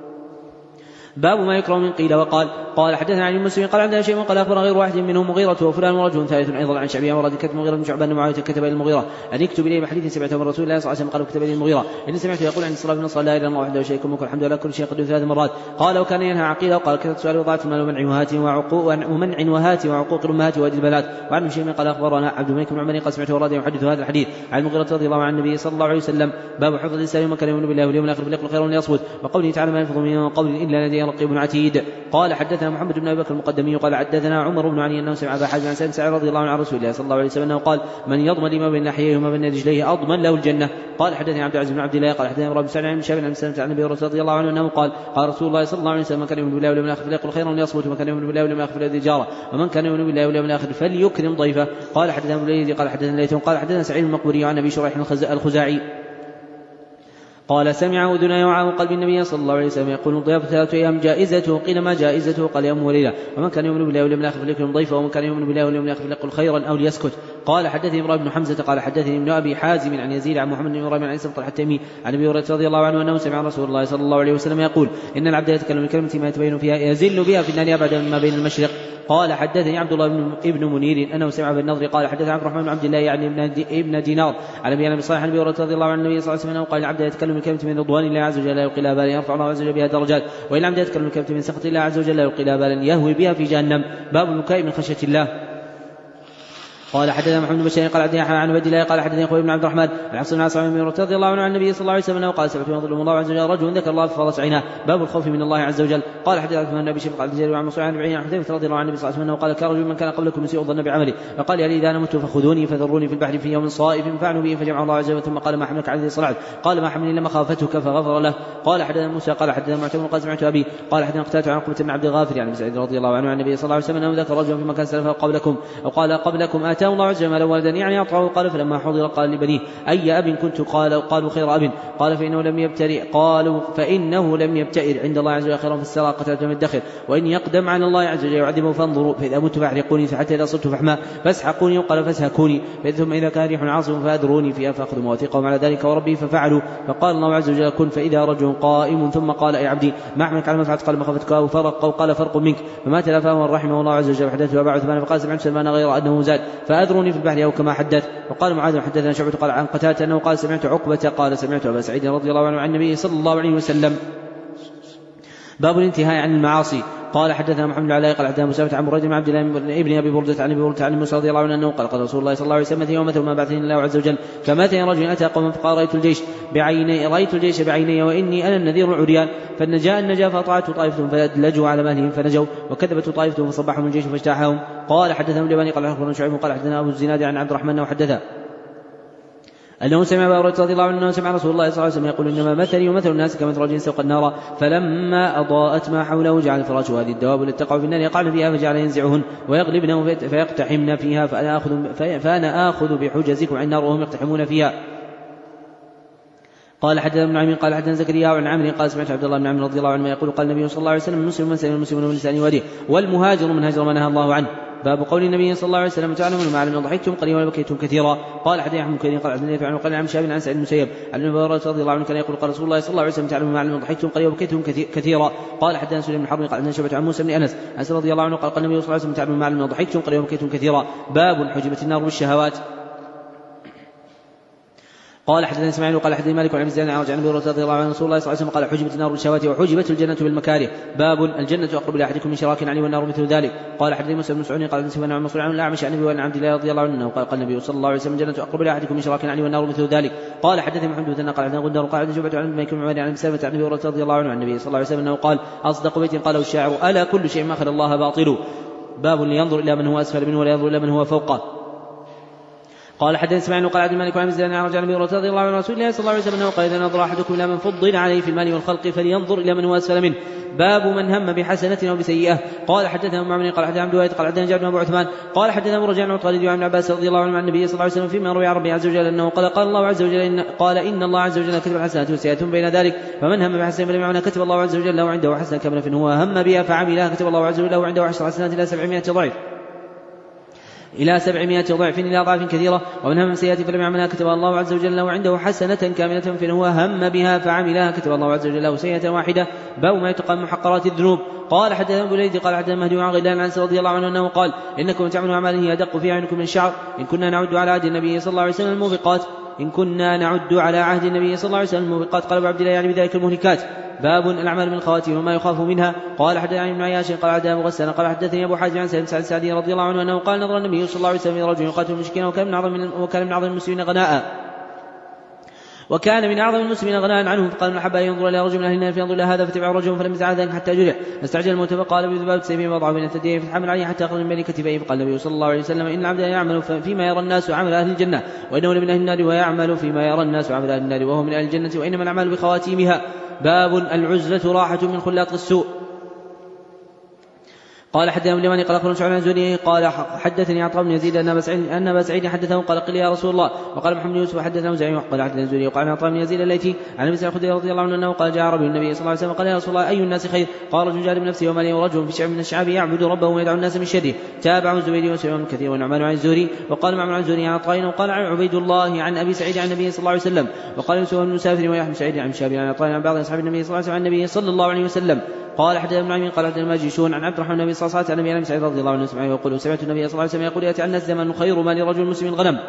[SPEAKER 1] باب ما يكره من قيل وقال. قال حدثنا عن المسلم قال عندنا شيء قال أخبر غير واحد منهم مغيرة وفلان ورجل ثالث أيضا عن شعبية ورد كتب مغيرة بن شعبان معاوية كتب إلى المغيرة أن يكتب إليه بحديث سمعته من رسول الله صلى الله عليه وسلم قال كتب إلى المغيرة إن سمعته يقول عن الصلاة من الصلاة لا إله إلا الله وحده شريك له الحمد لله كل شيء قدر ثلاث مرات. قال وكان ينهى عقيدة وقال كثرة سؤال وضاعة المال ومنع وهات وعقوق ومنع وهات وعقوق الأمهات وأدي البنات. وعن شيء قال أخبرنا عبد الملك بن عمر قال سمعته ورد يحدث هذا الحديث عن المغيرة رضي الله عن النبي صلى الله عليه وسلم. باب حفظ الإنسان ومن كان يؤمن بالله واليوم الآخر فليقل خيرا ليصمت. وقوله تعالى ما يلفظ من قول إلا لديه رقيب عتيد. قال حدثنا محمد بن أبي بكر المقدمي قال حدثنا عمر بن علي أنه سمع أبا حازم عن سعد سعد رضي الله عنه عن رسول الله صلى الله عليه وسلم أنه قال من يضمن لما بين لحييه وما بين رجليه أضمن له الجنة. قال حدثني عبد العزيز بن عبد الله قال حدثنا ابن سعد عن شاب عن سلمة عن النبي رضي الله عنه أنه قال قال رسول الله صلى الله عليه وسلم من كان يؤمن بالله واليوم الآخر فليقل خيرا ليصمت ومن كان يؤمن بالله واليوم الآخر فليتجارة ومن كان يؤمن بالله واليوم الآخر فليكرم ضيفه. قال حدثنا ابن الوليد قال حدثنا ليث قال حدثنا سعيد المقبري عن أبي شريح الخزاعي قال سمع أذناي وعاء قلب النبي صلى الله عليه وسلم يقول الضيافة ثلاثة أيام جائزته قيل ما جائزته قال يوم وليلة ومن كان يؤمن بالله واليوم الآخر فليكرم ضيفه ومن كان يؤمن بالله واليوم الآخر فليقل خيرا أو ليسكت. قال حدثني إبراهيم بن حمزة قال حدثني ابن أبي حازم عن يزيد عن محمد بن إبراهيم عن عيسى طلحة التيمي عن أبي هريرة رضي الله عنه أنه سمع رسول الله صلى الله عليه وسلم يقول إن العبد يتكلم بكلمة ما يتبين فيها يزل بها في النار أبعد مما بين المشرق. قال حدثني عبد الله بن ابن منير انه سمع بالنضر قال حدث عبد الرحمن بن عبد الله يعني ابن دينار على ابي ابي صالح عن ابي هريره رضي الله عنه النبي صلى الله عليه وسلم قال العبد يتكلم بكلمه من رضوان الله عز وجل لا يلقي بالا يرفع الله عز وجل بها درجات وان العبد يتكلم بكلمه من سخط الله عز وجل لا يلقي بالا يهوي بها في جهنم. باب البكاء من خشيه الله. قال حدثنا محمد بن بشير قال حدثنا عن عبد الله قال حدثني اخوي بن عبد الرحمن عن عاصم بن عاصم رضي الله عنه عن النبي صلى الله عليه وسلم قال سمعت يظلم الله عز وجل رجل ذكر الله ففاضت عيناه. باب الخوف من الله عز وجل. قال حدثنا عثمان بن ابي شيبه قال حدثنا عن مصعب عن ابي حذيفه رضي الله عنه النبي صلى الله عليه وسلم قال كرجل من كان قبلكم يسيء الظن بعمله فقال لي اذا نمت فخذوني فذروني في البحر في يوم صائف ففعلوا به فجمع الله عز وجل ثم قال ما حملك على ذي صلعت قال ما حملني لما خافتك فغفر له. قال حدثنا موسى قال حدثنا معتمر قال سمعت ابي قال حدثنا قتادة عن عقبة بن عبد الغافر يعني سعيد رضي الله عنه عن النبي صلى الله عليه وسلم انه ذكر رجلا في مكان سلفه قبلكم او قال قبلكم اتاه الله عز وجل ولدا يعني أطعه قال فلما حضر قال لبنيه أي أب كنت قال قالوا خير أب قال فإنه لم يبترئ قالوا فإنه لم يبتئر عند الله عز وجل خيرا في السراء قتلت من الدخل وإن يقدم على الله عز وجل يعذبه فانظروا فإذا مت فاحرقوني حتى إذا صرت فحما فاسحقوني وقال فاسهكوني ثم إذا كان ريح عاصف فأذروني فيها فأخذوا مواثيقهم على ذلك وربي ففعلوا فقال الله عز وجل كن فإذا رجل قائم ثم قال أي عبدي ما أحملك على ما فعلت قال مخافتك أو فرق أو قال فرق منك فما تلافاه رحمه الله عز وجل حدثه أبا عثمان فقال سمعت سلمان غير أنه زاد فأذروني في البحر أو كما حدث. وقال معاذ حدثنا شعبة قال عن قتادة أنه قال سمعت عقبة قال سمعت أبا سعيد رضي الله عنه عن النبي صلى الله عليه وسلم. باب الانتهاء عن المعاصي. قال حدثنا محمد بن علاء قال حدثنا مسافة عن مريد بن عبد الله ابن ابي بردة عن ابي بردة عن موسى رضي الله عنه انه قال قال رسول الله صلى الله عليه وسلم يوم مثل ما بعثني الله عز وجل كمثل رجل اتى قوما فقال رايت الجيش بعيني رايت الجيش بعيني واني انا النذير العريان فالنجاء النجا فاطاعت طائفتهم فادلجوا على مالهم فنجوا وكذبت طائفتهم فصبحهم الجيش فاجتاحهم. قال حدثنا اليماني قال اخبرنا شعيب قال حدثنا ابو الزناد عن عبد الرحمن وحدثه أنه سمع أبا هريرة رضي الله عنه أنه سمع رسول الله صلى الله عليه وسلم يقول إنما مثلي ومثل الناس كمثل رجل سوق النار فلما أضاءت ما حوله جعل الفراش هذه الدواب التي تقع في النار يقعن فيها فجعل ينزعهن ويغلبن فيقتحمن فيها فأنا آخذ, فأنا آخذ بحجزكم عن النار وهم يقتحمون فيها. قال حدثنا ابن عمرو قال حدثنا زكريا عن عمرو قال سمعت عبد الله بن عمرو رضي الله عنه يقول قال النبي صلى الله عليه وسلم المسلم من سلم المسلمون من لسانه ويده والمهاجر من هجر ما نهى الله عنه. باب قول النبي صلى الله عليه وسلم تعلمون ما علم ضحكتم قليلا وبكيتم كثيرا. قال حدثنا احمد بن قال عبد الله وقال عن شاب عن سعيد بن المسيب عن ابي هريره رضي الله عنه كان يقول قال رسول الله صلى الله عليه وسلم تعلمون ما علم ضحكتم قليلا وبكيتم كثيرا. قال حدثنا سليمان بن حرب قال عن شعبة عن موسى بن انس انس رضي الله عنه قال قال النبي صلى الله عليه وسلم تعلمون ما علم ضحكتم قليلا وبكيتم كثيرا. باب حجبت النار بالشهوات. قال حدثنا اسماعيل وقال حدثنا مالك عن ابي زيد عن ابي هريره رضي الله عنه رسول الله صلى الله عليه وسلم قال حجبت النار بالشهوات وحجبت الجنه بالمكاره. باب الجنه اقرب الى احدكم من شراك عليه والنار مثل ذلك. قال حدثنا موسى بن مسعود قال حدثنا سفيان عن منصور عن الاعمش عن ابي وائل عن عبد الله رضي الله عنه قال قال النبي صلى الله عليه وسلم الجنه اقرب الى احدكم من شراك عليه والنار مثل ذلك. قال حدثنا محمد بن قال حدثنا غندر قال حدثنا شعبة عن مالك بن عمر عن سلمة عن ابي هريره رضي الله عنه عن النبي صلى الله عليه وسلم انه قال اصدق بيت قاله الشاعر الا كل شيء ما خلا الله باطل. باب لينظر الى من هو اسفل منه ولا ينظر الى من هو فوقه. قال حدثنا اسماعيل وقال عبد الملك وعن زيد عن ابي هريره رضي الله عنه رسول الله صلى الله عليه وسلم انه قال اذا نظر احدكم الى من فضل عليه في المال والخلق فلينظر الى من هو اسفل منه. باب من هم بحسنه او بسيئه. قال حدثنا معمر قال حدثنا عبد الواحد قال حدثنا جابر بن ابو عثمان قال حدثنا مرجع عن عطارد وعن عباس رضي الله عنه عن النبي صلى الله عليه وسلم فيما روي عن ربي عز وجل انه قال قال الله عز وجل إن قال ان الله عز وجل كتب الحسنات والسيئات بين ذلك فمن هم بحسنه فلم يعملها كتب الله عز وجل له عنده حسنه كامله هو هم بها فعملها كتب الله عز وجل له عنده عشر حسنات الى سبعمائة ضعف إلى سبعمائة ضعف إلى أضعاف كثيرة. ومن هم سيئات فلم يعملها كتب الله عز وجل له عنده حسنة كاملة فهو هم بها فعملها كتب الله عز وجل له سيئة واحدة. باب ما يتقى من محقرات الذنوب. قال حدثنا ابو ليث قال حدثنا مهدي عن غيلان عن رضي الله عنه انه قال انكم تعملون اعمالا هي ادق في اعينكم من الشعر ان كنا نعد على عهد النبي صلى الله عليه وسلم الموبقات ان كنا نعد على عهد النبي صلى الله عليه وسلم الموبقات. قال ابو عبد الله يعني بذلك المهلكات. باب الاعمال بالخواتيم وما يخاف منها. قال حدثنا ابن عياش قال حدثنا ابو غسان قال حدثني ابو حازم عن سعد بن سعد رضي الله عنه انه قال نظر النبي صلى الله عليه وسلم الى رجل يقاتل المشركين وكان من اعظم وكان من اعظم المسلمين غناء وكان من أعظم المسلمين غناء عنهم فقال من أحب أن ينظر إلى رجل من أهل النار فينظر إلى هذا فتبع رجل فلم يزع ذلك حتى جرح فاستعجل الموت فقال بذباب سيفه وضعه بين ثدييه فتحمل عليه حتى أخرج من بين كتفيه. فقال النبي صلى الله عليه وسلم إن العبد يعمل فيما يرى الناس عمل أهل الجنة وإنه لمن أهل النار ويعمل فيما يرى الناس عمل أهل النار وهو من أهل الجنة وإنما الأعمال بخواتيمها. باب العزلة راحة من خلاط السوء. قال حدثنا ابن اليماني قال اخبرنا شعبان عن الزهري قال حدثني عطاء بن يزيد ان ابا سعيد ان ابا سعيد حدثه قال قل يا رسول الله. وقال محمد يوسف حدثنا زعيم قال حدثنا الزهري وقال عطاء بن يزيد الليثي عن ابي سعيد الخدري رضي الله عنه انه قال جاء رجل النبي صلى الله عليه وسلم قال يا رسول الله اي الناس خير؟ قال رجل جاد بنفسه وماله ورجل في شعب من الشعب يعبد ربه ويدعو الناس من شره. تابعه الزبيدي وسليمان كثير ونعمان عن الزهري وقال معمر عن الزهري عن عطاء وقال عبيد الله عن ابي سعيد عن النبي صلى الله عليه وسلم وقال يوسف بن مسافر ويحيى بن سعيد عن شاب عن عطاء عن بعض اصحاب النبي صلى الله عليه وسلم عن النبي صلى الله عليه وسلم. قال حدثنا ابن عمين قال حدثنا الماجشون عن عبد الرحمن النبي صلى الله عليه وسلم عن ابي سعيد رضي الله عنه سمعه يقول سمعت النبي صلى الله عليه وسلم يقول ياتي الناس زمن خير ما لرجل مسلم الغنم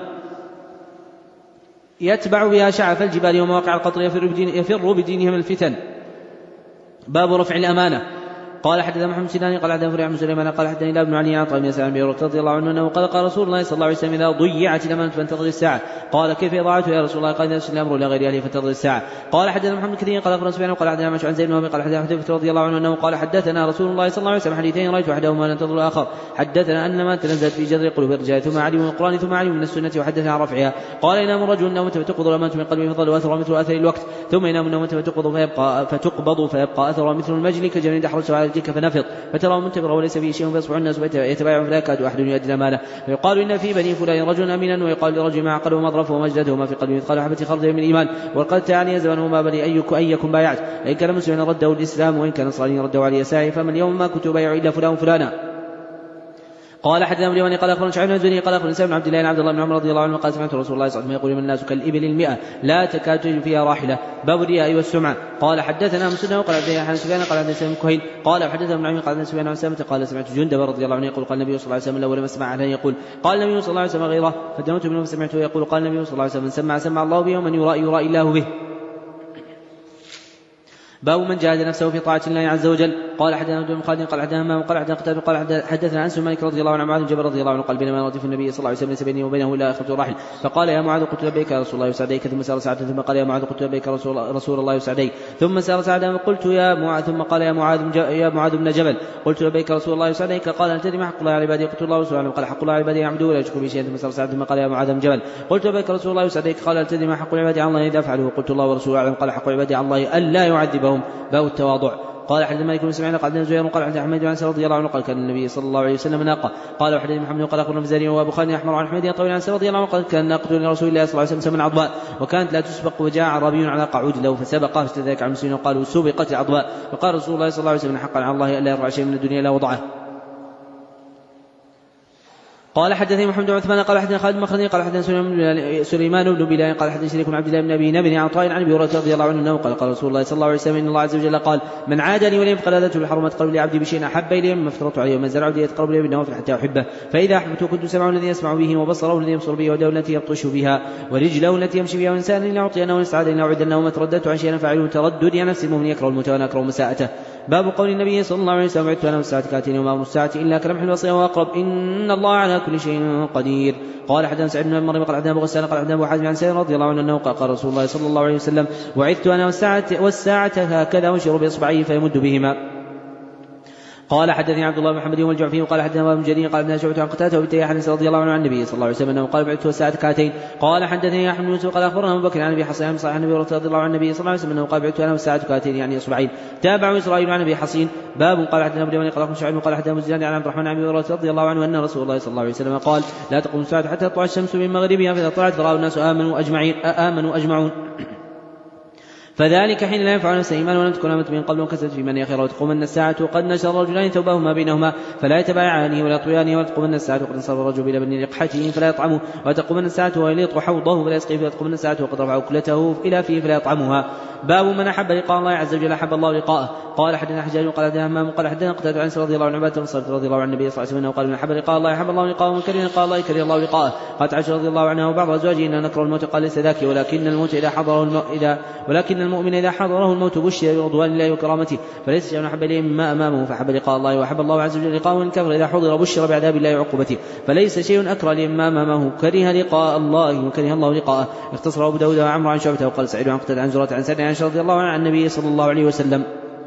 [SPEAKER 1] يتبع بها شعف الجبال ومواقع القطر يفر, بدين يفر بدينهم الفتن. باب رفع الامانه. قال حدثنا محمد سناني قال حدثنا فريع بن سليمان قال حدثنا ابن علي عن طيب بن سعد رضي الله عنه انه قال قال رسول الله صلى الله عليه وسلم اذا ضيعت الامانه فانتظر الساعه. قال كيف اضاعتها يا رسول الله؟ قال اذا الامر الى غير اهله فانتظر الساعه. قال حدثنا محمد كثير قال اخبرنا سفيان قال حدثنا مشعل عن زيد بن قال حدثنا حذيفه رضي الله عنه انه قال حدثنا رسول الله صلى الله عليه وسلم حديثين رايت احدهما ننتظر الاخر. حدثنا ان ما تنزلت في جذر قلوب الرجال ثم علم من القران ثم علم من السنه وحدثنا عن رفعها. قال ينام الرجل نومه فتقبض الامانه من قلبه فضل واثر مثل اثر الوقت ثم ينام النومه فتقبض فيبقى فتقبض فيبقى اثر مثل المجل كجنين دحرج على الجك فنفض فترى منتبرا وليس فيه شيء فيصبح الناس يتبايعون فلا يكاد احد يؤدي الامانه فيقال ان في بني فلان رجل امينا ويقال لرجل مع قلبه مظرف ومجلده وما في قلبه مثقال حبه خردل من الايمان وقد تعالي زمنه ما بني ايكم ايكم بايعت ان كان مسلما رده الاسلام وان كان نصرانيا رده على يساره فمن اليوم ما كنت بايع الا فلان فلانا. قال حدثنا ابن اليماني قال اخبرنا شعيب بن الزهري قال اخبرنا سالم بن عبد الله بن عبد الله بن عمر رضي الله عنه قال سمعت رسول الله صلى الله عليه وسلم يقول من الناس كالابل المئة لا تكاد تجد فيها راحله. باب الرياء والسمعه. قال حدثنا مسلم قال حدثنا عن سفيان قال حدثنا سفيان كهيل قال حدثنا ابن عمي قال حدثنا سفيان عن سامه قال سمعت جندب رضي الله عنه يقول قال النبي صلى الله عليه وسلم اول ما سمع اهلا يقول قال النبي صلى الله عليه وسلم غيره فدنوت منه فسمعته يقول قال النبي صلى الله عليه وسلم من سمع سمع الله به ومن يرى يرى الله به. باب من جاهد نفسه في طاعة الله عز وجل. قال حدثنا ابن خالد قال حدثنا همام قال حدثنا قتادة قال حدثنا انس بن مالك رضي الله عنه معاذ بن جبل رضي الله عنه قال بينما ردف النبي صلى الله عليه وسلم ليس بيني وبينه الا اخرة رحل فقال يا معاذ قلت لبيك يا رسول الله يسعديك ثم سار سعدا ثم قال يا معاذ قلت لبيك رسول, رسول الله يسعديك ثم سار سعدا وقلت يا معاذ ثم قال يا معاذ يا معاذ بن جبل قلت لبيك رسول الله يسعديك قال هل تدري ما حق الله على عباده قلت الله ورسوله قال حق الله على عباده يعبدوه ولا يشركوا به شيئا ثم سار سعدا ثم قال يا معاذ بن جبل قلت لبيك رسول الله يسعديك قال هل تدري ما حق العباد على الله اذا فعلوه قلت الله ورسوله اعلم قال حق العباد على الله الا يعذبهم. باب التواضع. قال حدثنا مالك بن سمعان قال حدثنا زهير قال حدثنا احمد بن انس رضي الله عنه قال كان النبي صلى الله عليه وسلم ناقه. قال وحدثنا محمد قال اخبرنا مزاري وابو خالد احمر عن احمد طويل عن انس رضي الله عنه قال كان ناقه لرسول الله صلى الله عليه وسلم سمن عضباء وكانت لا تسبق وجاء عربي على قعود له فسبقه فاستدرك عن المسلمين وقالوا سبقت العضباء فقال رسول الله صلى الله عليه وسلم حقا على الله الا يرفع شيء من الدنيا الا وضعه. قال حدثني محمد بن عثمان قال حدثنا خالد المخرني قال حدثنا سليمان بن بلال قال حدثني شريك بن عبد الله بن ابي نبي عطاء عن ابي هريره رضي الله عنه قال قال رسول الله صلى الله عليه وسلم ان الله عز وجل قال من عادى لي ولي فقد اذنته بالحرمه قال لعبدي بشيء احب الي مما افترضت عليه ومن زرع عبدي يتقرب الي بالنوافل حتى احبه فاذا احببته كنت سمعه الذي يسمع به وبصره الذي يبصر به ودوله التي يبطش بها ورجله التي يمشي بها وانسان الا اعطيناه ونسعد الا اعدناه وما ترددت عن شيء فاعله تردد يا نفس المؤمن يكره الموت وانا اكره مساءته. باب قول النبي صلى الله عليه وسلم وعدت انا والساعه كاتين وما امر الساعه الا كلمح الوصي واقرب ان الله على كل شيء قدير. قال حدثنا سعيد بن مريم قال حدثنا ابو غسان قال حدثنا ابو حازم عن سعيد رضي الله عنه انه قال رسول الله صلى الله عليه وسلم وعدت انا والساعه والساعه هكذا وشر باصبعيه فيمد بهما. قال حدثني عبد الله بن محمد والجعفي وقال حدثنا ابن جرير قال حدثنا شعبة عن قتادة وابي حنيفة رضي الله عنه عن النبي صلى الله عليه وسلم انه قال بعثت والساعة كاتين. قال حدثني احمد بن يوسف قال اخبرنا ابو بكر عن ابي حصين صحيح النبي رضي الله عن النبي صلى الله عليه وسلم انه قال بعثت انا والساعة كاتين يعني اصبعين. تابع اسرائيل عن ابي حصين. باب قال حدثنا ابو داود قال اخبرنا شعيب قال حدثنا الزناد عن عبد الرحمن عن ابي هريرة رضي الله عنه ان رسول الله صلى الله عليه وسلم قال لا تقوم الساعة حتى تطلع الشمس من مغربها فاذا طلعت فرأى الناس امنوا اجمعين امنوا اجمعون فذلك حين لا ينفع نفسا إيمان ولم تكن آمنت من قبل وكسبت في من خيرا وتقومن الساعة وقد نشر رجلان ثوبهما بينهما فلا يتبايعانه ولا يطويانه وتقومن الساعة وقد انصرف الرجل إلى بني لقحته فلا يطعمه وتقومن الساعة ويليط حوضه فلا يسقيه وتقومن الساعة وقد رفع أكلته إلى فيه فلا يطعمها. باب من أحب لقاء الله عز وجل أحب الله لقاءه. قال حدثنا حجاج قال حدثنا همام قال حدثنا قتادة عن رضي الله عنه عبادة الصالح رضي الله عن النبي صلى الله عليه وسلم قال من أحب لقاء الله أحب الله لقاءه ومن كره لقاء الله كره الله لقاءه. قالت عائشة رضي الله عنها وبعض أزواجه إن نكره الموت قال ليس ذاك ولكن الموت إذا حضره الم... إذا ولكن المؤمن إذا حضره الموت بشر برضوان الله وكرامته فليس شيء أحب إليه مما أمامه فأحب لقاء الله وأحب الله عز وجل لقاءه الكفر إذا حضر بشر بعذاب الله وعقوبته فليس شيء أكره مما أمامه كره لقاء الله وكره الله لقاءه. اختصر أبو داود وعمر عن شعبة وقال سعيد عن قتادة عن زرارة عن سعد عن رضي الله عنه عن النبي صلى الله عليه وسلم.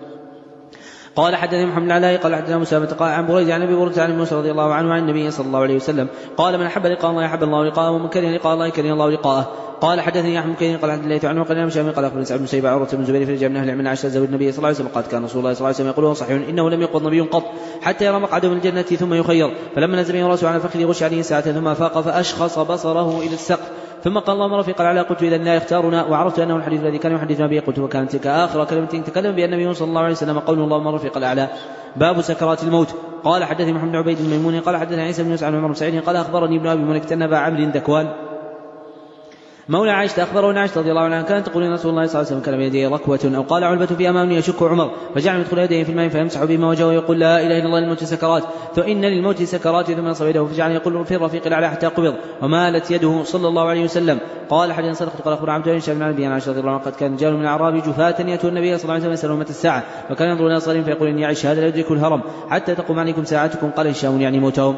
[SPEAKER 1] قال حدثني محمد العلاء قال حدثنا مسامة قال عن بريد عن ابي برده عن موسى رضي الله عنه عن النبي صلى الله عليه وسلم قال من احب لقاء الله احب الله لقاءه ومن كره لقاء الله كره الله لقاءه. قال حدثني احمد كثير قال حدثني الله عنه قال انا مشامي قال اخبرني سعد بن سيبع عروه بن زبير في رجال من اهل العلم عائشه زوج النبي صلى الله عليه وسلم قال كان رسول الله صلى الله عليه وسلم يقول صحيح انه لم يقض نبي قط حتى يرى مقعده من الجنه ثم يخير فلما نزل به راسه على فخذه غش عليه ساعه ثم فاق فاشخص بصره الى السقف ثم قال اللهم رفيق على قلت اذا لا يختارنا وعرفت انه الحديث الذي كان يحدثنا به قلت وكانت تلك اخر كلمه تكلم بها النبي صلى الله عليه وسلم قول اللهم رفيق الاعلى. باب سكرات الموت. قال حدثني محمد بن عبيد الميموني قال حدثنا عيسى بن يوسف عن عمر بن سعيد قال اخبرني ابن ابي ملك تنبا عمرو ذكوان مولى عائشة أخبره أن عائشة رضي الله عنها كانت تقول رسول الله صلى الله عليه وسلم كان بيده ركوة أو قال علبة في أمامي يشك عمر فجعل يدخل يديه في الماء فيمسح بهما وجهه ويقول لا إله إلا الله للموت سكرات فإن للموت سكرات ثم نصب يده فجعل يقول في الرفيق الأعلى حتى قبض ومالت يده صلى الله عليه وسلم. قال حدثنا صدقة قال أخبر عبد الله بن شهاب عن عائشة رضي الله عنها قد كان رجال من الأعراب جفاة يأتون النبي صلى الله عليه وسلم يسألون متى الساعة فكان ينظر إلى صغيرهم فيقول إني أعيش هذا لا يدرك الهرم حتى تقوم عليكم ساعتكم قال هشام يعني موتهم.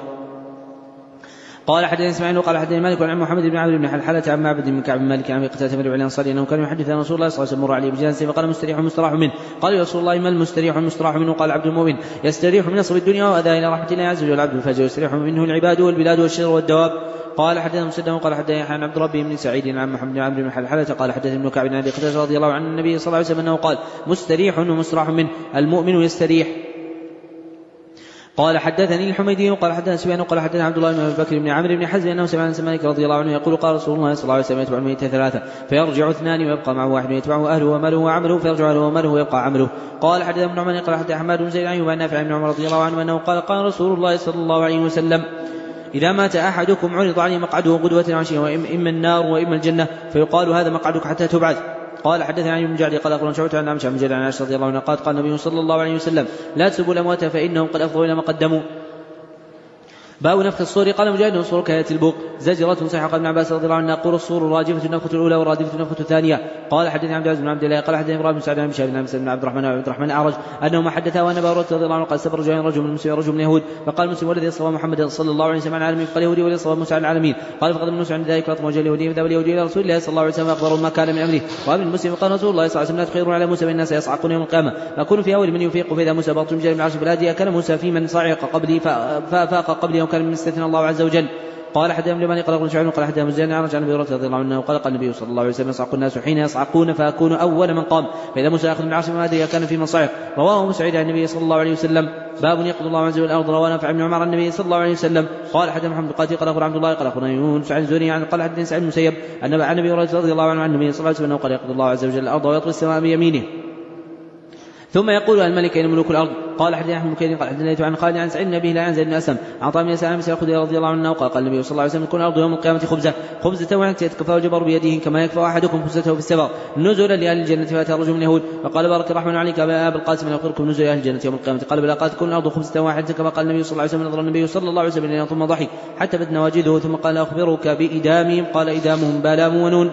[SPEAKER 1] قال حدثنا اسماعيل وقال حدثنا مالك عن محمد بن عمرو بن حلحلة عن معبد بن كعب بن مالك عن قتادة بن الأنصاري أنه كان يحدث عن رسول الله صلى الله عليه وسلم مر عليه بجنازة فقال مستريح مستراح منه قال يا رسول الله ما المستريح المستراح منه قال عبد المؤمن يستريح من نصب الدنيا وأذى إلى رحمة الله عز وجل العبد الفاجر يستريح منه العباد والبلاد والشر والدواب. قال حدثنا مسدد وقال حدثنا عن عبد ربه بن سعيد عن محمد بن عمرو بن حلحلة قال حدثنا ابن كعب بن أبي قتادة رضي الله عنه النبي صلى الله عليه وسلم أنه قال مستريح ومستراح منه المؤمن يستريح. قال حدثني الحميدي وقال حدثنا سفيان وقال حدثنا عبد الله بن ابي بكر بن عمرو بن حزم انه سمع مالك رضي الله عنه يقول قال رسول الله صلى الله عليه وسلم يتبع الميت ثلاثه فيرجع اثنان ويبقى معه واحد يتبعه اهله وماله وعمله فيرجع اهله وماله ويبقى عمله. قال حدثنا ابن عمر قال حدثنا حماد بن زيد عن ابي نافع بن عمر رضي الله عنه انه قال قال رسول الله صلى الله عليه وسلم إذا مات أحدكم عرض عليه مقعده غدوة عشية وإما النار وإما الجنة فيقال هذا مقعدك حتى تبعث. قال حدثنا عن ابن جعد قال أخبرنا شعبة عن عمشة بن جعد عن عائشة رضي الله عنها قال قال النبي صلى الله عليه وسلم لا تسبوا الأموات فإنهم قد أفضوا إلى ما قدموا. باب نفخ الصور. قال مجاهد الصور كآية البوق زجرة صحيحة قال ابن عباس رضي الله عنه نقول الصور الراجفة النفخة الأولى والرادفة النفخة الثانية. قال حدثني عبد العزيز بن عبد الله قال حدثني إبراهيم بن سعد بن شهاب بن عبد الرحمن وعبد الرحمن أعرج أنهما حدثا وأن أبا هريرة رضي الله عنه قال سب رجلين رجل من المسلمين رجل من اليهود فقال المسلم والذي صلى محمد صلى الله عليه وسلم على العالمين فقال يهودي والذي صلى موسى على العالمين قال فقد موسى عند ذلك لطم وجه اليهودي فذهب اليهودي إلى رسول الله صلى الله عليه وسلم أخبره ما كان من أمره وأبن المسلم قال رسول الله صلى الله عليه وسلم لا تخيرون على موسى بالناس يصعقون يوم القيامة أكون في أول من يفيق فإذا موسى باطل جل من عرش بلادي أكل موسى في من صعق قبلي فافاق قبلي وكان من استثنى الله عز وجل. قال حدثنا ابن مالك قال ابن شعيب قال حدثنا مزيان عن ابي هريره رضي الله عنه قال قال النبي صلى الله عليه وسلم يصعق الناس حين يصعقون فاكون اول من قام فاذا موسى ياخذ من عرش ما ادري كان في من صعق رواه مسعود عن النبي صلى الله عليه وسلم. باب يقضي الله عز وجل الارض رواه نافع بن عمر عن النبي صلى الله عليه وسلم. قال حدثنا محمد قاتل قال اخبر عبد الله قال اخبرنا يونس عن الزهري عن قال حدثنا سعيد بن المسيب ان عن النبي رضي الله عنه عن النبي صلى الله عليه وسلم قال يقضي الله عز وجل الارض ويطوي السماء بيمينه ثم يقول الملك أين ملوك الأرض قال حدثنا أحمد بن كثير قال حدثنا عن خالد عن سعيد بن أبي هلال عن زيد بن أسلم عن طعام بن سلام الخدري رضي الله عنه قال قال النبي صلى الله عليه وسلم: تكون الأرض يوم القيامة خبزة خبزة واحدة يتكفى الجبر بيده كما يكفى أحدكم خبزته في السفر نزلا لأهل الجنة فأتى رجل من اليهود فقال: بارك الرحمن عليك أبا القاسم أن أخبركم نزل أهل الجنة يوم القيامة. قال: بلى. قال: تكون الأرض خبزة واحدة كما قال النبي صلى الله عليه وسلم. نظر النبي صلى الله عليه وسلم ثم ضحك حتى بدت نواجذه ثم قال: أخبرك بإدامهم. قال: إدامهم بلام ونون.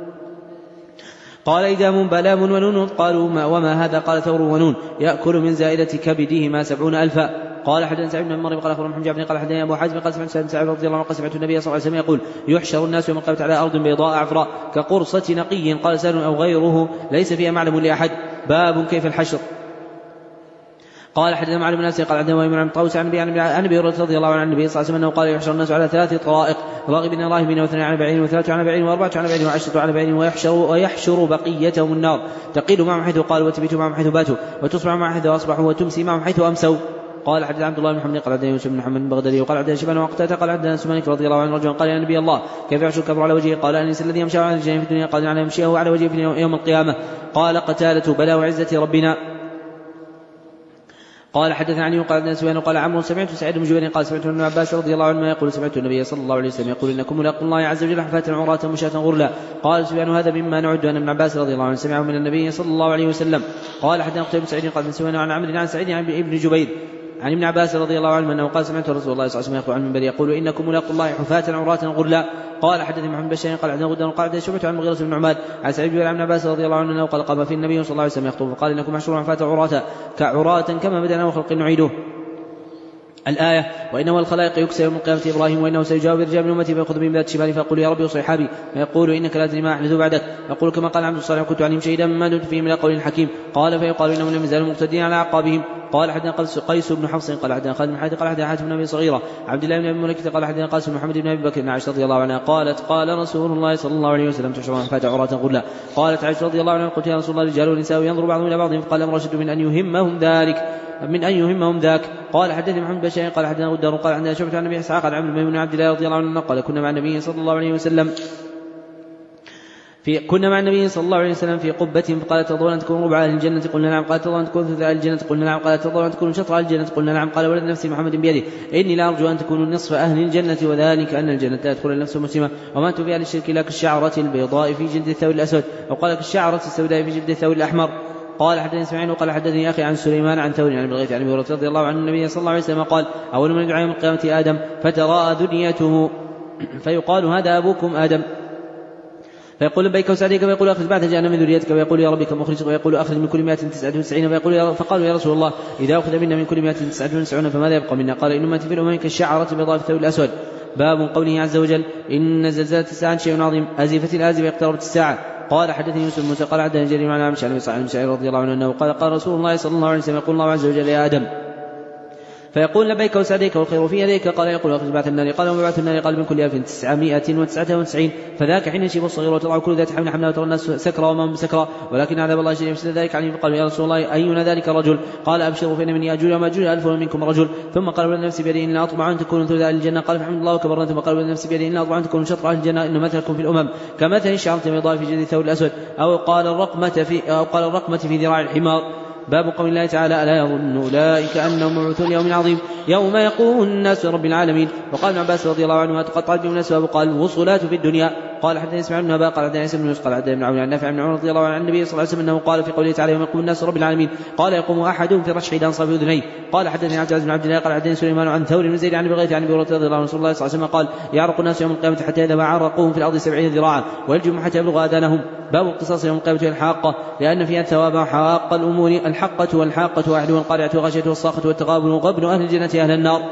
[SPEAKER 1] قال: إدام بلام ونون. قالوا: ما وما هذا؟ قال: ثور ونون يأكل من زائدة كبده ما سبعون ألفا. قال: حدثنا سعيد بن مريم قال: أخبرنا محمد بن قال: حدثنا أبو حازم قال: سمعت سعيد رضي الله عنه قال: سمعت النبي صلى الله عليه وسلم يقول: يحشر الناس يوم القيامة على أرض بيضاء عفراء كقرصة نقي. قال: سهل أو غيره ليس فيها معلم لأحد. باب كيف الحشر. قال: حدثنا معلم بن ناصر قال: حدثنا وائل بن طاووس عن ابي هريرة رضي الله عنه النبي صلى الله عليه وسلم قال: يحشر الناس على ثلاث طرائق: راغبين راهبين واثنين على بعير وثلاثة على بعير وأربعة على بعير وعشرة على بعير ويحشر, ويحشر بقيتهم النار تقيل معهم حيث قالوا وتبيت معهم حيث باتوا وتصبح معهم حيث أصبحوا وتمسي معهم حيث أمسوا. قال: حدثنا عبد الله بن محمد قال: حدثنا يوسف بن محمد البغدادي وقال: حدثنا شيبان وقتادة قال: حدثنا سمانك رضي الله عنه رجلا قال: يا نبي الله كيف يحشر الكفر على وجهه؟ قال: أنس الذي يمشي على الجنة في الدنيا. قال: على يمشيه على وجهه في يوم القيامة. قال قتادة: بلى وعزة ربنا. قال: حدثنا عني وقال: حدثنا سفيان وقال عمرو: سمعت سعيد بن جبير قال: سمعت ابن عباس رضي الله عنهما يقول: سمعت النبي صلى الله عليه وسلم يقول: إنكم ملاقوا الله عز وجل حفاة عراة مشاة غرلا. قال سفيان: هذا مما نعد أن ابن عباس رضي الله عنه سمعه من النبي صلى الله عليه وسلم. قال: حدثنا قتيبة بن سعيد قال: حدثنا سفيان عن عمرو عن سعيد عن ابن جبير عن ابن عباس رضي الله عنه أنه قال: سمعت رسول الله صلى الله عليه وسلم يقول عن المنبر يقول: إنكم ملاقوا الله حفاة عراة غرلا. قال: حدثني محمد بن بشار قال: حدثنا غدر قال: حدثنا شعبة عن المغيرة بن نعمان عن سعيد بن ابن عباس رضي الله عنه أنه قال: قام في النبي صلى الله عليه وسلم يخطب فقال: إنكم محشورون حفاة عراة كعراة كما بدأنا وخلق نعيده. الآية: وإنه الخلائق يكسى يوم القيامة إبراهيم وإنه سيجاوب رجال من أمتي فيأخذ بهم ذات شمالي فيقول: يا ربي وصحابي. فيقول: إنك لا تدري ما أحدث بعدك. يقول كما قال عبد الصالح: كنت عليهم شهيدا ما دمت فيهم إلى قول حكيم. قال: فيقال: إنهم لم يزالوا مقتدين على أعقابهم. قال: حدثنا قيس بن حفص قال: حدثنا خالد بن حاتم قال: حدثنا حاتم بن أبي صغيرة عبد الله بن أبي مليكة قال: حدثنا قاسم بن محمد بن أبي بكر عائشة رضي الله عنها قالت: قال رسول الله صلى الله عليه وسلم: تحشرون حفاة عراة غرلا. قالت عائشة رضي الله عنها: قلت يا رسول الله: رجال ونساء ينظر بعضهم إلى بعض فقال: أمر أشد من أن يهمهم ذلك من أن يهمهم ذاك. قال: حدثني محمد بن بشار قال: حدثنا غدار قال: عندنا شعبة عن النبي إسحاق عن عمرو بن عبد الله رضي الله عنه قال: كنا مع النبي صلى الله عليه وسلم في كنا مع النبي صلى الله عليه وسلم في قبة فقال: ترضون أن تكونوا ربع أهل الجنة؟ قلنا نعم. قال: ترضون أن تكونوا ثلث أهل الجنة؟ قلنا نعم. قال: ترضون أن تكونوا شطر أهل الجنة؟ قلنا نعم. قال: ولد نفسي محمد بيده إني لا أرجو أن تكونوا نصف أهل الجنة وذلك أن الجنة لا تدخل النفس مسلمة وما أنتم في أهل الشرك لا كالشعرة البيضاء في جلد الثور الأسود أو قال كالشعرة السوداء في جلد الثور الأحمر. قال: حدثني اسماعيل وقال: حدثني أخي عن سليمان عن ثور عن الغيث عن أبي هريرة رضي الله عنه النبي صلى الله عليه وسلم قال: أول من يدعى يوم القيامة آدم فتراءى ذريته فيقال: هذا أبوكم آدم فيقول: لبيك وسعديك. فيقول: أخرج بعد جاءنا من ذريتك. ويقول: يا ربي كم أخرج؟ ويقول: أخرج من كل مائة تسعة وتسعين. فيقول: فقالوا: يا رسول الله إذا أخذ منا من كل مائة تسعة وتسعين فماذا يبقى منا؟ قال: إنما في الأمم كالشعرة البيضاء في الثور الأسود. باب قوله عز وجل: إن زلزلة الساعة شيء عظيم أزفت الآزفة اقتربت الساعة. قال: حدثني يوسف موسى قال: حدثني جرير عن عامر عن ابي سعيد رضي الله عنه انه قال: قال رسول الله صلى الله عليه وسلم: يقول الله عز وجل: يا آدم. فيقول: لبيك وسعديك والخير في يديك. قال: يقول: أخرج بعث النار. قال: وما بعث النار؟ قال: من كل ألف تسعمائة وتسعة وتسعين. فذاك حين يشيب الصغير وتضع كل ذات حمل حملها وترى الناس سكرى وما هم بسكرى ولكن عذاب الله شديد. مثل ذلك عليه. فقالوا: يا رسول الله أينا ذلك الرجل؟ قال: أبشروا فإن من يأجوج ومأجوج ألف ومنكم رجل. ثم قال: والذي نفسي بيده إن أطمع أن تكونوا ثلث أهل الجنة. قال: فحمد الله وكبرنا. ثم قال: والذي نفسي بيده إن أطمع أن تكونوا شطر أهل الجنة إن مثلكم في الأمم كمثل الشعرة البيضاء في جلد الثور الأسود أو قال الرقمة في أو قال الرقمة في ذراع الحمار. باب قول الله تعالى: ألا يظن أولئك أنهم مبعوثون يوم عظيم يوم يقوم الناس لرب العالمين. وقال ابن عباس رضي الله عنه: تقطعت بهم الأسباب. قال: الوصلات في الدنيا. قال: حدثني اسماعيل بن أبا قال: حدثني عيسى بن يونس قال: حدثني ابن عون عن نافع بن عمر رضي الله عنه عن النبي صلى الله عليه وسلم أنه قال في قوله تعالى: يوم يقوم الناس لرب العالمين قال: يقوم أحدهم في رشح أنصاف أذنيه. قال: حدثني عبد العزيز بن عبد الله قال: حدثني سليمان عن ثور بن زيد عن أبي غيث عن أبي هريرة رضي الله عنه رسول الله صلى الله عليه وسلم قال: يعرق الناس يوم القيامة حتى إذا ما عرقوهم في الأرض سبعين ذراعا ويلجم حتى يبلغ آذانهم. باب القصاص يوم القيامة والحاقة لأن فيها الثواب وحواق الأمور الحقة والحاقة وأحدها القارعة والغاشية والصاخة والتغابن وغبن أهل الجنة أهل النار.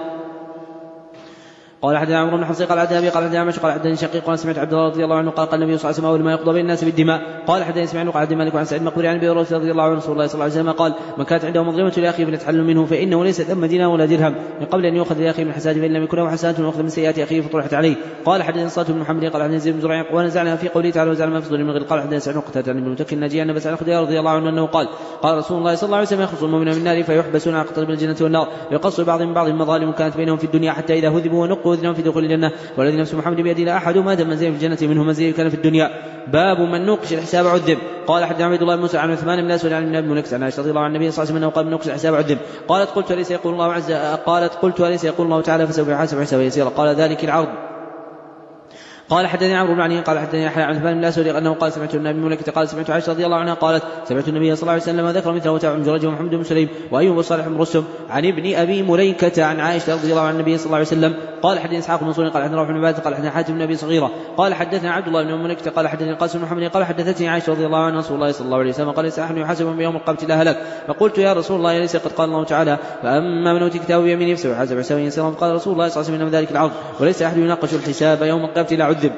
[SPEAKER 1] قال: حدثنا عمرو بن حفص قال: حدثنا أبي قال: حدثنا عمش قال: حدثني شقيق قال: سمعت عبد الله رضي الله عنه قال: قال النبي صلى الله عليه وسلم: أول ما يقضى بين الناس بالدماء. قال: حدثني اسماعيل قال: حدثني مالك عن سعيد المقبري عن أبي هريرة رضي الله عنه رسول الله صلى الله عليه وسلم قال: من كانت عنده مظلمة لأخيه فليتحلل منه فإنه ليس ثم دينار ولا درهم من قبل أن يؤخذ لأخيه من حسناته فإن لم يكن له حسنات وأخذ من سيئات أخيه فطرحت عليه. قال: حدثني صالح بن محمد قال: حدثني زيد بن زريع ونزعنا في قوله تعالى: وزعنا ما في صدور من غير. قال: حدثني سعيد قتادة بن متكل الناجي أن أبا سعيد الخدري رضي الله عنه أنه قال: قال رسول الله صلى الله عليه وسلم: يخلص المؤمن من النار فيحبسون على قطر الجنة والنار ويقص بعضهم بعض مظالم كانت بينهم في الدنيا حتى إذا هذبوا ونقوا أذنهم في دخول الجنة والذي نفس محمد بيده لا أحد ما دام منزل في الجنة منهم منزل كان في الدنيا. باب من نوقش الحساب عذب. قال حدثنا عبد الله بن موسى عن عثمان بن الأسود عن ابن منكس عن عائشة رضي الله عن النبي صلى الله عليه وسلم أنه قال من نوقش الحساب عذب. قالت قلت أليس يقول الله عز قالت قلت أليس يقول الله تعالى فسوف يحاسب حسابا يسيرا. قال ذلك العرض. قال حدثني عمرو بن علي قال حدثني يحيى عن عثمان بن الأسود أنه قال سمعت النبي ملكة قال سمعت عائشة رضي الله عنها قالت سمعت النبي صلى الله عليه وسلم ذكر مثله وتابع بن جريج ومحمد بن سليم وأيوب وصالح بن رستم عن ابن أبي مليكة عن عائشة رضي الله عن النبي صلى الله عليه وسلم قال حدثني إسحاق بن منصور قال حدثنا روح بن عبادة قال حدثنا حاتم بن أبي صغيرة قال حدثنا عبد الله بن مليكة قال حدثني القاسم بن محمد قال حدثتني عائشة رضي الله عنها رسول الله صلى الله عليه وسلم قال ليس أحد يحاسب بيوم القيامة لا هلك. فقلت يا رسول الله ليس قد قال الله تعالى فأما من أوتي كتابه بيمينه فسوف يحاسب حسابا يسيرا. قال رسول الله صلى الله عليه وسلم ذلك العرض وليس أحد يناقش الحساب يوم القيامة لا عذب.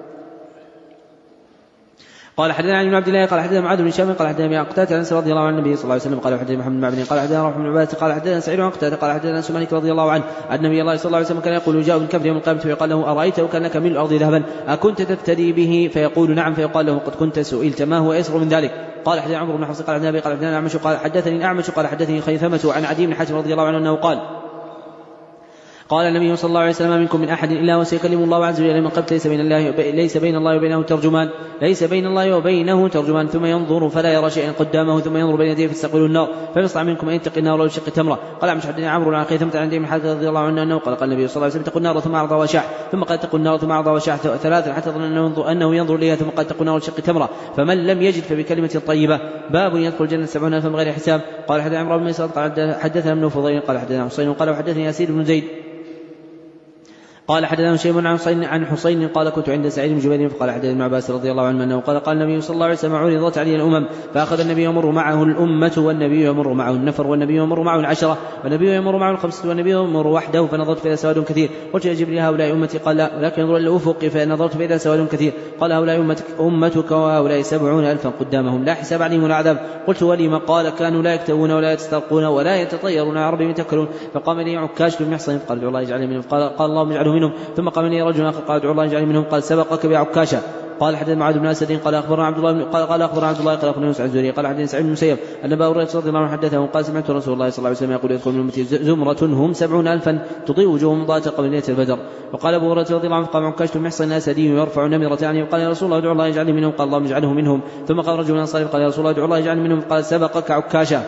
[SPEAKER 1] قال حدثنا عن عبد الله قال حدثنا معاذ بن هشام قال حدثنا قتادة عن انس رضي الله عنه النبي صلى الله عليه وسلم قال حدثنا محمد بن معبد قال حدثنا روح بن عبادة قال حدثنا سعيد عن قتادة قال حدثنا انس مالك رضي الله عنه ان النبي الله صلى الله عليه وسلم كان يقول جاء بالكفر يوم القيامة فيقال له ارايته كان لك من الارض ذهبا اكنت تفتدي به فيقول نعم فيقال له قد كنت سئلت ما هو ايسر من ذلك. قال حدثنا عمرو بن حفص قال حدثنا ابي قال حدثنا الاعمش قال حدثني الاعمش قال حدثني خيثمة عن عدي بن حاتم رضي الله عنه انه قال قال النبي صلى الله عليه وسلم منكم من أحد إلا وسيكلم الله عز وجل من قبل ليس بين الله ليس بين الله وبينه ترجمان ليس بين الله وبينه ترجمان ثم ينظر فلا يرى شيئا قدامه ثم ينظر بين يديه فيستقبل النار فيصنع منكم أن يتقي النار ولو شق تمرة. قال مش حدثني عمرو عن خيثمة عن عدي بن حاتم رضي الله عنه أنه قال قال النبي صلى الله عليه وسلم اتقوا النار ثم أعرض وشاح ثم قال اتقوا النار ثم أعرض وشاح ثلاثا حتى ظن أنه ينظر إليها ثم قال اتقوا النار ولو شق تمرة فمن لم يجد فبكلمة طيبة. باب يدخل الجنة سبعون ألفا بغير حساب. قال حدثنا عمرو بن ميسر قال حدثنا ابن فضيل قال حدثنا حسين قال وحدثني ياسين بن زيد قال حدثنا شيء عن حسين عن حسين قال كنت عند سعيد بن جبير فقال حدث ابن عباس رضي الله عنه انه قال قال النبي صلى الله عليه وسلم عرضت علي الامم فاخذ النبي يمر معه الامه والنبي يمر معه النفر والنبي يمر معه العشره والنبي يمر معه الخمسه والنبي يمر وحده فنظرت فاذا سواد كثير قلت يا جبريل هؤلاء امتي قال لا ولكن انظر الى الافق فنظرت فاذا سواد كثير قال هؤلاء امتك امتك وهؤلاء سبعون الفا قدامهم لا حساب عليهم ولا عذاب. قلت ولما قال كانوا لا يكتوون ولا يسترقون ولا يتطيرون على ربهم يتكلون. فقام لي عكاش بن محصن قال ادعو الله يجعلني منهم قال قال اللهم اجعله منهم ثم قام لي رجل آخر قال ادعو الله يجعلني منهم قال سبقك بعكاشة. قال حدثنا معاذ بن اسد قال اخبرنا عبد الله قال قال اخبرنا عبد الله قال اخبرنا يوسف الزهري قال حدثنا سعيد بن المسيب ان ابا هريره رضي الله عنه حدثه قال سمعت رسول الله صلى الله عليه وسلم يقول يدخل من امتي زمرة هم سبعون الفا تضيء وجوههم ضاءة قبل ليلة البدر. وقال ابو هريره رضي الله عنه قام عكاش بن محصن الاسدي يرفع نمرة عنه قال يا رسول الله ادعو الله يجعلني منهم قال اللهم اجعله منهم. ثم قال رجل انصاري قال يا رسول الله ادعو الله يجعلني منهم قال سبقك عكاشة.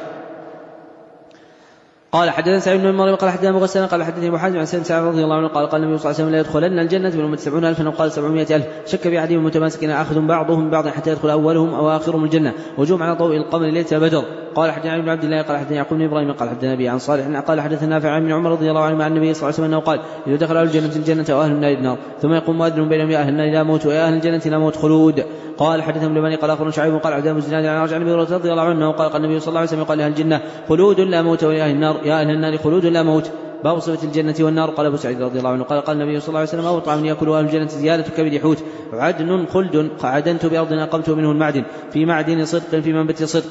[SPEAKER 1] قال حدثنا سعيد بن مريم قال حدثنا مغسل قال حدثني ابو حازم عن سعد رضي الله عنه قال قال النبي صلى الله عليه وسلم لا يدخلن الجنه من امه سبعون الفا وقال سبعمائة الف شك في احدهم متماسكين اخذ بعضهم بعضا حتى يدخل اولهم او اخرهم الجنه وجوم على ضوء القمر ليله بدر. قال حدثنا ابن عبد الله قال حدثنا يعقوب بن ابراهيم قال حدثنا ابي عن صالح قال حدثنا نافع عن عمر رضي الله عنه عن النبي صلى الله عليه وسلم انه قال اذا دخل اهل الجنه الجنه واهل النار النار ثم يقوم مؤذن بينهم يا اهل النار لا موت ويا اهل الجنه لا موت خلود. قال حدثنا ابن بني قال اخبرنا شعيب قال عبد الزناد عن رجع النبي رضي الله عنه قال قال النبي صلى الله عليه وسلم قال لاهل الجنه خلود لا موت ويا اهل النار يا اهل النار خلود لا موت. باب صفة الجنة والنار. قال ابو سعيد رضي الله عنه قال قال النبي صلى الله عليه وسلم او طعام ياكل اهل الجنة زيادة كبد حوت عدن خلد عدنت بارض اقمت منه المعدن في معدن صدق في منبت صدق.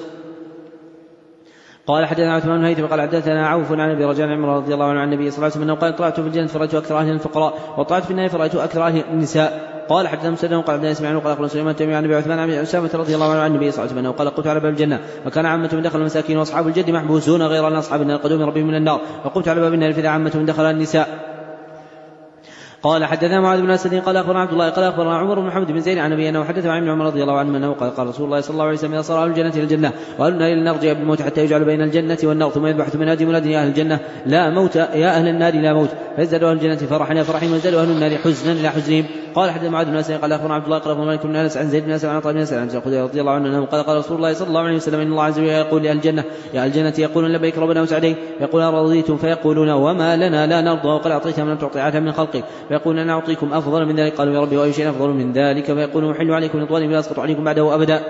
[SPEAKER 1] قال حدثنا عثمان بن هيثم قال حدثنا عوف عن ابي رجاء عمر رضي الله عنه عن النبي صلى الله عليه وسلم انه قال طلعت في الجنة فرأيت اكثر اهل الفقراء وطلعت في النار فرأيت اكثر اهل النساء. قال حدثنا مسدد قال حدثنا اسماعيل قال اخبرنا سليمان التيمي عن ابي عثمان عن اسامه رضي الله عنه عن النبي صلى الله عليه وسلم قال قمت على باب الجنه وكان عامه من دخل المساكين واصحاب الجد محبوسون غير ان اصحاب النار قدوم ربهم من النار وقمت على باب النار فاذا عامه من دخل النساء. قال حدثنا معاذ بن اسد قال اخبرنا عبد الله قال اخبرنا عمر بن محمد بن زيد عن ابي انه حدث عن ابن عمر رضي الله عنه انه قال قال رسول الله صلى الله عليه وسلم اذا صار اهل الجنه الى الجنه واهل النار الى النار جاء بالموت حتى يجعل بين الجنه والنار ثم يذبح ثم ينادي مناد يا اهل الجنه لا موت يا اهل النار لا موت فيزداد اهل الجنه فرحا يا فرحهم ويزداد اهل النار حزنا الى حزنهم. قال حدثنا معاذ بن اسد قال اخبرنا عبد الله قال اخبرنا مالك بن انس عن زيد بن اسد عن عطاء بن اسد عن ابي رضي الله عنه انه قال قال رسول الله صلى الله عليه وسلم ان الله عز وجل يقول لاهل الجنه يا اهل الجنه يقولون لبيك ربنا وسعديك يقول رضيتم فيقولون وما لنا لا نرضى وقد اعطيت من لم تعطي احدا من خلقك فيقولون انا اعطيكم افضل من ذلك قالوا يا ربي واي شيء افضل من ذلك فيقول احل عليكم رضواني فلا اسقط عليكم بعده ابدا.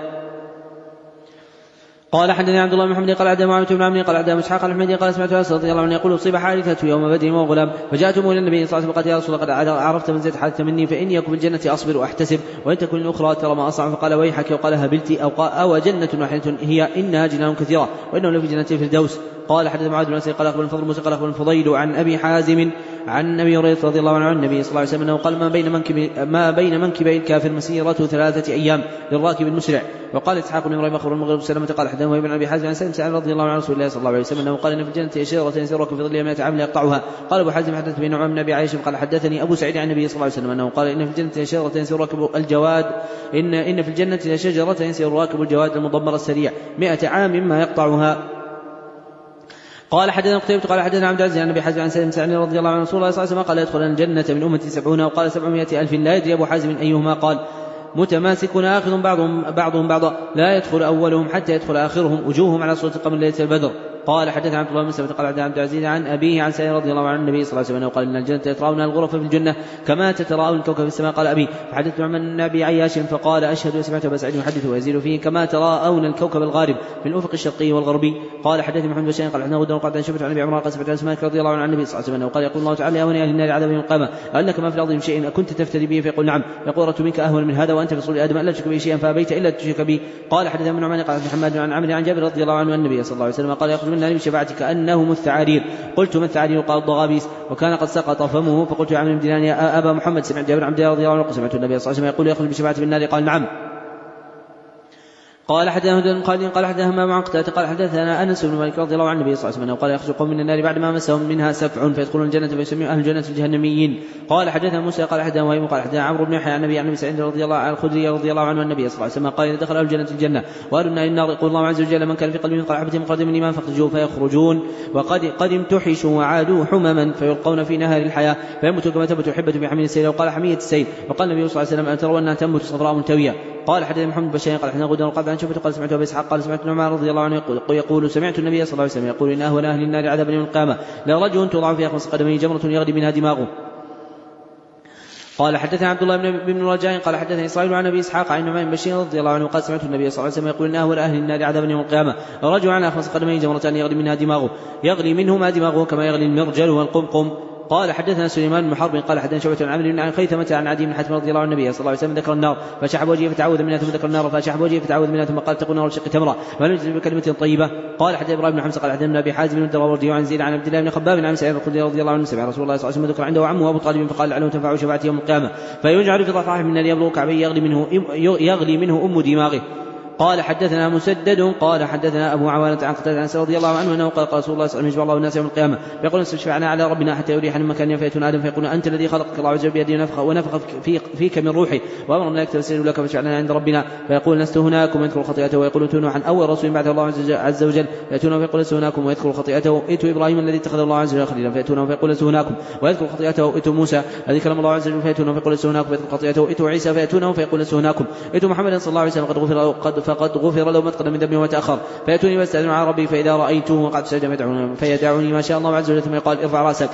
[SPEAKER 1] قال حدثنا عبد الله بن محمد قال حدثنا معاويه بن عمرو قال حدثنا اسحاق الحميدي قال سمعت انس رضي الله عنه يقول اصيب حارثه يوم بدر وهو غلام فجاءتم الى النبي صلى الله عليه وسلم فقال يا رسول الله قد عرفت من زيد حارثه مني فاني اكن بالجنه اصبر واحتسب وان تكن الاخرى ترى ما اصنع فقال ويحك وقال هبلت او قال او جنه واحده هي انها جنان كثيره وانه لفي جنه الفردوس. قال حدثنا معاذ بن اسد قال اخبرنا الفضل موسى قال اخبرنا الفضيل عن ابي حازم عن أبي هريرة رضي الله عنه عن النبي صلى الله عليه وسلم أنه قال: ما بين منكب ما بين منكبي الكافر مسيرة ثلاثة أيام للراكب المسرع. وقال إسحاق بن إبراهيم أخبر المغرب سلمة قال: حدثنا ابن أبي حازم عن سالم سعد رضي الله عنه رسول الله صلى الله عليه وسلم أنه قال: إن في الجنة شجرة يسير في ظلها مائة عام لا يقطعها. قال أبو حازم: حدث بن نعمان بن أبي عائشة قال: حدثني أبو سعيد عن النبي صلى الله عليه وسلم أنه قال: إن في الجنة شجرة يسير راكب الجواد إن إن في الجنة شجرة يسير راكب الجواد المضمر السريع مائة عام ما يقطعها. قال: حدثنا قتيبة قال: حدثنا عبد العزيز عن ابي حازم عن سالم سعد رضي الله عنه رسول الله صلى الله عليه وسلم قال: يدخل الجنة من أمتي سبعون. وقال: سبعمائة ألف. لا يدري أبو حازم أيهما. قال: متماسكون آخذ بعضهم, بعضهم بعضا لا يدخل أولهم حتى يدخل آخرهم وجوههم على صورة القمر ليلة البدر. قال: حدثنا عبد الله بن سلمة قال: حدثنا عبد العزيز عن أبيه عن سالم رضي الله عنه النبي صلى الله عليه وسلم قال: إن الجنة يتراءون الغرف في الجنة كما تتراءون الكوكب في السماء. قال أبي: فحدثت عن النبي عياش فقال: أشهد وسمعت أبا سعيد يحدث ويزيد فيه كما تراءون الكوكب الغارب في الأفق الشرقي والغربي. قال: حدثني محمد بن بشير قال: حدثنا غدر قال: شفت عن أبي عمران قال: سمعت أنس رضي الله عنه عن النبي صلى الله عليه وسلم قال: يقول الله تعالى: يا بني أهل النار عذاب يوم القيامة أنك ما في الأرض من شيء أكنت تفتري به؟ فيقول: نعم. يقول: أردت منك أهون من هذا وأنت في صلب آدم ألا تشرك به شيئا فأبيت إلا تشرك به. قال: حدثنا ابن نعمان قال: محمد عن عمرو عن جابر رضي الله عنه عن النبي صلى الله عليه وسلم قال: يخرج من النار بشفاعتك أنهم الثعارير. قلت: ما الثعارير؟ قال: الضغابيس. وكان قد سقط فمه. فقلت: يا عمرو بن دينار يا أبا محمد سمعت جابر عبد الله رضي الله عنه سمعت النبي صلى الله عليه وسلم يقول: يخرج بشفاعته بالنار؟ قال: نعم. قال: حدثنا هدى قال قال حدثنا همام عن قتادة قال: حدثنا أنس بن مالك رضي الله عنه النبي صلى الله عليه وسلم قال: يخرج قوم من النار بعد ما مسهم منها سفع فيدخلون الجنة فيسمون أهل الجنة الجهنميين. قال: حدثنا موسى قال: حدثنا وهيب قال: حدثنا عمرو بن يحيى عن النبي عن ابي سعيد رضي الله عنه الخدري رضي الله عنه النبي صلى الله عليه وسلم قال: إذا دخل أهل الجنة الجنة وأهل النار النار يقول الله عز وجل: من كان في قلبه مثقال حبة من خردل من إيمان فاخرجوه فيخرجون وقد قد امتحشوا وعادوا حمما فيلقون في نهر الحياة فيموتوا كما تموت حبة في حميل السيل. وقال: حمية السيل. وقال النبي صلى الله عليه وسلم: أترون أنها تنبت صفراء ملتوية. قال: حدثنا محمد بن بشير قال: حدثنا غدر قال: عن شعبة قال: سمعت أبي إسحاق قال: سمعت نعمان رضي الله عنه يقول, يقول سمعت النبي صلى الله عليه وسلم يقول: إن أهون أهل النار عذابا يوم القيامة لرجل توضع في أخمص قدمه جمرة يغلي منها دماغه. قال: حدثنا عبد الله بن رجاء قال: حدثنا إسرائيل عن أبي إسحاق عن نعمان بن بشير رضي الله عنه قال: سمعت النبي صلى الله عليه وسلم يقول: إن أهون أهل النار عذابا يوم القيامة رجل على أخمص قدمه جمرة يغلي منها دماغه يغلي منهما دماغه كما يغلي المرجل والقمقم. قال: حدثنا سليمان بن حرب قال: حدثنا شعبة عن عمرو بن خيثمة عن عدي بن حاتم رضي الله عنه النبي صلى الله عليه وسلم ذكر النار فشحب وجهه فتعوذ منها ثم ذكر النار فشحب وجهه فتعوذ منها ثم قال: تقول نار شق تمرة ولم يجد بكلمة طيبة. قال: حدثنا إبراهيم بن حمزة قال: حدثنا أبي حازم بن الدراوردي عن زيد عن عبد الله بن خباب عن سعيد الخدري رضي الله عنه سمع رسول الله صلى الله عليه وسلم ذكر عنده عمه أبو طالب فقال: لعله تنفع شفاعته يوم القيامة فيجعل في ضفاح من النار يبلغ كعبيه يغلي منه يغلي منه أم دماغه. قال: حدثنا مسدد قال: حدثنا أبو عوانة عن قتادة أنس رضي الله عنه أنه قال: قال رسول الله صلى الله عليه وسلم: يجمع الله الناس يوم القيامة فيقول: استشفعنا على ربنا حتى يريحنا من مكان فيأتون آدم فيقول: أنت الذي خلقك الله عز وجل بيده ونفخ ونفخ فيك من روحه وأمر الملائكة فسجدوا لك فشفعنا عند ربنا فيقول: لست هناكم ويذكر خطيئته ويقول: ائتوا نوحا أول رسول بعثه الله عز وجل فيأتونه فيقول: لست هناكم ويذكر خطيئته. ائتوا إبراهيم الذي اتخذ الله عز وجل خليلا فيأتونه فيقول: لست هناكم ويذكر خطيئته. ائتوا موسى الذي كلم الله عز وجل فيأتونه فيقول: لست هناكم ويذكر خطيئته. ائتوا عيسى فيأتونه فيقول: لست هناكم. ائتوا محمد صلى الله عليه وسلم قد غفر قد فقد غفر له تقدم من ذنبه وتأخر فيأتوني واستأذن على ربي فإذا رأيته وقد سجد فيدعوني ما شاء الله عز وجل ثم يقال: ارفع رأسك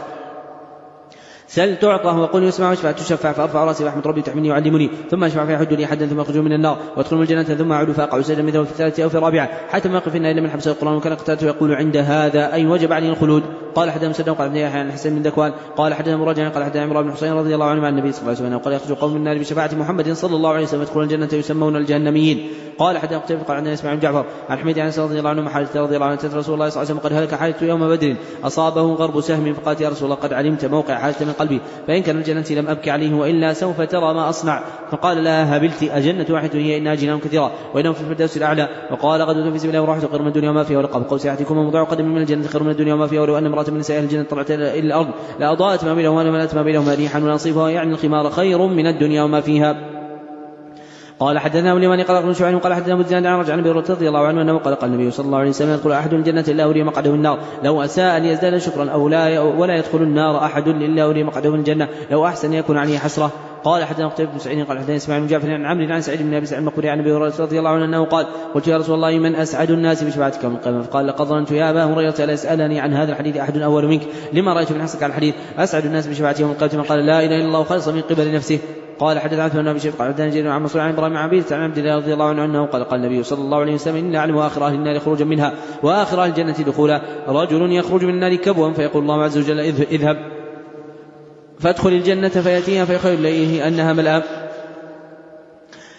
[SPEAKER 1] سل تعطى وقل يسمع واشفع تشفع فأرفع رأسي وأحمد ربي تحملني ويعلمني ثم أشفع فيحد لي حدا ثم أخرج من النار وأدخل من الجنة ثم أعود فأقع سجدا مثله في الثالثة أو في الرابعة حتى ما يقف إلا من حبس القرآن. وكان قتادة يقول عند هذا: أي وجب عليه الخلود. قال: حدثنا مسدد قال: حدثنا يحيى عن حسين بن ذكوان قال: حدثنا مراجع قال: حدثنا عمران بن حسين رضي الله عنه عن النبي صلى الله عليه وسلم قال: يخرج قوم من النار بشفاعة محمد صلى الله عليه وسلم يدخلون الجنة يسمون الجهنميين. قال: حدثنا قتيبة قال: عندنا اسماعيل بن جعفر عن حميد عن رضي الله عنه حارثة رضي الله عنه رسول الله صلى الله عليه وسلم قد هلك حارثة يوم بدر أصابه غرب سهم فقال: يا رسول الله قد علمت موقع حارثة من قلبي فإن كان الجنة لم أبكي عليه وإلا سوف ترى ما أصنع. فقال: لا هبلت أجنة واحدة هي إنها جنان كثيرة وإنهم في الفردوس الأعلى. وقال: غدوة في سبيل الله وراحة خير من الدنيا وما فيها ولقب قوس أحدكم وموضع قدم من الجنة خير من الدنيا وما فيها ولو أن امرأة من نساء الجنة طلعت إلى الأرض لأضاءت ما بينهما وملأت ما بينهما ريحا ونصيبها يعني الخمار خير من الدنيا وما فيها. قال: حدثنا ابن اليماني قال: ابن شعيب قال: حدثنا ابو الزناد عن رجع عن ابي هريره رضي الله عنه انه قال: قال النبي صلى الله عليه وسلم: يدخل احد الجنه الا اري مقعده النار لو اساء ليزداد شكرا او لا ولا يدخل النار احد الا اري مقعده من الجنه لو احسن يكون عليه حسره. قال: حدثنا قتيبة بن سعيد قال: حدثنا اسماعيل بن جعفر عن عمرو عن سعيد بن ابي سعيد المقبري عن ابي هريره رضي الله عنه انه قال: قلت: يا رسول الله من اسعد الناس بشفاعتك يوم القيامه؟ فقال: لقد ظننت يا ابا هريره لا يسالني عن هذا الحديث احد اول منك لما رايت من حسك على الحديث اسعد الناس بشفاعتي يوم القيامه قال: لا اله الا الله خالصا من قبل نفسه. قال: حدث عن ابن ابي شيخ قال: حدثنا جرير عن منصور عن ابراهيم عن عبيد عن عبد الله رضي الله عنه انه قال: قال النبي صلى الله عليه وسلم: ان اعلم اخر اهل النار خروجا منها واخر اهل الجنه دخولا رجل يخرج من النار كبوا فيقول الله عز وجل: اذهب فادخل الجنه فياتيها فيخيل اليه انها ملأ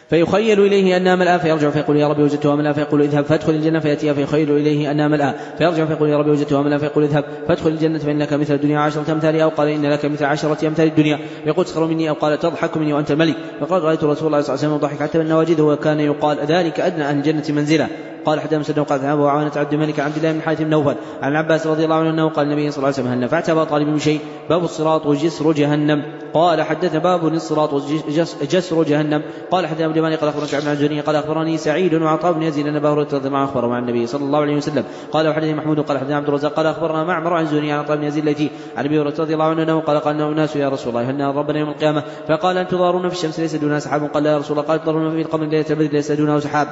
[SPEAKER 1] فيخيل إليه أنها ملأى فيرجع فيقول يا ربي وجدتها ملأى فيقول اذهب فادخل الجنة فيأتيها فيخيل إليه أنها ملأى فيرجع فيقول يا ربي وجدتها ملأى فيقول اذهب فادخل الجنة فإن لك مثل الدنيا عشرة أمثالها أو قال إن لك مثل عشرة أمثال الدنيا فيقول تسخر مني أو قال تضحك مني وأنت الملك فقال رأيت رسول الله صلى الله عليه وسلم ضحك حتى من نواجذه وكان يقال ذلك أدنى أهل الجنة منزلة. قال حدثنا مسدد قال عن أبو عوانة عبد الملك عبد الله بن حارث بن نوفل عن العباس رضي الله عنه أنه قال النبي صلى الله عليه وسلم هل نفعت أبا طالب من شيء باب الصراط وجسر جهنم. قال حدثنا باب الصراط وجسر جهنم. قال حدثنا ابن مالك قال أخبرني كعب بن عجلاني قال أخبرني سعيد وعطاء بن يزيد أن أبا هريرة رضي الله عنه أخبره عن النبي صلى الله عليه وسلم. قال وحدثني محمود قال حدثنا عبد الرزاق قال أخبرنا معمر عن زهري عن عطاء بن يزيد الليثي عن أبي هريرة رضي الله عنه أنه قال قال الناس يا رسول الله هل نرى ربنا يوم القيامة فقال أن تضارون في الشمس ليس دونها سحاب قال يا رسول الله قال تضارون في القمر ليلة البدر ليس دونه سحاب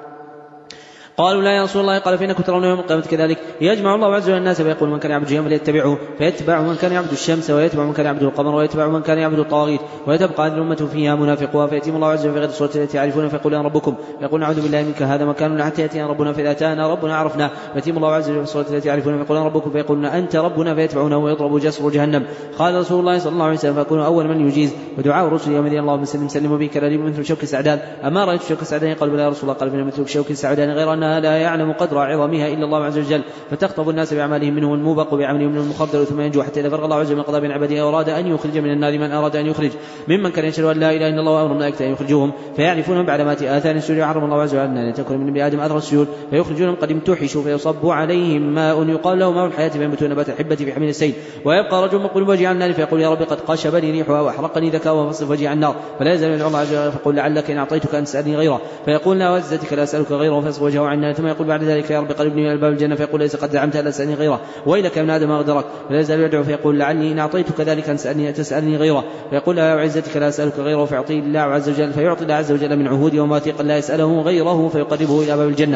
[SPEAKER 1] قالوا لا يا رسول الله قال فإنكم ترون يوم القيامة كذلك يجمع الله عز وجل الناس فيقول من كان يعبد اليوم فليتبعه فيتبع من كان يعبد الشمس ويتبع من كان يعبد القمر ويتبع من كان يعبد الطواغيت ويتبقى هذه الأمة فيها منافقها فيأتيهم الله عز وجل في غير الصورة التي يعرفون فيقول أنا ربكم فيقول نعوذ بالله منك هذا مكاننا حتى يأتينا ربنا فإذا أتانا ربنا عرفنا فيأتيهم الله عز وجل في الصورة التي يعرفون فيقول أنا ربكم فيقولون أنت ربنا فيتبعونه ويضرب جسر جهنم. قال رسول الله صلى الله عليه وسلم فيكون أول من يجيز ودعاء الرسل يومئذ اللهم سلم سلم بك لي مثل شوك سعدان أما رأيت شوك سعدان قال بلا يا رسول الله قال بنا مثل شوك سعدان غير أنها لا يعلم قدر عظمها إلا الله عز وجل فتخطب الناس بأعمالهم منه الموبق بعملهم من المخدر ثم ينجو حتى إذا فرغ الله عز وجل من قضاء بين عباده أراد أن يخرج من النار من أراد أن يخرج ممن كان يشهد أن لا إله إلا الله وأمر الملائكة أن يخرجوهم فيعرفونهم بعلامات آثار السجود وحرم الله عز وجل أن تكون من ابن آدم أثر السجود فيخرجونهم قد امتحشوا فيصب عليهم ماء يقال له ماء الحياة فينبتون نبات الحبة في حمل السيل ويبقى رجل مقبل وجه عن النار فيقول يا رب قد قشبني ريحها وأحرقني ذكاؤها فاصرف وجهي عن النار فلا يزال يدعو الله عز وجل فيقول لعلك إن أعطيتك أن تسألني غيره فيقول لا وعزتك لا أسألك غيره فاصرف وجهه عن النار ثم يقول بعد ذلك يا رب قربني من الباب الجنة فيقول ليس قد زعمت ألا تسألني غيره ويلك من آدم أغدرك فلا يزال يدعو فيقول لعلي إن أعطيتك ذلك أن تسألني, تسألني غيره فيقول لا وعزتك لا أسألك غيره فيعطي الله عز وجل فيعطي الله عز وجل من عهوده ومواثيق لا يسأله غيره فيقربه إلى باب الجنة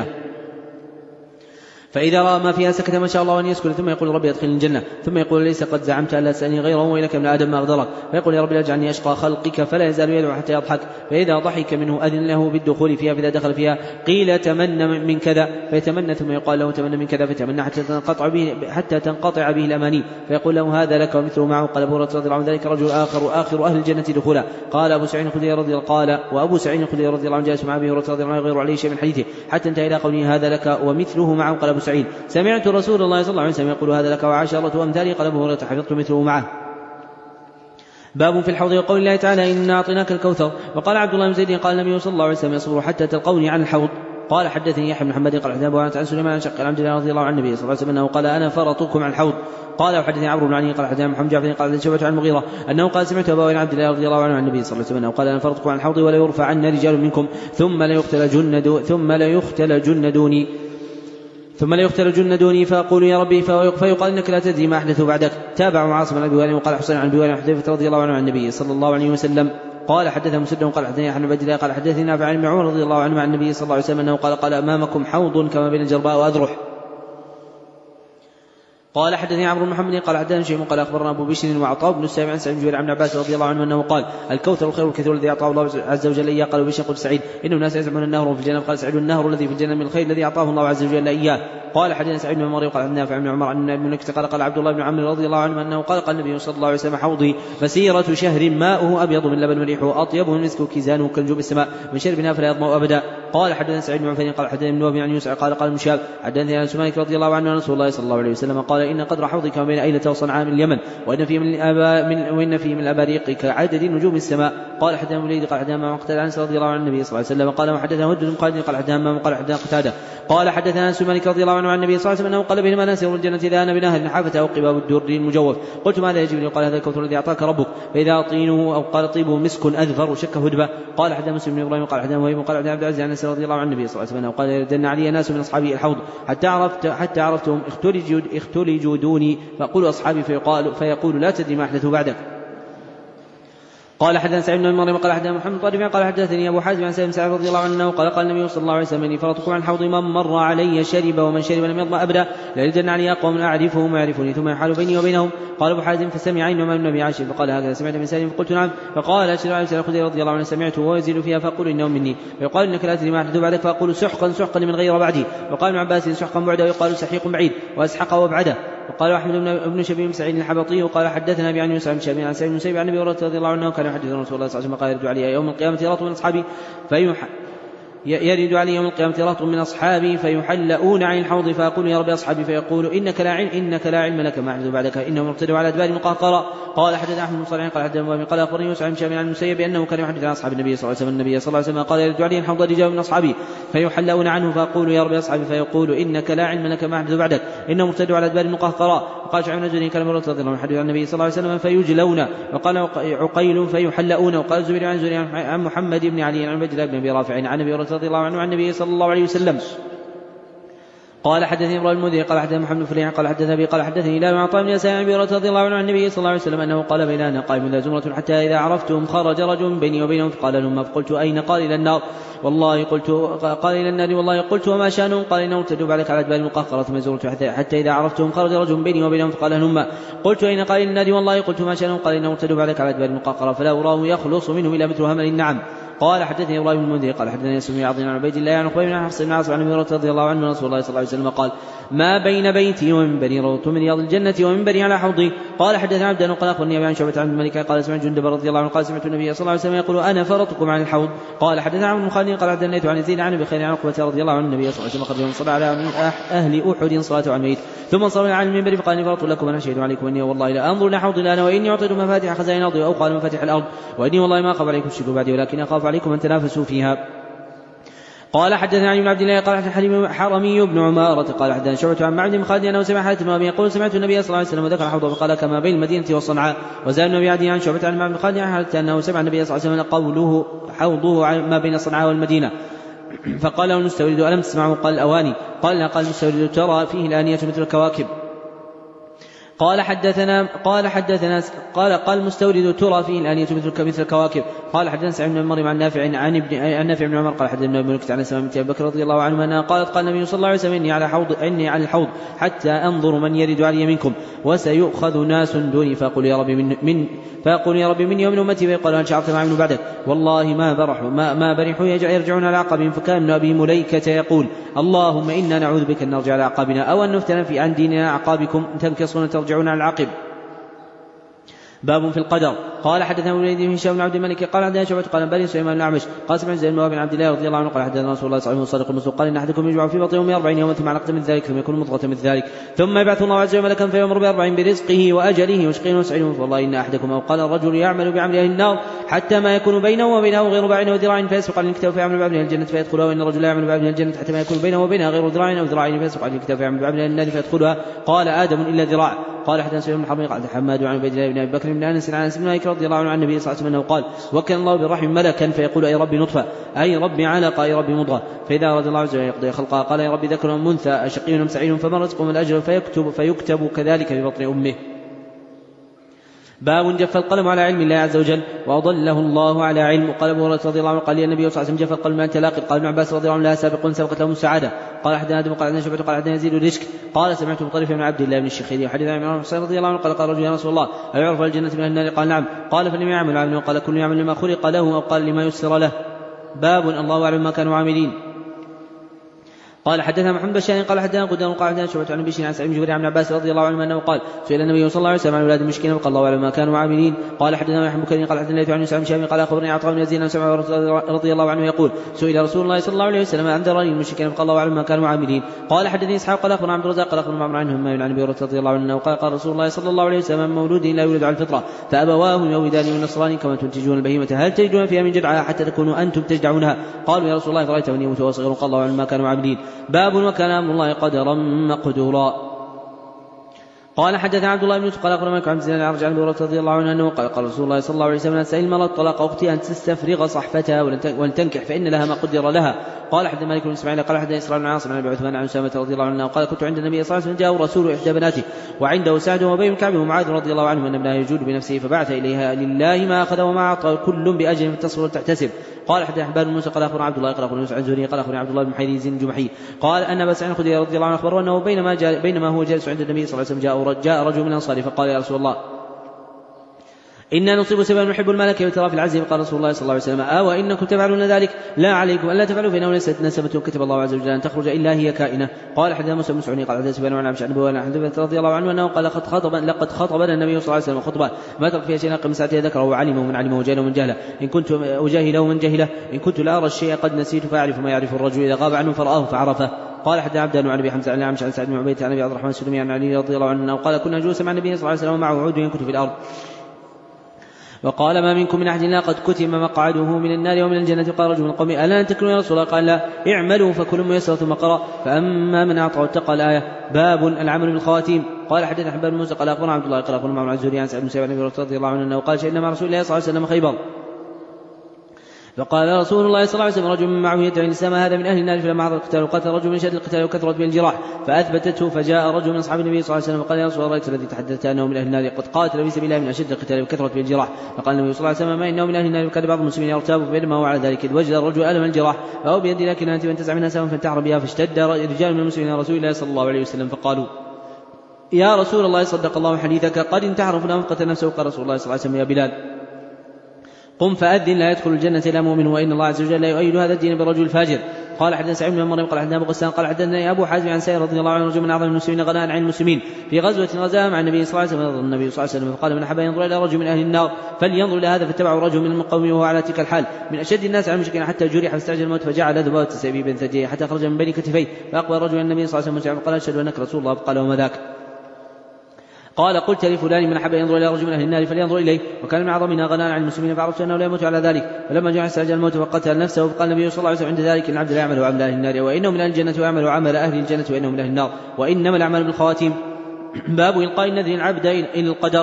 [SPEAKER 1] فإذا رأى ما فيها سكت ما شاء الله أن يسكت ثم يقول ربي أدخل الجنة ثم يقول ليس قد زعمت ألا تسألني غيره وإلك من آدم ما أغدرك فيقول يا رب لا تجعلني أشقى خلقك فلا يزال يدعو حتى يضحك فإذا ضحك منه أذن له بالدخول فيها فإذا دخل فيها قيل تمنى من كذا فيتمنى ثم يقال له تمنى من كذا فيتمنى حتى تنقطع به, حتى تنقطع به الأماني فيقول له هذا لك ومثله معه. قال أبو هريرة رضي الله عنه ذلك رجل آخر آخر أهل الجنة دخولا. قال أبو سعيد الخدري رضي الله قال وأبو سعيد الخدري رضي الله عنه جالس مع أبي هريرة رضي الله عنه غير عليه شيء من حديثه حتى انتهى إلى قوله هذا لك ومثله معه. قال أبو سعيد سمعت رسول الله صلى الله عليه وسلم يقول هذا لك وعشرة أمثاله. قال أبو هريرة حفظت مثله معه. باب في الحوض وقول الله تعالى إنا أعطيناك الكوثر. وقال عبد الله بن زيد قال النبي صلى الله عليه وسلم يصبر حتى تلقوني عن الحوض. قال حدثني يحيى بن محمد قال حدثنا أبو عن سليمان عن شق عبد الله رضي الله عن النبي صلى الله عليه وسلم أنه قال أنا فرطكم عن الحوض. قال وحدثني عمرو بن علي قال حدثنا محمد جعفر قال حدثنا شعبة عن المغيرة أنه قال سمعت أبا عبد الله رضي الله عنه عن النبي صلى الله عليه وسلم أنه قال أنا فرطكم عن الحوض ولا يرفع عنا رجال منكم ثم لا يقتل جند ثم لا يقتل جندوني ثم لا يقتل جندوني فأقول يا ربي فيقال إنك لا تدري ما أحدث بعدك. تابع عاصم بن أبي وائل وقال حسين عن أبي وائل حذيفة رضي الله عنه عن النبي صلى الله عليه وسلم قال حدثنا مسدد قال حدثني عن عبد الله قال حدثني نافع عن ابن عمر رضي الله عنه عن النبي صلى الله عليه وسلم أنه قال قال أمامكم حوض كما بين الجرباء وأذرح. قال حدثني عمرو بن محمد قال حدثنا شيء قال أخبرنا أبو بشر وعطاء بن السائب عن سعيد بن عن عباس رضي الله عنه أنه قال الكوثر الخير الكثير الذي أعطاه الله عز وجل إياه. قال بشر قل سعيد إن الناس يزعمون النهر في الجنة. قال سعيد النهر الذي في الجنة من الخير الذي أعطاه الله عز وجل إياه. قال حدثنا سعيد بن مريم قال حدثنا نافع بن عمر عن ابن نكتة قال قال عبد الله بن عمرو رضي الله عنه أنه قال قال النبي صلى الله عليه وسلم حوضي مسيرة شهر ماؤه أبيض من لبن وريحه أطيب من مسك كيزانه كالجوب السماء من شربنا فلا يظمأ أبدا. قال حدثنا سعيد بن عفان قال حدثنا ابن وهب عن يوسف قال قال المشاب حدثنا انس مالك رضي الله عنه رسول الله صلى الله عليه وسلم قال ان قدر حوضك كما بين ايلة وصنعاء من اليمن وان فيه من الاباء من وان فيه من الاباريق كعدد نجوم السماء. قال حدثنا وليد قال حدثنا مقتل عن رضي الله عن النبي صلى الله عليه وسلم قال وحدثنا هد بن قال قال حدثنا قال حدثنا قتاده قال حدثنا انس مالك رضي الله عنه عن النبي صلى الله عليه وسلم انه قال بينما ناس يوم الجنه اذا انا بنهر نحافه او قباب الدر المجوف. قلت ماذا يجب لي؟ قال هذا الكوثر الذي اعطاك ربك فاذا طينه او قال طيبه مسك اذفر وشك هدبه. قال حدثنا مسلم بن ابراهيم قال حدثنا وهيب قال حدثنا عبد العزيز عن انس رضي الله عن النبي صلى الله عليه وسلم قال يردن علي ناس من اصحابي الحوض حتى عرفت حتى عرفتهم اختلجوا اختلجوا دوني فاقول اصحابي فيقال فيقول لا تدري ما احدث بعدك. قال حدثنا سعيد بن مريم قال حدثنا محمد طارق قال حدثني ابو حازم عن سالم سعد رضي الله عنه قال قال النبي صلى الله عليه وسلم اني فرطكم عن حوض من مر علي شرب ومن شرب لم يظمأ ابدا لا يردن علي اقوم اعرفهم ويعرفوني ثم يحال بيني وبينهم. قال ابو حازم فسمع انما من ابي عاشر فقال هكذا سمعت من سالم فقلت نعم. فقال اشهد على سعيد الخدري رضي الله عنه سمعته ويزيد فيها فاقول انه مني فيقال انك لا تدري ما احدث بعدك فاقول سحقا سحقا من غير بعدي. وقال ابن عباس سحقا بعده ويقال سحيق بعيد واسحق وابعده. وقال أحمد بن شبيب سعيد الحبطي وقال حدثنا أبي عن يوسف بن شبيب عن سعيد بن مسيب عن أبي هريرة رضي الله عنه كان يحدث رسول الله صلى الله عليه وسلم قال يرد علي يوم القيامة رهط من أصحابي فيح يرد علي يوم القيامة رهط من أصحابي فيحلؤون عن الحوض فأقول يا رب أصحابي فيقول إنك لا علم إنك لا علم لك ما أحدث بعدك إنهم ارتدوا على أدبار مقهقرة. قال حدثنا أحمد بن صالح قال حدثنا قال أخبرني يوسف بن شبيب عن المسيب أنه كان يحدث عن أصحاب النبي صلى الله عليه وسلم النبي صلى الله عليه وسلم قال يرد علي الحوض رجال من أصحابي فيحلؤون عنه فأقول يا رب أصحابي فيقول إنك لا علم لك ما أحدث بعدك إنهم ارتدوا على أدبار مقهقرة. وقال شعيب بن زهري كان رضي الله عنه يحدث عن النبي صلى الله عليه وسلم فيجلون. وقال عقيل فيحلؤون. وقال الزبير عن زهري عن محمد بن علي عن عبد الله بن أبي رافع عن أبي هريرة رضي الله عنه عن النبي صلى الله عليه وسلم قال حدثني ابراهيم المنذري قال حدثنا محمد بن فليح قال حدث ابي قال حدثني هلال بن عطاء بن يسار عن ابي هريره رضي الله عنه عن النبي صلى الله عليه وسلم انه قال بين انا قائم لا زمره حتى اذا عرفتهم خرج رجل بيني وبينهم فقال لهم فقلت اين؟ قال الى النار والله قلت قال الى النار والله قلت وما شانهم؟ قال انهم ارتدوا عليك على ادبار المقهقره ثم زرت حتى, حتى اذا عرفتهم خرج رجل بيني وبينهم فقال لهم قلت اين؟ قال الى النار والله قلت وما شانهم؟ قال انهم ارتدوا عليك على ادبار المقهقره فلا اراه يخلص منهم الا مثل همل النعم. قال حدثني ابراهيم المنذري قال حدثني ياسر بن عظيم عن عبيد الله عن خبيب بن حفص بن عاصم عن ابي هريره رضي الله عنه رسول الله صلى الله عليه وسلم قال ما بين بيتي ومنبري روضة من رياض الجنة ومنبري على حوضي. قال حدثنا عبد قال اخبرني عن شعبة عن الملك قال سمعت جندب رضي الله عنه قال سمعت النبي صلى الله عليه وسلم يقول انا فرطكم عن الحوض. قال حدثنا عمرو بن خالد قال حدثنا عن يزيد عن ابي خير عن عقبة رضي الله عنه النبي صلى الله عليه وسلم خرج من صلى على اهل احد صلاة عن الميت ثم صلى على المنبر فقال فرط لكم انا شهيد عليكم اني والله لا انظر الى حوض الان واني اعطيت مفاتيح خزائن الارض او قال مفاتيح الارض واني والله ما اخاف عليكم الشرك بعدي ولكن اخاف عليكم ان تنافسوا فيها. قال حدثنا علي بن عبد الله قال حدثنا حرمي بن عمارة قال حدثنا شعبة عن معبد بن خالد انه سمع حاتم بن ابي يقول سمعت النبي صلى الله عليه وسلم ذكر حوضه فقال كما بين المدينة وصنعاء. وزاد بن ابي عدي عن شعبة عن معبد بن خالد حتى انه سمع النبي صلى الله عليه وسلم قوله حوضه ما بين صنعاء والمدينة فقال له المستورد الم تسمعه؟ قال الاواني. قال قال المستورد ترى فيه الآنية مثل الكواكب. قال حدثنا قال حدثنا قال قال المستورد ترى فيه الآنية مثل مثل الكواكب. قال حدثنا سعيد بن مريم عن نافع عن ابن عن نافع بن عمر قال حدثنا ابن ملك عن اسماء بنت ابي بكر رضي الله عنه انها قالت قال النبي صلى الله عليه وسلم اني على حوض اني على الحوض حتى انظر من يرد علي منكم وسيؤخذ ناس دوني فاقول يا رب من, من فاقول يا رب مني ومن امتي فيقال ان شعرت ما عملوا بعدك والله ما برحوا ما, ما برحوا يرجعون على عقبهم. فكان ابن ابي مليكة يقول اللهم انا نعوذ بك ان نرجع على عقابنا او ان نفتن في عن ديننا اعقابكم تنكصون ترجعون على العقب. باب في القدر. قال حدثنا ابن وليد بن هشام بن عبد الملك قال عندنا شعبة قال بني سليمان بن الأعمش قال سمعت زيد بن وهب بن عبد الله رضي الله عنه قال حدثنا رسول الله صلى الله عليه وسلم الصادق المصدوق قال ان احدكم يجمع في بطن امه أربعين يوما ثم علقة من ذلك ثم يكون مضغة من ذلك ثم يبعث الله عز وجل ملكا فيأمر بأربعين برزقه واجله وشقي وسعيد والله ان احدكم او قال الرجل يعمل بعمل اهل النار حتى ما يكون بينه وبينه غير باع وذراع فيسبق على الكتاب فيعمل بعمل الجنة فيدخلها وان الرجل يعمل بعمل الجنة حتى ما يكون بينه وبينها غير ذراع او ذراعين فيسبق على الكتاب فيعمل بعمل النار فيدخلها. قال آدم الا ذراع. قال حدثنا سليمان بن حرب قال حماد عن عبيد الله بن ابي بكر بن انس عن انس بن مالك رضي الله عنه عن النبي صلى الله عليه وسلم انه قال وكل الله بالرحم ملكا فيقول اي ربي نطفه اي ربي علقه اي ربي مضغه فاذا اراد الله عز وجل يقضي خلقها قال يا ربي ذكر منثى اشقي ام سعيد فمن رزقهم الاجر فيكتب فيكتب كذلك في بطن امه. باب جف القلم على علم الله عز وجل واضله الله على علم. وقال ابو هريره رضي الله عنه قال النبي صلى الله عليه وسلم جف القلم عن تلاقي. قال ابن عباس رضي الله عنه لها سابق سبقت لهم السعاده. قال حدثنا ادم قال حدثنا شعبة قال حدثنا يزيد الرشك قال سمعت مطرف بن عبد الله بن الشخيري وحدث عن عمرو بن رضي الله عنه قال قال رجل يا رسول الله ايعرف الجنه من النار؟ قال نعم. قال فلم يعمل عمل قال كل يعمل لما خلق له او قال لما يسر له. باب الله اعلم ما كانوا عاملين. قال حدثنا محمد بن قال حدثنا قدام قال حدثنا شعبة عن بشير عن سعيد بن جبير عن عباس رضي الله عنه انه قال سئل النبي صلى الله عليه وسلم عن اولاد المشركين فقال الله اعلم ما كانوا عاملين. قال حدثنا يحيى بن بكير قال حدثنا ليث عن سعيد بن شهاب قال اخبرني عطاء بن يزيد عن سمع رضي الله عنه يقول سئل رسول الله صلى الله عليه وسلم عن ذراري المشركين فقال الله اعلم ما كانوا عاملين. قال حدثني اسحاق قال اخبرنا عبد الرزاق قال اخبرنا معمر عنهم عن ابي هريره رضي الله عنه قال قال رسول الله صلى الله عليه وسلم مولود لا يولد على الفطره فابواه يولدان والنصراني كما تنتجون البهيمه هل تجدون فيها من جدعها حتى تكونوا انتم تجدعونها؟ قالوا يا رسول الله فرايت من يموت وصغر قال الله اعلم ما كانوا عاملين. باب وكان امر الله قدرا مقدورا. قال حدثنا عبد الله بن يوسف قال اخبرنا مالك عن زياد العرج عن ابي هريره رضي الله عنه انه قال قال رسول الله صلى الله عليه وسلم سئل المرأة طلاق اختي ان تستفرغ صحفتها ولن تنكح فان لها ما قدر لها. قال حدثنا مالك بن اسماعيل قال حدثنا اسرائيل بن عاصم عن ابي عثمان عن اسامه رضي الله عنه قال كنت عند النبي صلى الله عليه وسلم جاء رسول احدى بناته وعنده سعد وابي بن كعب ومعاذ رضي الله عنهم ان ابنها يجود بنفسه فبعث اليها لله ما اخذ وما اعطى كل باجر تصبر وتحتسب. قال حدثنا حبان بن موسى قال اخبرنا عبد الله قال اخبرنا يوسف عن زهري قال اخبرنا عبد الله بن حيريز الجمحي قال ان ابا سعيد الخدري رضي الله عنه اخبره انه بينما بينما هو جالس عند النبي صلى الله عليه وسلم جاء جاء رجل من الانصار فقال يا رسول الله إنا نصيب سببا نحب الملك وترى في العزيز قال رسول الله صلى الله عليه وسلم آه وإنكم تفعلون ذلك لا عليكم ألا تفعلوا فإنه ليست نسبة كتب الله عز وجل أن تخرج إلا هي كائنة. قال حدثنا موسى بن سعود قال حدثنا سفيان عن عبد الله بن حذيفة رضي الله عنه أنه قال لقد خطب لقد خطبنا النبي صلى الله عليه وسلم خطبة ما ترك فيها شيئا قم ساعته ذكره وعلمه من علمه وجهله من جهله إن كنت أجاهله من جهله إن كنت لا أرى الشيء قد نسيت فأعرف ما يعرف الرجل إذا غاب عنه فرآه فعرفه. قال حدثنا عبد الله بن ابي حمزه عن عمش عن سعد بن عبيد عن ابي عبد الرحمن السلمي عن علي رضي الله عنه قال كنا جلوسا مع النبي صلى الله عليه وسلم ومعه عود ينكت في الارض وقال ما منكم من أحد لا قد كتم مقعده من النار ومن الجنة. قال رجل من القوم ألا تكلوا يا رسول الله قال لا اعملوا فكل ميسر ثم قرأ فأما من أعطى واتقى الآية باب العمل بالخواتيم. قال حدثنا حبان بن موسى قال أخبرنا عبد الله قال أخبرنا معمر عن الزهري عن سعد بن سعيد رضي الله عنه أنه قال شهدنا مع رسول الله صلى الله عليه وسلم خيبر فقال رسول الله صلى الله عليه وسلم رجل معه يدعي الإسلام هذا من أهل النار فلما حضر القتال وقتل رجل من شد القتال وكثرت به الجراح فأثبتته فجاء رجل من أصحاب النبي صلى الله عليه وسلم وقال يا رسول الله رأيت الذي تحدثت أنه من أهل النار قد قاتل في سبيل الله من أشد القتال وكثرت به الجراح فقال النبي صلى الله عليه وسلم ما إنه من أهل النار وكان بعض المسلمين يرتاب فبينما هو على ذلك وجد الرجل ألم الجراح فهو بيد لكن أنت وانتزع منها سهم فانتحر بها فاشتد رجال من المسلمين رسول الله صلى الله عليه وسلم فقالوا يا رسول الله صدق الله حديثك قد انتحر فلان قتل نفسه. قال رسول الله صلى الله عليه وسلم يا بلال قم فأذن لا يدخل الجنة إلا مؤمن وإن الله عز وجل لا يؤيد هذا الدين برجل فاجر. قال حدثنا سعيد بن مريم قال حدثنا أبو غسان قال حدثنا أبو حازم عن سائر رضي الله عنه رجل من أعظم المسلمين غناء عن المسلمين في غزوة غزاها مع النبي صلى الله عليه وسلم النبي صلى الله عليه وسلم فقال من أحب ينظر إلى رجل من أهل النار فلينظر إلى هذا فاتبعه رجل من المقوم وهو على تلك الحال من أشد الناس على المشركين حتى جرح فاستعجل الموت فجعل ذبابة سبيبا ثديا حتى خرج من بين كتفيه فأقبل رجل النبي صلى الله عليه وسلم فقال أشهد أنك رسول الله قال وما ذاك قال قلت لفلان من أحب ينظر إلى رجل من أهل النار فلينظر إليه وكان من أعظمنا غناء عن المسلمين فعرفت أنه لا يموت على ذلك فلما جاء استعجل الموت وقتل نفسه فقال النبي صلى الله عليه وسلم عند ذلك إن العبد لا يعمل عمل أهل النار وإنه من أهل الجنة ويعمل عمل أهل الجنة وإنه من أهل النار وإنما الأعمال بالخواتيم. باب إلقاء النذر العبد إلى القدر.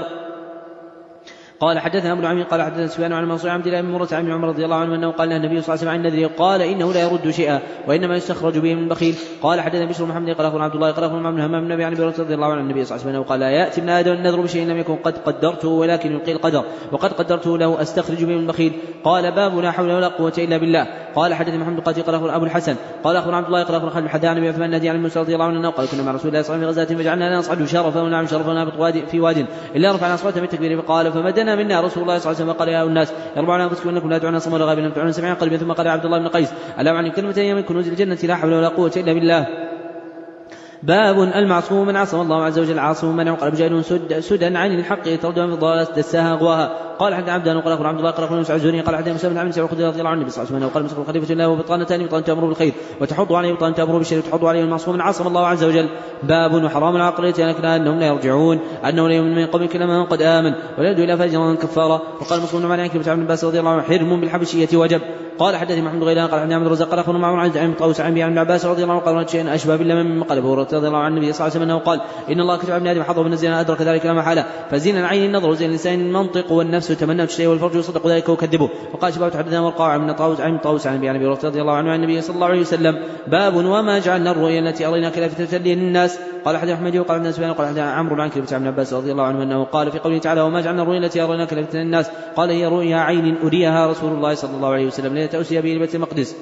[SPEAKER 1] قال حدثنا ابن عمي قال حدثنا سفيان عن منصور عبد الله بن مرة عن عمر رضي الله عنه انه قال له النبي صلى الله عليه وسلم عن النذر قال انه لا يرد شيئا وانما يستخرج به من بخيل. قال حدثنا بشر محمد قال اخبرنا عبد الله قال اخبرنا من همام النبي عن ابي هريره رضي الله عنه النبي صلى الله عليه وسلم قال لا ياتي ابن ادم النذر بشيء لم يكن قد قدرته ولكن يلقي القدر وقد قدرته له استخرج به من بخيل. قال باب لا حول ولا قوه الا بالله. قال حدثنا محمد قاتل قال اخبرنا ابو الحسن قال اخبرنا عبد الله قال اخبرنا خالد حدثنا ابي عثمان النهدي عن موسى رضي الله عنه قال كنا مع رسول الله صلى الله عليه وسلم في غزاه فجعلنا لا نصعد شرفا ونعم شرفنا في واد الا رفعنا اصواتنا بالتكبير فقال فمدنا منا رسول الله صلى الله عليه وسلم قال يا الناس يربعون انفسكم انكم لا تدعون صم ولا غائبا لم تدعون سميعا قلبا. ثم قال عبد الله بن قيس الا عن كلمتين من كنوز الجنه لا حول ولا قوه الا بالله. باب المعصوم من عصم الله عز وجل عاصم من عقل بجهل سد سدا عن الحق يتردد من الضلال دساها اغواها. قال حتى عبدان وقال اخبر عبد الله قال اخبر موسى الزهري قال حتى مسلم بن عبد السعود رضي الله عنه النبي صلى الله عليه وسلم قال مسك الخليفه الله وبطانتان بطانه تامر بالخير وتحض عليه بطانه تامر بالشر وتحض عليه المعصوم من عصم الله عز وجل. باب وحرام العقليه انهم لا يرجعون انه لا يؤمن من قوم كلما من قد امن ولا يدعو الى فاجرا كفارا. وقال مسلم عن عكرمه بن عباس رضي الله عنه حرم بالحبشيه وجب. قال حدثني محمد غيلان قال حدثني عبد الرزاق قال اخبرنا معمر عن عن طاووس عن ابن عباس رضي الله عنه قال شيئا اشبه بالله من قلبه رضي الله عن النبي صلى الله عليه وسلم انه قال ان الله كتب ابن ادم حظه من الزنا ادرك ذلك لا محاله فزين العين النظر وزين اللسان المنطق والنفس تمنى الشيء والفرج يصدق ذلك وكذبه. وقال شباب حدثنا ورقاع من طاووس عن طاووس عن ابي رضي الله عنه عن النبي صلى الله عليه وسلم. باب وما جعلنا الرؤيا التي اريناك لافتة للناس. قال حدثنا احمد وقال حدثنا سفيان وقال حدثنا عمرو عن كلمه ابن عباس رضي الله عنه انه قال في قوله تعالى وما جعلنا الرؤيا التي اريناك لافتة للناس قال هي رؤيا عين اريها رسول الله صلى الله عليه وسلم ليله اسري به بيت المقدس.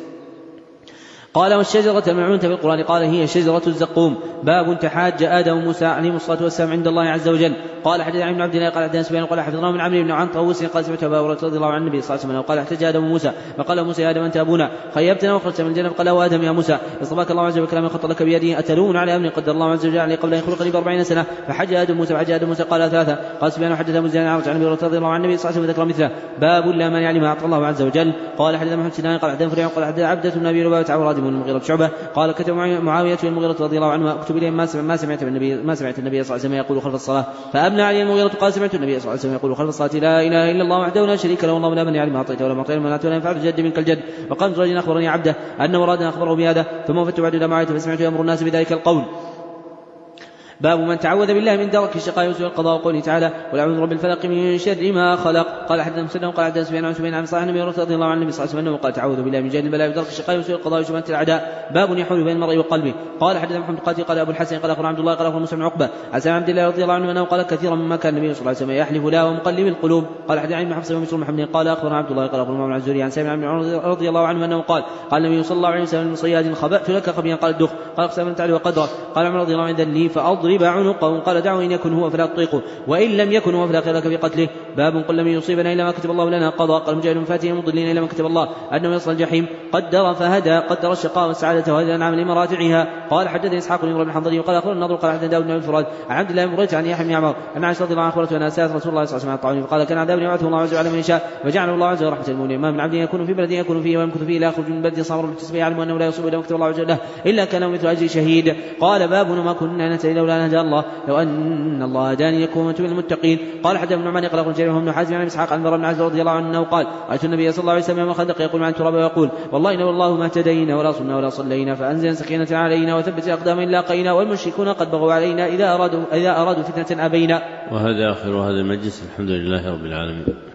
[SPEAKER 1] قال والشجرة الملعونة في القرآن قال هي شجرة الزقوم. باب تحاج آدم وموسى عليهم الصلاة والسلام عند الله عز وجل. قال حدثنا ابن عبد الله قال حدثنا سفيان قال حفظناه من عمرو بن عن طاووس قال سمعت ابا هريرة رضي الله عن النبي صلى الله عليه وسلم قال احتج آدم وموسى فقال موسى يا آدم أنت أبونا خيبتنا وخرجت من الجنة فقال وآدم يا موسى اصطفاك الله عز وجل بكلام خط لك بيده أتلومون على أمر قدر الله عز وجل عليه قبل أن يخلق لي بأربعين سنة فحج آدم موسى فحج آدم موسى قال ثلاثة. قال سفيان حدثنا مزيان عن النبي رضي الله عن النبي صلى الله عليه وسلم ذكر مثله. باب لا مانع لما أعطى الله عز وجل. قال حدثنا محمد سنان قال حدثنا فريع قال حدثنا عبدة بن أبي رباعة عن رادم المغيرة شعبة قال كتب معاوية المغيرة رضي الله عنه اكتب إليهم ما سمعت ما سمعت النبي ما سمعت النبي صلى الله عليه وسلم يقول خلف الصلاة فأبنى عليه المغيرة قال سمعت النبي صلى الله عليه وسلم يقول خلف الصلاة لا إله إلا الله وحده لا شريك له والله لا من يعلم ما أعطيته ولا معطيه ولا ولا ينفع الجد منك الجد. وقال رجل أخبرني عبده أن مراد أخبره بهذا ثم وفدت بعد إلى معاوية فسمعت يأمر الناس بذلك القول. باب من تعوذ بالله من درك الشقاء وسوء القضاء وقوله تعالى قل اعوذ برب الفلق من شر ما خلق. قال حدثنا مسلم قال حدثنا سفيان عن سفيان عن صالح النبي رضي الله عنه النبي صلى الله عليه وسلم قال تعوذ بالله من جهل البلاء ودرك الشقاء وسوء القضاء وشماتة الاعداء. باب يحول بين المرء وقلبه. قال حدثنا محمد قاتل قال أبو الحسن قال أخبرنا عبد الله قال أخبرنا موسى بن عقبة عن سالم عبد الله رضي الله عنه أنه قال كثيرا مما كان النبي صلى الله عليه وسلم يحلف لا ومقلب القلوب. قال حدثنا عن حفص بن محمد قال أخبرنا عبد الله قال أخبرنا عن الزهري عن سالم عن رضي الله عنه أنه قال قال النبي صلى الله عليه وسلم من صياد خبأت لك خبيا قال الدخ قال اقسم تعالى وقدره. قال عمر رضي الله عنه لي فأضرب عنقه قال دعوا إن يكن هو فلا تطيقه وإن لم يكن هو فلا خير لك في قتله. باب قل لم يصيبنا إلا ما كتب الله لنا قضاء. قال مجاهد فاتهم مضلين إلا ما كتب الله أنه يصل الجحيم قدر فهدى قدر الشقاء والسعادة وهذا الأنعام لمراجعها. قال حدثني إسحاق بن إبراهيم الحنظلي وقال أخبرنا النضر قال حدثنا داود بن الفراد عن عبد الله بن مريت عن يحيى بن عمر أن عائشة رضي الله عنها أخبرته أن سألت رسول الله صلى الله عليه وسلم عن الطاعون فقال كان عذاب يبعثه الله عز وجل من يشاء فجعله الله عز وجل رحمة المؤمنين. ما من عبد يكون في بلد يكون فيه ويمكث فيه لا يخرج من بلد صبر محتسب يعلم أنه لا يصيب إلا ما كتب الله عز وجل له إلا كان مثل أجر شهيد. قال باب ما كنا نهتدي لولا أن هدانا الله لو أن الله هداني لكون من المتقين. قال حدثنا ابن نعمان قال أخبرنا جرير بن حازم عن إسحاق عن براء بن عازب رضي الله عنه أنه قال رأيت النبي صلى الله عليه وسلم يوم الخندق يقول عن التراب ويقول والله إن والله ما اهتدينا ولا صلنا ولا صلينا فأنزل سكينة علينا وثبت أقدام لاقينا والمشركون قد بغوا علينا إذا أرادوا إذا أرادوا فتنة أبينا.
[SPEAKER 2] وهذا آخر هذا المجلس. الحمد لله رب العالمين.